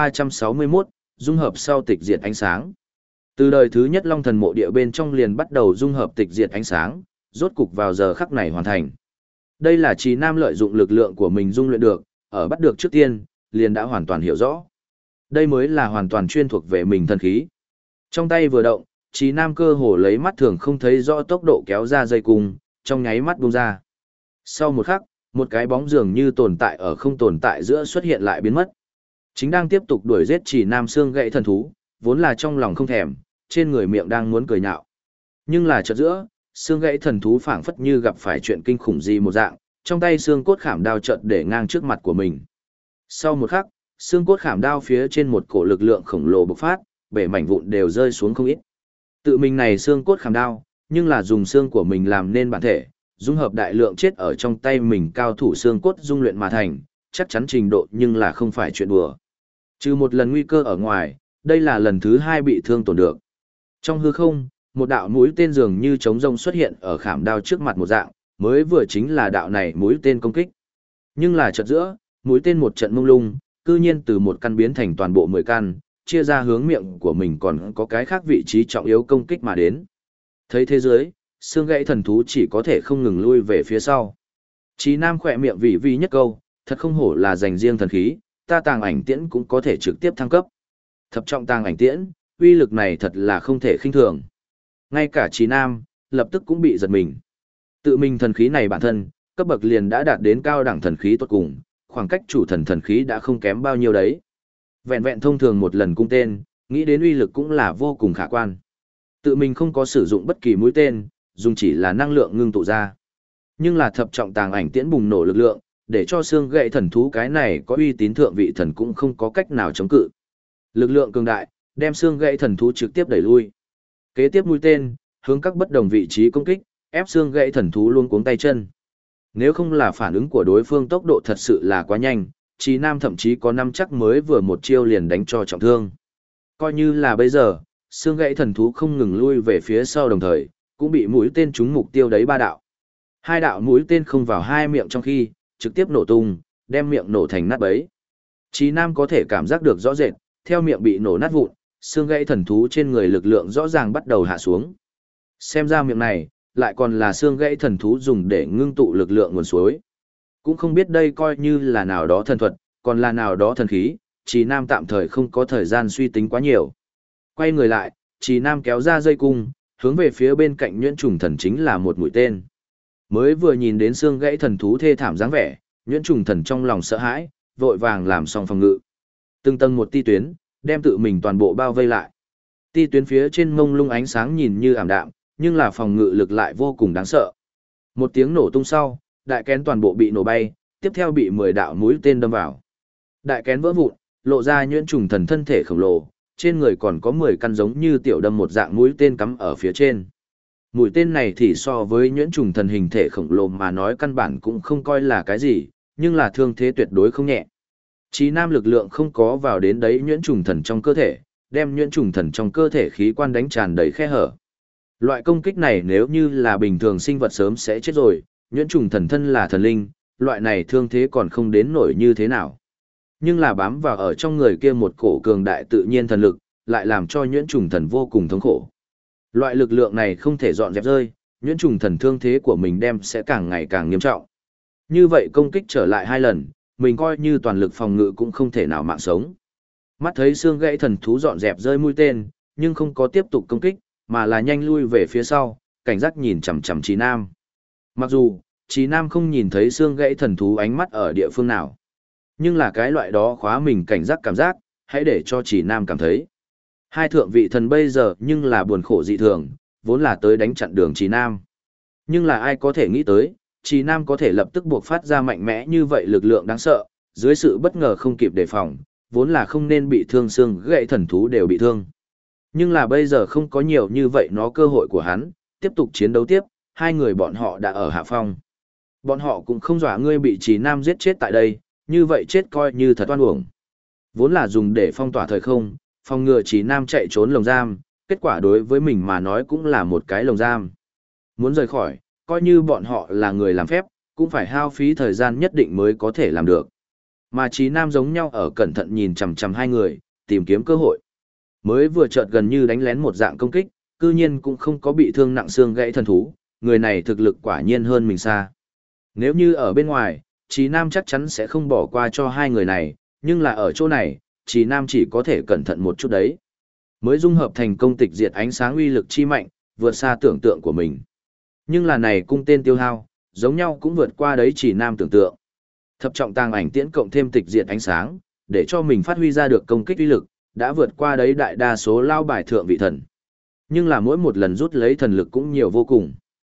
1361, dung hợp sau tịch diệt ánh sáng. Từ đời thứ nhất Long Thần mộ địa bên trong liền bắt đầu dung hợp tịch diệt ánh sáng, rốt cục vào giờ khắc này hoàn thành. Đây là Trì Nam lợi dụng lực lượng của mình dung luyện được, ở bắt được trước tiên, liền đã hoàn toàn hiểu rõ. Đây mới là hoàn toàn chuyên thuộc về mình thần khí. Trong tay vừa động, Trì Nam cơ hồ lấy mắt thường không thấy rõ tốc độ kéo ra dây cung, trong nháy mắt buông ra. Sau một khắc, một cái bóng dường như tồn tại ở không tồn tại giữa xuất hiện lại biến mất. Chính đang tiếp tục đuổi giết Trì Nam xương gãy thần thú, vốn là trong lòng không thèm, trên người miệng đang muốn cười nhạo. Nhưng là chợt giữa, xương gãy thần thú phảng phất như gặp phải chuyện kinh khủng gì một dạng, trong tay xương cốt khảm đao chợt để ngang trước mặt của mình. Sau một khắc, xương cốt khảm đao phía trên một cổ lực lượng khổng lồ bộc phát, bể mảnh vụn đều rơi xuống không ít. Tự mình này xương cốt khảm đao, nhưng là dùng xương của mình làm nên bản thể, dung hợp đại lượng chết ở trong tay mình cao thủ xương cốt dung luyện mà thành, chắc chắn trình độ nhưng là không phải chuyện đùa. Trừ một lần nguy cơ ở ngoài, đây là lần thứ hai bị thương tổn được. Trong hư không, một đạo mũi tên dường như trống rông xuất hiện ở khảm đao trước mặt một dạng, mới vừa chính là đạo này mũi tên công kích. Nhưng là chợt giữa, mũi tên một trận mông lung, cư nhiên từ một căn biến thành toàn bộ 10 căn, chia ra hướng miệng của mình còn có cái khác vị trí trọng yếu công kích mà đến. Thấy thế giới, xương gãy thần thú chỉ có thể không ngừng lui về phía sau. Chí Nam khỏe miệng vị vi nhất câu, thật không hổ là dành riêng thần khí, ta tàng ảnh tiễn cũng có thể trực tiếp thăng cấp. Thập trọng tàng ảnh tiễn, uy lực này thật là không thể khinh thường. Ngay cả Chí Nam, lập tức cũng bị giật mình. Tự mình thần khí này bản thân, cấp bậc liền đã đạt đến cao đẳng thần khí tốt cùng, khoảng cách chủ thần thần khí đã không kém bao nhiêu đấy. Vẹn vẹn thông thường một lần cung tên, nghĩ đến uy lực cũng là vô cùng khả quan. Tự mình không có sử dụng bất kỳ mũi tên, dùng chỉ là năng lượng ngưng tụ ra. Nhưng là thập trọng tàng ảnh tiễn bùng nổ lực lượng, để cho xương gãy thần thú cái này có uy tín thượng vị thần cũng không có cách nào chống cự. Lực lượng cường đại, đem xương gãy thần thú trực tiếp đẩy lui. Kế tiếp mũi tên, hướng các bất đồng vị trí công kích, ép xương gãy thần thú luôn cuống tay chân. Nếu không là phản ứng của đối phương tốc độ thật sự là quá nhanh, Chí Nam thậm chí có năm chắc mới vừa một chiêu liền đánh cho trọng thương. Coi như là bây giờ, xương gãy thần thú không ngừng lui về phía sau đồng thời, cũng bị mũi tên trúng mục tiêu đấy 3 đạo. 2 đạo mũi tên không vào hai miệng trong khi, trực tiếp nổ tung, đem miệng nổ thành nát bấy. Chí Nam có thể cảm giác được rõ rệt, theo miệng bị nổ nát vụn, xương gãy thần thú trên người lực lượng rõ ràng bắt đầu hạ xuống. Xem ra miệng này, lại còn là xương gãy thần thú dùng để ngưng tụ lực lượng nguồn suối. Cũng không biết đây coi như là nào đó thần thuật, còn là nào đó thần khí, Chí Nam tạm thời không có thời gian suy tính quá nhiều. Quay người lại, Chí Nam kéo ra dây cung, hướng về phía bên cạnh nhuyễn trùng thần chính là một mũi tên. Mới vừa nhìn đến xương gãy thần thú thê thảm dáng vẻ, nhuyễn trùng thần trong lòng sợ hãi, vội vàng làm xong phòng ngự. Từng tầng một ti tuyến, đem tự mình toàn bộ bao vây lại. Ti tuyến phía trên mông lung ánh sáng nhìn như ảm đạm, nhưng là phòng ngự lực lại vô cùng đáng sợ. Một tiếng nổ tung sau, đại kén toàn bộ bị nổ bay, tiếp theo bị 10 đạo mũi tên đâm vào. Đại kén vỡ vụn, lộ ra nhuyễn trùng thần thân thể khổng lồ, trên người còn có 10 căn giống như tiểu đâm một dạng mũi tên cắm ở phía trên. Mũi tên này thì so với nhuyễn trùng thần hình thể khổng lồ mà nói căn bản cũng không coi là cái gì, nhưng là thương thế tuyệt đối không nhẹ. Chí Nam lực lượng không có vào đến đấy nhuyễn trùng thần trong cơ thể, đem nhuyễn trùng thần trong cơ thể khí quan đánh tràn đầy khe hở. Loại công kích này nếu như là bình thường sinh vật sớm sẽ chết rồi, nhuyễn trùng thần thân là thần linh, loại này thương thế còn không đến nổi như thế nào. Nhưng là bám vào ở trong người kia một cổ cường đại tự nhiên thần lực, lại làm cho nhuyễn trùng thần vô cùng thống khổ. Loại lực lượng này không thể dọn dẹp rơi, nhuyễn trùng thần thương thế của mình đem sẽ càng ngày càng nghiêm trọng. Như vậy công kích trở lại 2 lần, mình coi như toàn lực phòng ngự cũng không thể nào mạng sống. Mắt thấy xương gãy thần thú dọn dẹp rơi mũi tên, nhưng không có tiếp tục công kích, mà là nhanh lui về phía sau, cảnh giác nhìn chằm chằm Chí Nam. Mặc dù, Chí Nam không nhìn thấy xương gãy thần thú ánh mắt ở địa phương nào, nhưng là cái loại đó khóa mình cảnh giác cảm giác, hãy để cho Chí Nam cảm thấy. Hai thượng vị thần bây giờ nhưng là buồn khổ dị thường, vốn là tới đánh chặn đường Chí Nam. Nhưng là ai có thể nghĩ tới, Chí Nam có thể lập tức buộc phát ra mạnh mẽ như vậy lực lượng đáng sợ, dưới sự bất ngờ không kịp đề phòng, vốn là không nên bị thương xương gãy thần thú đều bị thương. Nhưng là bây giờ không có nhiều như vậy nó cơ hội của hắn, tiếp tục chiến đấu tiếp, hai người bọn họ đã ở hạ phong. Bọn họ cũng không dọa ngươi bị Chí Nam giết chết tại đây, như vậy chết coi như thật oan uổng. Vốn là dùng để phong tỏa thời không, phòng ngừa Chí Nam chạy trốn lồng giam, kết quả đối với mình mà nói cũng là một cái lồng giam. Muốn rời khỏi, coi như bọn họ là người làm phép, cũng phải hao phí thời gian nhất định mới có thể làm được. Mà Chí Nam giống nhau ở cẩn thận nhìn chằm chằm hai người, tìm kiếm cơ hội. Mới vừa chợt gần như đánh lén một dạng công kích, cư nhiên cũng không có bị thương nặng xương gãy thần thú, người này thực lực quả nhiên hơn mình xa. Nếu như ở bên ngoài, Chí Nam chắc chắn sẽ không bỏ qua cho hai người này, nhưng là ở chỗ này, Chí Nam chỉ có thể cẩn thận một chút đấy. Mới dung hợp thành công tịch diệt ánh sáng uy lực chi mạnh, vượt xa tưởng tượng của mình. Nhưng là này cung tên tiêu hao, giống nhau cũng vượt qua đấy Chí Nam tưởng tượng. Thập trọng tàng ảnh tiễn cộng thêm tịch diệt ánh sáng, để cho mình phát huy ra được công kích uy lực, đã vượt qua đấy đại đa số lao bài thượng vị thần. Nhưng là mỗi một lần rút lấy thần lực cũng nhiều vô cùng.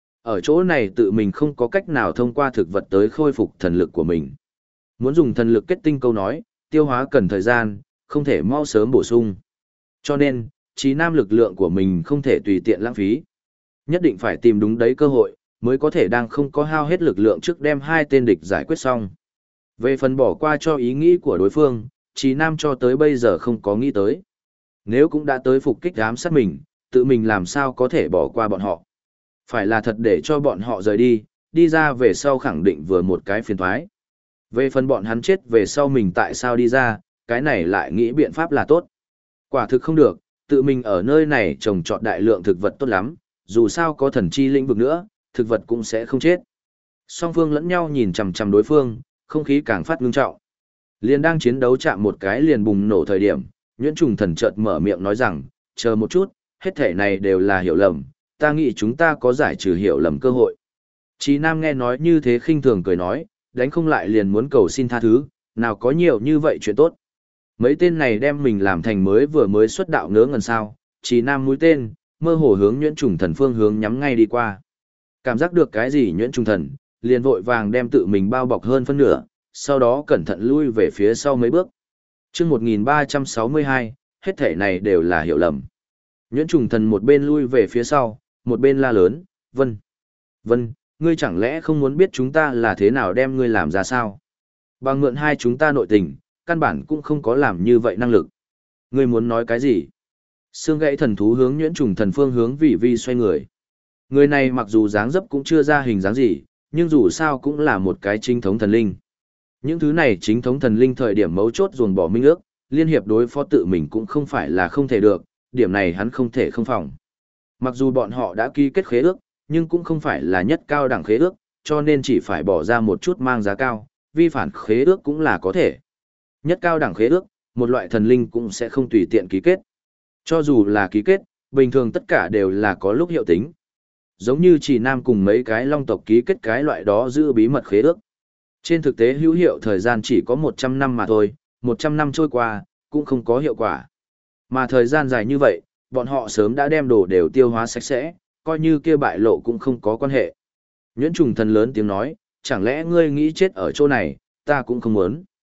Ở chỗ này tự mình không có cách nào thông qua thực vật tới khôi phục thần lực của mình. Muốn dùng thần lực kết tinh câu nói, tiêu hóa cần thời gian, không thể mau sớm bổ sung. Cho nên, Chí Nam lực lượng của mình không thể tùy tiện lãng phí. Nhất định phải tìm đúng đấy cơ hội, mới có thể đang không có hao hết lực lượng trước đem hai tên địch giải quyết xong. Về phần bỏ qua cho ý nghĩ của đối phương, Chí Nam cho tới bây giờ không có nghĩ tới. Nếu cũng đã tới phục kích ám sát mình, tự mình làm sao có thể bỏ qua bọn họ. Phải là thật để cho bọn họ rời đi, đi ra về sau khẳng định vừa một cái phiền thoái. Về phần bọn hắn chết về sau mình tại sao đi ra, cái này lại nghĩ biện pháp là tốt. Quả thực không được, tự mình ở nơi này trồng trọt đại lượng thực vật tốt lắm, dù sao có thần chi lĩnh vực nữa, thực vật cũng sẽ không chết. Song phương lẫn nhau nhìn chằm chằm đối phương, không khí càng phát ngưng trọng. Liền đang chiến đấu chạm một cái liền bùng nổ thời điểm, Nhuyễn Trùng Thần chợt mở miệng nói rằng, chờ một chút, hết thể này đều là hiểu lầm, ta nghĩ chúng ta có giải trừ hiểu lầm cơ hội. Chí Nam nghe nói như thế khinh thường cười nói, đánh không lại liền muốn cầu xin tha thứ, nào có nhiều như vậy chuyện tốt. Mấy tên này đem mình làm thành mới xuất đạo ngớ ngẩn sao, Chí Nam mũi tên, mơ hồ hướng Nhuyễn Trùng Thần phương hướng nhắm ngay đi qua. Cảm giác được cái gì Nhuyễn Trùng Thần, liền vội vàng đem tự mình bao bọc hơn phân nửa, sau đó cẩn thận lui về phía sau mấy bước. Chương 1362, hết thể này đều là hiểu lầm. Nhuyễn Trùng Thần một bên lui về phía sau, một bên la lớn, Vân, Vân, ngươi chẳng lẽ không muốn biết chúng ta là thế nào đem ngươi làm ra sao? Bằng mượn hai chúng ta nội tình, căn bản cũng không có làm như vậy năng lực. Ngươi muốn nói cái gì? Xương gãy thần thú hướng Nhuyễn Trùng Thần phương hướng vị vi xoay người. Người này mặc dù dáng dấp cũng chưa ra hình dáng gì, nhưng dù sao cũng là một cái chính thống thần linh. Những thứ này chính thống thần linh thời điểm mấu chốt ruồng bỏ minh ước, liên hiệp đối phó tự mình cũng không phải là không thể được, điểm này hắn không thể không phòng. Mặc dù bọn họ đã ký kết khế ước, nhưng cũng không phải là nhất cao đẳng khế ước, cho nên chỉ phải bỏ ra một chút mang giá cao, vi phản khế ước cũng là có thể. Nhất cao đẳng khế ước, một loại thần linh cũng sẽ không tùy tiện ký kết. Cho dù là ký kết, bình thường tất cả đều là có lúc hiệu tính. Giống như chỉ Nam cùng mấy cái long tộc ký kết cái loại đó giữ bí mật khế ước. Trên thực tế hữu hiệu thời gian chỉ có 100 năm mà thôi, 100 năm trôi qua, cũng không có hiệu quả. Mà thời gian dài như vậy, bọn họ sớm đã đem đồ đều tiêu hóa sạch sẽ, coi như kia bại lộ cũng không có quan hệ. Nhuyễn Trùng Thần lớn tiếng nói, chẳng lẽ ngươi nghĩ chết ở chỗ này, ta cũng không muốn.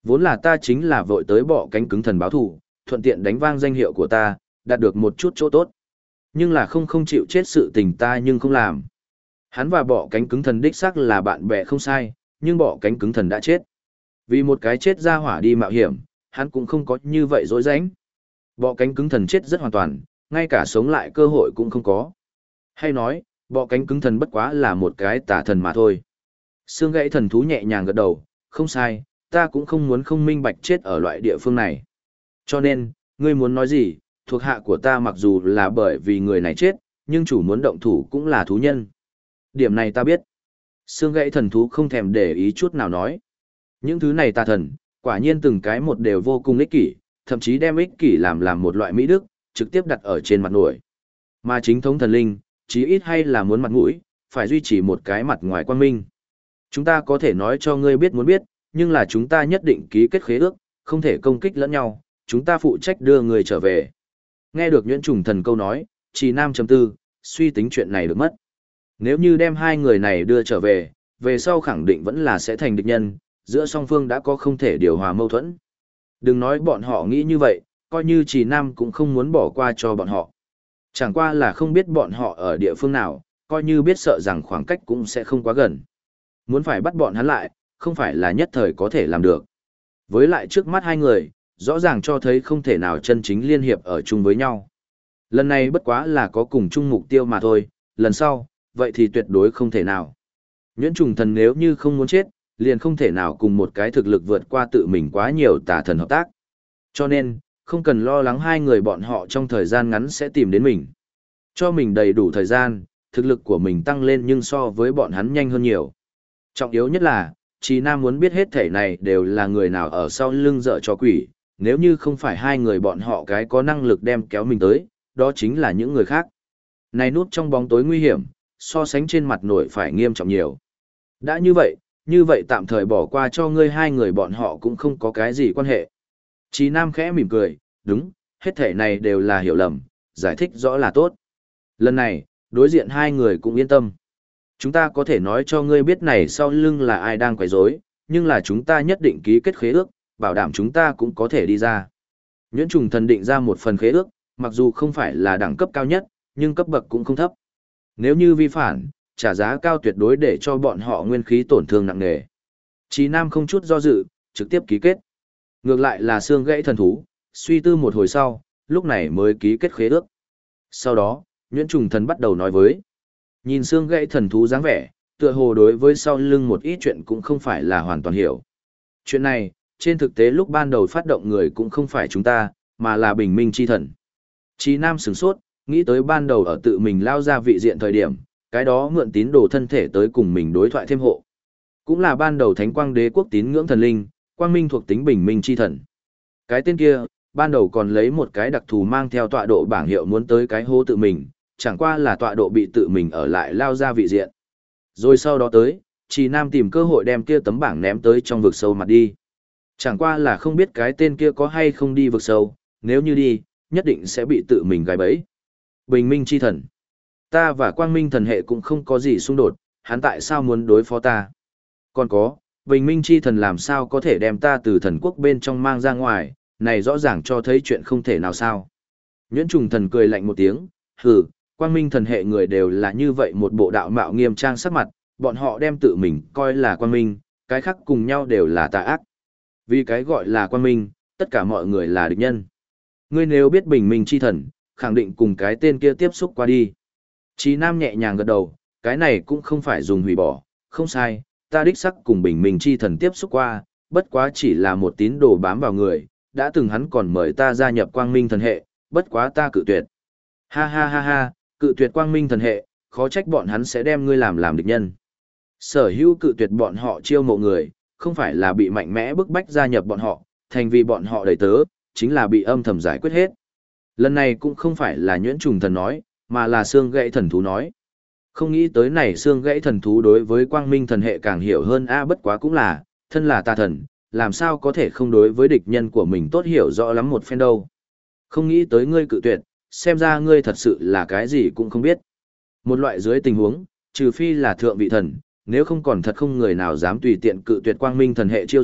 Vốn là ta chính là vội tới bỏ cánh cứng thần báo thù, thuận tiện đánh vang danh hiệu của ta, đạt được một chút chỗ tốt. Nhưng là không chịu chết sự tình ta nhưng không làm. Hắn và bỏ cánh cứng thần đích xác là bạn bè không sai, nhưng bỏ cánh cứng thần đã chết. Vì một cái chết ra hỏa đi mạo hiểm, hắn cũng không có như vậy dối rãnh. Bỏ cánh cứng thần chết rất hoàn toàn, ngay cả sống lại cơ hội cũng không có. Hay nói, bỏ cánh cứng thần bất quá là một cái tà thần mà thôi. Xương gãy thần thú nhẹ nhàng gật đầu, không sai, ta cũng không muốn không minh bạch chết ở loại địa phương này. Cho nên, ngươi muốn nói gì, thuộc hạ của ta mặc dù là bởi vì người này chết, nhưng chủ muốn động thủ cũng là thú nhân. Điểm này ta biết. Xương gãy thần thú không thèm để ý chút nào nói. Những thứ này tà thần, quả nhiên từng cái một đều vô cùng ích kỷ, thậm chí đem ích kỷ làm một loại mỹ đức, trực tiếp đặt ở trên mặt nổi. Mà chính thống thần linh, chí ít hay là muốn mặt mũi, phải duy trì một cái mặt ngoài quan minh. Chúng ta có thể nói cho ngươi biết muốn biết, nhưng là chúng ta nhất định ký kết khế ước, không thể công kích lẫn nhau, chúng ta phụ trách đưa người trở về. Nghe được Nhuyễn Trùng Thần câu nói, Trì Nam chấm tư, suy tính chuyện này được mất. Nếu như đem hai người này đưa trở về, về sau khẳng định vẫn là sẽ thành địch nhân, giữa song phương đã có không thể điều hòa mâu thuẫn. Đừng nói bọn họ nghĩ như vậy, coi như Trì Nam cũng không muốn bỏ qua cho bọn họ. Chẳng qua là không biết bọn họ ở địa phương nào, coi như biết sợ rằng khoảng cách cũng sẽ không quá gần. Muốn phải bắt bọn hắn lại, không phải là nhất thời có thể làm được. Với lại trước mắt hai người, rõ ràng cho thấy không thể nào chân chính liên hiệp ở chung với nhau. Lần này bất quá là có cùng chung mục tiêu mà thôi, lần sau, vậy thì tuyệt đối không thể nào. Nhuyễn Trùng Thần nếu như không muốn chết, liền không thể nào cùng một cái thực lực vượt qua tự mình quá nhiều tà thần hợp tác. Cho nên, không cần lo lắng hai người bọn họ trong thời gian ngắn sẽ tìm đến mình. Cho mình đầy đủ thời gian, thực lực của mình tăng lên nhưng so với bọn hắn nhanh hơn nhiều. Trọng yếu nhất là, Trì Nam muốn biết hết thể này đều là người nào ở sau lưng dở cho quỷ, nếu như không phải hai người bọn họ cái có năng lực đem kéo mình tới, đó chính là những người khác. Này núp trong bóng tối nguy hiểm, so sánh trên mặt nổi phải nghiêm trọng nhiều. Đã như vậy tạm thời bỏ qua cho ngươi hai người bọn họ cũng không có cái gì quan hệ. Trì Nam khẽ mỉm cười, đúng, hết thể này đều là hiểu lầm, giải thích rõ là tốt. Lần này, đối diện hai người cũng yên tâm. Chúng ta có thể nói cho ngươi biết này sau lưng là ai đang quấy rối, nhưng là chúng ta nhất định ký kết khế ước, bảo đảm chúng ta cũng có thể đi ra. Nhuyễn Trùng Thần định ra một phần khế ước, mặc dù không phải là đẳng cấp cao nhất, nhưng cấp bậc cũng không thấp. Nếu như vi phản, trả giá cao tuyệt đối để cho bọn họ nguyên khí tổn thương nặng nề. Chí Nam không chút do dự, trực tiếp ký kết. Ngược lại là xương gãy thần thú, suy tư một hồi sau, lúc này mới ký kết khế ước. Sau đó, Nhuyễn Trùng Thần bắt đầu nói với. Nhìn xương gãy thần thú dáng vẻ, tựa hồ đối với sau lưng một ít chuyện cũng không phải là hoàn toàn hiểu. Chuyện này, trên thực tế lúc ban đầu phát động người cũng không phải chúng ta, mà là bình minh chi thần. Chí Nam sửng sốt, nghĩ tới ban đầu ở tự mình lao ra vị diện thời điểm, cái đó mượn tín đồ thân thể tới cùng mình đối thoại thêm hộ. Cũng là ban đầu Thánh Quang Đế quốc tín ngưỡng thần linh, quang minh thuộc tính bình minh chi thần. Cái tên kia, ban đầu còn lấy một cái đặc thù mang theo tọa độ bảng hiệu muốn tới cái hố tự mình, chẳng qua là tọa độ bị tự mình ở lại lao ra vị diện. Rồi sau đó tới, Trì Nam tìm cơ hội đem kia tấm bảng ném tới trong vực sâu mặt đi. Chẳng qua là không biết cái tên kia có hay không đi vực sâu, nếu như đi, nhất định sẽ bị tự mình gài bẫy. Bình minh chi thần. Ta và quang minh thần hệ cũng không có gì xung đột, hắn tại sao muốn đối phó ta? Còn có, bình minh chi thần làm sao có thể đem ta từ thần quốc bên trong mang ra ngoài, này rõ ràng cho thấy chuyện không thể nào sao. Nhuyễn Trùng Thần cười lạnh một tiếng, hừ, quang minh thần hệ người đều là như vậy một bộ đạo mạo nghiêm trang sắc mặt, bọn họ đem tự mình coi là quang minh, cái khác cùng nhau đều là tà ác. Vì cái gọi là quang minh, tất cả mọi người là địch nhân. Ngươi nếu biết bình minh chi thần, khẳng định cùng cái tên kia tiếp xúc qua đi. Chí Nam nhẹ nhàng gật đầu, cái này cũng không phải dùng hủy bỏ, không sai, ta đích sắc cùng bình minh chi thần tiếp xúc qua, bất quá chỉ là một tín đồ bám vào người, đã từng hắn còn mời ta gia nhập quang minh thần hệ, bất quá ta cự tuyệt. Ha ha ha ha, cự tuyệt quang minh thần hệ, khó trách bọn hắn sẽ đem ngươi làm địch nhân. Sở hữu cự tuyệt bọn họ chiêu mộ người, không phải là bị mạnh mẽ bức bách gia nhập bọn họ, thành vì bọn họ đầy tớ, chính là bị âm thầm giải quyết hết. Lần này cũng không phải là Nhuyễn Trùng Thần nói, mà là xương gãy thần thú nói. Không nghĩ tới này xương gãy thần thú đối với quang minh thần hệ càng hiểu hơn bất quá cũng là, thân là tà thần, làm sao có thể không đối với địch nhân của mình tốt hiểu rõ lắm một phen đâu. Không nghĩ tới ngươi cự tuyệt, xem ra ngươi thật sự là cái gì cũng không biết. Một loại dưới tình huống, trừ phi là thượng vị thần, nếu không còn thật không người nào dám tùy tiện cự tuyệt quang minh thần hệ chiêu dụ,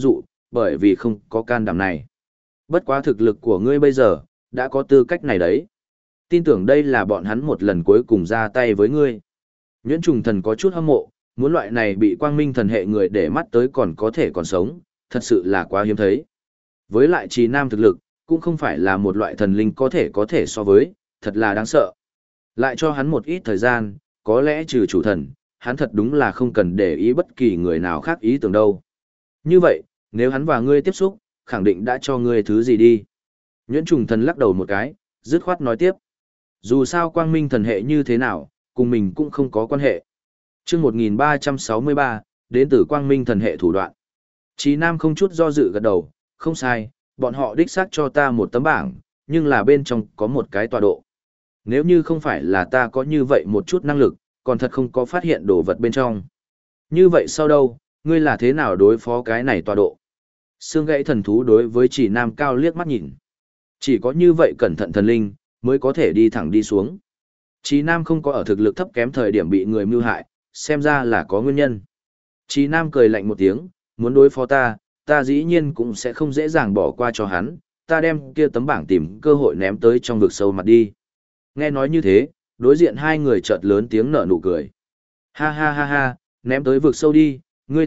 bởi vì không có can đảm này. Bất quá thực lực của ngươi bây giờ, đã có tư cách này đấy. Tin tưởng đây là bọn hắn một lần cuối cùng ra tay với ngươi. Nhuyễn trùng thần có chút hâm mộ, muốn loại này bị quang minh thần hệ người để mắt tới còn có thể còn sống, thật sự là quá hiếm thấy. Với lại Trì Nam thực lực, cũng không phải là một loại thần linh có thể so với, thật là đáng sợ. Lại cho hắn một ít thời gian, có lẽ trừ chủ thần, hắn thật đúng là không cần để ý bất kỳ người nào khác ý tưởng đâu. Như vậy, nếu hắn và ngươi tiếp xúc, khẳng định đã cho ngươi thứ gì đi. Nhuyễn trùng thần lắc đầu một cái, dứt khoát nói tiếp. Dù sao quang minh thần hệ như thế nào, cùng mình cũng không có quan hệ. Chương 1363, đến từ quang minh thần hệ thủ đoạn. Chí Nam không chút do dự gật đầu, không sai, bọn họ đích xác cho ta một tấm bảng, nhưng là bên trong có một cái tọa độ. Nếu như không phải là ta có như vậy một chút năng lực, còn thật không có phát hiện đồ vật bên trong. Như vậy sau đâu, ngươi là thế nào đối phó cái này tọa độ? Xương gãy thần thú đối với Chỉ Nam cao liếc mắt nhìn. Chỉ có như vậy cẩn thận thần linh, mới có thể đi thẳng đi xuống. Chí Nam không có ở thực lực thấp kém thời điểm bị người mưu hại, xem ra là có nguyên nhân. Chí Nam cười lạnh một tiếng, muốn đối phó ta dĩ nhiên cũng sẽ không dễ dàng bỏ qua cho hắn, ta đem kia tấm bảng tìm cơ hội ném tới trong vực sâu mặt đi. Nghe nói như thế, đối diện hai người chợt lớn tiếng nở nụ cười. Ha ha ha ha, ném tới vực sâu đi, ngươi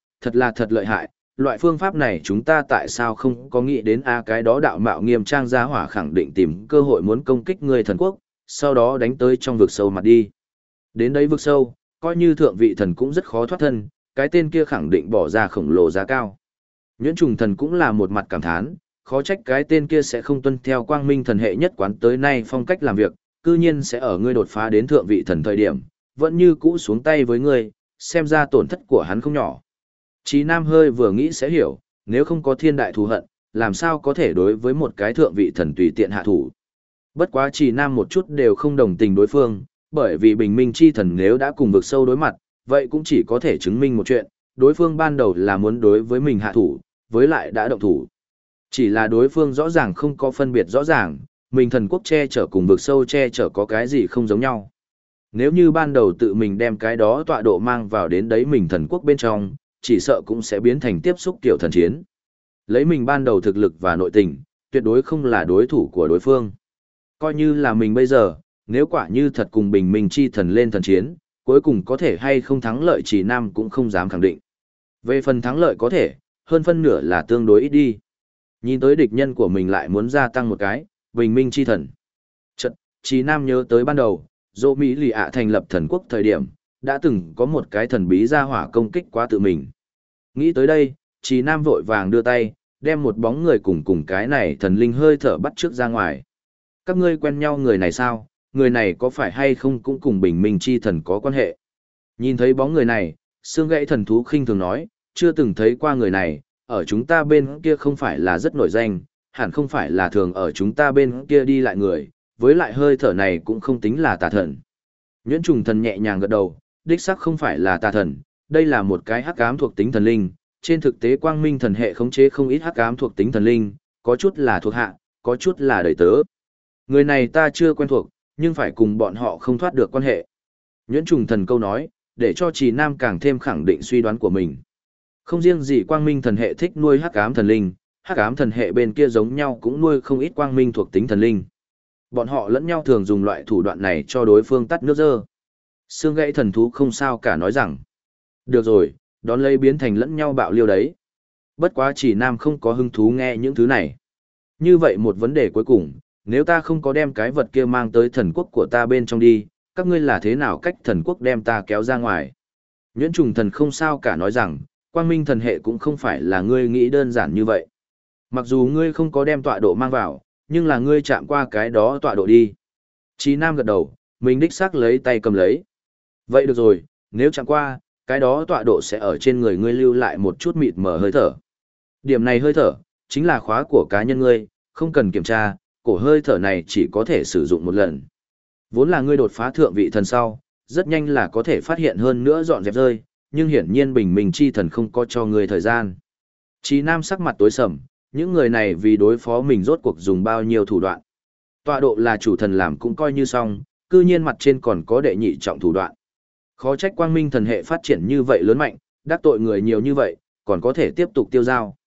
thật lợi hại, loại phương pháp này chúng ta tại sao không có nghĩ đến cái đó đạo mạo nghiêm trang gia hỏa khẳng định tìm cơ hội muốn công kích ngươi thần quốc, sau đó đánh tới trong vực sâu mặt đi. Đến đấy vực sâu, coi như thượng vị thần cũng rất khó thoát thân, cái tên kia khẳng định bỏ ra khổng lồ giá cao. Nhuyễn trùng thần cũng là một mặt cảm thán, khó trách cái tên kia sẽ không tuân theo quang minh thần hệ nhất quán tới nay phong cách làm việc, cư nhiên sẽ ở ngươi đột phá đến thượng vị thần thời điểm, vẫn như cũ xuống tay với ngươi, xem ra tổn thất của hắn không nhỏ. Chí Nam hơi vừa nghĩ sẽ hiểu, nếu không có thiên đại thù hận, làm sao có thể đối với một cái thượng vị thần tùy tiện hạ thủ. Bất quá Chí Nam một chút đều không đồng tình đối phương, bởi vì bình minh chi thần nếu đã cùng vực sâu đối mặt, vậy cũng chỉ có thể chứng minh một chuyện, đối phương ban đầu là muốn đối với mình hạ thủ, với lại đã động thủ. Chỉ là đối phương rõ ràng không có phân biệt rõ ràng, mình thần quốc che chở cùng vực sâu che chở có cái gì không giống nhau. Nếu như ban đầu tự mình đem cái đó tọa độ mang vào đến đấy mình thần quốc bên trong, chỉ sợ cũng sẽ biến thành tiếp xúc tiểu thần chiến. Lấy mình ban đầu thực lực và nội tình, tuyệt đối không là đối thủ của đối phương. Coi như là mình bây giờ, nếu quả như thật cùng bình minh chi thần lên thần chiến, cuối cùng có thể hay không thắng lợi Chỉ Nam cũng không dám khẳng định. Về phần thắng lợi có thể, hơn phân nửa là tương đối ít đi. Nhìn tới địch nhân của mình lại muốn gia tăng một cái, bình minh chi thần. Chật, Chỉ Nam nhớ tới ban đầu, Dô Mỹ Lì ạ thành lập thần quốc thời điểm, đã từng có một cái thần bí ra hỏa công kích quá tự mình. Nghĩ tới đây, Chỉ Nam vội vàng đưa tay, đem một bóng người cùng cái này thần linh hơi thở bắt trước ra ngoài. Các ngươi quen nhau người này sao? Người này có phải hay không cũng cùng bình minh chi thần có quan hệ? Nhìn thấy bóng người này, xương gãy thần thú khinh thường nói, chưa từng thấy qua người này, ở chúng ta bên kia không phải là rất nổi danh, hẳn không phải là thường ở chúng ta bên kia đi lại người, với lại hơi thở này cũng không tính là tà thần. Nhuyễn trùng thần nhẹ nhàng gật đầu, đích xác không phải là tà thần, đây là một cái hắc ám thuộc tính thần linh, trên thực tế quang minh thần hệ khống chế không ít hắc ám thuộc tính thần linh, có chút là thuộc hạ, có chút là đầy tớ. Người này ta chưa quen thuộc, nhưng phải cùng bọn họ không thoát được quan hệ. Nhuyễn trùng thần câu nói, để cho Trì Nam càng thêm khẳng định suy đoán của mình. Không riêng gì quang minh thần hệ thích nuôi hắc ám thần linh, hắc ám thần hệ bên kia giống nhau cũng nuôi không ít quang minh thuộc tính thần linh. Bọn họ lẫn nhau thường dùng loại thủ đoạn này cho đối phương tắt nước dơ. Xương gãy thần thú không sao cả nói rằng. Được rồi, đón lấy biến thành lẫn nhau bạo liêu đấy. Bất quá Chỉ Nam không có hứng thú nghe những thứ này. Như vậy một vấn đề cuối cùng, nếu ta không có đem cái vật kia mang tới thần quốc của ta bên trong đi, các ngươi là thế nào cách thần quốc đem ta kéo ra ngoài? Nhuyễn trùng thần không sao cả nói rằng, quang minh thần hệ cũng không phải là ngươi nghĩ đơn giản như vậy. Mặc dù ngươi không có đem tọa độ mang vào, nhưng là ngươi chạm qua cái đó tọa độ đi. Chí Nam gật đầu, mình đích xác lấy tay cầm lấy. Vậy được rồi, nếu chạm qua, cái đó tọa độ sẽ ở trên người ngươi lưu lại một chút mịt mờ hơi thở. Điểm này hơi thở, chính là khóa của cá nhân ngươi, không cần kiểm tra, cổ hơi thở này chỉ có thể sử dụng một lần. Vốn là ngươi đột phá thượng vị thần sau, rất nhanh là có thể phát hiện hơn nữa dọn dẹp rơi, nhưng hiển nhiên bình minh chi thần không có cho ngươi thời gian. Chí Nam sắc mặt tối sầm, những người này vì đối phó mình rốt cuộc dùng bao nhiêu thủ đoạn. Tọa độ là chủ thần làm cũng coi như xong, cư nhiên mặt trên còn có đệ nhị trọng thủ đoạn. Khó trách quang minh thần hệ phát triển như vậy lớn mạnh, đắc tội người nhiều như vậy, còn có thể tiếp tục tiêu giao.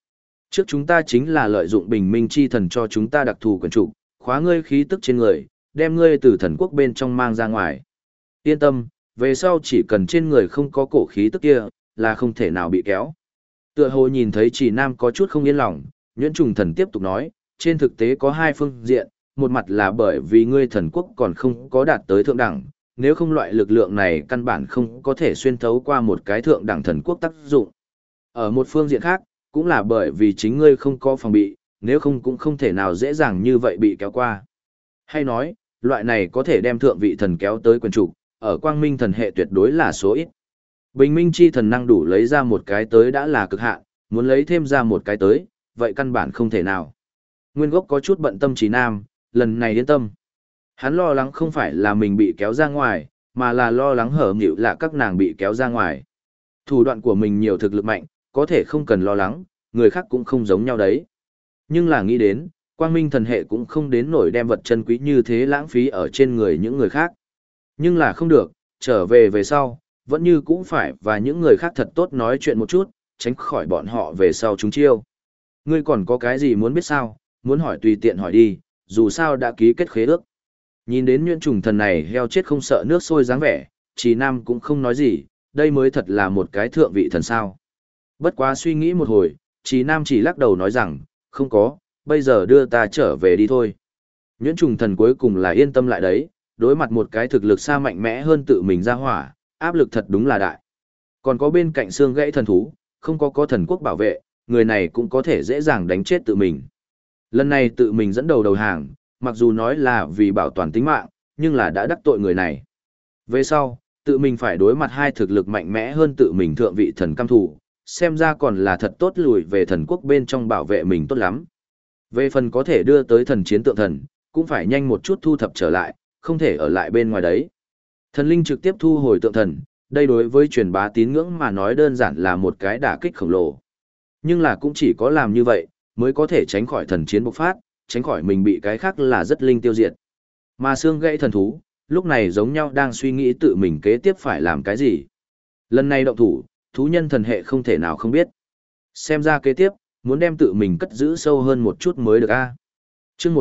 Trước chúng ta chính là lợi dụng bình minh chi thần cho chúng ta đặc thù quyền trục, khóa ngươi khí tức trên người, đem ngươi từ thần quốc bên trong mang ra ngoài. Yên tâm, về sau chỉ cần trên người không có cổ khí tức kia, là không thể nào bị kéo. Tựa hồ nhìn thấy Trì Nam có chút không yên lòng, Nhuyễn Trùng Thần tiếp tục nói, trên thực tế có hai phương diện, một mặt là bởi vì ngươi thần quốc còn không có đạt tới thượng đẳng, nếu không loại lực lượng này căn bản không có thể xuyên thấu qua một cái thượng đẳng thần quốc tác dụng. Ở một phương diện khác, cũng là bởi vì chính ngươi không có phòng bị, nếu không cũng không thể nào dễ dàng như vậy bị kéo qua. Hay nói, loại này có thể đem thượng vị thần kéo tới quyền trục, ở quang minh thần hệ tuyệt đối là số ít. Bình minh chi thần năng đủ lấy ra một cái tới đã là cực hạn, muốn lấy thêm ra một cái tới, vậy căn bản không thể nào. Nguyên gốc có chút bận tâm Trí Nam, lần này yên tâm. Hắn lo lắng không phải là mình bị kéo ra ngoài, mà là lo lắng hở nghịu là các nàng bị kéo ra ngoài. Thủ đoạn của mình nhiều thực lực mạnh, có thể không cần lo lắng, người khác cũng không giống nhau đấy. Nhưng là nghĩ đến, quang minh thần hệ cũng không đến nổi đem vật chân quý như thế lãng phí ở trên người những người khác. Nhưng là không được, trở về sau, vẫn như cũng phải và những người khác thật tốt nói chuyện một chút, tránh khỏi bọn họ về sau chúng chiêu. Ngươi còn có cái gì muốn biết sao, muốn hỏi tùy tiện hỏi đi, dù sao đã ký kết khế ước. Nhìn đến Nhuyễn Trùng Thần này heo chết không sợ nước sôi dáng vẻ, Trì Nam cũng không nói gì, đây mới thật là một cái thượng vị thần sao. Bất quá suy nghĩ một hồi, Trì Nam chỉ lắc đầu nói rằng, không có, bây giờ đưa ta trở về đi thôi. Nhuyễn Trùng Thần cuối cùng là yên tâm lại đấy, đối mặt một cái thực lực xa mạnh mẽ hơn tự mình ra hỏa, áp lực thật đúng là đại. Còn có bên cạnh xương gãy thần thú, không có thần quốc bảo vệ, người này cũng có thể dễ dàng đánh chết tự mình. Lần này tự mình dẫn đầu hàng, mặc dù nói là vì bảo toàn tính mạng, nhưng là đã đắc tội người này. Về sau, tự mình phải đối mặt hai thực lực mạnh mẽ hơn tự mình thượng vị thần cam thủ, xem ra còn là thật tốt lùi về thần quốc bên trong bảo vệ mình tốt lắm. Về phần có thể đưa tới thần chiến tượng thần, cũng phải nhanh một chút thu thập trở lại, không thể ở lại bên ngoài đấy. Thần linh trực tiếp thu hồi tượng thần, đây đối với truyền bá tín ngưỡng mà nói đơn giản là một cái đả kích khổng lồ. Nhưng là cũng chỉ có làm như vậy, mới có thể tránh khỏi thần chiến bộc phát, tránh khỏi mình bị cái khác là rất linh tiêu diệt. Mà xương gãy thần thú, lúc này giống nhau đang suy nghĩ tự mình kế tiếp phải làm cái gì. Lần này động thủ, thú nhân thần hệ không thể nào không biết. Xem ra kế tiếp, muốn đem tự mình cất giữ sâu hơn một chút mới được a. Chương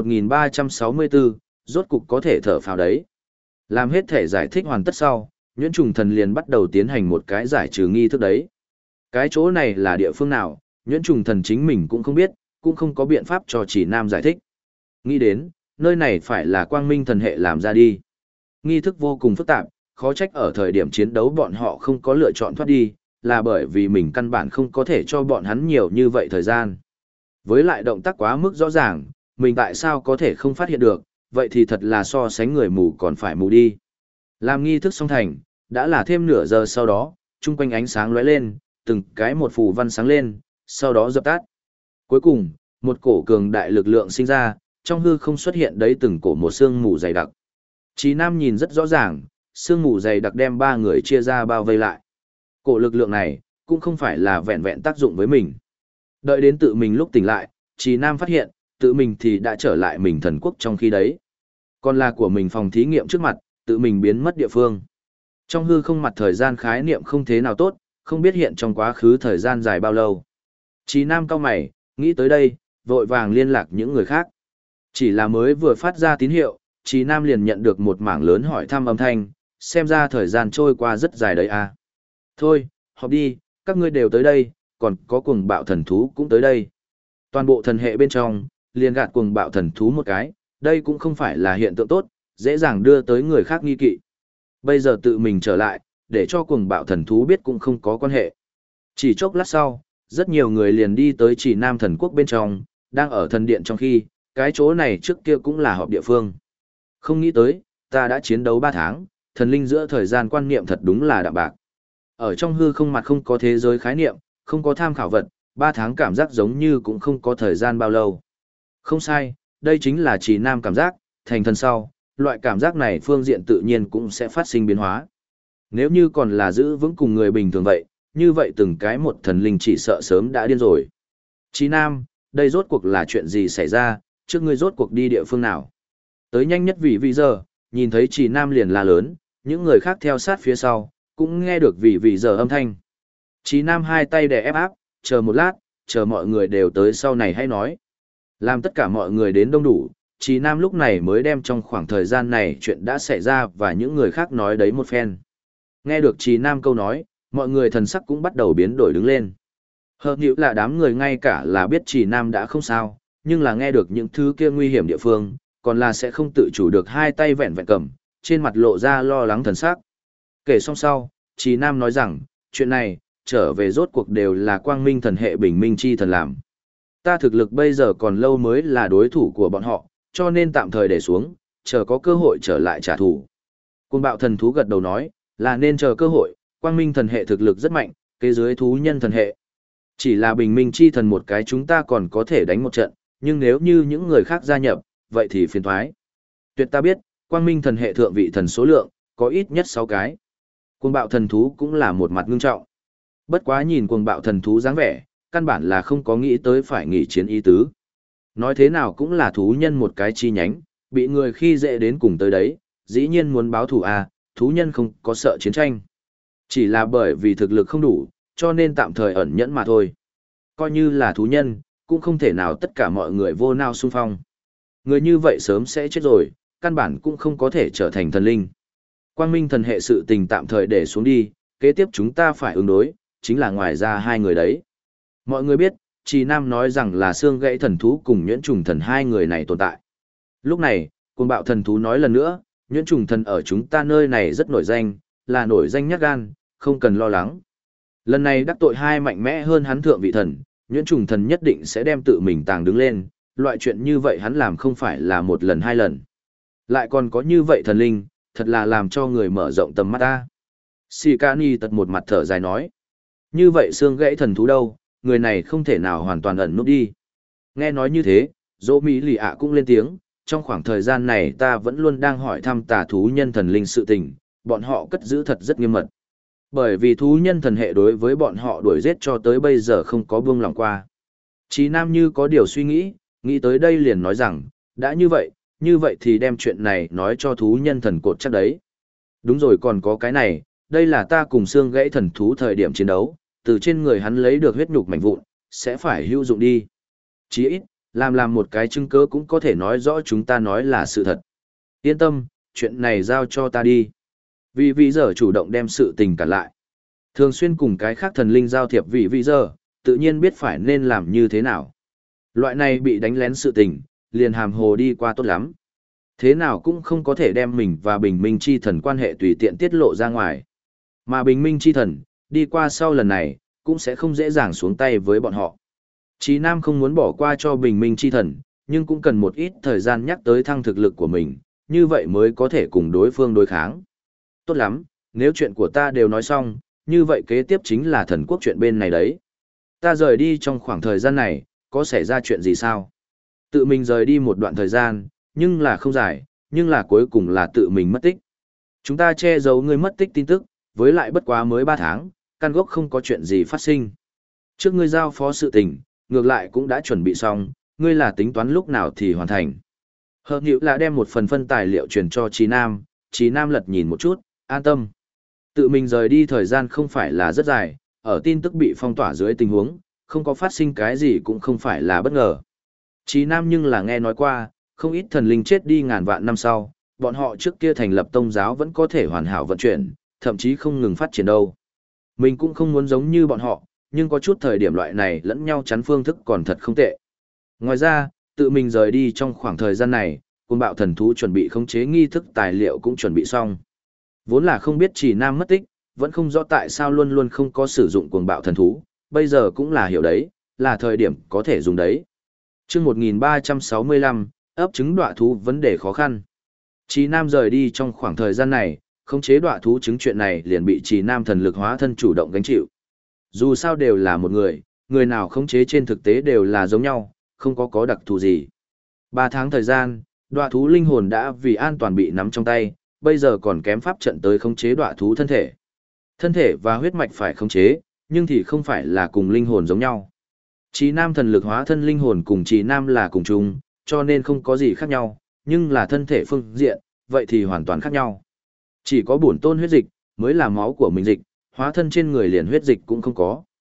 1364, rốt cục có thể thở phào đấy. Làm hết thể giải thích hoàn tất sau, Nhuyễn Trùng Thần liền bắt đầu tiến hành một cái giải trừ nghi thức đấy. Cái chỗ này là địa phương nào, Nhuyễn Trùng Thần chính mình cũng không biết, cũng không có biện pháp cho Chỉ Nam giải thích. Nghĩ đến, nơi này phải là quang minh thần hệ làm ra đi. Nghi thức vô cùng phức tạp, khó trách ở thời điểm chiến đấu bọn họ không có lựa chọn thoát đi, là bởi vì mình căn bản không có thể cho bọn hắn nhiều như vậy thời gian. Với lại động tác quá mức rõ ràng, mình tại sao có thể không phát hiện được, vậy thì thật là so sánh người mù còn phải mù đi. Làm nghi thức xong thành, đã là thêm nửa giờ sau đó, chung quanh ánh sáng lóe lên, từng cái một phù văn sáng lên, sau đó dập tắt. Cuối cùng, một cổ cường đại lực lượng sinh ra, trong hư không xuất hiện đấy từng cổ một sương mù dày đặc. Chí Nam nhìn rất rõ ràng, sương mù dày đặc đem ba người chia ra bao vây lại. Cổ lực lượng này, cũng không phải là vẹn vẹn tác dụng với mình. Đợi đến tự mình lúc tỉnh lại, Chí Nam phát hiện, tự mình thì đã trở lại mình thần quốc trong khi đấy. Còn là của mình phòng thí nghiệm trước mặt, tự mình biến mất địa phương. Trong hư không mặt thời gian khái niệm không thế nào tốt, không biết hiện trong quá khứ thời gian dài bao lâu. Chí Nam cau mày, nghĩ tới đây, vội vàng liên lạc những người khác. Chỉ là mới vừa phát ra tín hiệu, Chí Nam liền nhận được một mảng lớn hỏi thăm âm thanh, xem ra thời gian trôi qua rất dài đấy à. Thôi, họp đi, các ngươi đều tới đây, còn có cuồng bạo thần thú cũng tới đây. Toàn bộ thần hệ bên trong, liền gạt cuồng bạo thần thú một cái, đây cũng không phải là hiện tượng tốt, dễ dàng đưa tới người khác nghi kỵ. Bây giờ tự mình trở lại, để cho cuồng bạo thần thú biết cũng không có quan hệ. Chỉ chốc lát sau, rất nhiều người liền đi tới Chỉ Nam thần quốc bên trong, đang ở thần điện trong khi, cái chỗ này trước kia cũng là họp địa phương. Không nghĩ tới, ta đã chiến đấu 3 tháng, thần linh giữa thời gian quan niệm thật đúng là đạm bạc. Ở trong hư không mặt không có thế giới khái niệm, không có tham khảo vật, 3 tháng cảm giác giống như cũng không có thời gian bao lâu. Không sai, đây chính là Chỉ Nam cảm giác, thành thần sau, loại cảm giác này phương diện tự nhiên cũng sẽ phát sinh biến hóa. Nếu như còn là giữ vững cùng người bình thường vậy, như vậy từng cái một thần linh chỉ sợ sớm đã điên rồi. Chí Nam, đây rốt cuộc là chuyện gì xảy ra, trước ngươi rốt cuộc đi địa phương nào? Tới nhanh nhất vì giờ, nhìn thấy Chí Nam liền la lớn, những người khác theo sát phía sau, cũng nghe được vì giờ âm thanh. Chí Nam hai tay đè ép áp, chờ một lát, chờ mọi người đều tới sau này hãy nói. Làm tất cả mọi người đến đông đủ, Trì Nam lúc này mới đem trong khoảng thời gian này chuyện đã xảy ra và những người khác nói đấy một phen. Nghe được Trì Nam câu nói, mọi người thần sắc cũng bắt đầu biến đổi đứng lên. Hợp nhữ là đám người ngay cả là biết Trì Nam đã không sao, nhưng là nghe được những thứ kia nguy hiểm địa phương, còn là sẽ không tự chủ được hai tay vẹn vẹn cầm, trên mặt lộ ra lo lắng thần sắc. Kể xong sau, Trì Nam nói rằng, chuyện này, trở về rốt cuộc đều là quang minh thần hệ bình minh chi thần làm. Ta thực lực bây giờ còn lâu mới là đối thủ của bọn họ, cho nên tạm thời để xuống, chờ có cơ hội trở lại trả thù. Cuồng bạo thần thú gật đầu nói, là nên chờ cơ hội, quang minh thần hệ thực lực rất mạnh, kế dưới thú nhân thần hệ. Chỉ là bình minh chi thần một cái chúng ta còn có thể đánh một trận, nhưng nếu như những người khác gia nhập, vậy thì phiền thoái. Tuyệt ta biết, quang minh thần hệ thượng vị thần số lượng, có ít nhất 6 cái. Cuồng bạo thần thú cũng là một mặt ngưng trọng. Bất quá nhìn cuồng bạo thần thú dáng vẻ, căn bản là không có nghĩ tới phải nghỉ chiến ý tứ. Nói thế nào cũng là thú nhân một cái chi nhánh, bị người khi dễ đến cùng tới đấy, dĩ nhiên muốn báo thù à, thú nhân không có sợ chiến tranh. Chỉ là bởi vì thực lực không đủ, cho nên tạm thời ẩn nhẫn mà thôi. Coi như là thú nhân, cũng không thể nào tất cả mọi người vô nao xung phong. Người như vậy sớm sẽ chết rồi, căn bản cũng không có thể trở thành thần linh. Quang minh thần hệ sự tình tạm thời để xuống đi, kế tiếp chúng ta phải ứng đối, chính là ngoài ra hai người đấy. Mọi người biết, Trì Nam nói rằng là xương gãy thần thú cùng nhuyễn trùng thần hai người này tồn tại. Lúc này, cuồng bạo thần thú nói lần nữa, nhuyễn trùng thần ở chúng ta nơi này rất nổi danh, là nổi danh nhát gan, không cần lo lắng. Lần này đắc tội hai mạnh mẽ hơn hắn thượng vị thần, nhuyễn trùng thần nhất định sẽ đem tự mình tàng đứng lên, loại chuyện như vậy hắn làm không phải là một lần hai lần. Lại còn có như vậy thần linh, thật là làm cho người mở rộng tầm mắt ta. Sikani tật một mặt thở dài nói. Như vậy xương gãy thần thú đâu, người này không thể nào hoàn toàn ẩn núp đi. Nghe nói như thế, dỗ Mỹ lì ạ cũng lên tiếng, trong khoảng thời gian này ta vẫn luôn đang hỏi thăm tà thú nhân thần linh sự tình, bọn họ cất giữ thật rất nghiêm mật. Bởi vì thú nhân thần hệ đối với bọn họ đuổi giết cho tới bây giờ không có buông lòng qua. Chí Nam như có điều suy nghĩ tới đây liền nói rằng, đã như vậy thì đem chuyện này nói cho thú nhân thần cột chắc đấy. Đúng rồi còn có cái này, đây là ta cùng xương gãy thần thú thời điểm chiến đấu, từ trên người hắn lấy được huyết nhục mảnh vụn, sẽ phải hữu dụng đi. Chí ít, làm một cái chứng cứ cũng có thể nói rõ chúng ta nói là sự thật. Yên tâm, chuyện này giao cho ta đi. Vì giờ chủ động đem sự tình cản lại. Thường xuyên cùng cái khác thần linh giao thiệp vì giờ, tự nhiên biết phải nên làm như thế nào. Loại này bị đánh lén sự tình, liền hàm hồ đi qua tốt lắm. Thế nào cũng không có thể đem mình và bình minh chi thần quan hệ tùy tiện tiết lộ ra ngoài. Mà bình minh chi thần, đi qua sau lần này, cũng sẽ không dễ dàng xuống tay với bọn họ. Chí Nam không muốn bỏ qua cho bình minh chi thần, nhưng cũng cần một ít thời gian nhắc tới thăng thực lực của mình, như vậy mới có thể cùng đối phương đối kháng. Tốt lắm, nếu chuyện của ta đều nói xong, như vậy kế tiếp chính là thần quốc chuyện bên này đấy. Ta rời đi trong khoảng thời gian này, có xảy ra chuyện gì sao? Tự mình rời đi một đoạn thời gian, nhưng là không dài, nhưng là cuối cùng là tự mình mất tích. Chúng ta che giấu ngươi mất tích tin tức, với lại bất quá mới 3 tháng, căn gốc không có chuyện gì phát sinh. Trước ngươi giao phó sự tình, ngược lại cũng đã chuẩn bị xong, ngươi là tính toán lúc nào thì hoàn thành. Hợp hiệu là đem một phần phân tài liệu truyền cho Chí Nam lật nhìn một chút, an tâm. Tự mình rời đi thời gian không phải là rất dài, ở tin tức bị phong tỏa dưới tình huống, không có phát sinh cái gì cũng không phải là bất ngờ. Chí Nam nhưng là nghe nói qua, không ít thần linh chết đi ngàn vạn năm sau, bọn họ trước kia thành lập tông giáo vẫn có thể hoàn hảo vận chuyển, thậm chí không ngừng phát triển đâu. Mình cũng không muốn giống như bọn họ, nhưng có chút thời điểm loại này lẫn nhau chắn phương thức còn thật không tệ. Ngoài ra, tự mình rời đi trong khoảng thời gian này, cuồng bạo thần thú chuẩn bị khống chế nghi thức tài liệu cũng chuẩn bị xong. Vốn là không biết Chỉ Nam mất tích, vẫn không rõ tại sao luôn luôn không có sử dụng cuồng bạo thần thú, bây giờ cũng là hiểu đấy, là thời điểm có thể dùng đấy. Chương 1365, ấp trứng đọa thú vấn đề khó khăn. Chỉ Nam rời đi trong khoảng thời gian này, khống chế đọa thú trứng chuyện này liền bị Chỉ Nam thần lực hóa thân chủ động gánh chịu. Dù sao đều là một người nào khống chế trên thực tế đều là giống nhau, không có đặc thù gì. 3 tháng thời gian, đọa thú linh hồn đã vì an toàn bị nắm trong tay, bây giờ còn kém pháp trận tới khống chế đọa thú thân thể. Thân thể và huyết mạch phải khống chế, nhưng thì không phải là cùng linh hồn giống nhau. Chí Nam thần lực hóa thân linh hồn cùng Chí Nam là cùng chung, cho nên không có gì khác nhau, nhưng là thân thể phương diện, vậy thì hoàn toàn khác nhau. Chỉ có bổn tôn huyết dịch, mới là máu của mình dịch, hóa thân trên người liền huyết dịch cũng không có.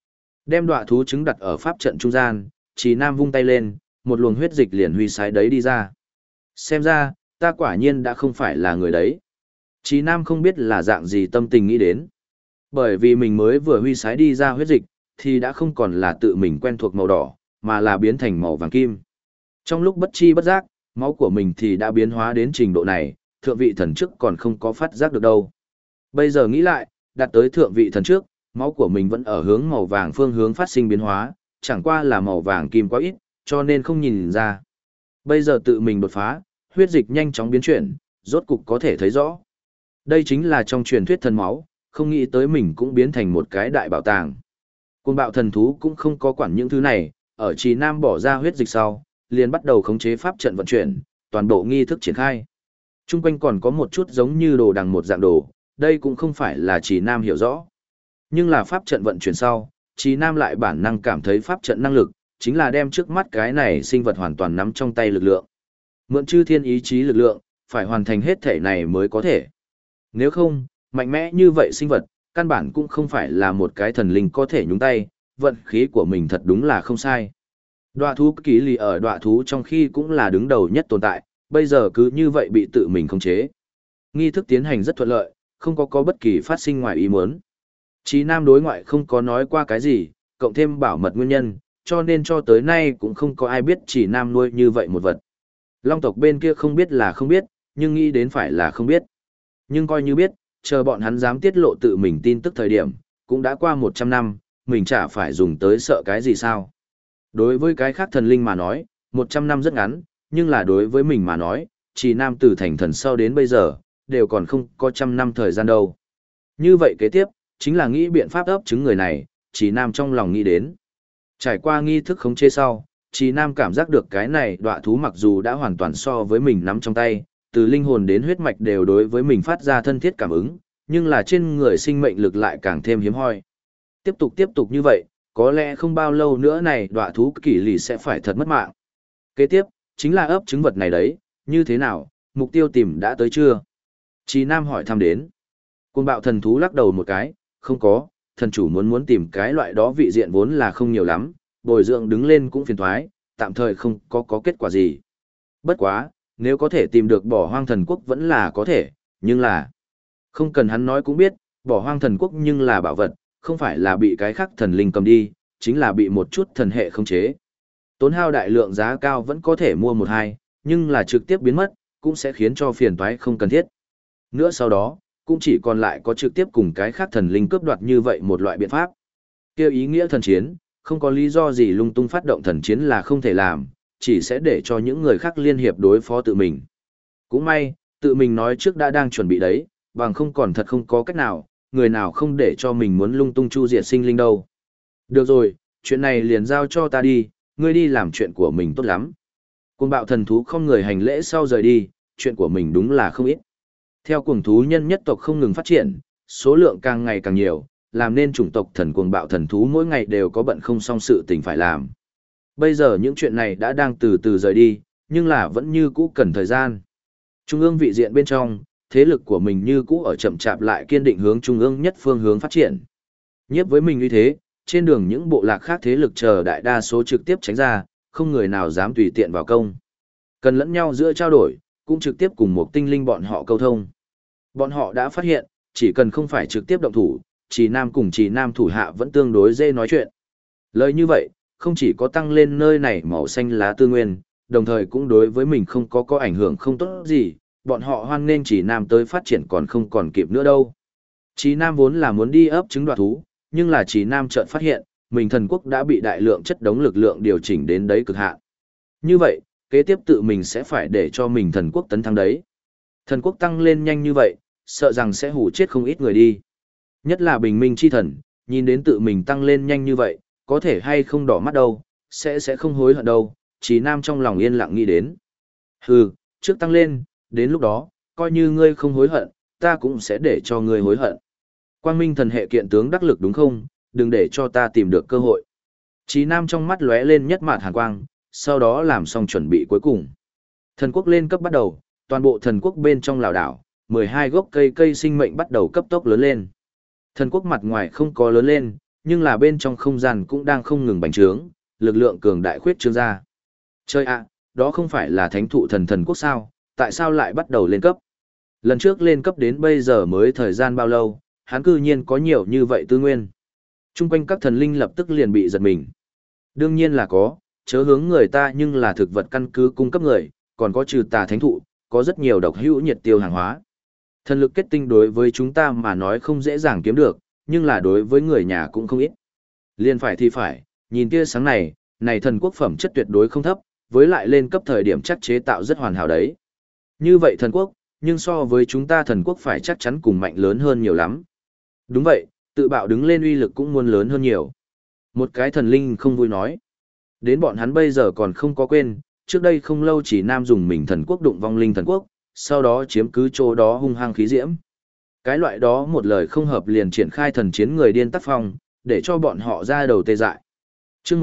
Đem đọa thú trứng đặt ở pháp trận trung gian, Trì Nam vung tay lên, một luồng huyết dịch liền huy sái đấy đi ra. Xem ra, ta quả nhiên đã không phải là người đấy. Trì Nam không biết là dạng gì tâm tình nghĩ đến. Bởi vì mình mới vừa huy sái đi ra huyết dịch, thì đã không còn là tự mình quen thuộc màu đỏ, mà là biến thành màu vàng kim. Trong lúc bất chi bất giác, máu của mình thì đã biến hóa đến trình độ này, thượng vị thần trước còn không có phát giác được đâu. Bây giờ nghĩ lại, đặt tới thượng vị thần trước, máu của mình vẫn ở hướng màu vàng phương hướng phát sinh biến hóa, chẳng qua là màu vàng kim quá ít, cho nên không nhìn ra. Bây giờ tự mình đột phá, huyết dịch nhanh chóng biến chuyển, rốt cục có thể thấy rõ. Đây chính là trong truyền thuyết thần máu, không nghĩ tới mình cũng biến thành một cái đại bảo tàng. Cuồng bạo thần thú cũng không có quản những thứ này, ở Trì Nam bỏ ra huyết dịch sau, liền bắt đầu khống chế pháp trận vận chuyển, toàn bộ nghi thức triển khai. Trung quanh còn có một chút giống như đồ đằng một dạng đồ, đây cũng không phải là Trì Nam hiểu rõ. Nhưng là pháp trận vận chuyển sau, Trì Nam lại bản năng cảm thấy pháp trận năng lực, chính là đem trước mắt cái này sinh vật hoàn toàn nắm trong tay lực lượng. Mượn chư thiên ý chí lực lượng, phải hoàn thành hết thể này mới có thể. Nếu không, mạnh mẽ như vậy sinh vật, căn bản cũng không phải là một cái thần linh có thể nhúng tay, vận khí của mình thật đúng là không sai. Đọa thú kỳ lì ở đọa thú trong khi cũng là đứng đầu nhất tồn tại, bây giờ cứ như vậy bị tự mình khống chế. Nghi thức tiến hành rất thuận lợi, không có bất kỳ phát sinh ngoài ý muốn. Chí Nam đối ngoại không có nói qua cái gì, cộng thêm bảo mật nguyên nhân, cho nên cho tới nay cũng không có ai biết Chí Nam nuôi như vậy một vật. Long tộc bên kia không biết là không biết, nhưng nghĩ đến phải là không biết. Nhưng coi như biết, chờ bọn hắn dám tiết lộ tự mình tin tức thời điểm, cũng đã qua 100 năm, mình chả phải dùng tới sợ cái gì sao. Đối với cái khác thần linh mà nói, 100 năm rất ngắn, nhưng là đối với mình mà nói, Chí Nam từ thành thần sau đến bây giờ, đều còn không có 100 năm thời gian đâu. Như vậy kế tiếp, chính là nghĩ biện pháp ấp trứng người này, Chí Nam trong lòng nghĩ đến. Trải qua nghi thức khống chế sau, Chí Nam cảm giác được cái này đọa thú mặc dù đã hoàn toàn so với mình nắm trong tay, từ linh hồn đến huyết mạch đều đối với mình phát ra thân thiết cảm ứng, nhưng là trên người sinh mệnh lực lại càng thêm hiếm hoi. Tiếp tục như vậy, có lẽ không bao lâu nữa này đọa thú kỳ lì sẽ phải thật mất mạng. Kế tiếp, chính là ấp trứng vật này đấy, như thế nào, mục tiêu tìm đã tới chưa? Chí Nam hỏi thăm đến. Cuồng bạo thần thú lắc đầu một cái, không có, thần chủ muốn tìm cái loại đó vị diện vốn là không nhiều lắm, bồi dưỡng đứng lên cũng phiền thoái, tạm thời không có kết quả gì. Bất quá, nếu có thể tìm được bỏ hoang thần quốc vẫn là có thể, nhưng là... Không cần hắn nói cũng biết, bỏ hoang thần quốc nhưng là bảo vật, không phải là bị cái khác thần linh cầm đi, chính là bị một chút thần hệ khống chế. Tốn hao đại lượng giá cao vẫn có thể mua một hai, nhưng là trực tiếp biến mất, cũng sẽ khiến cho phiền toái không cần thiết. Nữa sau đó, cũng chỉ còn lại có trực tiếp cùng cái khác thần linh cướp đoạt như vậy một loại biện pháp. Kêu ý nghĩa thần chiến, không có lý do gì lung tung phát động thần chiến là không thể làm, chỉ sẽ để cho những người khác liên hiệp đối phó tự mình. Cũng may, tự mình nói trước đã đang chuẩn bị đấy, bằng không còn thật không có cách nào, người nào không để cho mình muốn lung tung chu diệt sinh linh đâu. Được rồi, chuyện này liền giao cho ta đi, ngươi đi làm chuyện của mình tốt lắm. Cuồng bạo thần thú không người hành lễ sau rời đi, chuyện của mình đúng là không ít. Theo cuồng thú nhân nhất tộc không ngừng phát triển, số lượng càng ngày càng nhiều, làm nên chủng tộc thần cuồng bạo thần thú mỗi ngày đều có bận không xong sự tình phải làm. Bây giờ những chuyện này đã đang từ từ rời đi, nhưng là vẫn như cũ cần thời gian. Trung ương vị diện bên trong, thế lực của mình như cũ ở chậm chạp lại kiên định hướng trung ương nhất phương hướng phát triển. Nhiếp với mình như thế, trên đường những bộ lạc khác thế lực chờ đại đa số trực tiếp tránh ra, không người nào dám tùy tiện vào công. Cần lẫn nhau giữa trao đổi, cũng trực tiếp cùng một tinh linh bọn họ câu thông. Bọn họ đã phát hiện, chỉ cần không phải trực tiếp động thủ, Trì Nam cùng Trì Nam thủ hạ vẫn tương đối dễ nói chuyện. Lời như vậy, không chỉ có tăng lên nơi này màu xanh lá tư nguyên, đồng thời cũng đối với mình không có ảnh hưởng không tốt gì, bọn họ hoan nên Trì Nam tới phát triển còn không còn kịp nữa đâu. Trì Nam vốn là muốn đi ấp trứng đoạt thú, nhưng là Trì Nam chợt phát hiện, mình thần quốc đã bị đại lượng chất đống lực lượng điều chỉnh đến đấy cực hạn. Như vậy, kế tiếp tự mình sẽ phải để cho mình thần quốc tấn thăng đấy. Thần quốc tăng lên nhanh như vậy, sợ rằng sẽ hủ chết không ít người đi. Nhất là bình minh chi thần, nhìn đến tự mình tăng lên nhanh như vậy, có thể hay không đỏ mắt đâu, sẽ không hối hận đâu, Trì Nam trong lòng yên lặng nghĩ đến. Hừ, trước tăng lên, đến lúc đó, coi như ngươi không hối hận, ta cũng sẽ để cho ngươi hối hận. Quang minh thần hệ kiện tướng đắc lực đúng không, đừng để cho ta tìm được cơ hội. Trì Nam trong mắt lóe lên nhất mạt hàn quang, sau đó làm xong chuẩn bị cuối cùng. Thần quốc lên cấp bắt đầu, toàn bộ thần quốc bên trong lào đảo, 12 gốc cây sinh mệnh bắt đầu cấp tốc lớn lên. Thần quốc mặt ngoài không có lớn lên, nhưng là bên trong không gian cũng đang không ngừng bành trướng, lực lượng cường đại khuyết trương ra. Chơi ạ, đó không phải là thánh thụ thần quốc sao, tại sao lại bắt đầu lên cấp? Lần trước lên cấp đến bây giờ mới thời gian bao lâu, hắn cư nhiên có nhiều như vậy tư nguyên. Trung quanh các thần linh lập tức liền bị giật mình. Đương nhiên là có, chớ hướng người ta nhưng là thực vật căn cứ cung cấp người, còn có trừ tà thánh thụ, có rất nhiều độc hữu nhiệt tiêu hàng hóa. Thần lực kết tinh đối với chúng ta mà nói không dễ dàng kiếm được, nhưng là đối với người nhà cũng không ít. Liên phải thì phải, nhìn tia sáng này, này thần quốc phẩm chất tuyệt đối không thấp, với lại lên cấp thời điểm chắc chế tạo rất hoàn hảo đấy. Như vậy thần quốc, nhưng so với chúng ta thần quốc phải chắc chắn cùng mạnh lớn hơn nhiều lắm. Đúng vậy, tự bạo đứng lên uy lực cũng muốn lớn hơn nhiều. Một cái thần linh không vui nói. Đến bọn hắn bây giờ còn không có quên, trước đây không lâu chỉ nam dùng mình thần quốc đụng vong linh thần quốc, sau đó chiếm cứ chỗ đó hung hăng khí diễm. Cái loại đó một lời không hợp liền triển khai thần chiến người điên tác phong, để cho bọn họ ra đầu tê dại. Chương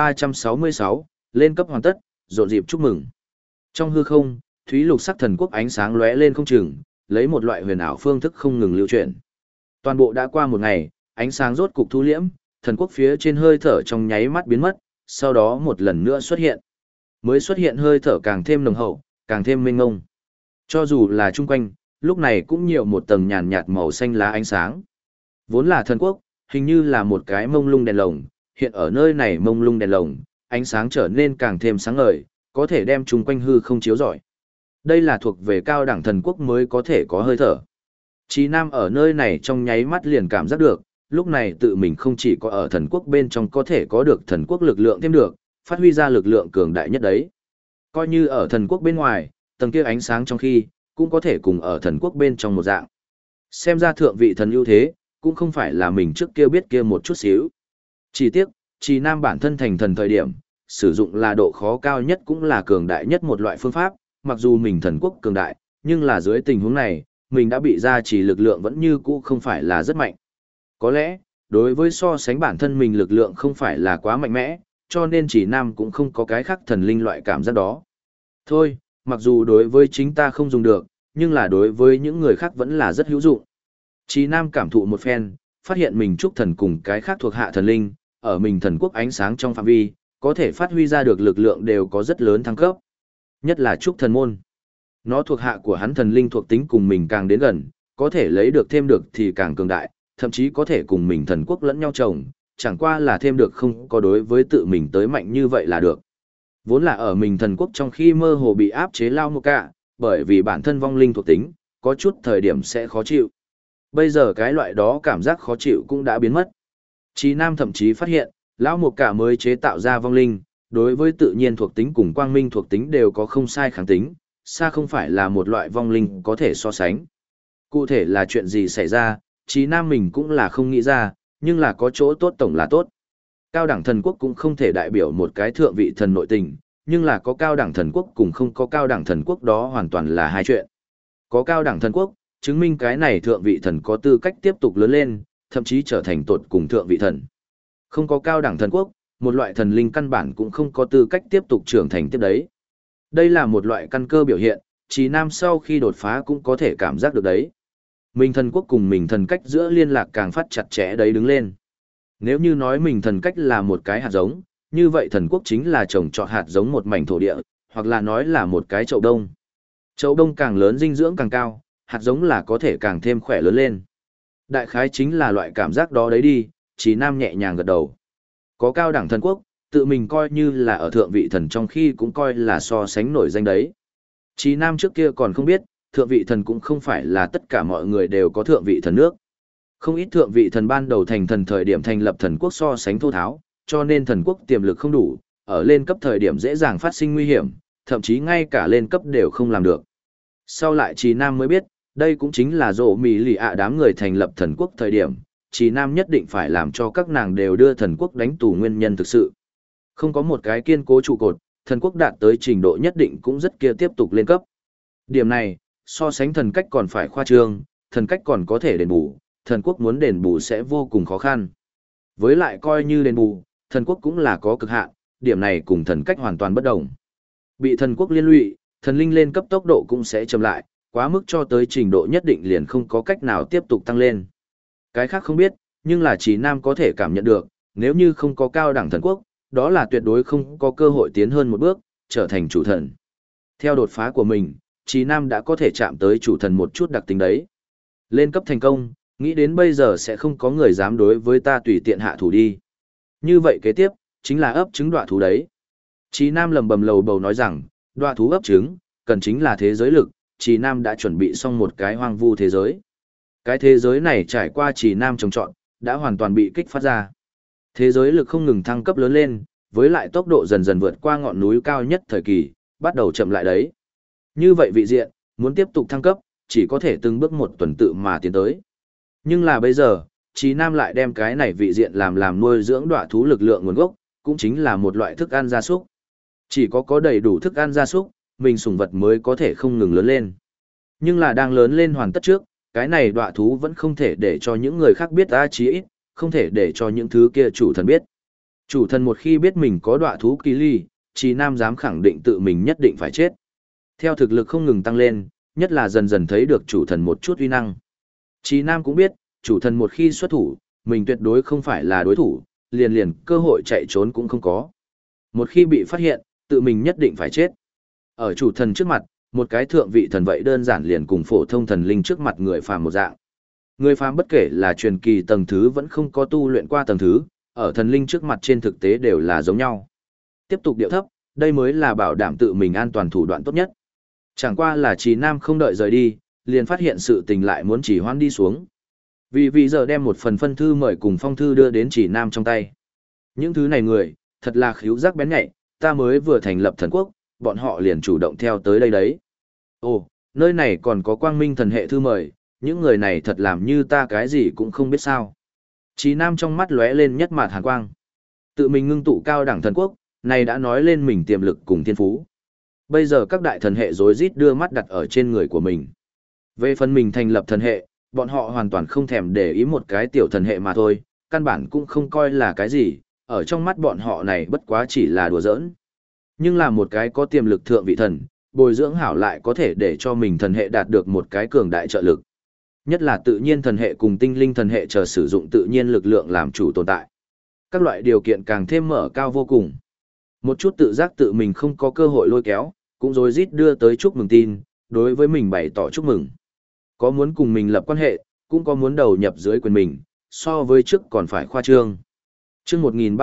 1366, lên cấp hoàn tất, rộn dịp chúc mừng. Trong hư không, thúy lục sắc thần quốc ánh sáng lóe lên không chừng, lấy một loại huyền ảo phương thức không ngừng lưu chuyển. Toàn bộ đã qua một ngày, ánh sáng rốt cục thu liễm, thần quốc phía trên hơi thở trong nháy mắt biến mất, sau đó một lần nữa xuất hiện. Mới xuất hiện hơi thở càng thêm nồng hậu, càng thêm mênh mông. Cho dù là chung quanh, lúc này cũng nhiều một tầng nhàn nhạt màu xanh lá ánh sáng. Vốn là thần quốc, hình như là một cái mông lung đèn lồng, hiện ở nơi này mông lung đèn lồng, ánh sáng trở nên càng thêm sáng ngời, có thể đem chung quanh hư không chiếu rọi. Đây là thuộc về cao đẳng thần quốc mới có thể có hơi thở. Chí Nam ở nơi này trong nháy mắt liền cảm giác được, lúc này tự mình không chỉ có ở thần quốc bên trong có thể có được thần quốc lực lượng thêm được, phát huy ra lực lượng cường đại nhất đấy. Coi như ở thần quốc bên ngoài, tầng kia ánh sáng trong khi, cũng có thể cùng ở thần quốc bên trong một dạng. Xem ra thượng vị thần ưu thế, cũng không phải là mình trước kia biết kia một chút xíu. Chỉ tiếc, Chí Nam bản thân thành thần thời điểm, sử dụng là độ khó cao nhất cũng là cường đại nhất một loại phương pháp, mặc dù mình thần quốc cường đại, nhưng là dưới tình huống này, mình đã bị gia trì lực lượng vẫn như cũ không phải là rất mạnh. Có lẽ, đối với so sánh bản thân mình lực lượng không phải là quá mạnh mẽ, cho nên Chỉ Nam cũng không có cái khác thần linh loại cảm giác đó. Thôi, mặc dù đối với chính ta không dùng được, nhưng là đối với những người khác vẫn là rất hữu dụng. Chỉ Nam cảm thụ một phen, phát hiện mình trúc thần cùng cái khác thuộc hạ thần linh, ở mình thần quốc ánh sáng trong phạm vi, có thể phát huy ra được lực lượng đều có rất lớn thăng cấp. Nhất là trúc thần môn. Nó thuộc hạ của hắn thần linh thuộc tính cùng mình càng đến gần, có thể lấy được thêm được thì càng cường đại, thậm chí có thể cùng mình thần quốc lẫn nhau chồng, chẳng qua là thêm được không có đối với tự mình tới mạnh như vậy là được. Vốn là ở mình thần quốc trong khi mơ hồ bị áp chế lao một cả, bởi vì bản thân vong linh thuộc tính, có chút thời điểm sẽ khó chịu. Bây giờ cái loại đó cảm giác khó chịu cũng đã biến mất. Chí Nam thậm chí phát hiện, lão một cả mới chế tạo ra vong linh, đối với tự nhiên thuộc tính cùng quang minh thuộc tính đều có không sai kháng tính, xa không phải là một loại vong linh có thể so sánh. Cụ thể là chuyện gì xảy ra, Chí Nam mình cũng là không nghĩ ra, nhưng là có chỗ tốt tổng là tốt. Cao đẳng thần quốc cũng không thể đại biểu một cái thượng vị thần nội tình, nhưng là có cao đẳng thần quốc cùng không có cao đẳng thần quốc đó hoàn toàn là hai chuyện. Có cao đẳng thần quốc, chứng minh cái này thượng vị thần có tư cách tiếp tục lớn lên, thậm chí trở thành tột cùng thượng vị thần. Không có cao đẳng thần quốc, một loại thần linh căn bản cũng không có tư cách tiếp tục trưởng thành tiếp đấy. Đây là một loại căn cơ biểu hiện, Chí Nam sau khi đột phá cũng có thể cảm giác được đấy. Mình thần quốc cùng mình thần cách giữa liên lạc càng phát chặt chẽ đấy đứng lên. Nếu như nói mình thần cách là một cái hạt giống, như vậy thần quốc chính là trồng trọt hạt giống một mảnh thổ địa, hoặc là nói là một cái chậu đông. Chậu đông càng lớn dinh dưỡng càng cao, hạt giống là có thể càng thêm khỏe lớn lên. Đại khái chính là loại cảm giác đó đấy đi, Chí Nam nhẹ nhàng gật đầu. Có cao đẳng thần quốc, tự mình coi như là ở thượng vị thần trong khi cũng coi là so sánh nổi danh đấy. Chí Nam trước kia còn không biết, thượng vị thần cũng không phải là tất cả mọi người đều có thượng vị thần nước. Không ít thượng vị thần ban đầu thành thần thời điểm thành lập thần quốc so sánh thô tháo, cho nên thần quốc tiềm lực không đủ, ở lên cấp thời điểm dễ dàng phát sinh nguy hiểm, thậm chí ngay cả lên cấp đều không làm được. Sau lại Chí Nam mới biết, đây cũng chính là dỗ mì lì ạ đám người thành lập thần quốc thời điểm, Chí Nam nhất định phải làm cho các nàng đều đưa thần quốc đánh tù nguyên nhân thực sự. Không có một cái kiên cố trụ cột, thần quốc đạt tới trình độ nhất định cũng rất kia tiếp tục lên cấp. Điểm này, so sánh thần cách còn phải khoa trương, thần cách còn có thể đền bù, thần quốc muốn đền bù sẽ vô cùng khó khăn. Với lại coi như đền bù, thần quốc cũng là có cực hạn, điểm này cùng thần cách hoàn toàn bất đồng. Bị thần quốc liên lụy, thần linh lên cấp tốc độ cũng sẽ chậm lại, quá mức cho tới trình độ nhất định liền không có cách nào tiếp tục tăng lên. Cái khác không biết, Nhưng là Trì Nam có thể cảm nhận được, nếu như không có cao đẳng thần quốc, đó là tuyệt đối không có cơ hội tiến hơn một bước, trở thành chủ thần. Theo đột phá của mình, Trì Nam đã có thể chạm tới chủ thần một chút đặc tính đấy. Lên cấp thành công, nghĩ đến bây giờ sẽ không có người dám đối với ta tùy tiện hạ thủ đi. Như vậy kế tiếp, chính là ấp trứng đọa thú đấy. Trì Nam lầm bầm lầu bầu nói rằng, đọa thú ấp trứng, cần chính là thế giới lực, Trì Nam đã chuẩn bị xong một cái hoang vu thế giới. Cái thế giới này trải qua Trì Nam trồng trọt, đã hoàn toàn bị kích phát ra. Thế giới lực không ngừng thăng cấp lớn lên, với lại tốc độ dần dần vượt qua ngọn núi cao nhất thời kỳ, bắt đầu chậm lại đấy. Như vậy vị diện, muốn tiếp tục thăng cấp, chỉ có thể từng bước một tuần tự mà tiến tới. Nhưng là bây giờ, Trì Nam lại đem cái này vị diện làm nuôi dưỡng đọa thú lực lượng nguồn gốc, cũng chính là một loại thức ăn gia súc. Chỉ có đầy đủ thức ăn gia súc, mình sủng vật mới có thể không ngừng lớn lên. Nhưng là đang lớn lên hoàn tất trước, cái này đọa thú vẫn không thể để cho những người khác biết chí ít, không thể để cho những thứ kia chủ thần biết. Chủ thần một khi biết mình có đọa thú kỳ ly, Trì Nam dám khẳng định tự mình nhất định phải chết. Theo thực lực không ngừng tăng lên, nhất là dần dần thấy được chủ thần một chút uy năng. Trì Nam cũng biết, chủ thần một khi xuất thủ, mình tuyệt đối không phải là đối thủ, liền cơ hội chạy trốn cũng không có. Một khi bị phát hiện, tự mình nhất định phải chết. Ở chủ thần trước mặt, một cái thượng vị thần vậy đơn giản liền cùng phổ thông thần linh trước mặt người phàm một dạng. Người phàm bất kể là truyền kỳ tầng thứ vẫn không có tu luyện qua tầng thứ, ở thần linh trước mặt trên thực tế đều là giống nhau. Tiếp tục điệu thấp, đây mới là bảo đảm tự mình an toàn thủ đoạn tốt nhất. Chẳng qua là Trì Nam không đợi rời đi, liền phát hiện sự tình lại muốn chỉ hoãn đi xuống. Vì giờ đem một phần phân thư mời cùng phong thư đưa đến Trì Nam trong tay. Những thứ này người, thật là khíu giác bén nhạy, ta mới vừa thành lập thần quốc, bọn họ liền chủ động theo tới đây đấy. Ồ, nơi này còn có quang minh thần hệ thư mời, những người này thật làm như ta cái gì cũng không biết sao. Trì Nam trong mắt lóe lên nhất mạt hàn quang. Tự mình ngưng tụ cao đẳng thần quốc, này đã nói lên mình tiềm lực cùng thiên phú. Bây giờ các đại thần hệ rối rít đưa mắt đặt ở trên người của mình. Về phần mình thành lập thần hệ, bọn họ hoàn toàn không thèm để ý một cái tiểu thần hệ mà thôi, căn bản cũng không coi là cái gì, ở trong mắt bọn họ này bất quá chỉ là đùa giỡn. Nhưng là một cái có tiềm lực thượng vị thần, bồi dưỡng hảo lại có thể để cho mình thần hệ đạt được một cái cường đại trợ lực. Nhất là tự nhiên thần hệ cùng tinh linh thần hệ chờ sử dụng tự nhiên lực lượng làm chủ tồn tại. Các loại điều kiện càng thêm mở cao vô cùng. Một chút tự giác tự mình không có cơ hội lôi kéo, cũng rối rít đưa tới chúc mừng tin, đối với mình bày tỏ chúc mừng. Có muốn cùng mình lập quan hệ, cũng có muốn đầu nhập dưới quyền mình, so với trước còn phải khoa trương. Chương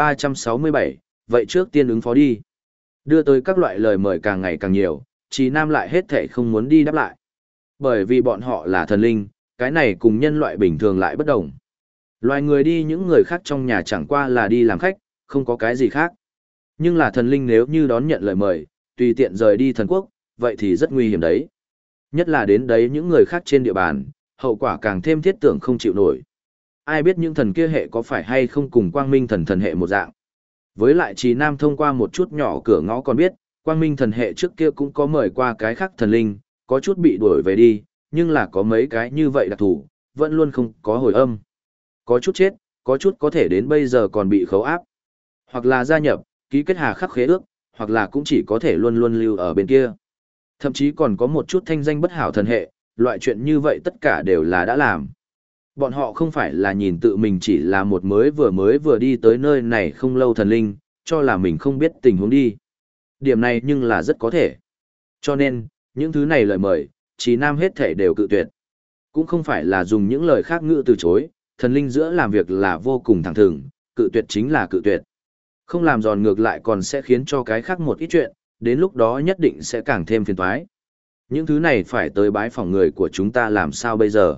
1367, vậy trước tiên ứng phó đi. Đưa tới các loại lời mời càng ngày càng nhiều, Trì Nam lại hết thảy không muốn đi đáp lại. Bởi vì bọn họ là thần linh, cái này cùng nhân loại bình thường lại bất đồng. Loài người đi những người khác trong nhà chẳng qua là đi làm khách, không có cái gì khác. Nhưng là thần linh nếu như đón nhận lời mời, tùy tiện rời đi thần quốc, vậy thì rất nguy hiểm đấy. Nhất là đến đấy những người khác trên địa bàn, hậu quả càng thêm thiết tưởng không chịu nổi. Ai biết những thần kia hệ có phải hay không cùng quang minh thần hệ một dạng. Với lại Trì Nam thông qua một chút nhỏ cửa ngõ còn biết, quang minh thần hệ trước kia cũng có mời qua cái khác thần linh, có chút bị đuổi về đi, nhưng là có mấy cái như vậy đặc thủ, vẫn luôn không có hồi âm. Có chút chết, có chút có thể đến bây giờ còn bị khấu áp. Hoặc là gia nhập, ký kết hà khắc khế ước, hoặc là cũng chỉ có thể luôn luôn lưu ở bên kia. Thậm chí còn có một chút thanh danh bất hảo thần hệ, loại chuyện như vậy tất cả đều là đã làm. Bọn họ không phải là nhìn tự mình chỉ là một mới vừa đi tới nơi này không lâu thần linh, cho là mình không biết tình huống đi. Điểm này nhưng là rất có thể. Cho nên, những thứ này lời mời, Trì Nam hết thể đều cự tuyệt. Cũng không phải là dùng những lời khác ngữ từ chối, thần linh giữa làm việc là vô cùng thẳng thừng, cự tuyệt chính là cự tuyệt. Không làm giòn ngược lại còn sẽ khiến cho cái khác một ít chuyện, đến lúc đó nhất định sẽ càng thêm phiền toái. Những thứ này phải tới bái phỏng người của chúng ta làm sao bây giờ?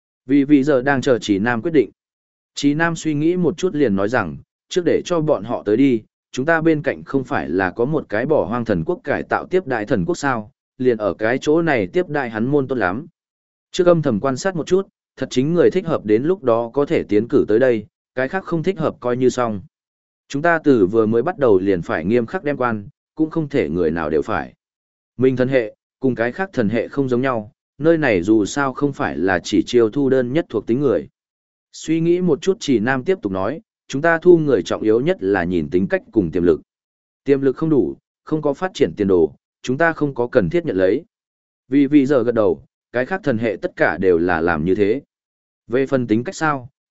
Vì giờ đang chờ Trì Nam quyết định. Trì Nam suy nghĩ một chút liền nói rằng, trước để cho bọn họ tới đi, chúng ta bên cạnh không phải là có một cái bỏ hoang thần quốc cải tạo tiếp đại thần quốc sao, liền ở cái chỗ này tiếp đại hắn môn tốt lắm. Trước âm thầm quan sát một chút, thật chính người thích hợp đến lúc đó có thể tiến cử tới đây, cái khác không thích hợp coi như xong. Chúng ta từ vừa mới bắt đầu liền phải nghiêm khắc đem quan, cũng không thể người nào đều phải. Mình thần hệ, cùng cái khác thần hệ không giống nhau, nơi này dù sao không phải là chỉ chiêu thu đơn nhất thuộc tính người. Suy nghĩ một chút Trì Nam tiếp tục nói, chúng ta thu người trọng yếu nhất là nhìn tính cách cùng tiềm lực. Tiềm lực không đủ, không có phát triển tiền đồ, chúng ta không có cần thiết nhận lấy. Vì giờ gật đầu, cái khác thần hệ tất cả đều là làm như thế. Về phần tính cách sao,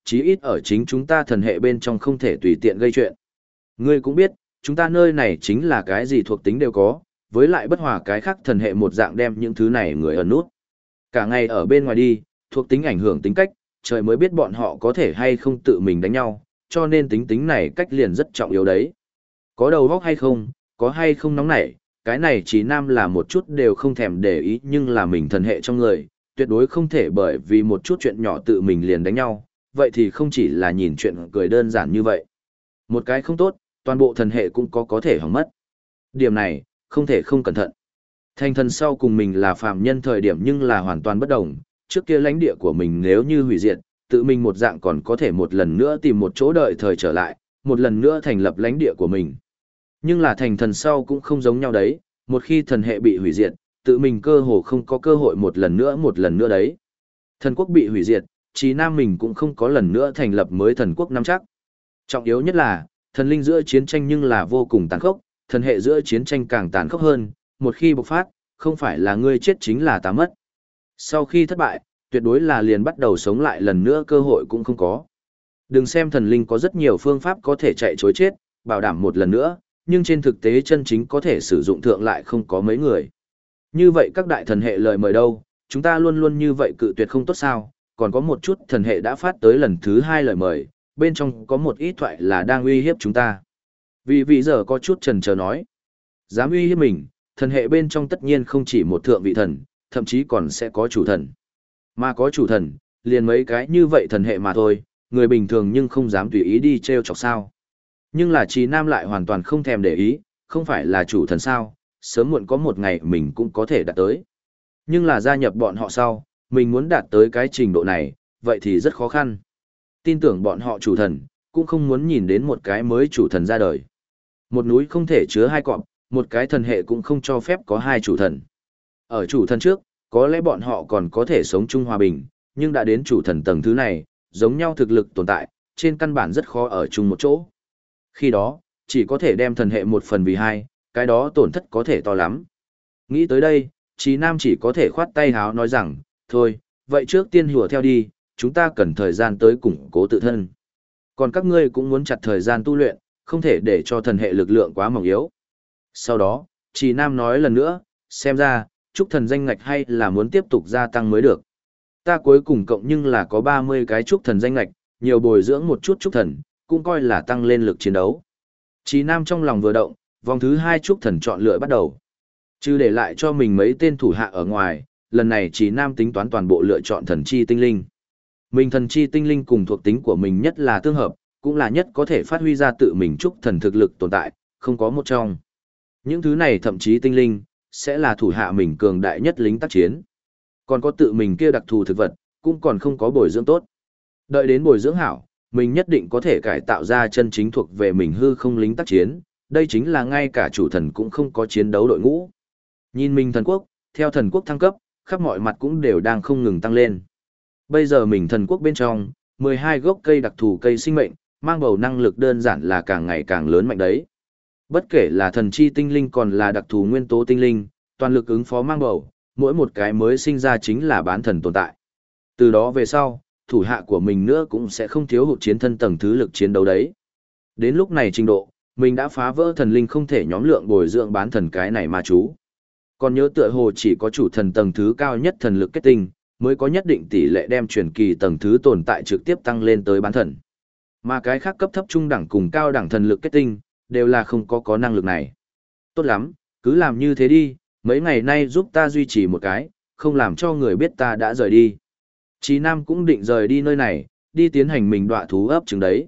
chí ít ở chính chúng ta thần hệ bên trong không thể tùy tiện gây chuyện. Ngươi cũng biết, chúng ta nơi này chính là cái gì thuộc tính đều có, với lại bất hòa cái khác thần hệ một dạng đem những thứ này người ẩn nút. Cả ngày ở bên ngoài đi, thuộc tính ảnh hưởng tính cách, trời mới biết bọn họ có thể hay không tự mình đánh nhau, cho nên tính tính này cách liền rất trọng yếu đấy. Có đầu óc hay không, có hay không nóng nảy, cái này Trí Nam là một chút đều không thèm để ý, nhưng là mình thần hệ trong người, tuyệt đối không thể bởi vì một chút chuyện nhỏ tự mình liền đánh nhau, vậy thì không chỉ là nhìn chuyện cười đơn giản như vậy. Một cái không tốt, toàn bộ thần hệ cũng có thể hỏng mất. Điểm này, không thể không cẩn thận. Thành thần sau cùng mình là phàm nhân thời điểm nhưng là hoàn toàn bất đồng, trước kia lãnh địa của mình nếu như hủy diệt, tự mình một dạng còn có thể một lần nữa tìm một chỗ đợi thời trở lại, một lần nữa thành lập lãnh địa của mình. Nhưng là thành thần sau cũng không giống nhau đấy, một khi thần hệ bị hủy diệt, tự mình cơ hồ không có cơ hội một lần nữa đấy. Thần quốc bị hủy diệt, Trí Nam mình cũng không có lần nữa thành lập mới thần quốc nắm chắc. Trọng yếu nhất là, thần linh giữa chiến tranh nhưng là vô cùng tàn khốc, thần hệ giữa chiến tranh càng tàn khốc hơn, một khi bộc phát, không phải là ngươi chết chính là ta mất. Sau khi thất bại, tuyệt đối là liền bắt đầu sống lại lần nữa cơ hội cũng không có. Đừng xem thần linh có rất nhiều phương pháp có thể chạy chối chết, bảo đảm một lần nữa, nhưng trên thực tế chân chính có thể sử dụng thượng lại không có mấy người. Như vậy các đại thần hệ lời mời đâu, chúng ta luôn luôn như vậy cự tuyệt không tốt sao, còn có một chút thần hệ đã phát tới lần thứ 2 lời mời, bên trong có một ít thoại là đang uy hiếp chúng ta. Vì giờ có chút chần chờ nói, dám uy hiếp mình, thần hệ bên trong tất nhiên không chỉ một thượng vị thần, thậm chí còn sẽ có chủ thần. Mà có chủ thần, liền mấy cái như vậy thần hệ mà thôi, người bình thường nhưng không dám tùy ý đi treo chọc sao. Nhưng là Trí Nam lại hoàn toàn không thèm để ý, không phải là chủ thần sao, sớm muộn có một ngày mình cũng có thể đạt tới. Nhưng là gia nhập bọn họ sau, mình muốn đạt tới cái trình độ này, vậy thì rất khó khăn. Tin tưởng bọn họ chủ thần, cũng không muốn nhìn đến một cái mới chủ thần ra đời. Một núi không thể chứa hai cọp, một cái thần hệ cũng không cho phép có hai chủ thần. Ở chủ thần trước, có lẽ bọn họ còn có thể sống chung hòa bình, nhưng đã đến chủ thần tầng thứ này, giống nhau thực lực tồn tại, trên căn bản rất khó ở chung một chỗ. Khi đó, chỉ có thể đem thần hệ 1/2, cái đó tổn thất có thể to lắm. Nghĩ tới đây, Trí Nam chỉ có thể khoát tay háo nói rằng, thôi, vậy trước tiên hùa theo đi, chúng ta cần thời gian tới củng cố tự thân. Còn các ngươi cũng muốn chặt thời gian tu luyện, không thể để cho thần hệ lực lượng quá mỏng yếu. Sau đó, Trí Nam nói lần nữa, xem ra, trúc thần danh ngạch hay là muốn tiếp tục gia tăng mới được. Ta cuối cùng cộng nhưng là có 30 cái trúc thần danh ngạch, nhiều bồi dưỡng một chút trúc thần, cũng coi là tăng lên lực chiến đấu. Trí Nam trong lòng vừa động, vòng thứ 2 trúc thần chọn lựa bắt đầu. Chứ để lại cho mình mấy tên thủ hạ ở ngoài, lần này Trí Nam tính toán toàn bộ lựa chọn thần chi tinh linh. Mình thần chi tinh linh cùng thuộc tính của mình nhất là tương hợp, cũng là nhất có thể phát huy ra tự mình trúc thần thực lực tồn tại, không có một trong. Những thứ này thậm chí tinh linh, sẽ là thủ hạ mình cường đại nhất lính tác chiến. Còn có tự mình kia đặc thù thực vật, cũng còn không có bồi dưỡng tốt. Đợi đến bồi dưỡng hảo, mình nhất định có thể cải tạo ra chân chính thuộc về mình hư không lính tác chiến, đây chính là ngay cả chủ thần cũng không có chiến đấu đội ngũ. Nhìn mình thần quốc, theo thần quốc thăng cấp, khắp mọi mặt cũng đều đang không ngừng tăng lên. Bây giờ mình thần quốc bên trong, 12 gốc cây đặc thù cây sinh mệnh, mang bầu năng lực đơn giản là càng ngày càng lớn mạnh đấy. Bất kể là thần chi tinh linh còn là đặc thù nguyên tố tinh linh, toàn lực ứng phó mang bầu, mỗi một cái mới sinh ra chính là bán thần tồn tại. Từ đó về sau, thủ hạ của mình nữa cũng sẽ không thiếu hụt chiến thân tầng thứ lực chiến đấu đấy. Đến lúc này trình độ, mình đã phá vỡ thần linh không thể nhóm lượng bồi dưỡng bán thần cái này mà chú. Còn nhớ tựa hồ chỉ có chủ thần tầng thứ cao nhất thần lực kết tinh, mới có nhất định tỷ lệ đem truyền kỳ tầng thứ tồn tại trực tiếp tăng lên tới bán thần. Mà cái khác cấp thấp trung đẳng cùng cao đẳng thần lực kết tinh, đều là không có năng lực này. Tốt lắm, cứ làm như thế đi, mấy ngày nay giúp ta duy trì một cái, không làm cho người biết ta đã rời đi. Chí Nam cũng định rời đi nơi này, đi tiến hành mình đọa thú ấp trứng đấy.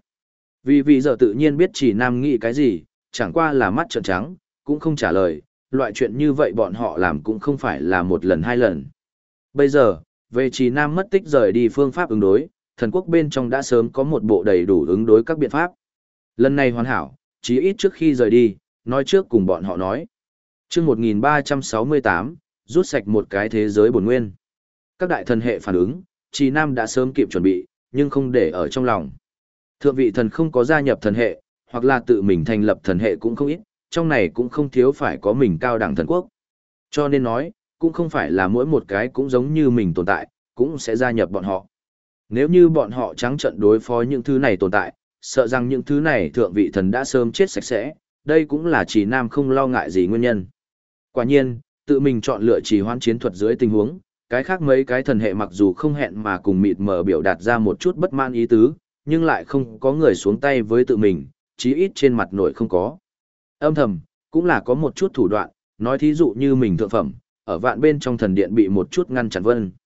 Vì giờ tự nhiên biết Chí Nam nghĩ cái gì, chẳng qua là mắt trợn trắng, cũng không trả lời, loại chuyện như vậy bọn họ làm cũng không phải là một lần hai lần. Bây giờ, về Chí Nam mất tích rời đi phương pháp ứng đối, thần quốc bên trong đã sớm có một bộ đầy đủ ứng đối các biện pháp. Lần này hoàn hảo, chí ít trước khi rời đi, nói trước cùng bọn họ nói. Chương 1368, rút sạch một cái thế giới bổn nguyên. Các đại thần hệ phản ứng, Chí Nam đã sớm kịp chuẩn bị, nhưng không để ở trong lòng. Thượng vị thần không có gia nhập thần hệ, hoặc là tự mình thành lập thần hệ cũng không ít, trong này cũng không thiếu phải có mình cao đẳng thần quốc. Cho nên nói, cũng không phải là mỗi một cái cũng giống như mình tồn tại, cũng sẽ gia nhập bọn họ. Nếu như bọn họ trắng trận đối phó những thứ này tồn tại, sợ rằng những thứ này thượng vị thần đã sớm chết sạch sẽ, đây cũng là Trì Nam không lo ngại gì nguyên nhân. Quả nhiên, tự mình chọn lựa trì hoãn chiến thuật dưới tình huống, cái khác mấy cái thần hệ mặc dù không hẹn mà cùng mịt mờ biểu đạt ra một chút bất mãn ý tứ, nhưng lại không có người xuống tay với tự mình, chí ít trên mặt nội không có. Âm thầm, cũng là có một chút thủ đoạn, nói thí dụ như mình thượng phẩm, ở vạn bên trong thần điện bị một chút ngăn chặn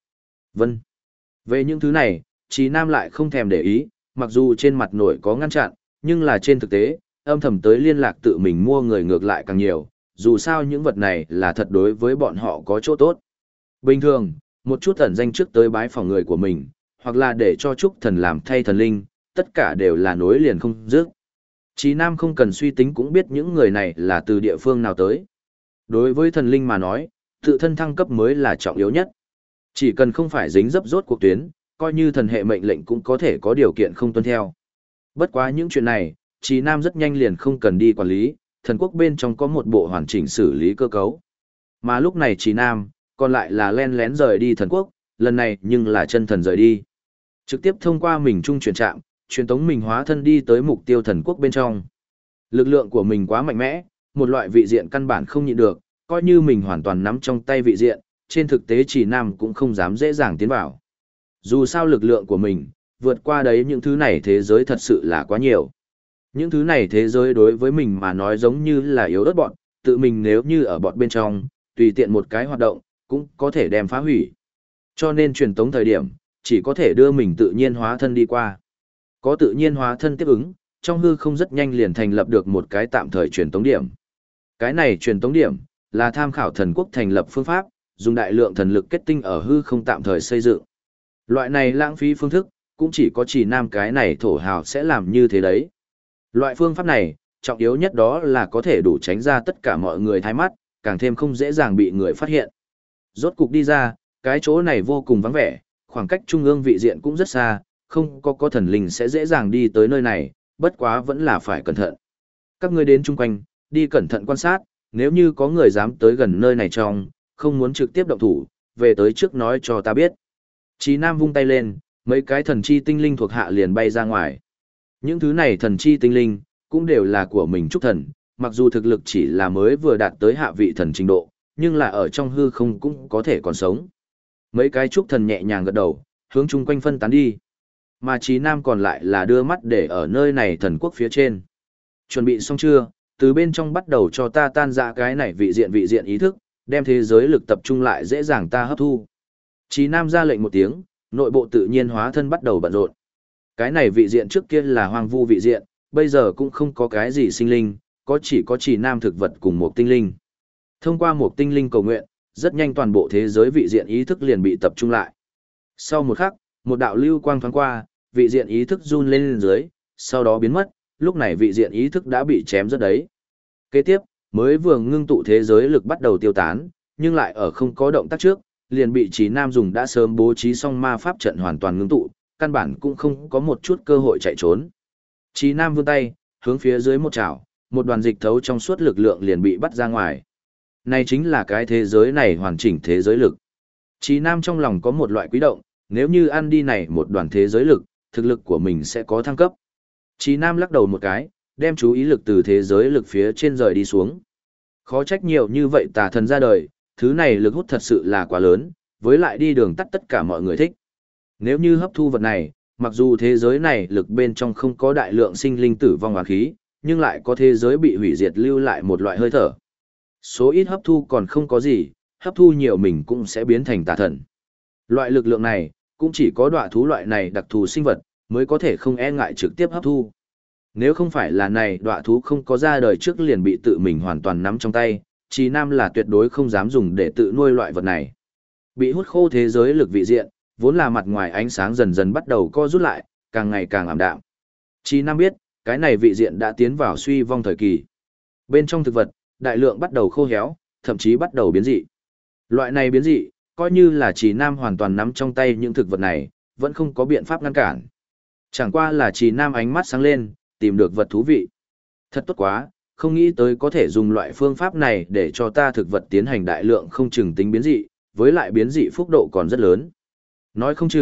vân. Về những thứ này, Trì Nam lại không thèm để ý, mặc dù trên mặt nội có ngăn chặn, nhưng là trên thực tế, âm thầm tới liên lạc tự mình mua người ngược lại càng nhiều, dù sao những vật này là thật đối với bọn họ có chỗ tốt. Bình thường, một chút ẩn danh trước tới bái phòng người của mình, hoặc là để cho trúc thần làm thay thần linh, tất cả đều là nối liền không dứt. Chí Nam không cần suy tính cũng biết những người này là từ địa phương nào tới. Đối với thần linh mà nói, tự thân thăng cấp mới là trọng yếu nhất. Chỉ cần không phải dính dấp rốt cuộc tuyến, coi như thần hệ mệnh lệnh cũng có thể có điều kiện không tuân theo. Bất quá những chuyện này, Chí Nam rất nhanh liền không cần đi quản lý, thần quốc bên trong có một bộ hoàn chỉnh xử lý cơ cấu. Mà lúc này Chí Nam, còn lại là len lén rời đi thần quốc, lần này nhưng là chân thần rời đi. Trực tiếp thông qua mình trung chuyển trạm, truyền tống mình hóa thân đi tới mục tiêu thần quốc bên trong. Lực lượng của mình quá mạnh mẽ, một loại vị diện căn bản không nhịn được, coi như mình hoàn toàn nắm trong tay vị diện, trên thực tế Chỉ Nam cũng không dám dễ dàng tiến vào. Dù sao lực lượng của mình, vượt qua đấy những thứ này thế giới thật sự là quá nhiều. Những thứ này thế giới đối với mình mà nói giống như là yếu ớt bọn, tự mình nếu như ở bọn bên trong, tùy tiện một cái hoạt động, cũng có thể đem phá hủy. Cho nên truyền tống thời điểm, chỉ có thể đưa mình tự nhiên hóa thân đi qua. Có tự nhiên hóa thân tiếp ứng, trong hư không rất nhanh liền thành lập được một cái tạm thời truyền tống điểm. Cái này truyền tống điểm, là tham khảo thần quốc thành lập phương pháp, dùng đại lượng thần lực kết tinh ở hư không tạm thời xây dựng. Loại này lãng phí phương thức, cũng chỉ có Chỉ Nam cái này thổ hào sẽ làm như thế đấy. Loại phương pháp này, trọng yếu nhất đó là có thể đủ tránh ra tất cả mọi người thái mắt, càng thêm không dễ dàng bị người phát hiện. Rốt cục đi ra, cái chỗ này vô cùng vắng vẻ, khoảng cách trung ương vị diện cũng rất xa, không có thần linh sẽ dễ dàng đi tới nơi này, bất quá vẫn là phải cẩn thận. Các ngươi đến chung quanh, đi cẩn thận quan sát, nếu như có người dám tới gần nơi này trong, không muốn trực tiếp động thủ, về tới trước nói cho ta biết. Chí Nam vung tay lên, mấy cái thần chi tinh linh thuộc hạ liền bay ra ngoài. Những thứ này thần chi tinh linh, cũng đều là của mình trúc thần, mặc dù thực lực chỉ là mới vừa đạt tới hạ vị thần trình độ, nhưng là ở trong hư không cũng có thể còn sống. Mấy cái trúc thần nhẹ nhàng gật đầu, hướng chung quanh phân tán đi. Mà Chí Nam còn lại là đưa mắt để ở nơi này thần quốc phía trên. Chuẩn bị xong chưa, từ bên trong bắt đầu cho ta tan ra cái này vị diện ý thức, đem thế giới lực tập trung lại dễ dàng ta hấp thu. Chí Nam ra lệnh một tiếng, nội bộ tự nhiên hóa thân bắt đầu bận rộn. Cái này vị diện trước kia là hoang vu vị diện, bây giờ cũng không có cái gì sinh linh, có chỉ có Chí Nam thực vật cùng một tinh linh. Thông qua một tinh linh cầu nguyện, rất nhanh toàn bộ thế giới vị diện ý thức liền bị tập trung lại. Sau một khắc, một đạo lưu quang thoáng qua, vị diện ý thức run lên dưới, sau đó biến mất, lúc này vị diện ý thức đã bị chém rất đấy. Kế tiếp, mới vừa ngưng tụ thế giới lực bắt đầu tiêu tán, nhưng lại ở không có động tác trước, liền bị Chí Nam dùng đã sớm bố trí xong ma pháp trận hoàn toàn ngưng tụ, căn bản cũng không có một chút cơ hội chạy trốn. Chí Nam vươn tay, hướng phía dưới một chảo, một đoàn dịch thấu trong suốt lực lượng liền bị bắt ra ngoài. Này chính là cái thế giới này hoàn chỉnh thế giới lực. Chí Nam trong lòng có một loại quý động, nếu như ăn đi này một đoàn thế giới lực, thực lực của mình sẽ có thăng cấp. Chí Nam lắc đầu một cái, đem chú ý lực từ thế giới lực phía trên rời đi xuống. Khó trách nhiều như vậy tà thần ra đời, thứ này lực hút thật sự là quá lớn, với lại đi đường tắt tất cả mọi người thích. Nếu như hấp thu vật này, mặc dù thế giới này lực bên trong không có đại lượng sinh linh tử vong oán khí, nhưng lại có thế giới bị hủy diệt lưu lại một loại hơi thở. Số ít hấp thu còn không có gì, hấp thu nhiều mình cũng sẽ biến thành tà thần. Loại lực lượng này, cũng chỉ có đọa thú loại này đặc thù sinh vật, mới có thể không e ngại trực tiếp hấp thu. Nếu không phải là này đọa thú không có ra đời trước liền bị tự mình hoàn toàn nắm trong tay, Chí Nam là tuyệt đối không dám dùng để tự nuôi loại vật này. Bị hút khô thế giới lực vị diện, vốn là mặt ngoài ánh sáng dần dần bắt đầu co rút lại, càng ngày càng ảm đạm. Chí Nam biết, cái này vị diện đã tiến vào suy vong thời kỳ. Bên trong thực vật, đại lượng bắt đầu khô héo, thậm chí bắt đầu biến dị. Loại này biến dị, coi như là Chí Nam hoàn toàn nắm trong tay những thực vật này, vẫn không có biện pháp ngăn cản. Chẳng qua là Chí Nam ánh mắt sáng lên, tìm được vật thú vị. Thật tốt quá, không nghĩ tới có thể dùng loại phương pháp này để cho ta thực vật tiến hành đại lượng không chừng tính biến dị, với lại biến dị phúc độ còn rất lớn. Nói không chừng,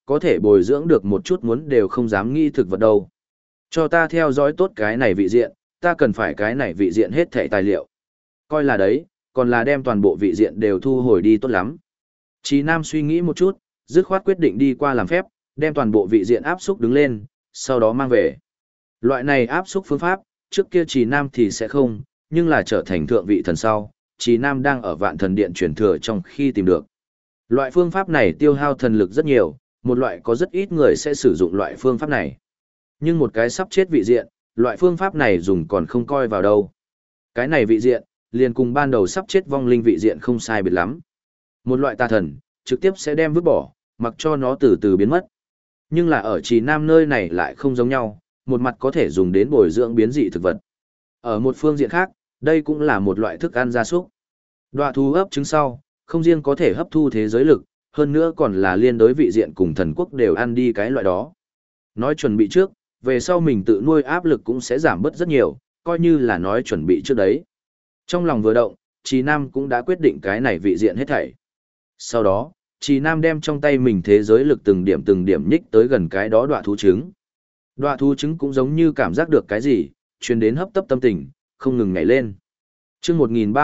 có thể bồi dưỡng được một chút muốn đều không dám nghĩ thực vật đâu. Cho ta theo dõi tốt cái này vị diện, ta cần phải cái này vị diện hết thảy tài liệu. Coi là đấy, còn là đem toàn bộ vị diện đều thu hồi đi tốt lắm. Chí Nam suy nghĩ một chút, dứt khoát quyết định đi qua làm phép, đem toàn bộ vị diện áp xúc đứng lên, sau đó mang về. Loại này áp xúc phương pháp, trước kia Chí Nam thì sẽ không, nhưng là trở thành thượng vị thần sau, Chí Nam đang ở Vạn Thần Điện truyền thừa trong khi tìm được. Loại phương pháp này tiêu hao thần lực rất nhiều, một loại có rất ít người sẽ sử dụng loại phương pháp này. Nhưng một cái sắp chết vị diện, loại phương pháp này dùng còn không coi vào đâu. Cái này vị diện, liền cùng ban đầu sắp chết vong linh vị diện không sai biệt lắm. Một loại tà thần, trực tiếp sẽ đem vứt bỏ, mặc cho nó từ từ biến mất. Nhưng là ở Trì Nam nơi này lại không giống nhau, một mặt có thể dùng đến bồi dưỡng biến dị thực vật. Ở một phương diện khác, đây cũng là một loại thức ăn gia súc. Đoạ thú ấp trứng sau, không riêng có thể hấp thu thế giới lực, hơn nữa còn là liên đối vị diện cùng thần quốc đều ăn đi cái loại đó. Nói chuẩn bị trước, về sau mình tự nuôi áp lực cũng sẽ giảm bớt rất nhiều, coi như là nói chuẩn bị trước đấy. Trong lòng vừa động, Trì Nam cũng đã quyết định cái này vị diện hết thảy. Sau đó, Trì Nam đem trong tay mình thế giới lực từng điểm nhích tới gần cái đó đoạ thú trứng. Đoạ thú trứng cũng giống như cảm giác được cái gì, truyền đến hấp tấp tâm tình, không ngừng nhảy lên. Chương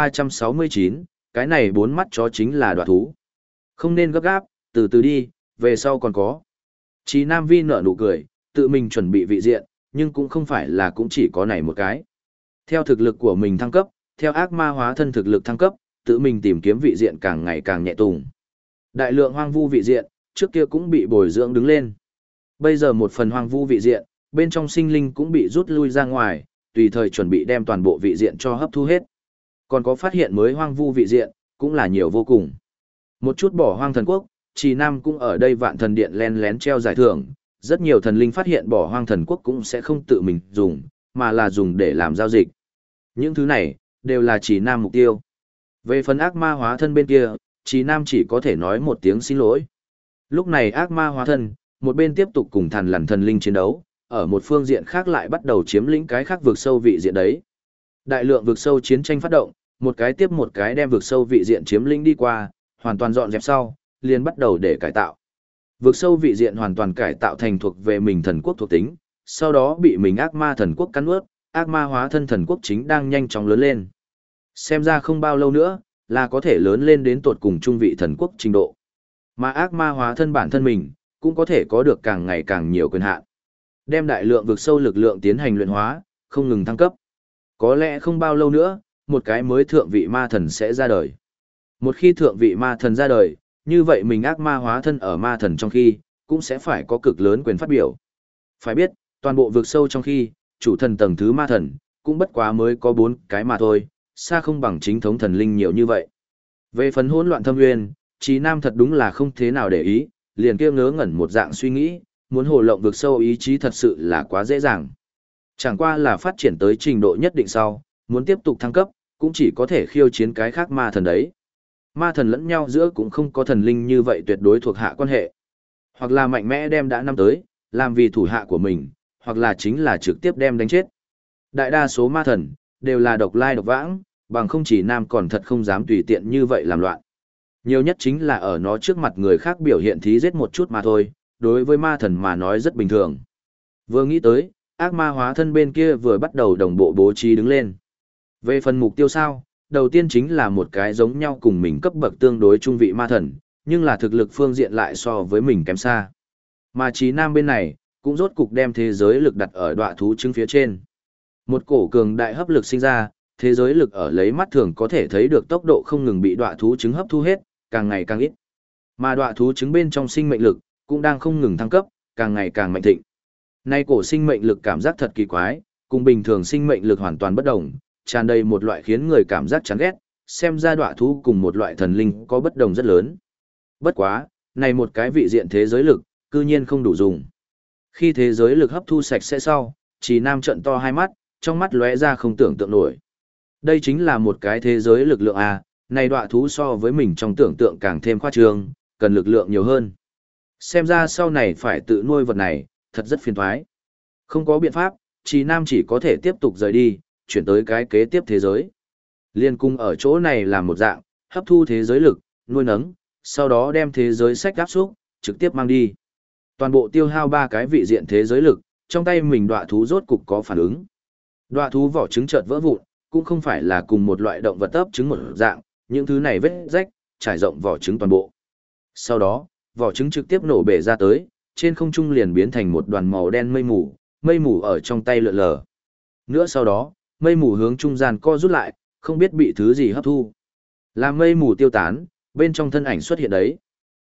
1369, cái này bốn mắt chó chính là đoạ thú. Không nên gấp gáp, từ từ đi, về sau còn có. Trì Nam Vi nở nụ cười, tự mình chuẩn bị vị diện, nhưng cũng không phải là cũng chỉ có này một cái. Theo thực lực của mình thăng cấp, theo ác ma hóa thân thực lực thăng cấp, tự mình tìm kiếm vị diện càng ngày càng nhẹ tùng. Đại lượng hoang vu vị diện, trước kia cũng bị bồi dưỡng đứng lên. Bây giờ một phần hoang vu vị diện, bên trong sinh linh cũng bị rút lui ra ngoài, tùy thời chuẩn bị đem toàn bộ vị diện cho hấp thu hết. Còn có phát hiện mới hoang vu vị diện, cũng là nhiều vô cùng. Một chút bỏ hoang thần quốc, Trì Nam cũng ở đây Vạn Thần Điện lén lén treo giải thưởng, rất nhiều thần linh phát hiện bỏ hoang thần quốc cũng sẽ không tự mình dùng, mà là dùng để làm giao dịch. Những thứ này, đều là Trì Nam mục tiêu. Về phần ác ma hóa thân bên kia, Trì Nam chỉ có thể nói một tiếng xin lỗi. Lúc này ác ma hóa thân, một bên tiếp tục cùng Thằn Lằn thần linh chiến đấu, ở một phương diện khác lại bắt đầu chiếm lĩnh cái khác vực sâu vị diện đấy. Đại lượng vực sâu chiến tranh phát động, một cái tiếp một cái đem vực sâu vị diện chiếm lĩnh đi qua, hoàn toàn dọn dẹp sau, liền bắt đầu để cải tạo. Vực sâu vị diện hoàn toàn cải tạo thành thuộc về mình thần quốc thuộc tính, sau đó bị mình ác ma thần quốc cắn nuốt, ác ma hóa thân thần quốc chính đang nhanh chóng lớn lên. Xem ra không bao lâu nữa, là có thể lớn lên đến tột cùng trung vị thần quốc trình độ. Mà ác ma hóa thân bản thân mình, cũng có thể có được càng ngày càng nhiều quyền hạn. Đem đại lượng vực sâu lực lượng tiến hành luyện hóa, không ngừng thăng cấp. Có lẽ không bao lâu nữa, một cái mới thượng vị ma thần sẽ ra đời. Một khi thượng vị ma thần ra đời, như vậy mình ác ma hóa thân ở ma thần trong khi, cũng sẽ phải có cực lớn quyền phát biểu. Phải biết, toàn bộ vực sâu trong khi, chủ thần tầng thứ ma thần, cũng bất quá mới có 4 cái mà thôi, xa không bằng chính thống thần linh nhiều như vậy. Về phần hỗn loạn thâm nguyên, Trì Nam thật đúng là không thế nào để ý, liền kia ngớ ngẩn một dạng suy nghĩ, muốn hồ lộng vực sâu ý chí thật sự là quá dễ dàng. Chẳng qua là phát triển tới trình độ nhất định sau, muốn tiếp tục thăng cấp, cũng chỉ có thể khiêu chiến cái khác ma thần đấy. Ma thần lẫn nhau giữa cũng không có thần linh như vậy tuyệt đối thuộc hạ quan hệ. Hoặc là mạnh mẽ đem đã năm tới, làm vì thủ hạ của mình, hoặc là chính là trực tiếp đem đánh chết. Đại đa số ma thần, đều là độc lai độc vãng, bằng không chỉ Nam còn thật không dám tùy tiện như vậy làm loạn. Nhiều nhất chính là ở nó trước mặt người khác biểu hiện thí giết một chút mà thôi, đối với ma thần mà nói rất bình thường. Vừa nghĩ tới, ác ma hóa thân bên kia vừa bắt đầu đồng bộ bố trí đứng lên. Về phần mục tiêu sao, đầu tiên chính là một cái giống nhau cùng mình cấp bậc tương đối trung vị ma thần, nhưng là thực lực phương diện lại so với mình kém xa. Mà Chí Nam bên này, cũng rốt cục đem thế giới lực đặt ở đoạ thú trứng phía trên. Một cổ cường đại hấp lực sinh ra, thế giới lực ở lấy mắt thường có thể thấy được tốc độ không ngừng bị đoạ thú trứng hấp thu hết, càng ngày càng ít. Mà đoạ thú trứng bên trong sinh mệnh lực, cũng đang không ngừng thăng cấp, càng ngày càng mạnh thịnh. Nay cổ sinh mệnh lực cảm giác thật kỳ quái, cùng bình thường sinh mệnh lực hoàn toàn bất đồng, tràn đầy một loại khiến người cảm giác chán ghét, xem ra đoạ thú cùng một loại thần linh có bất đồng rất lớn. Bất quá, này một cái vị diện thế giới lực, cư nhiên không đủ dùng. Khi thế giới lực hấp thu sạch sẽ sau, Trì Nam trợn to hai mắt, trong mắt lóe ra không tưởng tượng nổi. Đây chính là một cái thế giới lực lượng à, này đoạ thú so với mình trong tưởng tượng càng thêm khoa trương, cần lực lượng nhiều hơn. Xem ra sau này phải tự nuôi vật này, thật rất phiền toái. Không có biện pháp, Trì Nam chỉ có thể tiếp tục rời đi, chuyển tới cái kế tiếp thế giới. Liên cung ở chỗ này làm một dạng, hấp thu thế giới lực, nuôi nấng, sau đó đem thế giới sách áp xúc, trực tiếp mang đi. Toàn bộ tiêu hao 3 cái vị diện thế giới lực, trong tay mình đọa thú rốt cục có phản ứng. Đọa thú vỏ trứng chợt vỡ vụn, cũng không phải là cùng một loại động vật ấp trứng một dạng, những thứ này vết rách, trải rộng vỏ trứng toàn bộ. Sau đó, vỏ trứng trực tiếp nổ bể ra tới, trên không trung liền biến thành một đoàn màu đen mây mù ở trong tay lượn lờ. Nữa sau đó, mây mù hướng trung gian co rút lại, không biết bị thứ gì hấp thu. Làm mây mù tiêu tán, bên trong thân ảnh xuất hiện đấy.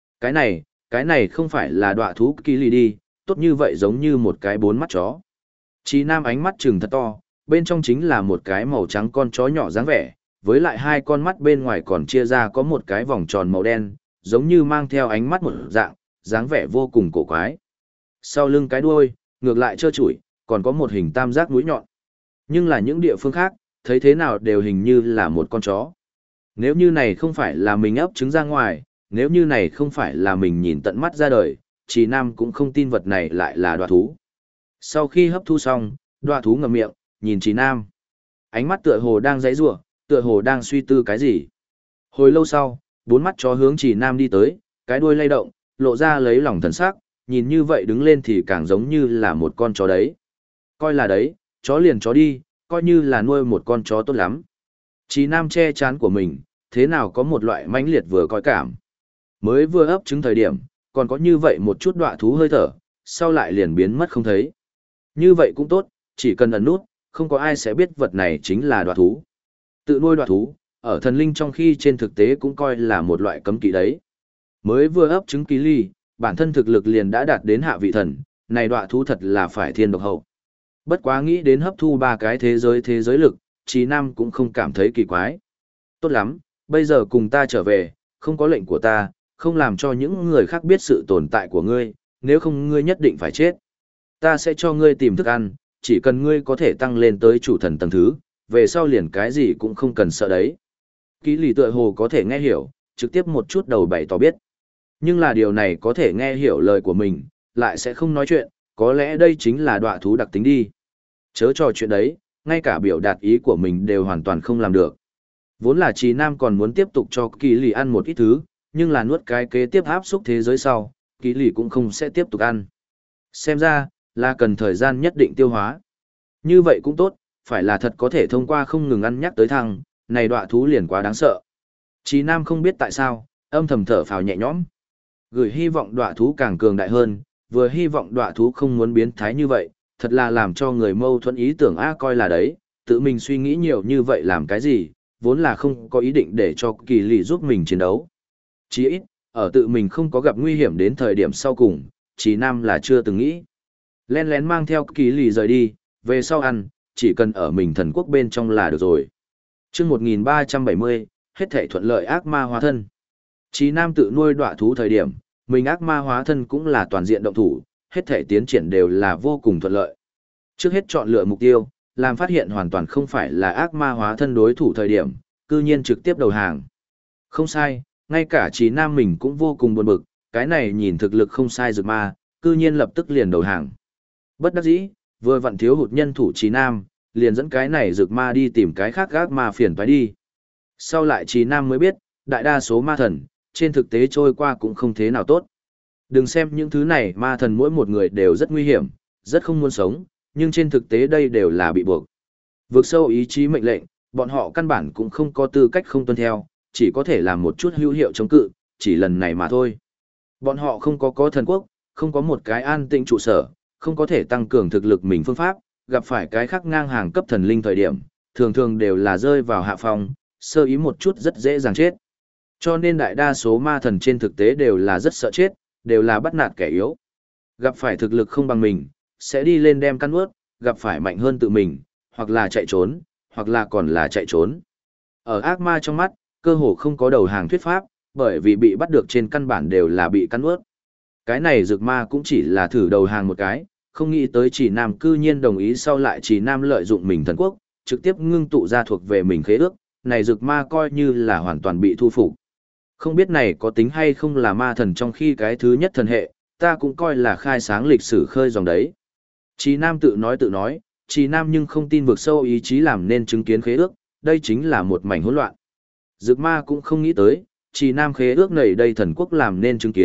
Cái này không phải là đọa thú kỳ lì đi, tốt như vậy giống như một cái 4 mắt chó. Chí Nam ánh mắt trừng thật to, bên trong chính là một cái màu trắng con chó nhỏ dáng vẻ, với lại 2 con mắt bên ngoài còn chia ra có một cái vòng tròn màu đen, giống như mang theo ánh mắt một dạng, dáng vẻ vô cùng cổ quái. Sau lưng cái đuôi, ngược lại trơ trụi, còn có một hình tam giác mũi nhọn. Nhưng là những địa phương khác, thấy thế nào đều hình như là một con chó. Nếu như này không phải là mình ấp trứng ra ngoài, nếu như này không phải là mình nhìn tận mắt ra đời, Chí Nam cũng không tin vật này lại là đọa thú. Sau khi hấp thu xong, đọa thú ngậm miệng, nhìn Chí Nam. Ánh mắt tựa hồ đang giãy giụa, tựa hồ đang suy tư cái gì. Hồi lâu sau, 4 mắt chó hướng Chí Nam đi tới, cái đuôi lay động, lộ ra lấy lòng thần sắc, nhìn như vậy đứng lên thì càng giống như là một con chó đấy. Coi là đấy, chó liền chó đi, coi như là nuôi một con chó tốt lắm. Chí Nam che chán của mình, thế nào có một loại mãnh liệt vừa coi cảm. Mới vừa ấp trứng thời điểm, còn có như vậy một chút đọa thú hơi thở, sau lại liền biến mất không thấy. Như vậy cũng tốt, chỉ cần ẩn nút, không có ai sẽ biết vật này chính là đọa thú. Tự nuôi đọa thú, ở thần linh trong khi trên thực tế cũng coi là một loại cấm kỵ đấy. Mới vừa ấp trứng kỳ ly, bản thân thực lực liền đã đạt đến hạ vị thần, này đọa thú thật là phải thiên độc hậu. Bất quá nghĩ đến hấp thu 3 cái thế giới lực, Chí Nam cũng không cảm thấy kỳ quái. Tốt lắm, bây giờ cùng ta trở về, không có lệnh của ta, không làm cho những người khác biết sự tồn tại của ngươi, nếu không ngươi nhất định phải chết. Ta sẽ cho ngươi tìm thức ăn, chỉ cần ngươi có thể tăng lên tới chủ thần tầng thứ, về sau liền cái gì cũng không cần sợ đấy. Ký lì tựa hồ có thể nghe hiểu, trực tiếp một chút đầu bày tỏ biết. Nhưng là điều này có thể nghe hiểu lời của mình, lại sẽ không nói chuyện, có lẽ đây chính là đọa thú đặc tính đi. Chớ trò chuyện đấy, ngay cả biểu đạt ý của mình đều hoàn toàn không làm được. Vốn là Chí Nam còn muốn tiếp tục cho Kỳ lì ăn một ít thứ, nhưng là nuốt cái kế tiếp áp xúc thế giới sau, Kỳ lì cũng không sẽ tiếp tục ăn. Xem ra, là cần thời gian nhất định tiêu hóa. Như vậy cũng tốt, phải là thật có thể thông qua không ngừng ăn nhắc tới thằng, này đọa thú liền quá đáng sợ. Chí Nam không biết tại sao, âm thầm thở phào nhẹ nhõm. Gửi hy vọng đọa thú càng cường đại hơn, vừa hy vọng đọa thú không muốn biến thái như vậy, thật là làm cho người mâu thuẫn ý tưởng coi là đấy, tự mình suy nghĩ nhiều như vậy làm cái gì, vốn là không có ý định để cho Kỳ lì giúp mình chiến đấu. Chí ít, ở tự mình không có gặp nguy hiểm đến thời điểm sau cùng, Chí Nam là chưa từng nghĩ. Lén lén mang theo Kỳ lì rời đi, về sau ăn, chỉ cần ở mình thần quốc bên trong là được rồi. Chương 1370, hết thảy thuận lợi ác ma hóa thân. Chí Nam tự nuôi đọa thú thời điểm, mình ác ma hóa thân cũng là toàn diện động thủ, hết thảy tiến triển đều là vô cùng thuận lợi. Trước hết chọn lựa mục tiêu, làm phát hiện hoàn toàn không phải là ác ma hóa thân đối thủ thời điểm, cư nhiên trực tiếp đầu hàng. Không sai, ngay cả Chí Nam mình cũng vô cùng buồn bực, cái này nhìn thực lực không sai rực ma, cư nhiên lập tức liền đầu hàng. Bất đắc dĩ, vừa vặn thiếu hụt nhân thủ Chí Nam, liền dẫn cái này rực ma đi tìm cái khác ác ma phiền toái đi. Sau lại Chí Nam mới biết, đại đa số ma thần, trên thực tế trôi qua cũng không thế nào tốt. Đừng xem những thứ này ma thần mỗi một người đều rất nguy hiểm, rất không muốn sống, nhưng trên thực tế đây đều là bị buộc. Vượt sâu ý chí mệnh lệnh, bọn họ căn bản cũng không có tư cách không tuân theo, chỉ có thể làm một chút hữu hiệu chống cự, chỉ lần này mà thôi. Bọn họ không có thần quốc, không có một cái an tĩnh trụ sở, không có thể tăng cường thực lực mình phương pháp, gặp phải cái khác ngang hàng cấp thần linh thời điểm, thường thường đều là rơi vào hạ phong, sơ ý một chút rất dễ dàng chết. Cho nên đại đa số ma thần trên thực tế đều là rất sợ chết, đều là bắt nạt kẻ yếu. Gặp phải thực lực không bằng mình, sẽ đi lên đem căn ướt, gặp phải mạnh hơn tự mình, hoặc là chạy trốn, hoặc là còn là chạy trốn. Ở ác ma trong mắt, cơ hồ không có đầu hàng thuyết pháp, bởi vì bị bắt được trên căn bản đều là bị căn ướt. Cái này rực ma cũng chỉ là thử đầu hàng một cái, không nghĩ tới Chỉ Nam cư nhiên đồng ý sau lại Chỉ Nam lợi dụng mình thần quốc, trực tiếp ngưng tụ ra thuộc về mình khế ước, này rực ma coi như là hoàn toàn bị thu phục. Không biết này có tính hay không là ma thần trong khi cái thứ nhất thần hệ, ta cũng coi là khai sáng lịch sử khơi dòng đấy. Chí Nam tự nói, Chí Nam nhưng không tin vượt sâu ý chí làm nên chứng kiến khế ước, đây chính là một mảnh hỗn loạn. Dực ma cũng không nghĩ tới, Chí Nam khế ước này đây thần quốc làm nên chứng kiến,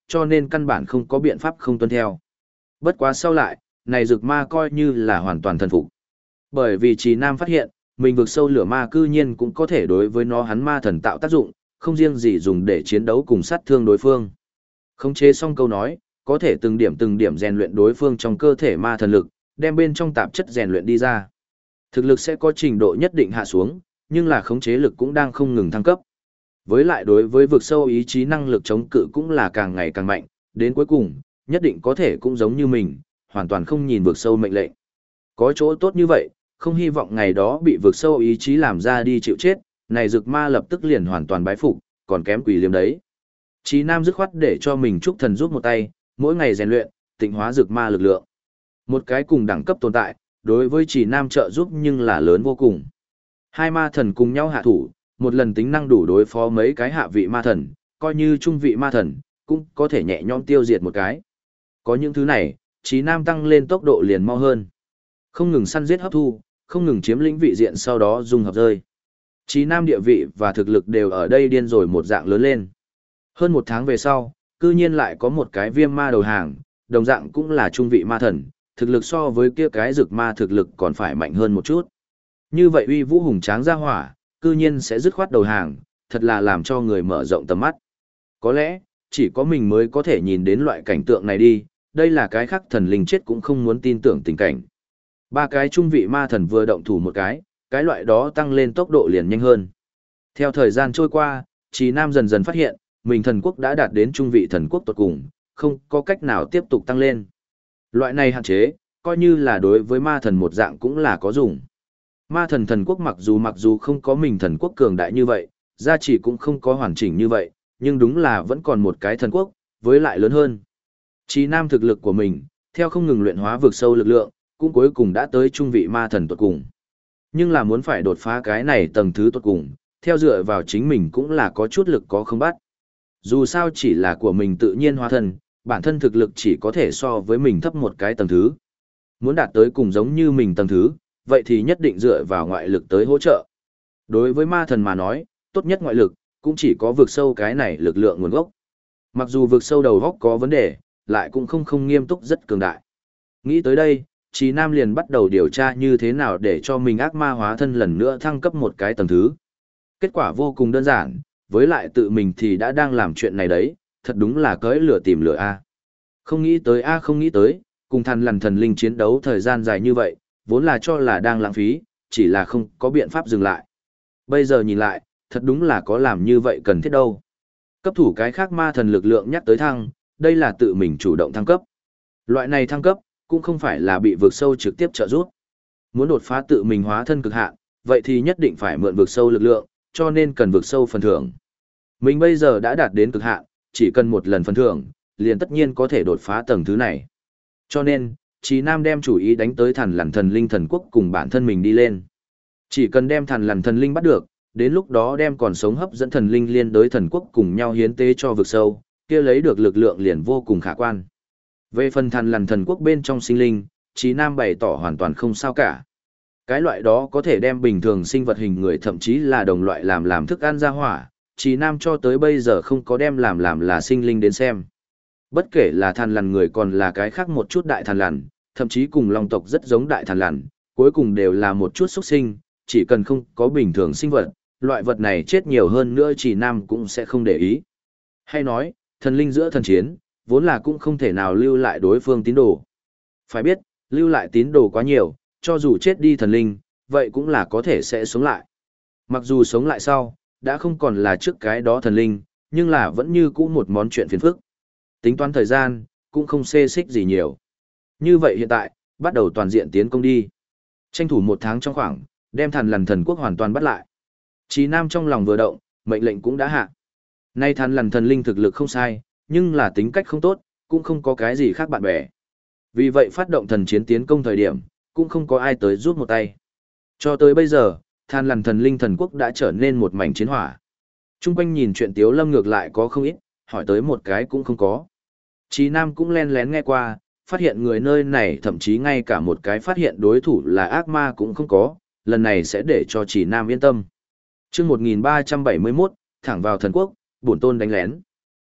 cho nên căn bản không có biện pháp không tuân theo. Bất quá sau lại, này dược ma coi như là hoàn toàn thần phục. Bởi vì Trì Nam phát hiện, mình vực sâu lửa ma cư nhiên cũng có thể đối với nó hắn ma thần tạo tác dụng, không riêng gì dùng để chiến đấu cùng sát thương đối phương. Khống chế xong câu nói, có thể từng điểm rèn luyện đối phương trong cơ thể ma thần lực, đem bên trong tạp chất rèn luyện đi ra. Thực lực sẽ có trình độ nhất định hạ xuống, nhưng là khống chế lực cũng đang không ngừng thăng cấp. Với lại đối với vực sâu ý chí năng lực chống cự cũng là càng ngày càng mạnh, đến cuối cùng, nhất định có thể cũng giống như mình, hoàn toàn không nhìn vực sâu mệnh lệnh. Có chỗ tốt như vậy, không hy vọng ngày đó bị vực sâu ý chí làm ra đi chịu chết, này dược ma lập tức liền hoàn toàn bái phục, còn kém quỷ liếm đấy. Chí Nam dứt khoát để cho mình trúc thần giúp một tay, mỗi ngày rèn luyện, tịnh hóa dược ma lực lượng. Một cái cùng đẳng cấp tồn tại, đối với Chí Nam trợ giúp nhưng là lớn vô cùng. Hai ma thần cùng nhau hạ thủ, một lần tính năng đủ đối phó mấy cái hạ vị ma thần, coi như trung vị ma thần, cũng có thể nhẹ nhõm tiêu diệt một cái. Có những thứ này, Chí Nam tăng lên tốc độ liền mau hơn. Không ngừng săn giết hấp thu, không ngừng chiếm lĩnh vị diện sau đó dung hợp rơi. Chí Nam địa vị và thực lực đều ở đây điên rồi một dạng lớn lên. Hơn một tháng về sau, cư nhiên lại có một cái viêm ma đầu hàng, đồng dạng cũng là trung vị ma thần, thực lực so với kia cái dược ma thực lực còn phải mạnh hơn một chút. Như vậy uy vũ hùng tráng ra hỏa, cư nhiên sẽ dứt khoát đầu hàng, thật là làm cho người mở rộng tầm mắt. Có lẽ, chỉ có mình mới có thể nhìn đến loại cảnh tượng này đi, đây là cái khác thần linh chết cũng không muốn tin tưởng tình cảnh. Ba cái trung vị ma thần vừa động thủ một cái loại đó tăng lên tốc độ liền nhanh hơn. Theo thời gian trôi qua, Chí Nam dần dần phát hiện, mình thần quốc đã đạt đến trung vị thần quốc tột cùng, không có cách nào tiếp tục tăng lên. Loại này hạn chế, coi như là đối với ma thần một dạng cũng là có dùng. Ma thần thần quốc mặc dù không có mình thần quốc cường đại như vậy, gia trị cũng không có hoàn chỉnh như vậy, nhưng đúng là vẫn còn một cái thần quốc, với lại lớn hơn. Chí Nam thực lực của mình, theo không ngừng luyện hóa vực sâu lực lượng, cũng cuối cùng đã tới trung vị ma thần tột cùng. Nhưng là muốn phải đột phá cái này tầng thứ tột cùng, theo dựa vào chính mình cũng là có chút lực có không bắt. Dù sao chỉ là của mình tự nhiên hóa thân, bản thân thực lực chỉ có thể so với mình thấp một cái tầng thứ. Muốn đạt tới cùng giống như mình tầng thứ, vậy thì nhất định dựa vào ngoại lực tới hỗ trợ. Đối với ma thần mà nói, tốt nhất ngoại lực, cũng chỉ có vực sâu cái này lực lượng nguồn gốc. Mặc dù vực sâu đầu góc có vấn đề, lại cũng không nghiêm túc rất cường đại. Nghĩ tới đây, Chí Nam liền bắt đầu điều tra như thế nào để cho mình ác ma hóa thân lần nữa thăng cấp một cái tầng thứ. Kết quả vô cùng đơn giản, với lại tự mình thì đã đang làm chuyện này đấy, thật đúng là cưỡi lửa tìm lửa a. Không nghĩ tới, cùng thần lằn thần linh chiến đấu thời gian dài như vậy, vốn là cho là đang lãng phí, chỉ là không có biện pháp dừng lại. Bây giờ nhìn lại, thật đúng là có làm như vậy cần thiết đâu. Cấp thủ cái khác ma thần lực lượng nhắc tới thăng, đây là tự mình chủ động thăng cấp. Loại này thăng cấp, cũng không phải là bị vượt sâu trực tiếp trợ giúp. Muốn đột phá tự mình hóa thân cực hạn, vậy thì nhất định phải mượn vượt sâu lực lượng, cho nên cần vượt sâu phần thưởng. Mình bây giờ đã đạt đến cực hạn, chỉ cần một lần phần thưởng, liền tất nhiên có thể đột phá tầng thứ này. Cho nên, Chí Nam đem chủ ý đánh tới thần lằn thần linh thần quốc cùng bản thân mình đi lên. Chỉ cần đem thần lằn thần linh bắt được, đến lúc đó đem còn sống hấp dẫn thần linh liên đối thần quốc cùng nhau hiến tế cho vực sâu, kia lấy được lực lượng liền vô cùng khả quan. Về phần thần lằn thần quốc bên trong sinh linh, Chí Nam bày tỏ hoàn toàn không sao cả. Cái loại đó có thể đem bình thường sinh vật hình người thậm chí là đồng loại làm thức ăn ra hỏa, Chí Nam cho tới bây giờ không có đem làm là sinh linh đến xem. Bất kể là thần lằn người còn là cái khác một chút đại thần lằn, thậm chí cùng long tộc rất giống đại thần lằn, cuối cùng đều là một chút xuất sinh, chỉ cần không có bình thường sinh vật, loại vật này chết nhiều hơn nữa Chí Nam cũng sẽ không để ý. Hay nói, thần linh giữa thần chiến, vốn là cũng không thể nào lưu lại đối phương tín đồ. Phải biết, lưu lại tín đồ quá nhiều, cho dù chết đi thần linh, vậy cũng là có thể sẽ sống lại. Mặc dù sống lại sau, đã không còn là trước cái đó thần linh, nhưng là vẫn như cũ một món chuyện phiền phức. Tính toán thời gian, cũng không xê xích gì nhiều. Như vậy hiện tại, bắt đầu toàn diện tiến công đi. Tranh thủ một tháng trong khoảng, đem thần lằn thần quốc hoàn toàn bắt lại. Chí Nam trong lòng vừa động, mệnh lệnh cũng đã hạ. Nay thần lằn thần linh thực lực không sai, nhưng là tính cách không tốt, cũng không có cái gì khác bạn bè. Vì vậy phát động thần chiến tiến công thời điểm, cũng không có ai tới giúp một tay. Cho tới bây giờ, than lằn thần linh thần quốc đã trở nên một mảnh chiến hỏa. Trung quanh nhìn chuyện Tiếu Lâm ngược lại có không ít, hỏi tới một cái cũng không có. Chí Nam cũng len lén nghe qua, phát hiện người nơi này thậm chí ngay cả một cái phát hiện đối thủ là ác ma cũng không có, lần này sẽ để cho Chí Nam yên tâm. Chương 1371, thẳng vào thần quốc, bổn tôn đánh lén.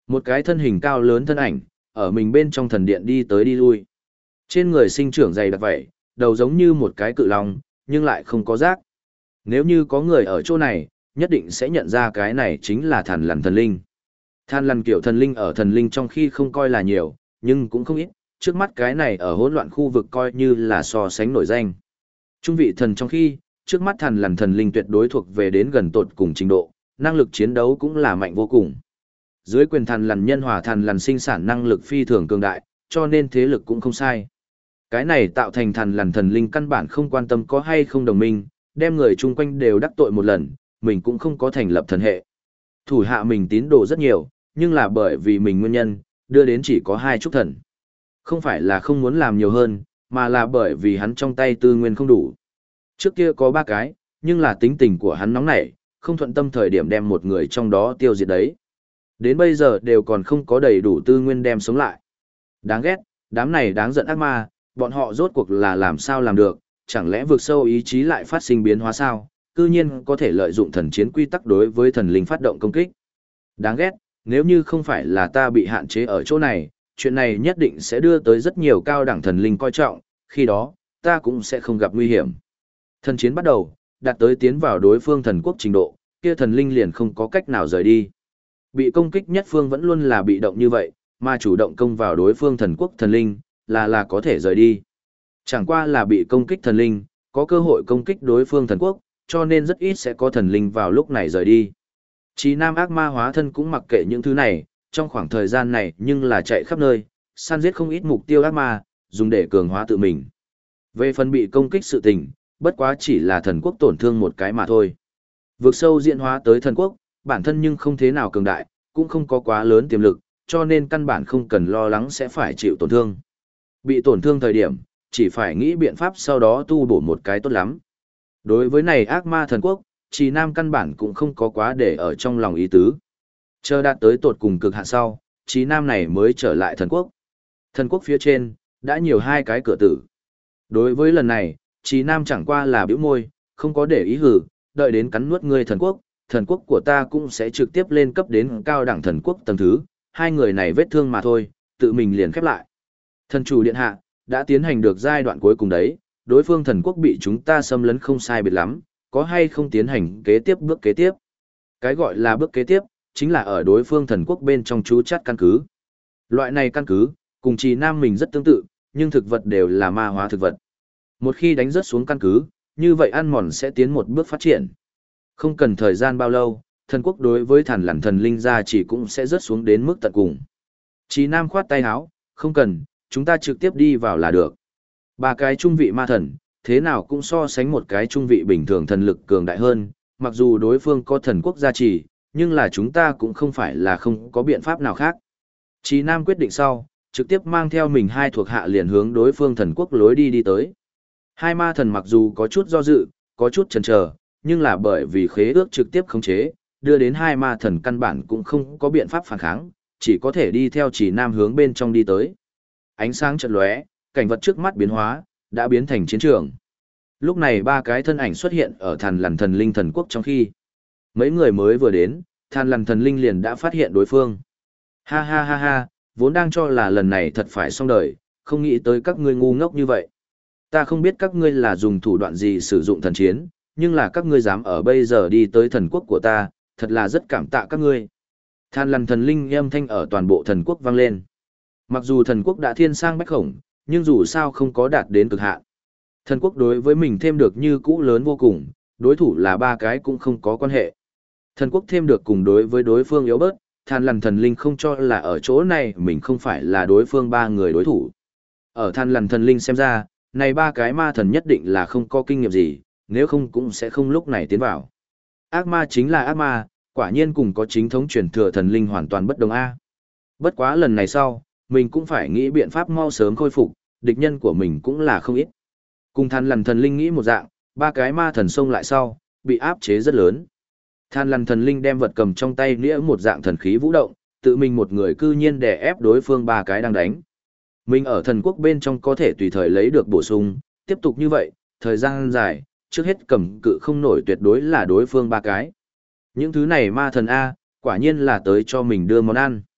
Một cái thân hình cao lớn thân ảnh, ở mình bên trong thần điện đi tới đi lui. Trên người sinh trưởng dày đặc vậy, đầu giống như một cái cự long, nhưng lại không có rác. Nếu như có người ở chỗ này, nhất định sẽ nhận ra cái này chính là Thằn Lằn thần linh. Thằn Lằn kiểu thần linh ở thần linh trong khi không coi là nhiều, nhưng cũng không ít, trước mắt cái này ở hỗn loạn khu vực coi như là so sánh nổi danh. Trung vị thần trong khi, trước mắt Thằn Lằn thần linh tuyệt đối thuộc về đến gần tột cùng trình độ, năng lực chiến đấu cũng là mạnh vô cùng. Dưới quyền Thằn Lằn nhân hòa Thằn Lằn sinh sản năng lực phi thường cường đại, cho nên thế lực cũng không sai. Cái này tạo thành Thằn Lằn thần linh căn bản không quan tâm có hay không đồng minh, đem người chung quanh đều đắc tội một lần, mình cũng không có thành lập thần hệ. Thủ hạ mình tín đồ rất nhiều, nhưng là bởi vì mình nguyên nhân, đưa đến chỉ có 2 trúc thần. Không phải là không muốn làm nhiều hơn, mà là bởi vì hắn trong tay tư nguyên không đủ. Trước kia có 3 cái, nhưng là tính tình của hắn nóng nảy, không thuận tâm thời điểm đem một người trong đó tiêu diệt đấy. Đến bây giờ đều còn không có đầy đủ tư nguyên đem sống lại. Đáng ghét, đám này đáng giận ác ma, bọn họ rốt cuộc là làm sao làm được, chẳng lẽ vượt sâu ý chí lại phát sinh biến hóa sao, cư nhiên có thể lợi dụng thần chiến quy tắc đối với thần linh phát động công kích. Đáng ghét, nếu như không phải là ta bị hạn chế ở chỗ này, chuyện này nhất định sẽ đưa tới rất nhiều cao đẳng thần linh coi trọng, khi đó, ta cũng sẽ không gặp nguy hiểm. Thần chiến bắt đầu, đạt tới tiến vào đối phương thần quốc trình độ, kia thần linh liền không có cách nào rời đi. Bị công kích nhất phương vẫn luôn là bị động như vậy, mà chủ động công vào đối phương thần quốc thần linh, là có thể rời đi. Chẳng qua là bị công kích thần linh, có cơ hội công kích đối phương thần quốc, cho nên rất ít sẽ có thần linh vào lúc này rời đi. Chí Nam ác ma hóa thân cũng mặc kệ những thứ này, trong khoảng thời gian này nhưng là chạy khắp nơi, săn giết không ít mục tiêu ác ma, dùng để cường hóa tự mình. Về phần bị công kích sự tình, bất quá chỉ là thần quốc tổn thương một cái mà thôi. Vượt sâu diễn hóa tới thần quốc, bản thân nhưng không thế nào cường đại, cũng không có quá lớn tiềm lực, cho nên căn bản không cần lo lắng sẽ phải chịu tổn thương. Bị tổn thương thời điểm, chỉ phải nghĩ biện pháp sau đó tu bổ một cái tốt lắm. Đối với này ác ma thần quốc, Trì Nam căn bản cũng không có quá để ở trong lòng ý tứ. Chờ đạt tới tột cùng cực hạn sau, Trì Nam này mới trở lại thần quốc. Thần quốc phía trên, đã nhiều 2 cái cửa tử. Đối với lần này, Trì Nam chẳng qua là bĩu môi, không có để ý hử, đợi đến cắn nuốt ngươi thần quốc của ta cũng sẽ trực tiếp lên cấp đến cao đẳng thần quốc tầng thứ, 2 người này vết thương mà thôi, tự mình liền khép lại. Thần chủ điện hạ, đã tiến hành được giai đoạn cuối cùng đấy, đối phương thần quốc bị chúng ta xâm lấn không sai biệt lắm, có hay không tiến hành kế tiếp bước kế tiếp. Cái gọi là bước kế tiếp, chính là ở đối phương thần quốc bên trong trú chắt căn cứ. Loại này căn cứ, cùng Trì Nam mình rất tương tự, nhưng thực vật đều là ma hóa thực vật. Một khi đánh rớt xuống căn cứ, như vậy ăn mòn sẽ tiến một bước phát triển. Không cần thời gian bao lâu, thần quốc đối với Thằn Lằn thần linh gia chỉ cũng sẽ rớt xuống đến mức tận cùng. Trì Nam khoát tay áo, không cần, chúng ta trực tiếp đi vào là được. 3 cái trung vị ma thần, thế nào cũng so sánh một cái trung vị bình thường thần lực cường đại hơn, mặc dù đối phương có thần quốc gia trì, nhưng là chúng ta cũng không phải là không có biện pháp nào khác. Trì Nam quyết định sau, trực tiếp mang theo mình 2 thuộc hạ liền hướng đối phương thần quốc lối đi tới. 2 ma thần mặc dù có chút do dự, có chút chần chờ, nhưng là bởi vì khế ước trực tiếp khống chế, đưa đến 2 ma thần căn bản cũng không có biện pháp phản kháng, chỉ có thể đi theo Trì Nam hướng bên trong đi tới. Ánh sáng chợt lóe, cảnh vật trước mắt biến hóa, đã biến thành chiến trường. Lúc này 3 cái thân ảnh xuất hiện ở Thằn Lằn thần linh thần quốc trong khi mấy người mới vừa đến, Thằn Lằn thần linh liền đã phát hiện đối phương. Ha ha ha ha, vốn đang cho là lần này thật phải xong đời, không nghĩ tới các ngươi ngu ngốc như vậy. Ta không biết các ngươi là dùng thủ đoạn gì sử dụng thần chiến, nhưng là các ngươi dám ở bây giờ đi tới thần quốc của ta, thật là rất cảm tạ các ngươi. Thằn Lằn thần linh âm thanh ở toàn bộ thần quốc vang lên. Mặc dù thần quốc đã thiên sang bách khổng, nhưng dù sao không có đạt đến cực hạn. Thần quốc đối với mình thêm được như cũ lớn vô cùng, đối thủ là 3 cái cũng không có quan hệ. Thần quốc thêm được cùng đối với đối phương yếu bớt, Thằn Lằn thần linh không cho là ở chỗ này mình không phải là đối phương 3 người đối thủ. Ở Thằn Lằn thần linh xem ra, này 3 cái ma thần nhất định là không có kinh nghiệm gì, nếu không cũng sẽ không lúc này tiến vào. Ác ma chính là ác ma, quả nhiên cùng có chính thống truyền thừa thần linh hoàn toàn bất đồng a. Bất quá lần này sau, mình cũng phải nghĩ biện pháp mau sớm khôi phục, địch nhân của mình cũng là không ít. Cùng Thằn Lằn thần linh nghĩ một dạng, 3 cái ma thần xông lại sau, bị áp chế rất lớn. Thằn Lằn thần linh đem vật cầm trong tay nĩa một dạng thần khí vũ động, tự mình một người cư nhiên đè ép đối phương 3 cái đang đánh. Mình ở thần quốc bên trong có thể tùy thời lấy được bổ sung, tiếp tục như vậy, thời gian dài, trước hết cầm cự không nổi tuyệt đối là đối phương 3 cái. Những thứ này ma thần A, quả nhiên là tới cho mình đưa món ăn.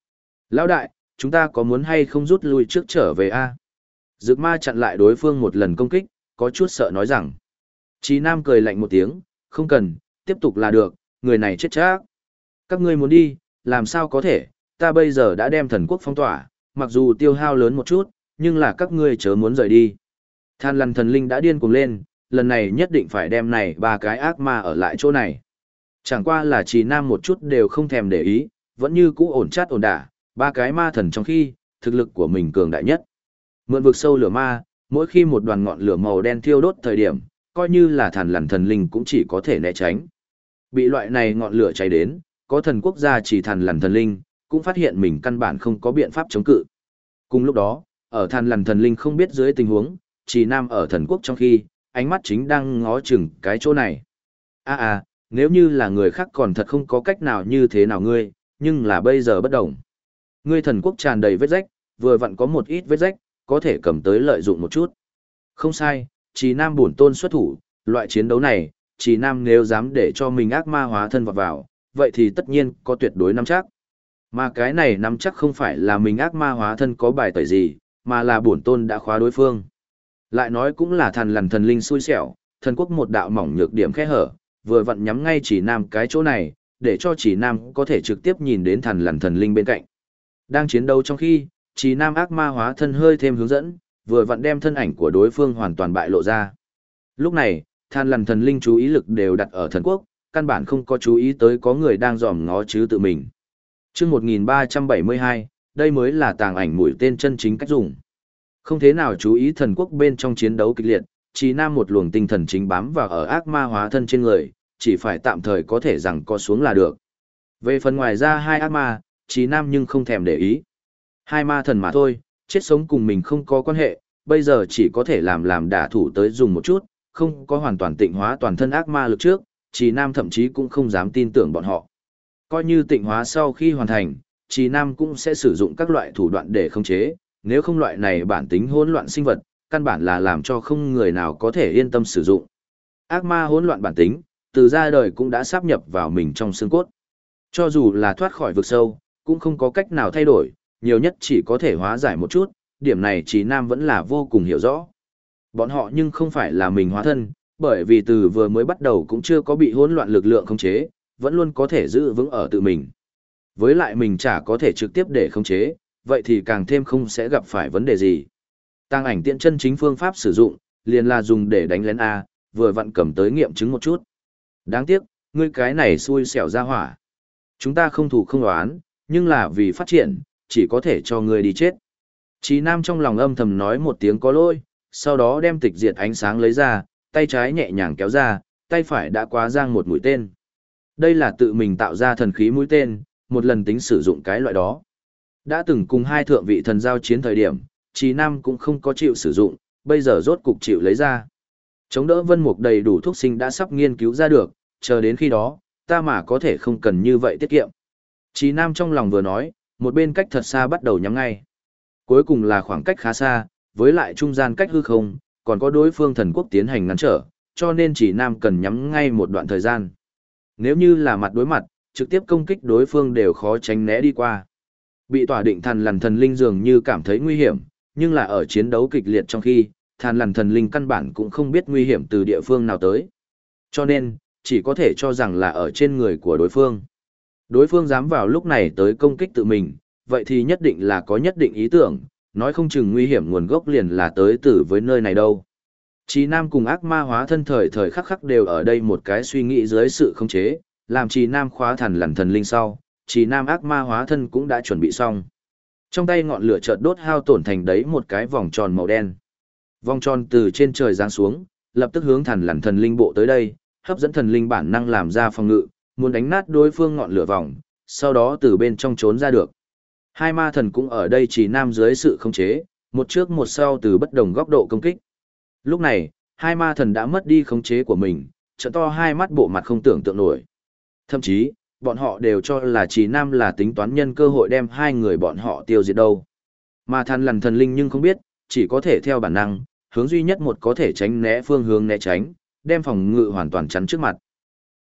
Lão đại, chúng ta có muốn hay không rút lui trước trở về a? Dược ma chặn lại đối phương một lần công kích, có chút sợ nói rằng. Chí Nam cười lạnh một tiếng, không cần, tiếp tục là được, người này chết chắc. Các ngươi muốn đi, làm sao có thể, ta bây giờ đã đem thần quốc phong tỏa, mặc dù tiêu hao lớn một chút, nhưng là các ngươi chớ muốn rời đi. Than lằn thần linh đã điên cuồng lên, lần này nhất định phải đem này ba cái ác ma ở lại chỗ này. Chẳng qua là Chí Nam một chút đều không thèm để ý, vẫn như cũ ổn chát ổn đả, ba cái ma thần trong khi, thực lực của mình cường đại nhất. Mượn vực sâu lửa ma, mỗi khi một đoàn ngọn lửa màu đen thiêu đốt thời điểm, coi như là Than lằn thần linh cũng chỉ có thể né tránh. Bị loại này ngọn lửa cháy đến, có thần quốc gia chỉ Than lằn thần linh, cũng phát hiện mình căn bản không có biện pháp chống cự. Cùng lúc đó, ở Than lằn thần linh không biết dưới tình huống, Chí Nam ở thần quốc trong khi, ánh mắt chính đang ngó chừng cái chỗ này. Nếu như là người khác còn thật không có cách nào như thế nào ngươi, nhưng là bây giờ bất đồng. Ngươi thần quốc tràn đầy vết rách, vừa vặn có một ít vết rách, có thể cầm tới lợi dụng một chút. Không sai, Chí Nam bổn tôn xuất thủ, loại chiến đấu này, Chí Nam nếu dám để cho mình ác ma hóa thân vào, vậy thì tất nhiên có tuyệt đối nắm chắc. Mà cái này nắm chắc không phải là mình ác ma hóa thân có bài tẩy gì, mà là bổn tôn đã khóa đối phương. Lại nói cũng là Than lằn thần linh xui xẻo, thần quốc một đạo mỏng nhược điểm khe hở, vừa vặn nhắm ngay Chí Nam cái chỗ này, để cho Chí Nam có thể trực tiếp nhìn đến Than lằn thần linh bên cạnh. Đang chiến đấu trong khi, Chí Nam ác ma hóa thân hơi thêm hướng dẫn, vừa vặn đem thân ảnh của đối phương hoàn toàn bại lộ ra. Lúc này, Than lằn thần linh chú ý lực đều đặt ở thần quốc, căn bản không có chú ý tới có người đang dòm ngó chứ tự mình. Chương 1372, đây mới là tàng ảnh mũi tên chân chính cách dùng. Không thế nào chú ý thần quốc bên trong chiến đấu kịch liệt, Chí Nam một luồng tinh thần chính bám vào ở ác ma hóa thân trên người, chỉ phải tạm thời có thể rằng co xuống là được. Về phần ngoài ra hai ác ma, Chí Nam nhưng không thèm để ý. Hai ma thần mà thôi, chết sống cùng mình không có quan hệ, bây giờ chỉ có thể làm đả thủ tới dùng một chút, không có hoàn toàn tịnh hóa toàn thân ác ma lực trước, Chí Nam thậm chí cũng không dám tin tưởng bọn họ. Coi như tịnh hóa sau khi hoàn thành, Chí Nam cũng sẽ sử dụng các loại thủ đoạn để khống chế, nếu không loại này bản tính hỗn loạn sinh vật, căn bản là làm cho không người nào có thể yên tâm sử dụng. Ác ma hỗn loạn bản tính, từ ra đời cũng đã sáp nhập vào mình trong xương cốt. Cho dù là thoát khỏi vực sâu, cũng không có cách nào thay đổi, nhiều nhất chỉ có thể hóa giải một chút, điểm này Chí Nam vẫn là vô cùng hiểu rõ. Bọn họ nhưng không phải là mình hóa thân, bởi vì từ vừa mới bắt đầu cũng chưa có bị hỗn loạn lực lượng khống chế, vẫn luôn có thể giữ vững ở tự mình. Với lại mình chả có thể trực tiếp để khống chế, vậy thì càng thêm không sẽ gặp phải vấn đề gì. Tàng ảnh tiện chân chính phương pháp sử dụng, liền là dùng để đánh lén A, vừa vặn cầm tới nghiệm chứng một chút. Đáng tiếc, ngươi cái này xui xẻo ra hỏa. Chúng ta không thủ không đoán, nhưng là vì phát triển, chỉ có thể cho ngươi đi chết. Chí Nam trong lòng âm thầm nói một tiếng có lỗi, sau đó đem tịch diệt ánh sáng lấy ra, tay trái nhẹ nhàng kéo ra, tay phải đã quá giang một mũi tên. Đây là tự mình tạo ra thần khí mũi tên, một lần tính sử dụng cái loại đó. Đã từng cùng hai thượng vị thần giao chiến thời điểm, Chí Nam cũng không có chịu sử dụng, bây giờ rốt cục chịu lấy ra. Chống đỡ vân mục đầy đủ thuốc sinh đã sắp nghiên cứu ra được, chờ đến khi đó, ta mà có thể không cần như vậy tiết kiệm. Chí Nam trong lòng vừa nói, một bên cách thật xa bắt đầu nhắm ngay. Cuối cùng là khoảng cách khá xa, với lại trung gian cách hư không, còn có đối phương thần quốc tiến hành ngăn trở, cho nên Chí Nam cần nhắm ngay một đoạn thời gian. Nếu như là mặt đối mặt, trực tiếp công kích đối phương đều khó tránh né đi qua. Bị tỏa định Than lằn thần linh dường như cảm thấy nguy hiểm, nhưng là ở chiến đấu kịch liệt trong khi, Than lằn thần linh căn bản cũng không biết nguy hiểm từ địa phương nào tới. Cho nên, chỉ có thể cho rằng là ở trên người của đối phương. Đối phương dám vào lúc này tới công kích tự mình, vậy thì nhất định là có nhất định ý tưởng, nói không chừng nguy hiểm nguồn gốc liền là tới từ với nơi này đâu. Chí Nam cùng ác ma hóa thân thời thời khắc khắc đều ở đây một cái suy nghĩ dưới sự khống chế, làm Chí Nam khóa Than lằn thần linh sau, Chí Nam ác ma hóa thân cũng đã chuẩn bị xong. Trong tay ngọn lửa chợt đốt hao tổn thành đấy một cái vòng tròn màu đen. Vòng tròn từ trên trời giáng xuống, lập tức hướng Than lằn thần linh bộ tới đây, hấp dẫn thần linh bản năng làm ra phòng ngự, muốn đánh nát đối phương ngọn lửa vòng, sau đó từ bên trong trốn ra được. Hai ma thần cũng ở đây Chí Nam dưới sự khống chế, một trước một sau từ bất đồng góc độ công kích. Lúc này, hai ma thần đã mất đi khống chế của mình, trợn to hai mắt bộ mặt không tưởng tượng nổi. Thậm chí, bọn họ đều cho là Chí Nam là tính toán nhân cơ hội đem hai người bọn họ tiêu diệt đâu. Mà Than lằn thần linh nhưng không biết, chỉ có thể theo bản năng, hướng duy nhất một có thể tránh né phương hướng né tránh, đem phòng ngự hoàn toàn chắn trước mặt.